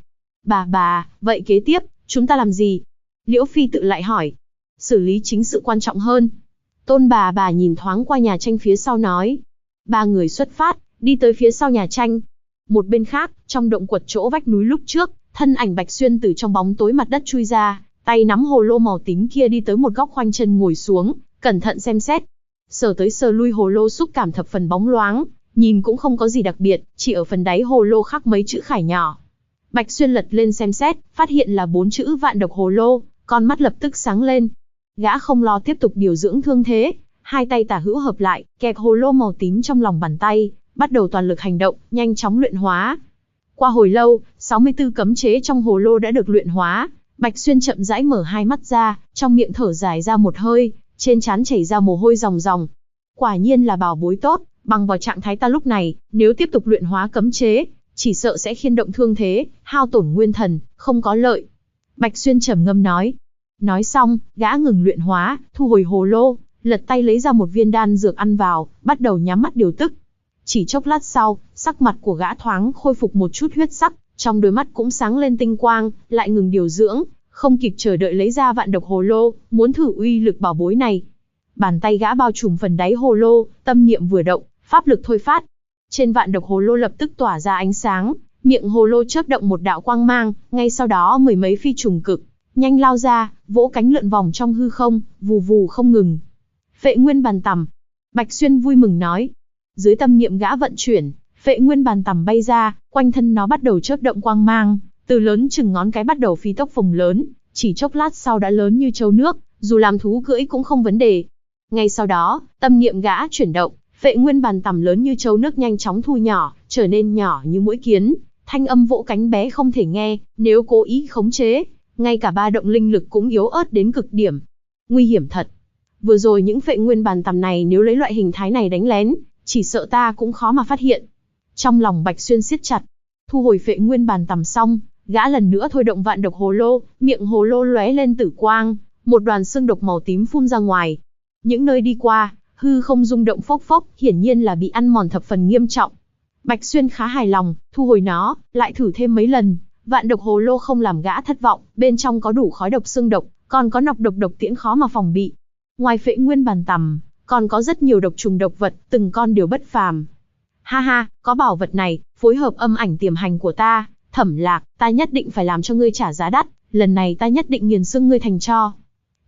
Bà, vậy kế tiếp, chúng ta làm gì? Liễu Phi Tự lại hỏi. Xử lý chính sự quan trọng hơn. Tôn bà nhìn thoáng qua nhà tranh phía sau nói. Ba người xuất phát, đi tới phía sau nhà tranh. Một bên khác, trong động quật chỗ vách núi lúc trước, thân ảnh Bạch Xuyên từ trong bóng tối mặt đất chui ra, tay nắm hồ lô màu tím kia đi tới một góc khoanh chân ngồi xuống, cẩn thận xem xét. Sờ tới sờ lui hồ lô xúc cảm thập phần bóng loáng, nhìn cũng không có gì đặc biệt, chỉ ở phần đáy hồ lô khắc mấy chữ khải nhỏ. Bạch Xuyên lật lên xem xét, phát hiện là 4 chữ Vạn Độc Hồ Lô, con mắt lập tức sáng lên. Gã không lo tiếp tục điều dưỡng thương thế, hai tay tả hữu hợp lại, kẹp hồ lô màu tím trong lòng bàn tay, bắt đầu toàn lực hành động, nhanh chóng luyện hóa. Qua hồi lâu, 64 cấm chế trong hồ lô đã được luyện hóa, Bạch Xuyên chậm rãi mở hai mắt ra, trong miệng thở dài ra một hơi, trên trán chảy ra mồ hôi ròng ròng. Quả nhiên là bảo bối tốt, bằng vào trạng thái ta lúc này, nếu tiếp tục luyện hóa cấm chế, chỉ sợ sẽ khiên động thương thế, hao tổn nguyên thần, không có lợi. Bạch Xuyên trầm ngâm nói. Nói xong, gã ngừng luyện hóa, thu hồi hồ lô, lật tay lấy ra một viên đan dược ăn vào, bắt đầu nhắm mắt điều tức. Chỉ chốc lát sau, sắc mặt của gã thoáng khôi phục một chút huyết sắc, trong đôi mắt cũng sáng lên tinh quang, lại ngừng điều dưỡng, không kịp chờ đợi lấy ra Vạn Độc Hồ Lô, muốn thử uy lực bảo bối này. Bàn tay gã bao trùm phần đáy hồ lô, tâm niệm vừa động, pháp lực thôi phát. Trên Vạn Độc Hồ Lô lập tức tỏa ra ánh sáng, miệng hồ lô chớp động một đạo quang mang, ngay sau đó mười mấy phi trùng cực nhanh lao ra, vỗ cánh lượn vòng trong hư không, vù vù không ngừng. Phệ Nguyên Bàn Tằm. Bạch Xuyên vui mừng nói. Dưới tâm niệm gã vận chuyển, Phệ Nguyên Bàn Tằm bay ra, quanh thân nó bắt đầu chớp động quang mang, từ lớn chừng ngón cái bắt đầu phi tốc phồng lớn, chỉ chốc lát sau đã lớn như trâu nước, dù làm thú cưỡi cũng không vấn đề. Ngay sau đó, tâm niệm gã chuyển động, Phệ Nguyên Bàn Tằm lớn như trâu nước nhanh chóng thu nhỏ, trở nên nhỏ như muỗi kiến, thanh âm vỗ cánh bé không thể nghe, nếu cố ý khống chế, ngay cả ba động linh lực cũng yếu ớt đến cực điểm. Nguy hiểm thật. Vừa rồi những Phệ Nguyên Bàn Tằm này nếu lấy loại hình thái này đánh lén, chỉ sợ ta cũng khó mà phát hiện. Trong lòng Bạch Xuyên siết chặt, thu hồi Phệ Nguyên Bàn Tằm xong, gã lần nữa thôi động Vạn Độc Hồ Lô, miệng hồ lô lóe lên tử quang, một đoàn xương độc màu tím phun ra ngoài. Những nơi đi qua, hư không rung động phốc phốc, hiển nhiên là bị ăn mòn thập phần nghiêm trọng. Bạch Xuyên khá hài lòng, thu hồi nó, lại thử thêm mấy lần. Vạn Độc Hồ Lô không làm gã thất vọng, bên trong có đủ khói độc xương độc, còn có nọc độc tiễn khó mà phòng bị. Ngoài Phệ Nguyên Bàn Tằm, còn có rất nhiều độc trùng độc vật, từng con đều bất phàm. Ha ha, có bảo vật này, phối hợp âm ảnh tiềm hành của ta, Thẩm Lạc, ta nhất định phải làm cho ngươi trả giá đắt, lần này ta nhất định nghiền xương ngươi thành tro.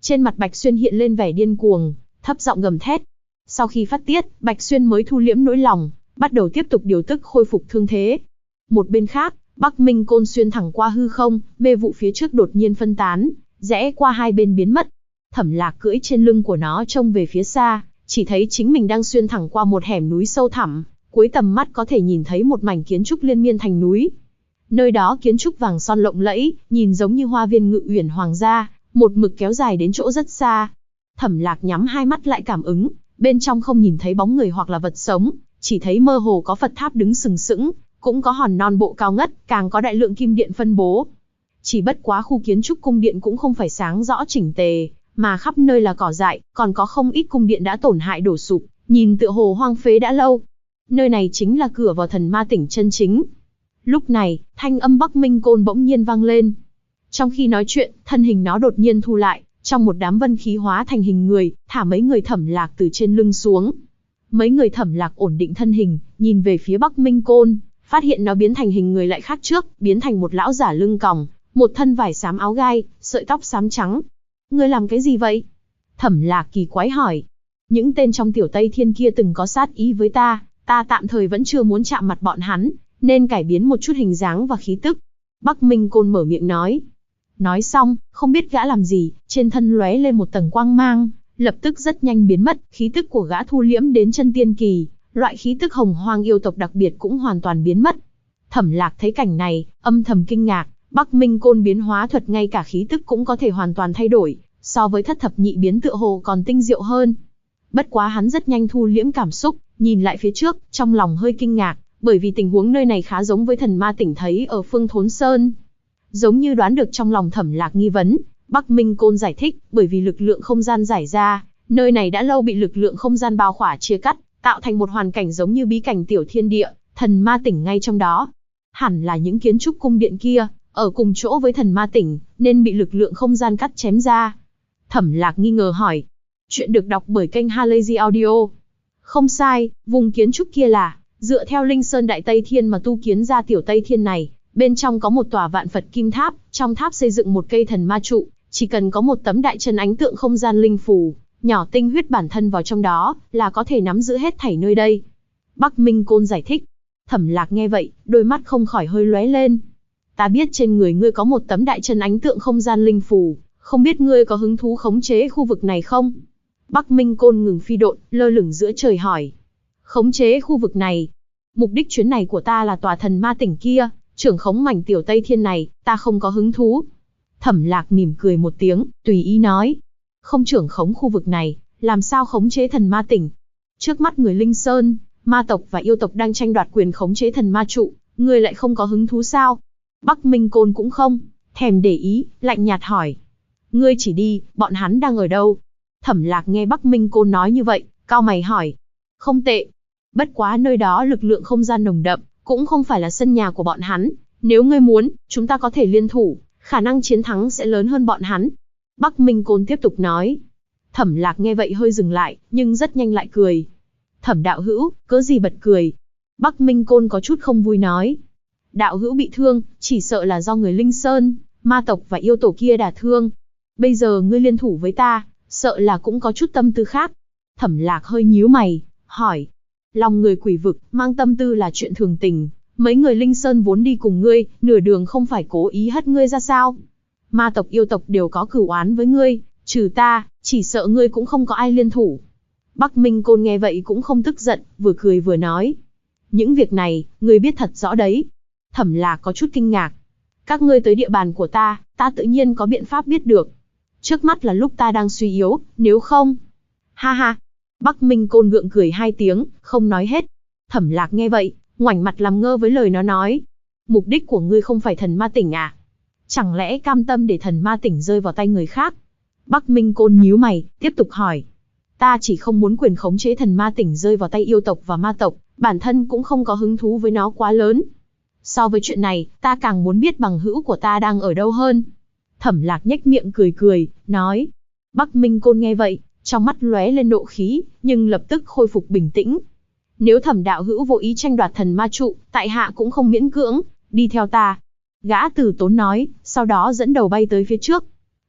Trên mặt Bạch Xuyên hiện lên vẻ điên cuồng, thấp giọng gầm thét. Sau khi phát tiết, Bạch Xuyên mới thu liễm nỗi lòng, bắt đầu tiếp tục điều tức khôi phục thương thế. Một bên khác, Bắc Minh Côn xuyên thẳng qua hư không, mê vụ phía trước đột nhiên phân tán, rẽ qua hai bên biến mất. Thẩm Lạc cưỡi trên lưng của nó trông về phía xa, chỉ thấy chính mình đang xuyên thẳng qua một hẻm núi sâu thẳm, cuối tầm mắt có thể nhìn thấy một mảnh kiến trúc liên miên thành núi. Nơi đó kiến trúc vàng son lộng lẫy, nhìn giống như hoa viên Ngự Uyển hoàng gia, một mực kéo dài đến chỗ rất xa. Thẩm Lạc nhắm hai mắt lại cảm ứng, bên trong không nhìn thấy bóng người hoặc là vật sống, chỉ thấy mơ hồ có Phật tháp đứng sừng sững, cũng có hòn non bộ cao ngất, càng có đại lượng kim điện phân bố. Chỉ bất quá khu kiến trúc cung điện cũng không phải sáng rõ chỉnh tề, mà khắp nơi là cỏ dại, còn có không ít cung điện đã tổn hại đổ sụp, nhìn tựa hồ hoang phế đã lâu. Nơi này chính là cửa vào thần ma tỉnh chân chính. Lúc này, thanh âm Bắc Minh Côn bỗng nhiên vang lên. Trong khi nói chuyện, thân hình nó đột nhiên thu lại, trong một đám vân khí hóa thành hình người, thả mấy người Thẩm Lạc từ trên lưng xuống. Mấy người Thẩm Lạc ổn định thân hình, nhìn về phía Bắc Minh Côn, phát hiện nó biến thành hình người lại khác trước, biến thành một lão giả lưng còng, một thân vải xám áo gai, sợi tóc xám trắng. Ngươi làm cái gì vậy? Thẩm Lạc kỳ quái hỏi. Những tên trong Tiểu Tây Thiên kia từng có sát ý với ta tạm thời vẫn chưa muốn chạm mặt bọn hắn, nên cải biến một chút hình dáng và khí tức. Bắc Minh Côn mở miệng nói. Nói xong, không biết gã làm gì, trên thân lóe lên một tầng quang mang, lập tức rất nhanh biến mất, khí tức của gã thu liễm đến chân tiên kỳ, loại khí tức hồng hoang yêu tộc đặc biệt cũng hoàn toàn biến mất. Thẩm Lạc thấy cảnh này, âm thầm kinh ngạc, Bắc Minh Côn biến hóa thuật ngay cả khí tức cũng có thể hoàn toàn thay đổi, so với thất thập nhị biến tựa hồ còn tinh diệu hơn. Bất quá hắn rất nhanh thu liễm cảm xúc, nhìn lại phía trước, trong lòng hơi kinh ngạc, bởi vì tình huống nơi này khá giống với thần ma tỉnh thấy ở Phương Thốn Sơn. Giống như đoán được trong lòng Thẩm Lạc nghi vấn, Bắc Minh Côn giải thích, bởi vì lực lượng không gian giải ra, nơi này đã lâu bị lực lượng không gian bao khỏa chia cắt, tạo thành một hoàn cảnh giống như bí cảnh tiểu thiên địa, thần ma tỉnh ngay trong đó. Hẳn là những kiến trúc cung điện kia, ở cùng chỗ với thần ma tỉnh, nên bị lực lượng không gian cắt chém ra. Thẩm Lạc nghi ngờ hỏi. Chuyện được đọc bởi kênh Halazy Audio. Không sai, vùng kiến trúc kia là, dựa theo Linh Sơn Đại Tây Thiên mà tu kiến ra Tiểu Tây Thiên này, bên trong có một tòa vạn Phật kim tháp, trong tháp xây dựng một cây thần ma trụ, chỉ cần có một tấm đại chân ánh tượng không gian linh phù, nhỏ tinh huyết bản thân vào trong đó, là có thể nắm giữ hết thảy nơi đây. Bắc Minh Côn giải thích. Thẩm Lạc nghe vậy, đôi mắt không khỏi hơi lóe lên. Ta biết trên người ngươi có một tấm đại chân ánh tượng không gian linh phù, không biết ngươi có hứng thú khống chế khu vực này không? Bắc Minh Côn ngừng phi độn, lơ lửng giữa trời hỏi. Khống chế khu vực này? Mục đích chuyến này của ta là tòa thần ma tỉnh kia, trưởng khống mảnh Tiểu Tây Thiên này, ta không có hứng thú. Thẩm Lạc mỉm cười một tiếng, tùy ý nói. Không trưởng khống khu vực này, làm sao khống chế thần ma tỉnh? Trước mắt người Linh Sơn, ma tộc và yêu tộc đang tranh đoạt quyền khống chế thần ma trụ, ngươi lại không có hứng thú sao? Bắc Minh Côn cũng không thèm để ý, lạnh nhạt hỏi. Ngươi chỉ đi, bọn hắn đang ở đâu? Thẩm Lạc nghe Bắc Minh Côn nói như vậy, cau mày hỏi. Không tệ. Bất quá nơi đó lực lượng không gian nồng đậm, cũng không phải là sân nhà của bọn hắn. Nếu ngươi muốn, chúng ta có thể liên thủ, khả năng chiến thắng sẽ lớn hơn bọn hắn. Bắc Minh Côn tiếp tục nói. Thẩm Lạc nghe vậy hơi dừng lại, nhưng rất nhanh lại cười. Thẩm đạo hữu, cớ gì bật cười? Bắc Minh Côn có chút không vui nói. Đạo hữu bị thương, chỉ sợ là do người Linh Sơn, ma tộc và yêu tổ kia đả thương. Bây giờ ngươi liên thủ với ta, sợ là cũng có chút tâm tư khác. Thẩm Lạc hơi nhíu mày, hỏi. Lòng người quỷ vực, mang tâm tư là chuyện thường tình. Mấy người Linh Sơn vốn đi cùng ngươi, nửa đường không phải cố ý hất ngươi ra sao? Ma tộc yêu tộc đều có cửu oán với ngươi, trừ ta, chỉ sợ ngươi cũng không có ai liên thủ. Bắc Minh Côn nghe vậy cũng không tức giận, vừa cười vừa nói. Những việc này, ngươi biết thật rõ đấy. Thẩm Lạc có chút kinh ngạc. Các ngươi tới địa bàn của ta tự nhiên có biện pháp biết được. Trước mắt là lúc ta đang suy yếu, nếu không... Ha ha. Bắc Minh Côn gượng cười hai tiếng, không nói hết. Thẩm Lạc nghe vậy, ngoảnh mặt làm ngơ với lời nó nói. Mục đích của ngươi không phải thần ma tỉnh à? Chẳng lẽ cam tâm để thần ma tỉnh rơi vào tay người khác? Bắc Minh Côn nhíu mày, tiếp tục hỏi. Ta chỉ không muốn quyền khống chế thần ma tỉnh rơi vào tay yêu tộc và ma tộc, bản thân cũng không có hứng thú với nó quá lớn. So với chuyện này, ta càng muốn biết bằng hữu của ta đang ở đâu hơn. Thẩm Lạc nhếch miệng cười cười, nói. Bắc Minh Côn nghe vậy, trong mắt lóe lên nộ khí, nhưng lập tức khôi phục bình tĩnh. Nếu Thẩm đạo hữu vô ý tranh đoạt thần ma trụ, tại hạ cũng không miễn cưỡng, đi theo ta. Gã từ tốn nói, sau đó dẫn đầu bay tới phía trước.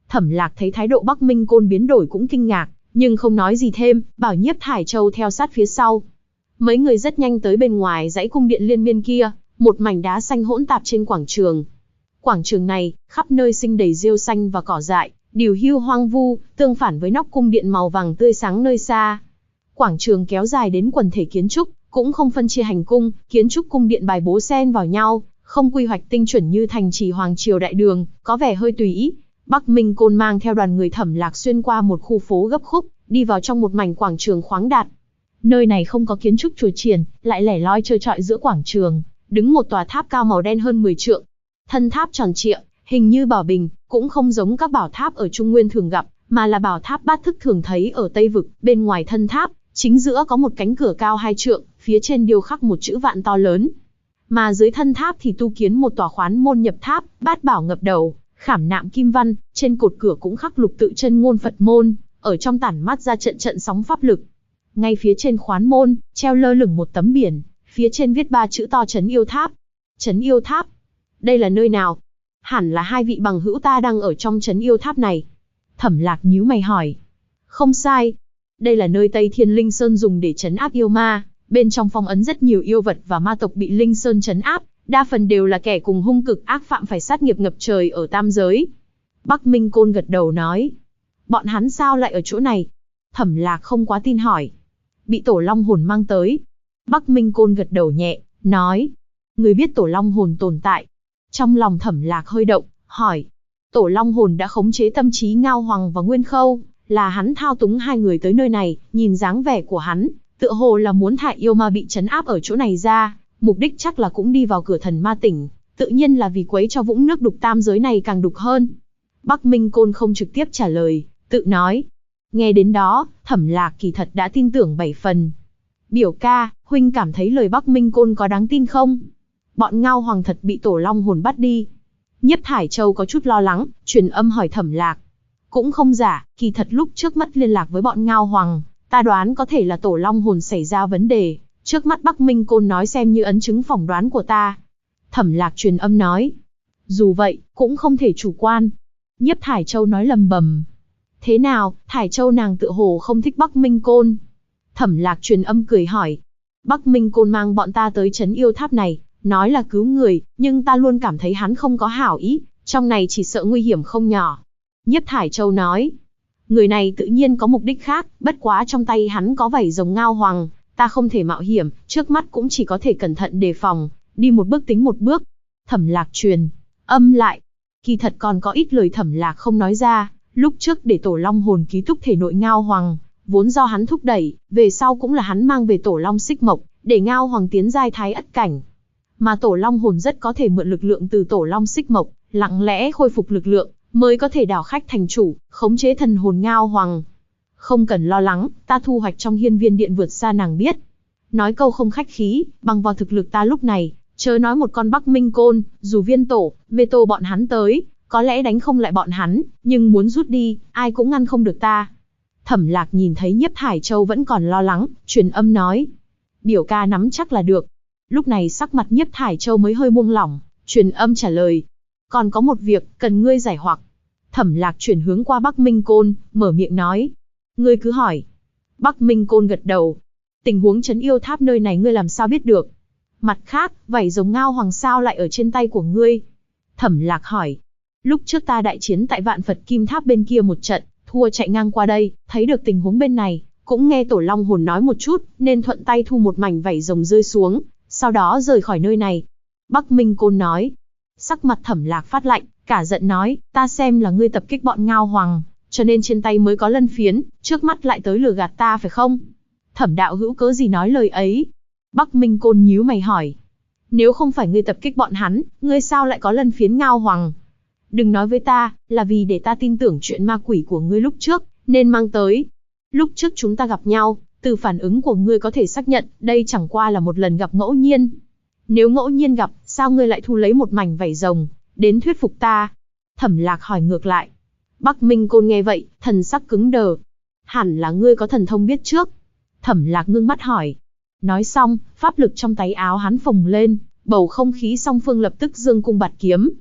Thẩm Lạc thấy thái độ Bắc Minh Côn biến đổi cũng kinh ngạc, nhưng không nói gì thêm, bảo Nhiếp Thải Châu theo sát phía sau. Mấy người rất nhanh tới bên ngoài dãy cung điện liên miên kia, một mảnh đá xanh hỗn tạp trên quảng trường. Quảng trường này, khắp nơi sinh đầy rêu xanh và cỏ dại, điều hưu hoang vu, tương phản với nóc cung điện màu vàng tươi sáng nơi xa. Quảng trường kéo dài đến quần thể kiến trúc, cũng không phân chia hành cung, kiến trúc cung điện bài bố xen vào nhau, không quy hoạch tinh chuẩn như thành trì hoàng triều đại đường, có vẻ hơi tùy ý. Bắc Minh Côn mang theo đoàn người Thẩm Lạc xuyên qua một khu phố gấp khúc, đi vào trong một mảnh quảng trường khoáng đạt. Nơi này không có kiến trúc chùa chiền, lại lẻ loi trơ trọi giữa quảng trường, đứng một tòa tháp cao màu đen hơn 10 trượng. Thân tháp tròn trịa, hình như bảo bình, cũng không giống các bảo tháp ở Trung Nguyên thường gặp, mà là bảo tháp bát thức thường thấy ở Tây Vực. Bên ngoài thân tháp, chính giữa có một cánh cửa cao 2 trượng, phía trên điêu khắc một chữ vạn to lớn. Mà dưới thân tháp thì tu kiến một tòa khoán môn nhập tháp, bát bảo ngập đầu, khảm nạm kim văn, trên cột cửa cũng khắc lục tự chân ngôn Phật môn, ở trong tản mát ra trận trận sóng pháp lực. Ngay phía trên khoán môn, treo lơ lửng một tấm biển, phía trên viết 3 chữ to Trấn Yêu Tháp. Trấn Yêu Tháp? Đây là nơi nào? Hẳn là hai vị bằng hữu ta đang ở trong Trấn Yêu Tháp này. Thẩm Lạc nhíu mày hỏi. Không sai. Đây là nơi Tây Thiên Linh Sơn dùng để trấn áp yêu ma, bên trong phong ấn rất nhiều yêu vật và ma tộc bị Linh Sơn trấn áp, đa phần đều là kẻ cùng hung cực ác phạm phải sát nghiệp ngập trời ở tam giới. Bắc Minh Côn gật đầu nói. Bọn hắn sao lại ở chỗ này? Thẩm Lạc không quá tin hỏi. Bị Tổ Long Hồn mang tới. Bắc Minh Côn gật đầu nhẹ, nói. Người biết Tổ Long Hồn tồn tại. Trong lòng Thẩm Lạc hơi động, hỏi. Tổ Long Hồn đã khống chế tâm trí Ngao Hoàng và Nguyên Khâu, là hắn thao túng hai người tới nơi này, nhìn dáng vẻ của hắn, tựa hồ là muốn thả yêu ma bị trấn áp ở chỗ này ra, mục đích chắc là cũng đi vào cửa thần ma tỉnh, tự nhiên là vì quấy cho vũng nước đục tam giới này càng đục hơn. Bắc Minh Côn không trực tiếp trả lời, tự nói. Nghe đến đó, Thẩm Lạc kỳ thật đã tin tưởng 7 phần. Biểu ca, huynh cảm thấy lời Bắc Minh Côn có đáng tin không? Bọn Ngao Hoàng thật bị Tổ Long Hồn bắt đi. Nhiếp Thải Châu có chút lo lắng, truyền âm hỏi Thẩm Lạc. Cũng không giả, kỳ thật lúc trước mất liên lạc với bọn Ngao Hoàng, ta đoán có thể là Tổ Long Hồn xảy ra vấn đề. Trước mắt Bắc Minh Côn nói xem như ấn chứng phỏng đoán của ta. Thẩm Lạc truyền âm nói. Dù vậy, cũng không thể chủ quan. Nhiếp Thải Châu nói lầm bầm. Thế nào, Thải Châu nàng tựa hồ không thích Bắc Minh Côn. Thẩm Lạc truyền âm cười hỏi. Bắc Minh Côn mang bọn ta tới Trấn Yêu Tháp này, nói là cứu người, nhưng ta luôn cảm thấy hắn không có hảo ý, trong này chỉ sợ nguy hiểm không nhỏ. Nhiếp Thải Châu nói. Người này tự nhiên có mục đích khác, bất quá trong tay hắn có vảy rồng Ngao Hoàng, ta không thể mạo hiểm, trước mắt cũng chỉ có thể cẩn thận đề phòng, đi một bước tính một bước. Thẩm Lạc truyền âm lại. Kỳ thật còn có ít lời Thẩm Lạc không nói ra, lúc trước để Tổ Long Hồn ký túc thể nội Ngao Hoàng, vốn do hắn thúc đẩy, về sau cũng là hắn mang về Tổ Long Xích Mộc, để Ngao Hoàng tiến giai thái ất cảnh. Mà Tổ Long Hồn rất có thể mượn lực lượng từ Tổ Long Xích Mộc, lặng lẽ khôi phục lực lượng, mới có thể đảo khách thành chủ, khống chế thần hồn Ngao Hoàng. Không cần lo lắng, ta thu hoạch trong Hiên Viên Điện vượt xa nàng biết. Nói câu không khách khí, bằng vào thực lực ta lúc này, chớ nói một con Bắc Minh Côn, dù Viên Tổ, Veto bọn hắn tới, có lẽ đánh không lại bọn hắn, nhưng muốn rút đi, ai cũng ngăn không được ta. Thẩm Lạc nhìn thấy Nhiếp Thải Châu vẫn còn lo lắng, truyền âm nói. Biểu ca nắm chắc là được. Lúc này sắc mặt Nhiếp Thải Châu mới hơi buông lỏng, truyền âm trả lời. Còn có một việc, cần ngươi giải hoặc. Thẩm Lạc chuyển hướng qua Bắc Minh Côn, mở miệng nói. Ngươi cứ hỏi. Bắc Minh Côn gật đầu. Tình huống Trấn Yêu Tháp nơi này ngươi làm sao biết được? Mặt khác, vảy rồng Ngao Hoàng sao lại ở trên tay của ngươi? Thẩm Lạc hỏi. Lúc trước ta đại chiến tại Vạn Phật Kim Tháp bên kia một trận, thua chạy ngang qua đây, thấy được tình huống bên này, cũng nghe Tổ Long Hồn nói một chút, nên thuận tay thu một mảnh vảy rồng rơi xuống, sau đó rời khỏi nơi này. Bắc Minh Côn nói. Sắc mặt Thẩm Lạc phát lạnh, cả giận nói, ta xem là ngươi tập kích bọn Ngao Hoàng, cho nên trên tay mới có lân phiến, trước mắt lại tới lừa gạt ta phải không? Thẩm đạo hữu cớ gì nói lời ấy? Bắc Minh Côn nhíu mày hỏi. Nếu không phải ngươi tập kích bọn hắn, ngươi sao lại có lân phiến Ngao Hoàng? Đừng nói với ta, là vì để ta tin tưởng chuyện ma quỷ của ngươi lúc trước, nên mang tới. Lúc trước chúng ta gặp nhau, từ phản ứng của ngươi có thể xác nhận, đây chẳng qua là một lần gặp ngẫu nhiên. Nếu ngẫu nhiên gặp, sao ngươi lại thu lấy một mảnh vảy rồng, đến thuyết phục ta? Thẩm Lạc hỏi ngược lại. Bắc Minh Côn nghe vậy, thần sắc cứng đờ. Hẳn là ngươi có thần thông biết trước. Thẩm Lạc ngưng mắt hỏi. Nói xong, pháp lực trong tay áo hắn phồng lên, bầu không khí song phương lập tức giương cung bạt kiếm.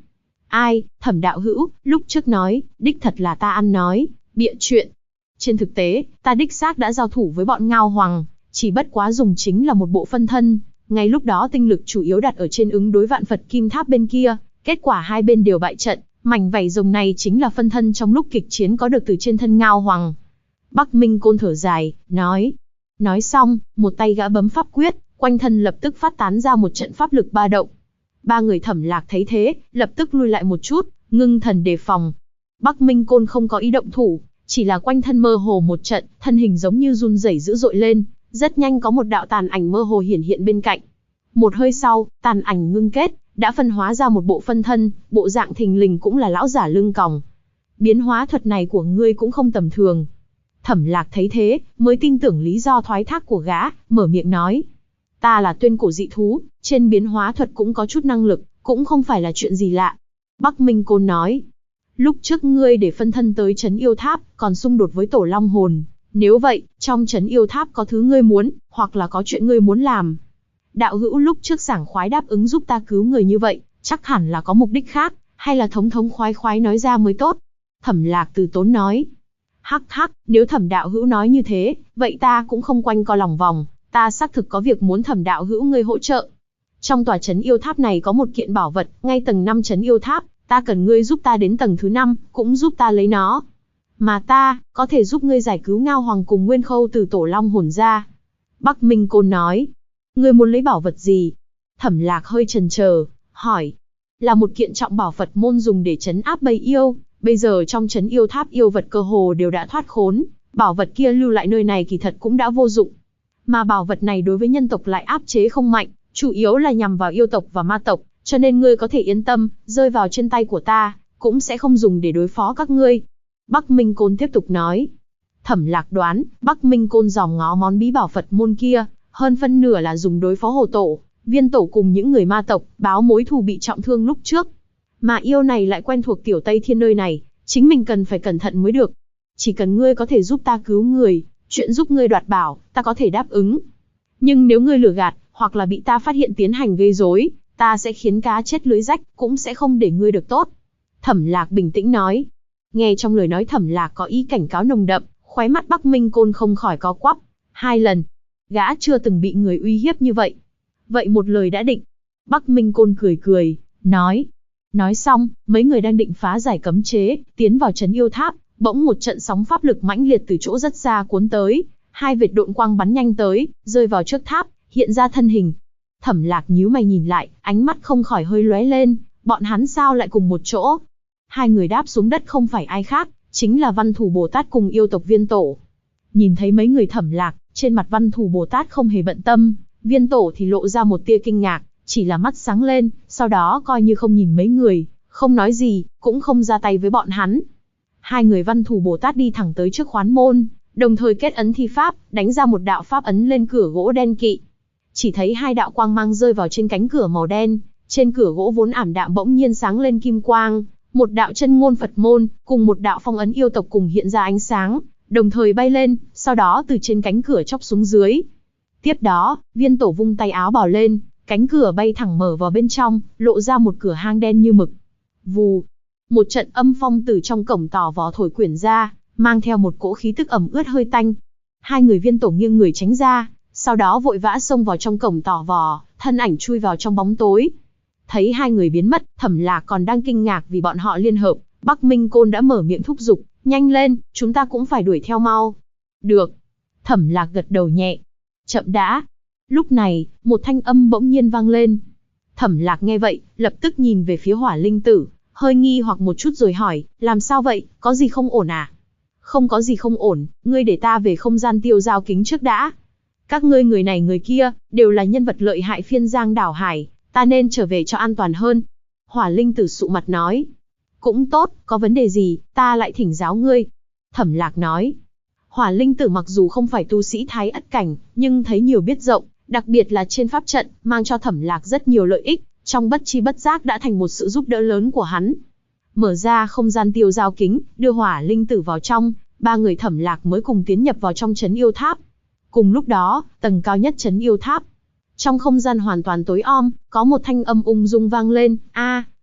Ai, Thẩm đạo hữu, lúc trước nói, đích thật là ta ăn nói, bịa chuyện. Trên thực tế, ta đích xác đã giao thủ với bọn Ngao Hoàng, chỉ bất quá dùng chính là một bộ phân thân. Ngay lúc đó tinh lực chủ yếu đặt ở trên ứng đối vạn Phật Kim Tháp bên kia, kết quả hai bên đều bại trận, mảnh vảy rồng này chính là phân thân trong lúc kịch chiến có được từ trên thân Ngao Hoàng. Bắc Minh Côn thở dài, nói. Nói xong, một tay gã bấm pháp quyết, quanh thân lập tức phát tán ra một trận pháp lực ba động. Ba người Thẩm Lạc thấy thế, lập tức lui lại một chút, ngưng thần đề phòng. Bắc Minh Côn không có ý động thủ, chỉ là quanh thân mơ hồ một trận, thân hình giống như run rẩy dữ dội lên, rất nhanh có một đạo tàn ảnh mơ hồ hiển hiện bên cạnh. Một hơi sau, tàn ảnh ngưng kết, đã phân hóa ra một bộ phân thân, bộ dạng thình lình cũng là lão giả lưng còng. Biến hóa thuật này của ngươi cũng không tầm thường. Thẩm Lạc thấy thế, mới tin tưởng lý do thoái thác của gã, mở miệng nói. Ta là tuyên cổ dị thú, trên biến hóa thuật cũng có chút năng lực, cũng không phải là chuyện gì lạ. Bắc Minh Côn nói. Lúc trước ngươi để phân thân tới trấn yêu tháp, còn xung đột với tổ long hồn. Nếu vậy, trong trấn yêu tháp có thứ ngươi muốn, hoặc là có chuyện ngươi muốn làm. Đạo hữu lúc trước sảng khoái đáp ứng giúp ta cứu người như vậy, chắc hẳn là có mục đích khác, hay là thống thống khoái khoái nói ra mới tốt. Thẩm Lạc từ tốn nói. Hắc hắc, nếu Thẩm đạo hữu nói như thế, vậy ta cũng không quanh co lòng vòng, ta xác thực có việc muốn Thẩm đạo hữu ngươi hỗ trợ. Trong tòa trấn yêu tháp này có một kiện bảo vật, ngay tầng 5 trấn yêu tháp, ta cần ngươi giúp ta đến tầng thứ 5, cũng giúp ta lấy nó. Mà ta, có thể giúp ngươi giải cứu Ngao Hoàng cùng Nguyên Khâu từ tổ long hồn ra. Bắc Minh Côn nói. Ngươi muốn lấy bảo vật gì? Thẩm Lạc hơi chần chờ, hỏi. Là một kiện trọng bảo Phật môn dùng để trấn áp bầy yêu. Bây giờ trong trấn yêu tháp yêu vật cơ hồ đều đã thoát khốn, bảo vật kia lưu lại nơi này kỳ thật cũng đã vô dụng. Mà bảo vật này đối với nhân tộc lại áp chế không mạnh, chủ yếu là nhằm vào yêu tộc và ma tộc, cho nên ngươi có thể yên tâm, rơi vào trên tay của ta, cũng sẽ không dùng để đối phó các ngươi. Bắc Minh Côn tiếp tục nói. Thẩm Lạc đoán, Bắc Minh Côn dòm ngó món bí bảo Phật môn kia, hơn phân nửa là dùng đối phó Hồ Tổ, Viên Tổ cùng những người ma tộc, báo mối thù bị trọng thương lúc trước. Mà yêu này lại quen thuộc Tiểu Tây Thiên nơi này, chính mình cần phải cẩn thận mới được. Chỉ cần ngươi có thể giúp ta cứu người, chuyện giúp ngươi đoạt bảo, ta có thể đáp ứng. Nhưng nếu ngươi lừa gạt, hoặc là bị ta phát hiện tiến hành gây rối, ta sẽ khiến cá chết lưới rách, cũng sẽ không để ngươi được tốt. Thẩm Lạc bình tĩnh nói. Nghe trong lời nói Thẩm Lạc có ý cảnh cáo nồng đậm, khóe mắt Bắc Minh Côn không khỏi có quắp. 2 lần, gã chưa từng bị người uy hiếp như vậy. Vậy một lời đã định. Bắc Minh Côn cười cười, nói. Nói xong, mấy người đang định phá giải cấm chế, tiến vào trấn yêu tháp, bỗng một trận sóng pháp lực mãnh liệt từ chỗ rất xa cuốn tới, 2 vệt độn quang bắn nhanh tới, rơi vào trước tháp, hiện ra thân hình. Thẩm Lạc nhíu mày nhìn lại, ánh mắt không khỏi hơi lóe lên, bọn hắn sao lại cùng một chỗ? 2 người đáp xuống đất không phải ai khác, chính là Văn Thủ Bồ Tát cùng yêu tộc Viên Tổ. Nhìn thấy mấy người Thẩm Lạc, trên mặt Văn Thủ Bồ Tát không hề bận tâm, Viên Tổ thì lộ ra một tia kinh ngạc, chỉ là mắt sáng lên, sau đó coi như không nhìn mấy người, không nói gì, cũng không ra tay với bọn hắn. 2 người Văn Thủ Bồ Tát đi thẳng tới trước khoán môn, đồng thời kết ấn thi pháp, đánh ra một đạo pháp ấn lên cửa gỗ đen kỵ. Chỉ thấy 2 đạo quang mang rơi vào trên cánh cửa màu đen, trên cửa gỗ vốn ảm đạm bỗng nhiên sáng lên kim quang, một đạo chân ngôn Phật môn, cùng một đạo phong ấn yêu tộc cùng hiện ra ánh sáng, đồng thời bay lên, sau đó từ trên cánh cửa chóc xuống dưới. Tiếp đó, Viên Tổ vung tay áo bào lên, cánh cửa bay thẳng mở vào bên trong, lộ ra một cửa hang đen như mực. Vù, một trận âm phong từ trong cổng tỏ vò thổi quyển ra, mang theo một cỗ khí tức ẩm ướt hơi tanh. 2 người Viên Tổ nghiêng người tránh ra, sau đó vội vã xông vào trong cổng tỏ vò, thân ảnh chui vào trong bóng tối. Thấy 2 người biến mất, Thẩm Lạc còn đang kinh ngạc vì bọn họ liên hợp, Bắc Minh Côn đã mở miệng thúc giục, nhanh lên, chúng ta cũng phải đuổi theo mau. Được. Thẩm Lạc gật đầu nhẹ. Chậm đã. Lúc này, một thanh âm bỗng nhiên vang lên. Thẩm Lạc nghe vậy, lập tức nhìn về phía Hỏa Linh Tử, hơi nghi hoặc một chút rồi hỏi, làm sao vậy, có gì không ổn à? Không có gì không ổn, ngươi để ta về không gian tiêu giao kính trước đã. Các ngươi người này người kia, đều là nhân vật lợi hại phiên giang đảo hải, ta nên trở về cho an toàn hơn. Hỏa Linh Tử sụ mặt nói. Cũng tốt, có vấn đề gì, ta lại thỉnh giáo ngươi. Thẩm Lạc nói. Hỏa Linh Tử mặc dù không phải tu sĩ Thái Ất cảnh, nhưng thấy nhiều biết rộng, đặc biệt là trên pháp trận, mang cho Thẩm Lạc rất nhiều lợi ích, trong bất chi bất giác đã thành một sự giúp đỡ lớn của hắn. Mở ra không gian tiêu giao kính, đưa Hỏa Linh Tử vào trong, 3 người Thẩm Lạc mới cùng tiến nhập vào trong trấn yêu tháp. Cùng lúc đó, tầng cao nhất trấn yêu tháp, trong không gian hoàn toàn tối om, có một thanh âm ung dung vang lên,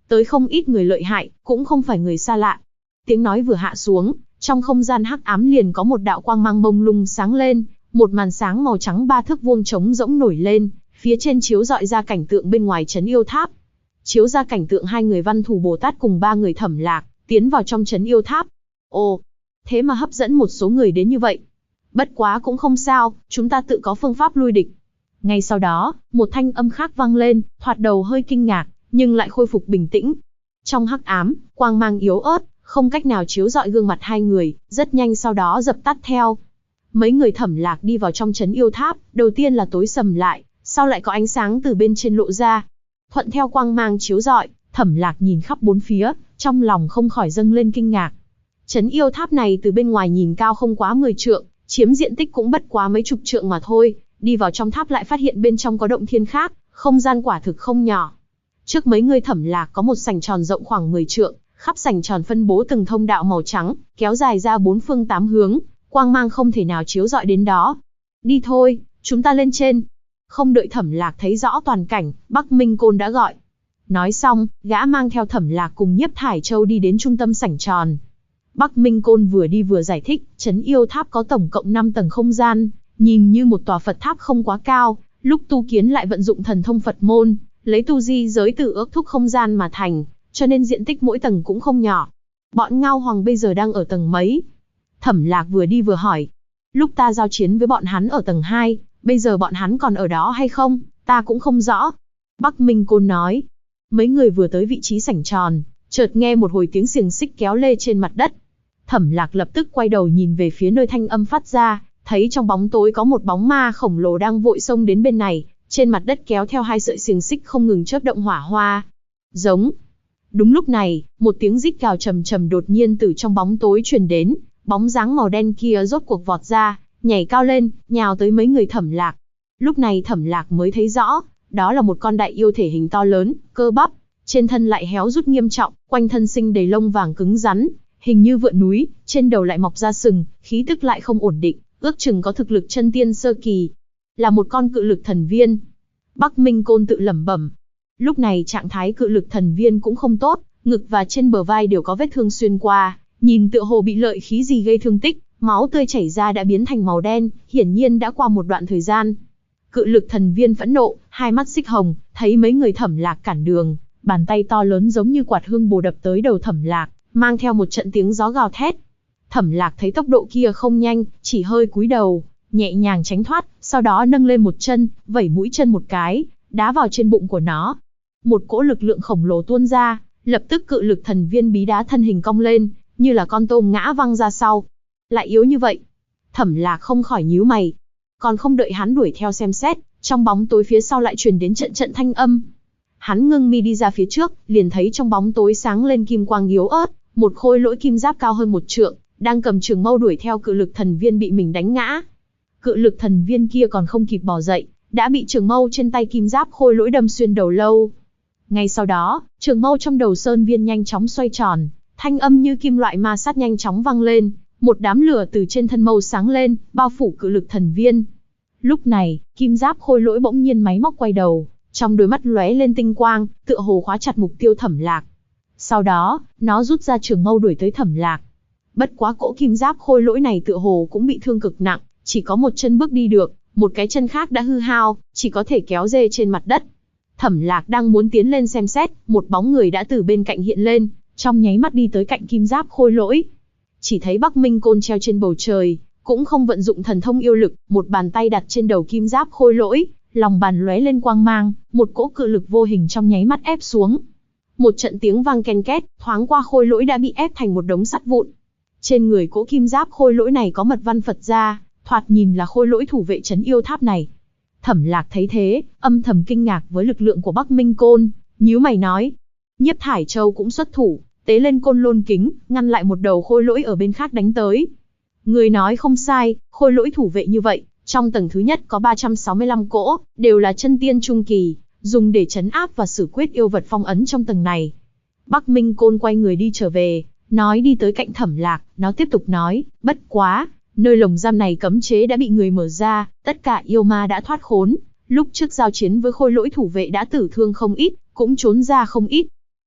Tới không ít người lợi hại, cũng không phải người xa lạ. Tiếng nói vừa hạ xuống, trong không gian hắc ám liền có một đạo quang mang mông lung sáng lên, một màn sáng màu trắng 3 thước vuông trống rỗng nổi lên, phía trên chiếu rọi ra cảnh tượng bên ngoài trấn yêu tháp. Chiếu ra cảnh tượng 2 người Văn Thù Bồ Tát cùng 3 người Thẩm Lạc, tiến vào trong trấn yêu tháp. Ồ, thế mà hấp dẫn một số người đến như vậy. Bất quá cũng không sao, chúng ta tự có phương pháp lui địch. Ngay sau đó, một thanh âm khác vang lên, thoạt đầu hơi kinh ngạc, nhưng lại khôi phục bình tĩnh. Trong hắc ám, quang mang yếu ớt, không cách nào chiếu rọi gương mặt 2 người, rất nhanh sau đó dập tắt theo. Mấy người Thẩm Lạc đi vào trong trấn yêu tháp, đầu tiên là tối sầm lại, sau lại có ánh sáng từ bên trên lộ ra. Thuận theo quang mang chiếu rọi, Thẩm Lạc nhìn khắp bốn phía, trong lòng không khỏi dâng lên kinh ngạc. Trấn yêu tháp này từ bên ngoài nhìn cao không quá 10 trượng, chiếm diện tích cũng bất quá mấy chục trượng mà thôi, đi vào trong tháp lại phát hiện bên trong có động thiên khác, không gian quả thực không nhỏ. Trước mấy người Thẩm Lạc có một sảnh tròn rộng khoảng 10 trượng, khắp sảnh tròn phân bố từng thông đạo màu trắng, kéo dài ra 4 phương 8 hướng, quang mang không thể nào chiếu rọi đến đó. Đi thôi, chúng ta lên trên. Không đợi Thẩm Lạc thấy rõ toàn cảnh, Bắc Minh Côn đã gọi. Nói xong, gã mang theo Thẩm Lạc cùng Nhiếp Thải Châu đi đến trung tâm sảnh tròn. Bắc Minh Côn vừa đi vừa giải thích, trấn yêu tháp có tổng cộng 5 tầng không gian, nhìn như một tòa Phật tháp không quá cao, lúc tu kiến lại vận dụng thần thông Phật môn, lấy tu di giới từ ước thúc không gian mà thành, cho nên diện tích mỗi tầng cũng không nhỏ. Bọn Ngao Hoàng bây giờ đang ở tầng mấy? Thẩm Lạc vừa đi vừa hỏi. Lúc ta giao chiến với bọn hắn ở tầng 2, bây giờ bọn hắn còn ở đó hay không, ta cũng không rõ. Bắc Minh Côn nói. Mấy người vừa tới vị trí sảnh tròn, chợt nghe một hồi tiếng xiềng xích kéo lê trên mặt đất. Thẩm Lạc lập tức quay đầu nhìn về phía nơi thanh âm phát ra, thấy trong bóng tối có một bóng ma khổng lồ đang vội xông đến bên này, trên mặt đất kéo theo 2 sợi xiềng xích không ngừng chớp động hỏa hoa. Giống. Đúng lúc này, một tiếng rít gào trầm trầm đột nhiên từ trong bóng tối truyền đến, bóng dáng màu đen kia rốt cuộc vọt ra, nhảy cao lên, nhào tới mấy người Thẩm Lạc. Lúc này Thẩm Lạc mới thấy rõ, đó là một con đại yêu thể hình to lớn, cơ bắp, trên thân lại héo rút nghiêm trọng, quanh thân sinh đầy lông vàng cứng rắn, hình như vượn núi, trên đầu lại mọc ra sừng, khí tức lại không ổn định, ước chừng có thực lực chân tiên sơ kỳ, là một con cự lực thần viên. Bắc Minh Côn tự lẩm bẩm. Lúc này trạng thái cự lực thần viên cũng không tốt, ngực và trên bờ vai đều có vết thương xuyên qua, nhìn tựa hồ bị lợi khí gì gây thương tích, máu tươi chảy ra đã biến thành màu đen, hiển nhiên đã qua một đoạn thời gian. Cự lực thần viên phẫn nộ, hai mắt xích hồng, thấy mấy người Thẩm Lạc cản đường, bàn tay to lớn giống như quạt hương bồ đập tới đầu Thẩm Lạc, mang theo một trận tiếng gió gào thét. Thẩm Lạc thấy tốc độ kia không nhanh, chỉ hơi cúi đầu, nhẹ nhàng tránh thoát, sau đó nâng lên một chân, vẩy mũi chân một cái, đá vào trên bụng của nó. Một cỗ lực lượng khổng lồ tuôn ra, lập tức cự lực thần viên bí đá thân hình cong lên, như là con tôm ngã văng ra sau. Lại yếu như vậy. Thẩm Lạc không khỏi nhíu mày. Còn không đợi hắn đuổi theo xem xét, trong bóng tối phía sau lại truyền đến trận trận thanh âm. Hắn ngưng mi đi ra phía trước, liền thấy trong bóng tối sáng lên kim quang yếu ớt, một khôi lỗi kim giáp cao hơn 1 trượng, đang cầm trường mâu đuổi theo cự lực thần viên bị mình đánh ngã. Cự lực thần viên kia còn không kịp bò dậy, đã bị trường mâu trên tay kim giáp khôi lỗi đâm xuyên đầu lâu. Ngay sau đó, trường mâu trong đầu sơn viên nhanh chóng xoay tròn, thanh âm như kim loại ma sát nhanh chóng vang lên, một đám lửa từ trên thân mâu sáng lên, bao phủ cự lực thần viên. Lúc này, kim giáp khôi lỗi bỗng nhiên máy móc quay đầu, trong đôi mắt lóe lên tinh quang, tựa hồ khóa chặt mục tiêu Thẩm Lạc. Sau đó, nó rút ra trường mâu đuổi tới Thẩm Lạc. Bất quá cỗ kim giáp khôi lỗi này tựa hồ cũng bị thương cực nặng, chỉ có một chân bước đi được, một cái chân khác đã hư hao, chỉ có thể kéo dê trên mặt đất. Thẩm Lạc đang muốn tiến lên xem xét, một bóng người đã từ bên cạnh hiện lên, trong nháy mắt đi tới cạnh kim giáp khôi lỗi. Chỉ thấy Bắc Minh Côn treo trên bầu trời, cũng không vận dụng thần thông yêu lực, một bàn tay đặt trên đầu kim giáp khôi lỗi, lòng bàn lóe lên quang mang, một cỗ cự lực vô hình trong nháy mắt ép xuống. Một trận tiếng vang ken két, thoáng qua khôi lỗi đã bị ép thành một đống sắt vụn. Trên người cỗ kim giáp khôi lỗi này có mật văn Phật gia, thoạt nhìn là khôi lỗi thủ vệ trấn yêu tháp này. Thẩm Lạc thấy thế, âm thầm kinh ngạc với lực lượng của Bắc Minh Côn, nhíu mày nói. Nhiếp Thải Châu cũng xuất thủ, tế lên côn lôn kính, ngăn lại một đầu khôi lỗi ở bên khác đánh tới. Người nói không sai, khôi lỗi thủ vệ như vậy, trong tầng thứ nhất có 365 cỗ, đều là chân tiên trung kỳ, dùng để trấn áp và xử quyết yêu vật phong ấn trong tầng này. Bắc Minh Côn quay người đi trở về, nói đi tới cạnh Thẩm Lạc, nó tiếp tục nói, bất quá, nơi lồng giam này cấm chế đã bị người mở ra, tất cả yêu ma đã thoát khốn, lúc trước giao chiến với khôi lỗi thủ vệ đã tử thương không ít, cũng trốn ra không ít.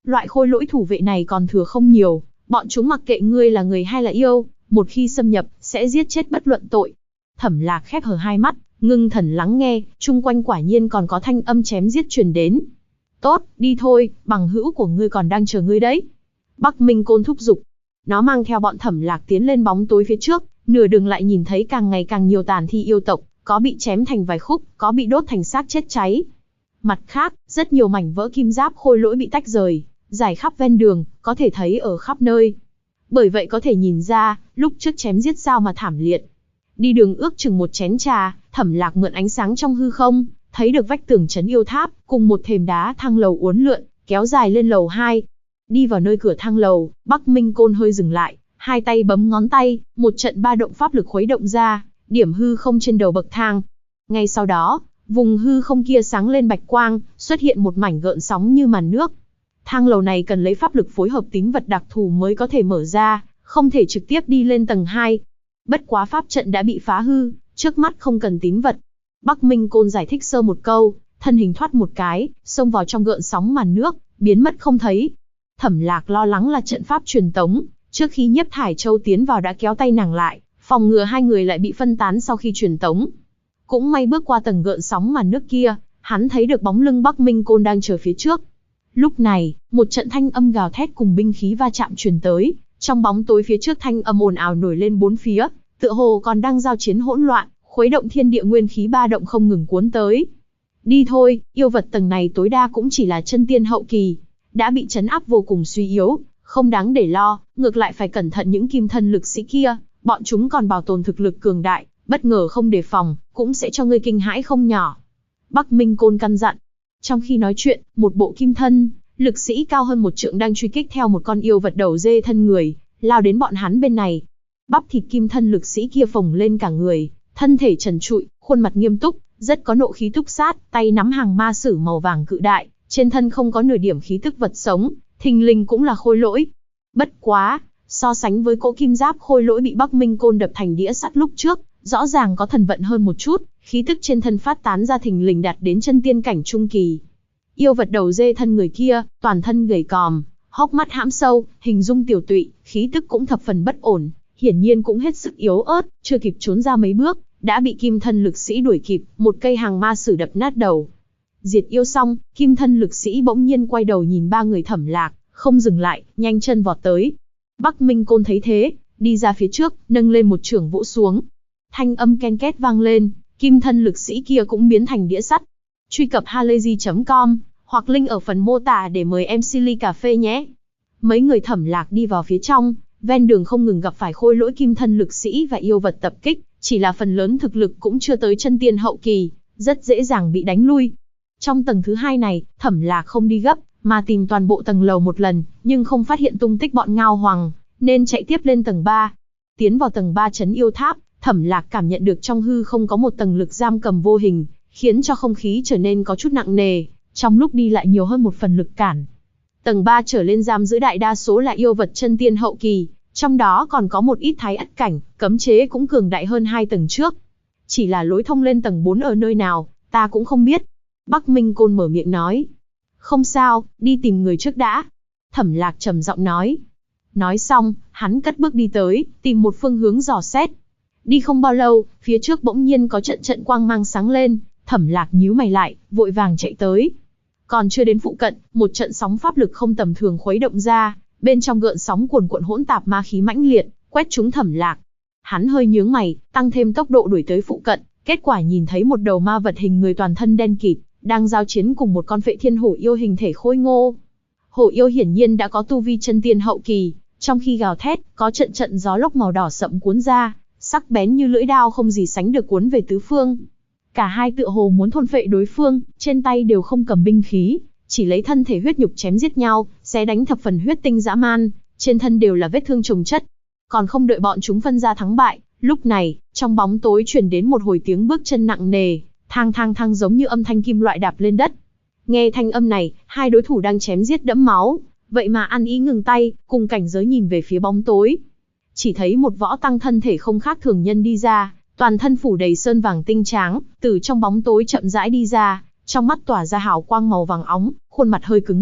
Loại khôi lỗi thủ vệ này còn thừa không nhiều, bọn chúng mặc kệ ngươi là người hay là yêu, một khi xâm nhập, sẽ giết chết bất luận tội. Thẩm Lạc khép hờ hai mắt, ngưng thần lắng nghe, chung quanh quả nhiên còn có thanh âm chém giết truyền đến. Tốt, đi thôi, bằng hữu của ngươi còn đang chờ ngươi đấy. Bắc Minh Côn thúc giục. Nó mang theo bọn Thẩm Lạc tiến lên bóng tối phía trước, nửa đường lại nhìn thấy càng ngày càng nhiều tàn thi yêu tộc, có bị chém thành vài khúc, có bị đốt thành xác chết cháy. Mặt khác, rất nhiều mảnh vỡ kim giáp khôi lỗi bị tách rời, rải khắp ven đường, có thể thấy ở khắp nơi. Bởi vậy có thể nhìn ra, lúc trước chém giết sao mà thảm liệt. Đi đường ước chừng một chén trà, Thẩm Lạc mượn ánh sáng trong hư không, thấy được vách tường trấn yêu tháp, cùng một thềm đá thang lầu uốn lượn, kéo dài lên lầu 2. Đi vào nơi cửa thang lầu, Bắc Minh Côn hơi dừng lại, hai tay bấm ngón tay, một trận ba động pháp lực khuấy động ra, điểm hư không trên đầu bậc thang. Ngay sau đó, vùng hư không kia sáng lên bạch quang, xuất hiện một mảnh gợn sóng như màn nước. Thang lầu này cần lấy pháp lực phối hợp tín vật đặc thù mới có thể mở ra, không thể trực tiếp đi lên tầng 2. Bất quá pháp trận đã bị phá hư, trước mắt không cần tín vật. Bắc Minh Côn giải thích sơ một câu, thân hình thoát một cái, xông vào trong gợn sóng màn nước, biến mất không thấy. Thẩm Lạc lo lắng là trận pháp truyền tống, trước khi Nhiếp Thải Châu tiến vào đã kéo tay nàng lại, phòng ngừa hai người lại bị phân tán sau khi truyền tống. Cũng may bước qua tầng gợn sóng màn nước kia, hắn thấy được bóng lưng Bắc Minh Côn đang chờ phía trước. Lúc này, một trận thanh âm gào thét cùng binh khí va chạm truyền tới, trong bóng tối phía trước thanh âm ồn ào nổi lên bốn phía, tựa hồ còn đang giao chiến hỗn loạn, khuấy động thiên địa nguyên khí ba động không ngừng cuốn tới. Đi thôi, yêu vật tầng này tối đa cũng chỉ là chân tiên hậu kỳ, đã bị trấn áp vô cùng suy yếu, không đáng để lo, ngược lại phải cẩn thận những kim thân lực sĩ kia, bọn chúng còn bảo tồn thực lực cường đại, bất ngờ không đề phòng, cũng sẽ cho ngươi kinh hãi không nhỏ. Bắc Minh Côn căn dặn. Trong khi nói chuyện, một bộ kim thân, lực sĩ cao hơn một trượng đang truy kích theo một con yêu vật đầu dê thân người, lao đến bọn hắn bên này. Bắp thịt kim thân lực sĩ kia phồng lên cả người, thân thể trần trụi, khuôn mặt nghiêm túc, rất có nộ khí túc sát, tay nắm hàng ma sử màu vàng cự đại, trên thân không có nửa điểm khí tức vật sống, thình lình cũng là khôi lỗi. Bất quá, so sánh với cỗ kim giáp khôi lỗi bị Bắc Minh Côn đập thành đĩa sắt lúc trước, rõ ràng có thần vận hơn một chút, khí tức trên thân phát tán ra thình lình đạt đến chân tiên cảnh trung kỳ. Yêu vật đầu dê thân người kia, toàn thân gầy còm, hốc mắt hãm sâu, hình dung tiểu tụy, khí tức cũng thập phần bất ổn, hiển nhiên cũng hết sức yếu ớt, chưa kịp trốn ra mấy bước, đã bị kim thân lực sĩ đuổi kịp, một cây hàng ma sử đập nát đầu. Diệt yêu xong, kim thân lực sĩ bỗng nhiên quay đầu nhìn ba người Thẩm Lạc, không dừng lại, nhanh chân vọt tới. Bắc Minh Côn thấy thế, đi ra phía trước, nâng lên một chưởng vỗ xuống. Thanh âm ken két vang lên, kim thân lực sĩ kia cũng biến thành đĩa sắt. Truy cập halayzi.com hoặc link ở phần mô tả để mời em Silly cà phê nhé. Mấy người Thẩm Lạc đi vào phía trong, ven đường không ngừng gặp phải khôi lỗi kim thân lực sĩ và yêu vật tập kích, chỉ là phần lớn thực lực cũng chưa tới chân tiên hậu kỳ, rất dễ dàng bị đánh lui. Trong tầng thứ 2 này, Thẩm Lạc không đi gấp, mà tìm toàn bộ tầng lầu một lần, nhưng không phát hiện tung tích bọn Ngao Hoàng, nên chạy tiếp lên tầng 3. Tiến vào tầng 3 trấn yêu tháp, Thẩm Lạc cảm nhận được trong hư không có một tầng lực giam cầm vô hình, khiến cho không khí trở nên có chút nặng nề, trong lúc đi lại nhiều hơn một phần lực cản. Tầng 3 trở lên giam giữ đại đa số là yêu vật chân tiên hậu kỳ, trong đó còn có một ít thái ất cảnh, cấm chế cũng cường đại hơn 2 tầng trước. Chỉ là lối thông lên tầng 4 ở nơi nào, ta cũng không biết. Bắc Minh Côn mở miệng nói. Không sao, đi tìm người trước đã. Thẩm Lạc trầm giọng nói. Nói xong, hắn cất bước đi tới, tìm một phương hướng dò xét. Đi không bao lâu, phía trước bỗng nhiên có trận quang mang sáng lên, Thẩm Lạc nhíu mày lại, vội vàng chạy tới. Còn chưa đến phụ cận, một trận sóng pháp lực không tầm thường khuấy động ra, bên trong gợn sóng cuồn cuộn hỗn tạp ma khí mãnh liệt, quét trúng Thẩm Lạc. Hắn hơi nhướng mày, tăng thêm tốc độ đuổi tới phụ cận, kết quả nhìn thấy một đầu ma vật hình người toàn thân đen kịt, đang giao chiến cùng một con Phệ Thiên Hổ yêu hình thể khôi ngô. Hổ yêu hiển nhiên đã có tu vi chân tiên hậu kỳ, trong khi gào thét, có trận gió lốc màu đỏ sậm cuốn ra, sắc bén như lưỡi đao không gì sánh được cuốn về tứ phương. Cả hai tựa hồ muốn thôn phệ đối phương, trên tay đều không cầm binh khí, chỉ lấy thân thể huyết nhục chém giết nhau, xé đánh thập phần huyết tinh dã man, trên thân đều là vết thương chồng chất. Còn không đợi bọn chúng phân ra thắng bại, lúc này, trong bóng tối truyền đến một hồi tiếng bước chân nặng nề, thang thang thang giống như âm thanh kim loại đạp lên đất. Nghe thanh âm này, hai đối thủ đang chém giết đẫm máu, vậy mà ăn ý ngừng tay, cùng cảnh giới nhìn về phía bóng tối. Chỉ thấy một võ tăng thân thể không khác thường nhân đi ra, toàn thân phủ đầy sơn vàng tinh tráng, từ trong bóng tối chậm rãi đi ra, trong mắt tỏa ra hào quang màu vàng óng, khuôn mặt hơi cứng ngắc,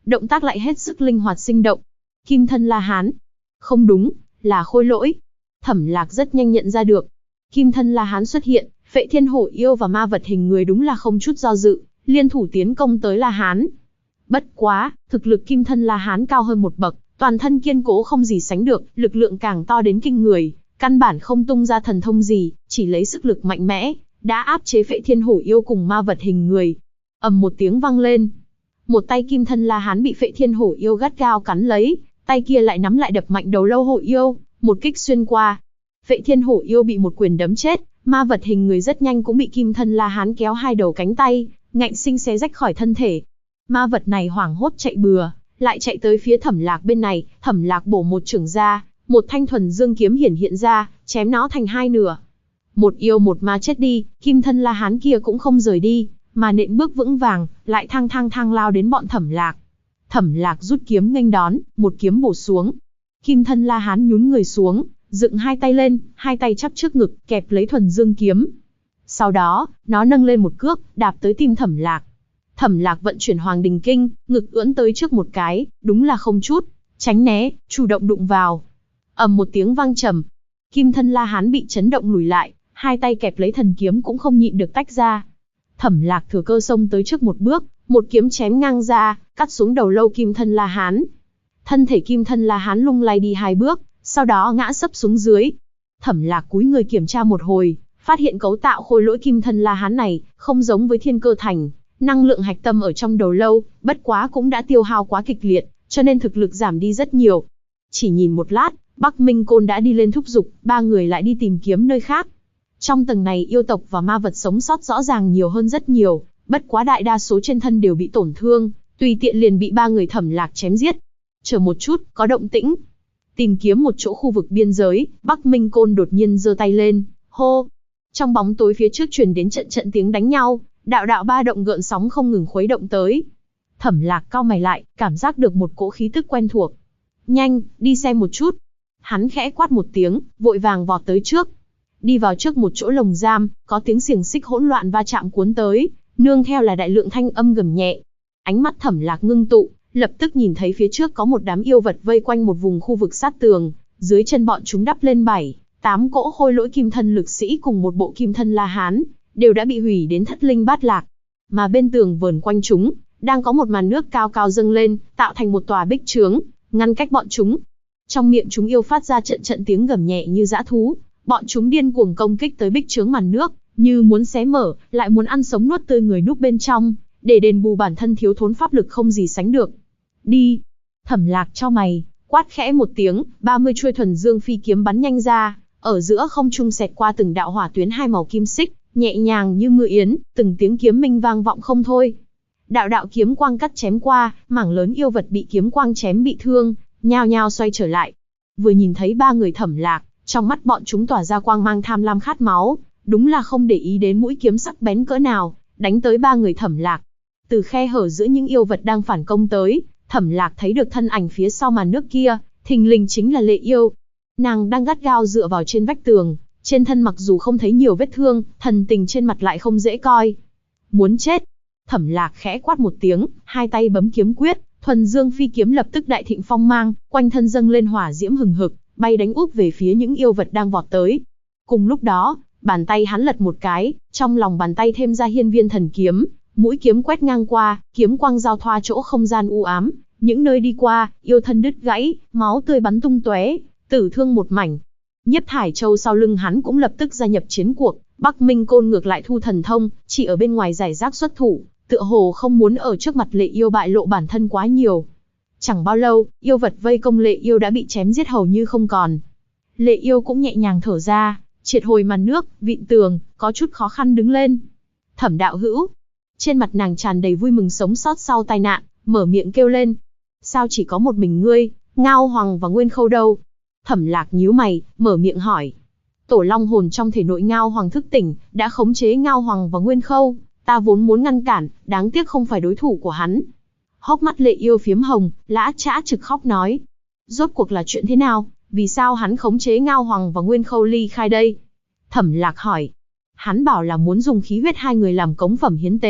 động tác lại hết sức linh hoạt sinh động. Kim thân La Hán. Không đúng, là Khôi Lỗi. Thẩm Lạc rất nhanh nhận ra được. Kim thân La Hán xuất hiện, Phệ Thiên Hổ Yêu và ma vật hình người đúng là không chút do dự, liên thủ tiến công tới La Hán. Bất quá, thực lực Kim thân La Hán cao hơn một bậc, toàn thân kiên cố không gì sánh được, lực lượng càng to đến kinh người, căn bản không tung ra thần thông gì, chỉ lấy sức lực mạnh mẽ, đã áp chế Phệ Thiên Hổ Yêu cùng ma vật hình người. Ầm một tiếng vang lên, một tay Kim thân La Hán bị Phệ Thiên Hổ Yêu gắt gao cắn lấy, tay kia lại nắm lại đập mạnh đầu lâu Hổ Yêu, một kích xuyên qua. Phệ Thiên Hổ Yêu bị một quyền đấm chết, ma vật hình người rất nhanh cũng bị Kim thân La Hán kéo hai đầu cánh tay, ngạnh sinh xé rách khỏi thân thể. Ma vật này hoảng hốt chạy bừa, lại chạy tới phía Thẩm Lạc bên này, Thẩm Lạc bổ một chưởng ra, một thanh thuần dương kiếm hiện ra, chém nó thành hai nửa. Một yêu một ma chết đi, Kim thân La Hán kia cũng không rời đi, mà nện bước vững vàng, lại thang lao đến bọn Thẩm Lạc. Thẩm Lạc rút kiếm nghênh đón, một kiếm bổ xuống. Kim thân La Hán nhún người xuống, dựng hai tay lên, hai tay chắp trước ngực, kẹp lấy thuần dương kiếm. Sau đó, nó nâng lên một cước, đạp tới tim Thẩm Lạc. Thẩm Lạc vận chuyển Hoàng Đình Kinh, ngực ưỡn tới trước một cái, đúng là không chút tránh né, chủ động đụng vào. Ầm một tiếng vang trầm, Kim thân La Hán bị chấn động lùi lại, hai tay kẹp lấy thần kiếm cũng không nhịn được tách ra. Thẩm Lạc thừa cơ xông tới trước một bước, một kiếm chém ngang ra, cắt xuống đầu lâu Kim thân La Hán. Thân thể Kim thân La Hán lung lay đi hai bước, sau đó ngã sấp xuống dưới. Thẩm Lạc cúi người kiểm tra một hồi, phát hiện cấu tạo Khôi Lỗi Kim thân La Hán này không giống với Thiên Cơ Thành, năng lượng hạch tâm ở trong đầu lâu, bất quá cũng đã tiêu hao quá kịch liệt, cho nên thực lực giảm đi rất nhiều. Chỉ nhìn một lát, Bắc Minh Côn đã đi lên thúc giục, ba người lại đi tìm kiếm nơi khác. Trong tầng này yêu tộc và ma vật sống sót rõ ràng nhiều hơn rất nhiều, bất quá đại đa số trên thân đều bị tổn thương, tùy tiện liền bị ba người Thẩm Lạc chém giết. Chờ một chút, có động tĩnh. Tìm kiếm một chỗ khu vực biên giới, Bắc Minh Côn đột nhiên giơ tay lên, hô. Trong bóng tối phía trước truyền đến trận tiếng đánh nhau, đạo ba động gợn sóng không ngừng khuấy động tới. Thẩm Lạc cau mày lại, cảm giác được một cỗ khí tức quen thuộc. Nhanh, đi xem một chút. Hắn khẽ quát một tiếng, vội vàng vọt tới trước. Đi vào trước một chỗ lồng giam, có tiếng xiềng xích hỗn loạn va chạm cuốn tới, nương theo là đại lượng thanh âm gầm nhẹ. Ánh mắt Thẩm Lạc ngưng tụ, lập tức nhìn thấy phía trước có một đám yêu vật vây quanh một vùng khu vực sát tường, dưới chân bọn chúng đắp lên 7-8 cỗ Khôi Lỗi Kim thân lực sĩ cùng một bộ Kim thân La Hán, đều đã bị hủy đến thất linh bát lạc. Mà bên tường vờn quanh chúng, đang có một màn nước cao cao dâng lên, tạo thành một tòa bích trướng, ngăn cách bọn chúng. Trong miệng chúng yêu phát ra trận tiếng gầm nhẹ như dã thú, bọn chúng điên cuồng công kích tới bích trướng màn nước, như muốn xé mở, lại muốn ăn sống nuốt tươi người núp bên trong, để đền bù bản thân thiếu thốn pháp lực không gì sánh được. Đi! Thẩm Lạc chau mày, quát khẽ một tiếng, 30 chuôi thuần dương phi kiếm bắn nhanh ra, ở giữa không trung xẹt qua từng đạo hỏa tuyến hai màu kim xích, nhẹ nhàng như mưa yến, từng tiếng kiếm minh vang vọng không thôi. Đạo kiếm quang cắt chém qua, mảng lớn yêu vật bị kiếm quang chém bị thương, nhao nhao xoay trở lại. Vừa nhìn thấy ba người Thẩm Lạc, trong mắt bọn chúng tỏa ra quang mang tham lam khát máu, đúng là không để ý đến mũi kiếm sắc bén cỡ nào, đánh tới ba người Thẩm Lạc. Từ khe hở giữa những yêu vật đang phản công tới, Thẩm Lạc thấy được thân ảnh phía sau màn nước kia, thình lình chính là Lệ Yêu. Nàng đang gắt gao dựa vào trên vách tường, trên thân mặc dù không thấy nhiều vết thương, thần tình trên mặt lại không dễ coi. Muốn chết! Thẩm Lạc khẽ quát một tiếng, hai tay bấm kiếm quyết, thuần dương phi kiếm lập tức đại thịnh phong mang, quanh thân dâng lên hỏa diễm hừng hực, bay đánh úp về phía những yêu vật đang vọt tới. Cùng lúc đó, bàn tay hắn lật một cái, trong lòng bàn tay thêm ra hiên viên thần kiếm, mũi kiếm quét ngang qua, kiếm quang giao thoa chỗ không gian u ám, những nơi đi qua, yêu thân đứt gãy, máu tươi bắn tung tóe, tử thương một mảnh. Nhiếp Thải Châu sau lưng hắn cũng lập tức gia nhập chiến cuộc, Bắc Minh Côn ngược lại thu thần thông, chỉ ở bên ngoài giải rác xuất thủ, tựa hồ không muốn ở trước mặt Lệ Yêu bại lộ bản thân quá nhiều. Chẳng bao lâu, yêu vật vây công Lệ Yêu đã bị chém giết hầu như không còn. Lệ Yêu cũng nhẹ nhàng thở ra, triệt hồi màn nước, vịn tường, có chút khó khăn đứng lên. Thẩm đạo hữu, trên mặt nàng tràn đầy vui mừng sống sót sau tai nạn, mở miệng kêu lên. Sao chỉ có một mình ngươi, Ngao Hoàng và Nguyên Khâu đâu? Thẩm Lạc nhíu mày, mở miệng hỏi. Tổ long hồn trong thể nội Ngao Hoàng thức tỉnh, đã khống chế Ngao Hoàng và Nguyên Khâu, ta vốn muốn ngăn cản, đáng tiếc không phải đối thủ của hắn. Hốc mắt Lệ Yêu phiếm hồng, lã chã trực khóc nói. Rốt cuộc là chuyện thế nào, vì sao hắn khống chế Ngao Hoàng và Nguyên Khâu ly khai đây? Thẩm Lạc hỏi. Hắn bảo là muốn dùng khí huyết hai người làm cống phẩm hiến tế,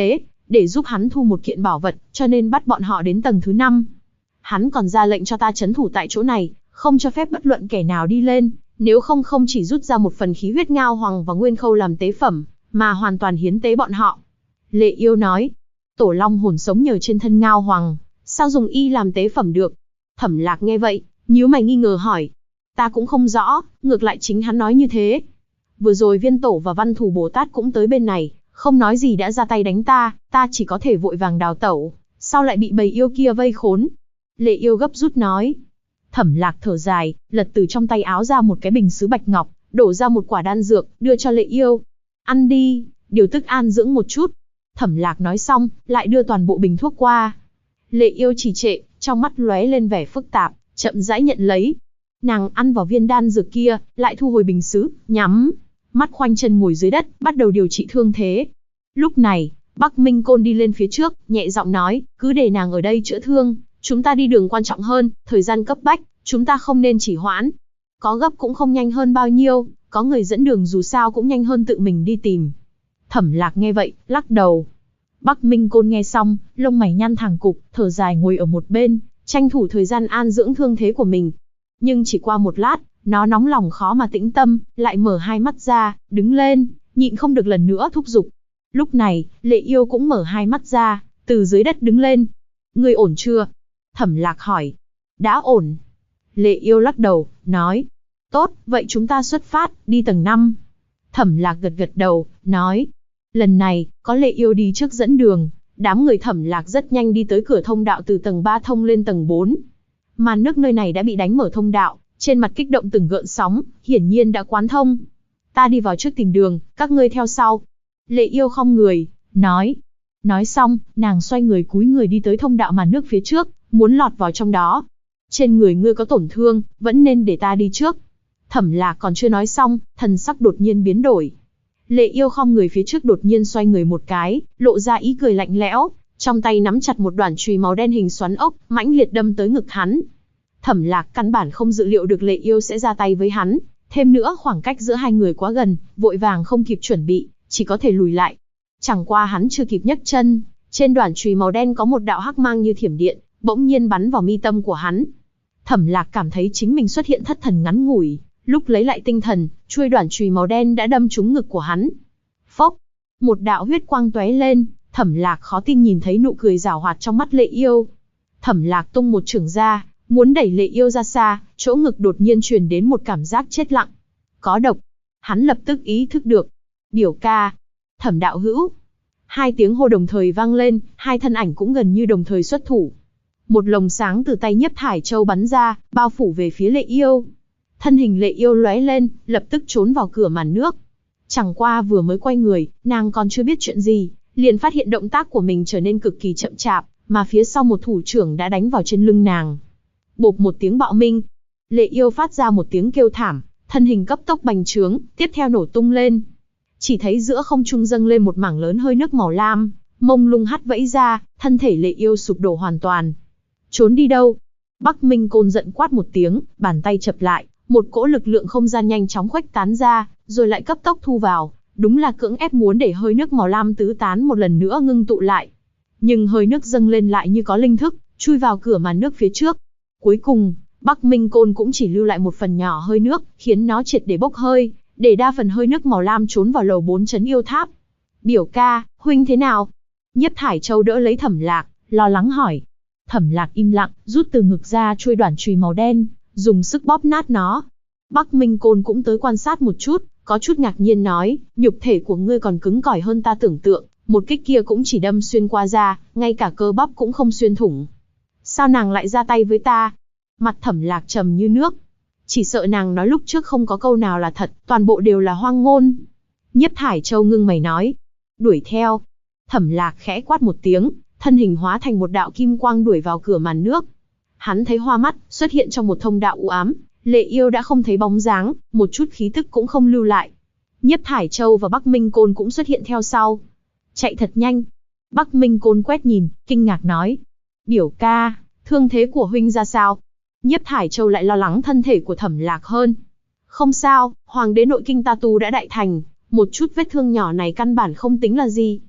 để giúp hắn thu một kiện bảo vật, cho nên bắt bọn họ đến tầng thứ 5. Hắn còn ra lệnh cho ta trấn thủ tại chỗ này, không cho phép bất luận kẻ nào đi lên, nếu không không chỉ rút ra một phần khí huyết Ngao Hoàng và Nguyên Khâu làm tế phẩm, mà hoàn toàn hiến tế bọn họ. Lệ Yêu nói, Tổ Long hồn sống nhờ trên thân Ngao Hoàng, sao dùng y làm tế phẩm được? Thẩm Lạc nghe vậy, nhíu mày nghi ngờ hỏi, ta cũng không rõ, ngược lại chính hắn nói như thế. Vừa rồi Viên Tổ và Văn Thù Bồ Tát cũng tới bên này, không nói gì đã ra tay đánh ta, ta chỉ có thể vội vàng đào tẩu, sao lại bị bầy yêu kia vây khốn? Lệ Yêu gấp rút nói. Thẩm Lạc thở dài, lật từ trong tay áo ra một cái bình sứ bạch ngọc, đổ ra một quả đan dược, đưa cho Lệ Yêu. Ăn đi, điều tức an dưỡng một chút. Thẩm Lạc nói xong, lại đưa toàn bộ bình thuốc qua. Lệ Yêu trì trệ, trong mắt lóe lên vẻ phức tạp, chậm rãi nhận lấy. Nàng ăn vào viên đan dược kia, lại thu hồi bình sứ, nhắm mắt khoanh chân ngồi dưới đất, bắt đầu điều trị thương thế. Lúc này, Bắc Minh Côn đi lên phía trước, nhẹ giọng nói, cứ để nàng ở đây chữa thương, chúng ta đi đường quan trọng hơn, thời gian cấp bách, chúng ta không nên chỉ hoãn. Có gấp cũng không nhanh hơn bao nhiêu, có người dẫn đường dù sao cũng nhanh hơn tự mình đi tìm. Thẩm Lạc nghe vậy, lắc đầu. Bắc Minh Côn nghe xong, lông mày nhăn thẳng cục, thở dài ngồi ở một bên, tranh thủ thời gian an dưỡng thương thế của mình. Nhưng chỉ qua một lát, nó nóng lòng khó mà tĩnh tâm, lại mở hai mắt ra, đứng lên, nhịn không được lần nữa thúc giục. Lúc này, Lệ Yêu cũng mở hai mắt ra, từ dưới đất đứng lên. Ngươi ổn chưa? Thẩm Lạc hỏi. Đã ổn. Lệ Yêu lắc đầu, nói. Tốt, vậy chúng ta xuất phát, đi tầng 5. Thẩm Lạc gật gật đầu, nói. Lần này, có Lệ Yêu đi trước dẫn đường, đám người Thẩm Lạc rất nhanh đi tới cửa thông đạo từ tầng 3 thông lên tầng 4. Màn nước nơi này đã bị đánh mở thông đạo, trên mặt kích động từng gợn sóng, hiển nhiên đã quán thông. Ta đi vào trước tìm đường, các ngươi theo sau. Lệ Yêu khom người, nói. Nói xong, nàng xoay người cúi người đi tới thông đạo màn nước phía trước, muốn lọt vào trong đó. Trên người ngươi có tổn thương, vẫn nên để ta đi trước. Thẩm Lạc còn chưa nói xong, thần sắc đột nhiên biến đổi. Lệ Yêu khom người phía trước đột nhiên xoay người một cái, lộ ra ý cười lạnh lẽo, trong tay nắm chặt một đoạn chùy màu đen hình xoắn ốc, mãnh liệt đâm tới ngực hắn. Thẩm Lạc căn bản không dự liệu được Lệ Yêu sẽ ra tay với hắn, thêm nữa khoảng cách giữa hai người quá gần, vội vàng không kịp chuẩn bị, chỉ có thể lùi lại. Chẳng qua hắn chưa kịp nhấc chân, trên đoạn chùy màu đen có một đạo hắc mang như thiểm điện, bỗng nhiên bắn vào mi tâm của hắn. Thẩm Lạc cảm thấy chính mình xuất hiện thất thần ngắn ngủi, lúc lấy lại tinh thần, chuôi đoạn chùy màu đen đã đâm trúng ngực của hắn. Phốc, một đạo huyết quang tóe lên, Thẩm Lạc khó tin nhìn thấy nụ cười giảo hoạt trong mắt Lệ Yêu. Thẩm Lạc tung một chưởng ra, muốn đẩy Lệ Yêu ra xa, chỗ ngực đột nhiên truyền đến một cảm giác chết lặng. Có độc. Hắn lập tức ý thức được. Biểu ca. Thẩm đạo hữu. Hai tiếng hô đồng thời vang lên, hai thân ảnh cũng gần như đồng thời xuất thủ. Một lồng sáng từ tay Nhiếp Thải Châu bắn ra, bao phủ về phía Lệ Yêu. Thân hình Lệ Yêu lóe lên, lập tức trốn vào cửa màn nước. Chẳng qua vừa mới quay người, nàng còn chưa biết chuyện gì, liền phát hiện động tác của mình trở nên cực kỳ chậm chạp, mà phía sau một thủ trưởng đã đánh vào trên lưng nàng. Bộp một tiếng bạo minh, Lệ Yêu phát ra một tiếng kêu thảm, thân hình cấp tốc bành trướng, tiếp theo nổ tung lên. Chỉ thấy giữa không trung dâng lên một mảng lớn hơi nước màu lam, mông lung hắt vẫy ra, thân thể Lệ Yêu sụp đổ hoàn toàn. Trốn đi đâu? Bắc Minh Côn giận quát một tiếng, bàn tay chập lại, một cỗ lực lượng không gian nhanh chóng khuếch tán ra, rồi lại cấp tốc thu vào, đúng là cưỡng ép muốn để hơi nước màu lam tứ tán một lần nữa ngưng tụ lại. Nhưng hơi nước dâng lên lại như có linh thức, chui vào cửa màn nước phía trước. Cuối cùng, Bắc Minh Côn cũng chỉ lưu lại một phần nhỏ hơi nước, khiến nó triệt để bốc hơi, để đa phần hơi nước màu lam trốn vào lầu 4 trấn yêu tháp. Biểu ca, huynh thế nào? Nhiếp Thải Châu đỡ lấy Thẩm Lạc, lo lắng hỏi. Thẩm Lạc im lặng, rút từ ngực ra chuôi đoạn chùy màu đen, dùng sức bóp nát nó. Bắc Minh Côn cũng tới quan sát một chút, có chút ngạc nhiên nói, nhục thể của ngươi còn cứng cỏi hơn ta tưởng tượng, một kích kia cũng chỉ đâm xuyên qua da, ngay cả cơ bắp cũng không xuyên thủng. Sao nàng lại ra tay với ta? Mặt Thẩm Lạc trầm như nước. Chỉ sợ nàng nói lúc trước không có câu nào là thật, toàn bộ đều là hoang ngôn. Nhiếp Thải Châu ngưng mày nói, đuổi theo. Thẩm Lạc khẽ quát một tiếng, thân hình hóa thành một đạo kim quang đuổi vào cửa màn nước. Hắn thấy hoa mắt, xuất hiện trong một thông đạo u ám, Lệ Yêu đã không thấy bóng dáng, một chút khí tức cũng không lưu lại. Nhiếp Thải Châu và Bắc Minh Côn cũng xuất hiện theo sau. Chạy thật nhanh. Bắc Minh Côn quét nhìn, kinh ngạc nói. Biểu ca, thương thế của huynh ra sao? Nhiếp Thải Châu lại lo lắng thân thể của Thẩm Lạc hơn. Không sao, hoàng đế nội kinh ta tu đã đại thành, một chút vết thương nhỏ này căn bản không tính là gì.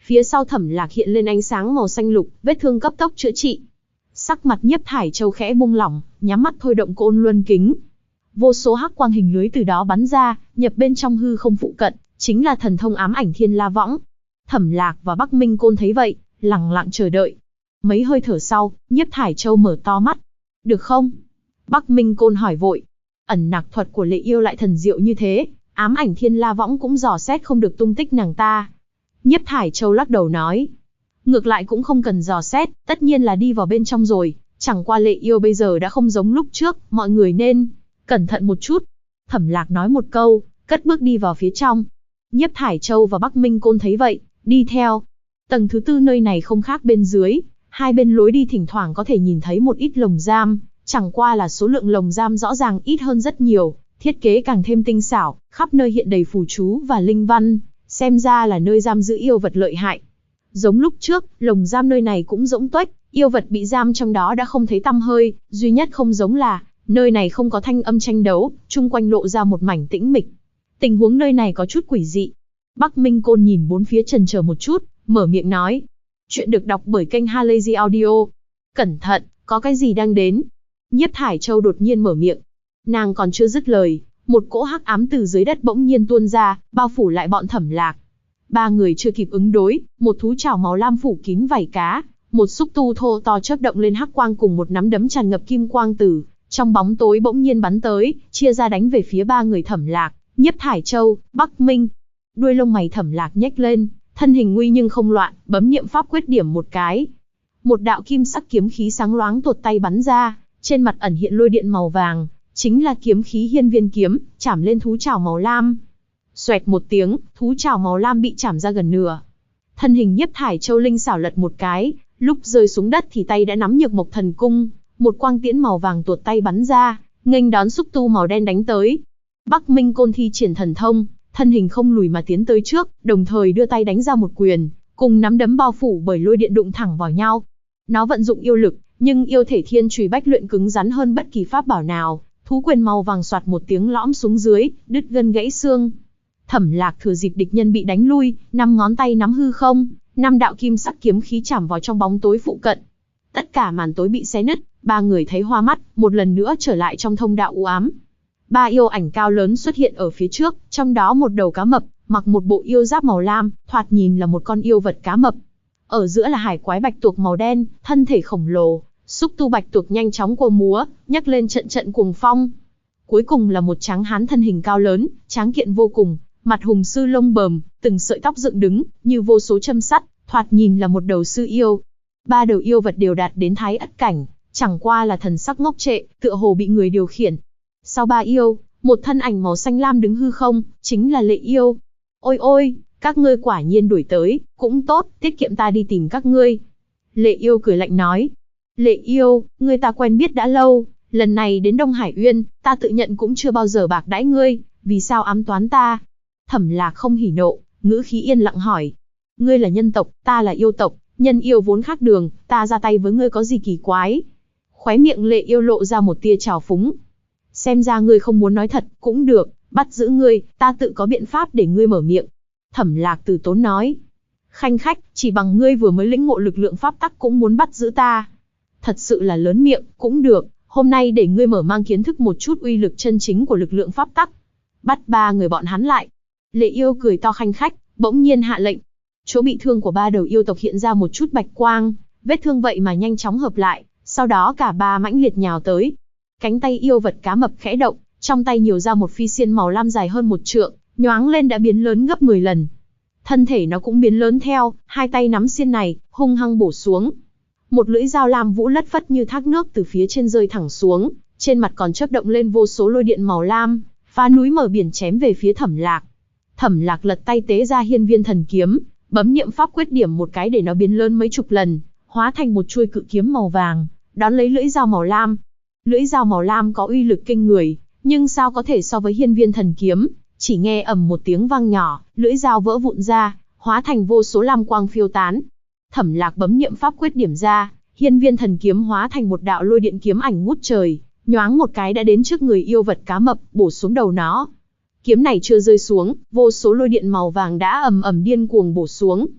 Phía sau Thẩm Lạc hiện lên ánh sáng màu xanh lục, vết thương cấp tốc chữa trị. Sắc mặt Nhiếp Thải Châu khẽ buông lỏng, nhắm mắt thôi động Côn Luân Kính. Vô số hắc quang hình lưới từ đó bắn ra, nhập bên trong hư không phụ cận, chính là thần thông ám ảnh Thiên La Võng. Thẩm Lạc và Bắc Minh Côn thấy vậy, lặng lặng chờ đợi. Mấy hơi thở sau, Nhiếp Thải Châu mở to mắt. Được không? Bắc Minh Côn hỏi vội. Ẩn nặc thuật của Lệ Yêu lại thần diệu như thế, ám ảnh Thiên La Võng cũng dò xét không được tung tích nàng ta. Nhiếp Thải Châu lắc đầu nói. Ngược lại cũng không cần dò xét, tất nhiên là đi vào bên trong rồi. Chẳng qua Lệ Yêu bây giờ đã không giống lúc trước, mọi người nên cẩn thận một chút. Thẩm Lạc nói một câu, cất bước đi vào phía trong. Nhiếp Thải Châu và Bắc Minh Côn thấy vậy, đi theo. Tầng thứ tư nơi này không khác bên dưới, hai bên lối đi thỉnh thoảng có thể nhìn thấy một ít lồng giam, chẳng qua là số lượng lồng giam rõ ràng ít hơn rất nhiều, thiết kế càng thêm tinh xảo, khắp nơi hiện đầy phù chú và linh văn, xem ra là nơi giam giữ yêu vật lợi hại. Giống lúc trước, lồng giam nơi này cũng rỗng tuếch, yêu vật bị giam trong đó đã không thấy tăm hơi, duy nhất không giống là nơi này không có thanh âm tranh đấu, chung quanh lộ ra một mảnh tĩnh mịch. Tình huống nơi này có chút quỷ dị. Bắc Minh Côn nhìn bốn phía chần chờ một chút, mở miệng nói. Chuyện được đọc bởi kênh Halazy Audio. Cẩn thận, có cái gì đang đến. Nhiếp Thải Châu đột nhiên mở miệng. Nàng còn chưa dứt lời, một cỗ hắc ám từ dưới đất bỗng nhiên tuôn ra, bao phủ lại bọn Thẩm Lạc. Ba người chưa kịp ứng đối, một thú trảo màu lam phủ kín vảy cá, một xúc tu thô to chớp động lên hắc quang cùng một nắm đấm tràn ngập kim quang từ trong bóng tối bỗng nhiên bắn tới, chia ra đánh về phía ba người Thẩm Lạc, Nhiếp Thải Châu, Bắc Minh. Đuôi lông mày Thẩm Lạc nhếch lên, thân hình nguy nhưng không loạn, bấm niệm pháp quyết điểm một cái. Một đạo kim sắc kiếm khí sáng loáng tuột tay bắn ra, trên mặt ẩn hiện lôi điện màu vàng, chính là kiếm khí Hiên Viên kiếm, chảm lên thú trảo màu lam. Xoẹt một tiếng, thú trảo màu lam bị chảm ra gần nửa. Thân hình Nhiếp Thải Châu linh xảo lật một cái, lúc rơi xuống đất thì tay đã nắm Nhược Mộc Thần Cung, một quang tiễn màu vàng tuột tay bắn ra, nghênh đón xúc tu màu đen đánh tới. Bắc Minh Côn thi triển thần thông, thân hình không lùi mà tiến tới trước, đồng thời đưa tay đánh ra một quyền, cùng nắm đấm bao phủ bởi lôi điện đụng thẳng vào nhau. Nó vận dụng yêu lực, nhưng yêu thể Thiên Chùy Bách Luyện cứng rắn hơn bất kỳ pháp bảo nào, thú quyền màu vàng xoạt một tiếng lõm xuống dưới, đứt gân gãy xương. Thẩm Lạc thừa dịp địch nhân bị đánh lui, năm ngón tay nắm hư không, năm đạo kim sắc kiếm khí chạm vào trong bóng tối phụ cận. Tất cả màn tối bị xé nứt, ba người thấy hoa mắt, một lần nữa trở lại trong thông đạo u ám. Ba yêu ảnh cao lớn xuất hiện ở phía trước, trong đó một đầu cá mập, mặc một bộ yêu giáp màu lam, thoạt nhìn là một con yêu vật cá mập. Ở giữa là hải quái bạch tuộc màu đen, thân thể khổng lồ, xúc tu bạch tuộc nhanh chóng quơ múa, nhấc lên trận trận cuồng phong. Cuối cùng là một tráng hán thân hình cao lớn, tráng kiện vô cùng, mặt hùng sư lông bờm, từng sợi tóc dựng đứng, như vô số châm sắt, thoạt nhìn là một đầu sư yêu. Ba đầu yêu vật đều đạt đến thái ất cảnh, chẳng qua là thần sắc ngốc trệ, tựa hồ bị người điều khiển. Sau ba yêu, một thân ảnh màu xanh lam đứng hư không, chính là Lệ Yêu. Ôi ôi, các ngươi quả nhiên đuổi tới, cũng tốt, tiết kiệm ta đi tìm các ngươi. Lệ Yêu cười lạnh nói. Lệ Yêu, ngươi ta quen biết đã lâu, lần này đến Đông Hải Uyên, ta tự nhận cũng chưa bao giờ bạc đãi ngươi, vì sao ám toán ta? Thẩm Lạc không hỉ nộ, ngữ khí yên lặng hỏi. Ngươi là nhân tộc, ta là yêu tộc, nhân yêu vốn khác đường, ta ra tay với ngươi có gì kỳ quái? Khóe miệng Lệ Yêu lộ ra một tia trào phúng. Xem ra ngươi không muốn nói thật, cũng được, bắt giữ ngươi, ta tự có biện pháp để ngươi mở miệng. Thẩm Lạc từ tốn nói. Khanh khách, chỉ bằng ngươi vừa mới lĩnh ngộ lực lượng pháp tắc cũng muốn bắt giữ ta. Thật sự là lớn miệng, cũng được, hôm nay để ngươi mở mang kiến thức một chút uy lực chân chính của lực lượng pháp tắc. Bắt ba người bọn hắn lại. Lệ Yêu cười to khanh khách, bỗng nhiên hạ lệnh. Chỗ bị thương của ba đầu yêu tộc hiện ra một chút bạch quang, vết thương vậy mà nhanh chóng hợp lại, sau đó cả ba mãnh liệt nhào tới. Cánh tay yêu vật cá mập khẽ động, trong tay nhiều ra một phi xiên màu lam dài hơn 1 trượng, nhoáng lên đã biến lớn gấp 10 lần. Thân thể nó cũng biến lớn theo, hai tay nắm xiên này, hung hăng bổ xuống. Một lưỡi dao lam vũ lất phất như thác nước từ phía trên rơi thẳng xuống, trên mặt còn chớp động lên vô số lôi điện màu lam, phá núi mở biển chém về phía Thẩm Lạc. Thẩm Lạc lật tay tế ra Hiên Viên thần kiếm, bấm niệm pháp quyết điểm một cái để nó biến lớn mấy chục lần, hóa thành một chuôi cự kiếm màu vàng, đón lấy lưỡi dao màu lam. Lưỡi dao màu lam có uy lực kinh người, nhưng sao có thể so với Hiên Viên thần kiếm? Chỉ nghe ầm một tiếng vang nhỏ, lưỡi dao vỡ vụn ra, hóa thành vô số lam quang phiêu tán. Thẩm Lạc bấm niệm pháp quyết điểm ra, Hiên Viên thần kiếm hóa thành một đạo lôi điện kiếm ảnh ngút trời, nhoáng một cái đã đến trước người yêu vật cá mập, bổ xuống đầu nó. Kiếm này chưa rơi xuống, vô số lôi điện màu vàng đã ầm ầm điên cuồng bổ xuống.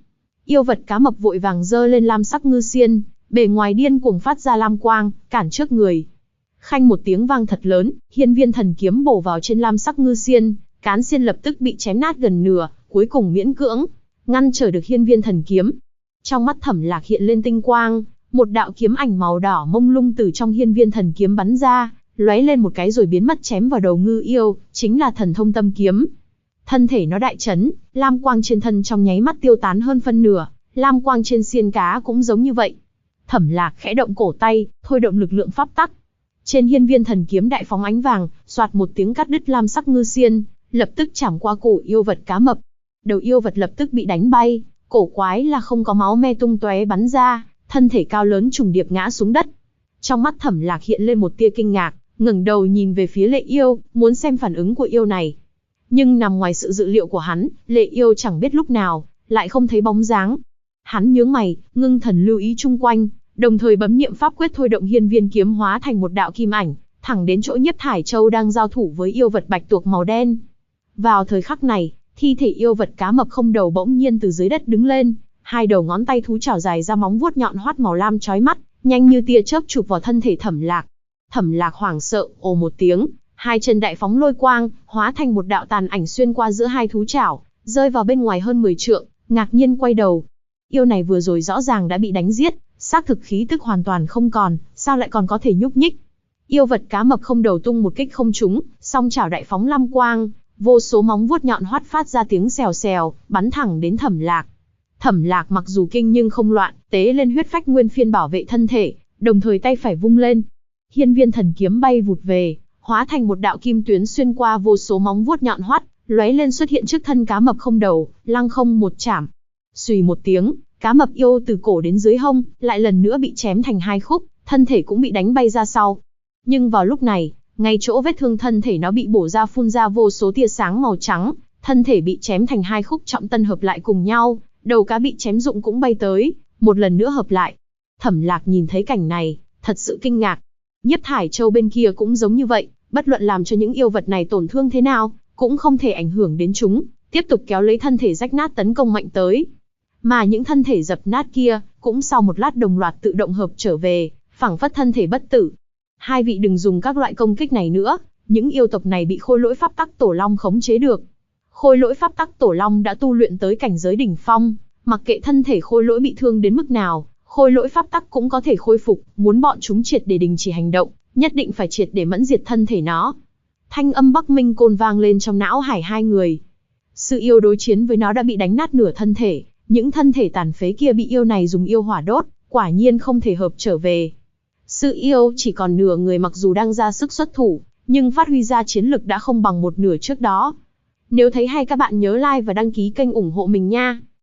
Yêu vật cá mập vội vàng giơ lên lam sắc ngư xiên, bề ngoài điên cuồng phát ra lam quang, cản trước người. Khanh một tiếng vang thật lớn, hiên viên thần kiếm bổ vào trên lam sắc ngư xiên, cán xiên lập tức bị chém nát gần nửa, cuối cùng miễn cưỡng ngăn trở được hiên viên thần kiếm. Trong mắt Thẩm Lạc hiện lên tinh quang, một đạo kiếm ảnh màu đỏ mông lung từ trong hiên viên thần kiếm bắn ra, lóe lên một cái rồi biến mất chém vào đầu ngư yêu, chính là thần thông tâm kiếm. Thân thể nó đại chấn, lam quang trên thân trong nháy mắt tiêu tán hơn phân nửa, lam quang trên xiên cá cũng giống như vậy. Thẩm Lạc khẽ động cổ tay, thôi động lực lượng pháp tắc. Trên hiên viên thần kiếm đại phóng ánh vàng, xoạt một tiếng cắt đứt lam sắc ngư xiên, lập tức chảm qua cổ yêu vật cá mập. Đầu yêu vật lập tức bị đánh bay, cổ quái là không có máu me tung tóe bắn ra, thân thể cao lớn trùng điệp ngã xuống đất. Trong mắt Thẩm Lạc hiện lên một tia kinh ngạc, ngẩng đầu nhìn về phía Lệ Yêu, muốn xem phản ứng của yêu này. Nhưng nằm ngoài sự dự liệu của hắn, Lệ Yêu chẳng biết lúc nào, lại không thấy bóng dáng. Hắn nhướng mày, ngưng thần lưu ý chung quanh, đồng thời bấm niệm pháp quyết thôi động hiên viên kiếm hóa thành một đạo kim ảnh, thẳng đến chỗ Nhiếp Thải Châu đang giao thủ với yêu vật bạch tuộc màu đen. Vào thời khắc này, thi thể yêu vật cá mập không đầu bỗng nhiên từ dưới đất đứng lên, hai đầu ngón tay thú chảo dài ra móng vuốt nhọn hoắt màu lam chói mắt, nhanh như tia chớp chụp vào thân thể Thẩm Lạc. Thẩm Lạc hoảng sợ, ồ một tiếng, hai chân đại phóng lôi quang, hóa thành một đạo tàn ảnh xuyên qua giữa hai thú chảo, rơi vào bên ngoài hơn 10 trượng, ngạc nhiên quay đầu. Yêu này vừa rồi rõ ràng đã bị đánh giết, xác thực khí tức hoàn toàn không còn, sao lại còn có thể nhúc nhích? Yêu vật cá mập không đầu tung một kích không trúng, song chảo đại phóng lam quang, vô số móng vuốt nhọn hoắt phát ra tiếng xèo xèo, bắn thẳng đến Thẩm Lạc. Thẩm Lạc mặc dù kinh nhưng không loạn, tế lên huyết phách nguyên phiên bảo vệ thân thể, đồng thời tay phải vung lên. Hiên viên thần kiếm bay vụt về, hóa thành một đạo kim tuyến xuyên qua vô số móng vuốt nhọn hoắt, lóe lên xuất hiện trước thân cá mập không đầu, lăng không một chảm. Xùy một tiếng, cá mập yêu từ cổ đến dưới hông, lại lần nữa bị chém thành hai khúc, thân thể cũng bị đánh bay ra sau. Nhưng vào lúc này, ngay chỗ vết thương thân thể nó bị bổ ra phun ra vô số tia sáng màu trắng, thân thể bị chém thành hai khúc trọng tân hợp lại cùng nhau, đầu cá bị chém rụng cũng bay tới, một lần nữa hợp lại. Thẩm Lạc nhìn thấy cảnh này, thật sự kinh ngạc. Nhiếp Thải Châu bên kia cũng giống như vậy, bất luận làm cho những yêu vật này tổn thương thế nào, cũng không thể ảnh hưởng đến chúng, tiếp tục kéo lấy thân thể rách nát tấn công mạnh tới. Mà những thân thể dập nát kia, cũng sau một lát đồng loạt tự động hợp trở về, phảng phất thân thể bất tử. Hai vị đừng dùng các loại công kích này nữa, những yêu tộc này bị khôi lỗi pháp tắc tổ long khống chế được. Khôi lỗi pháp tắc tổ long đã tu luyện tới cảnh giới đỉnh phong, mặc kệ thân thể khôi lỗi bị thương đến mức nào, khôi lỗi pháp tắc cũng có thể khôi phục, muốn bọn chúng triệt để đình chỉ hành động, nhất định phải triệt để mẫn diệt thân thể nó. Thanh âm Bắc Minh Côn vang lên trong não hải hai người. Sự yêu đối chiến với nó đã bị đánh nát nửa thân thể, những thân thể tàn phế kia bị yêu này dùng yêu hỏa đốt, quả nhiên không thể hợp trở về. Sự yêu chỉ còn nửa người mặc dù đang ra sức xuất thủ, nhưng phát huy ra chiến lực đã không bằng một nửa trước đó. Nếu thấy hay các bạn nhớ like và đăng ký kênh ủng hộ mình nha.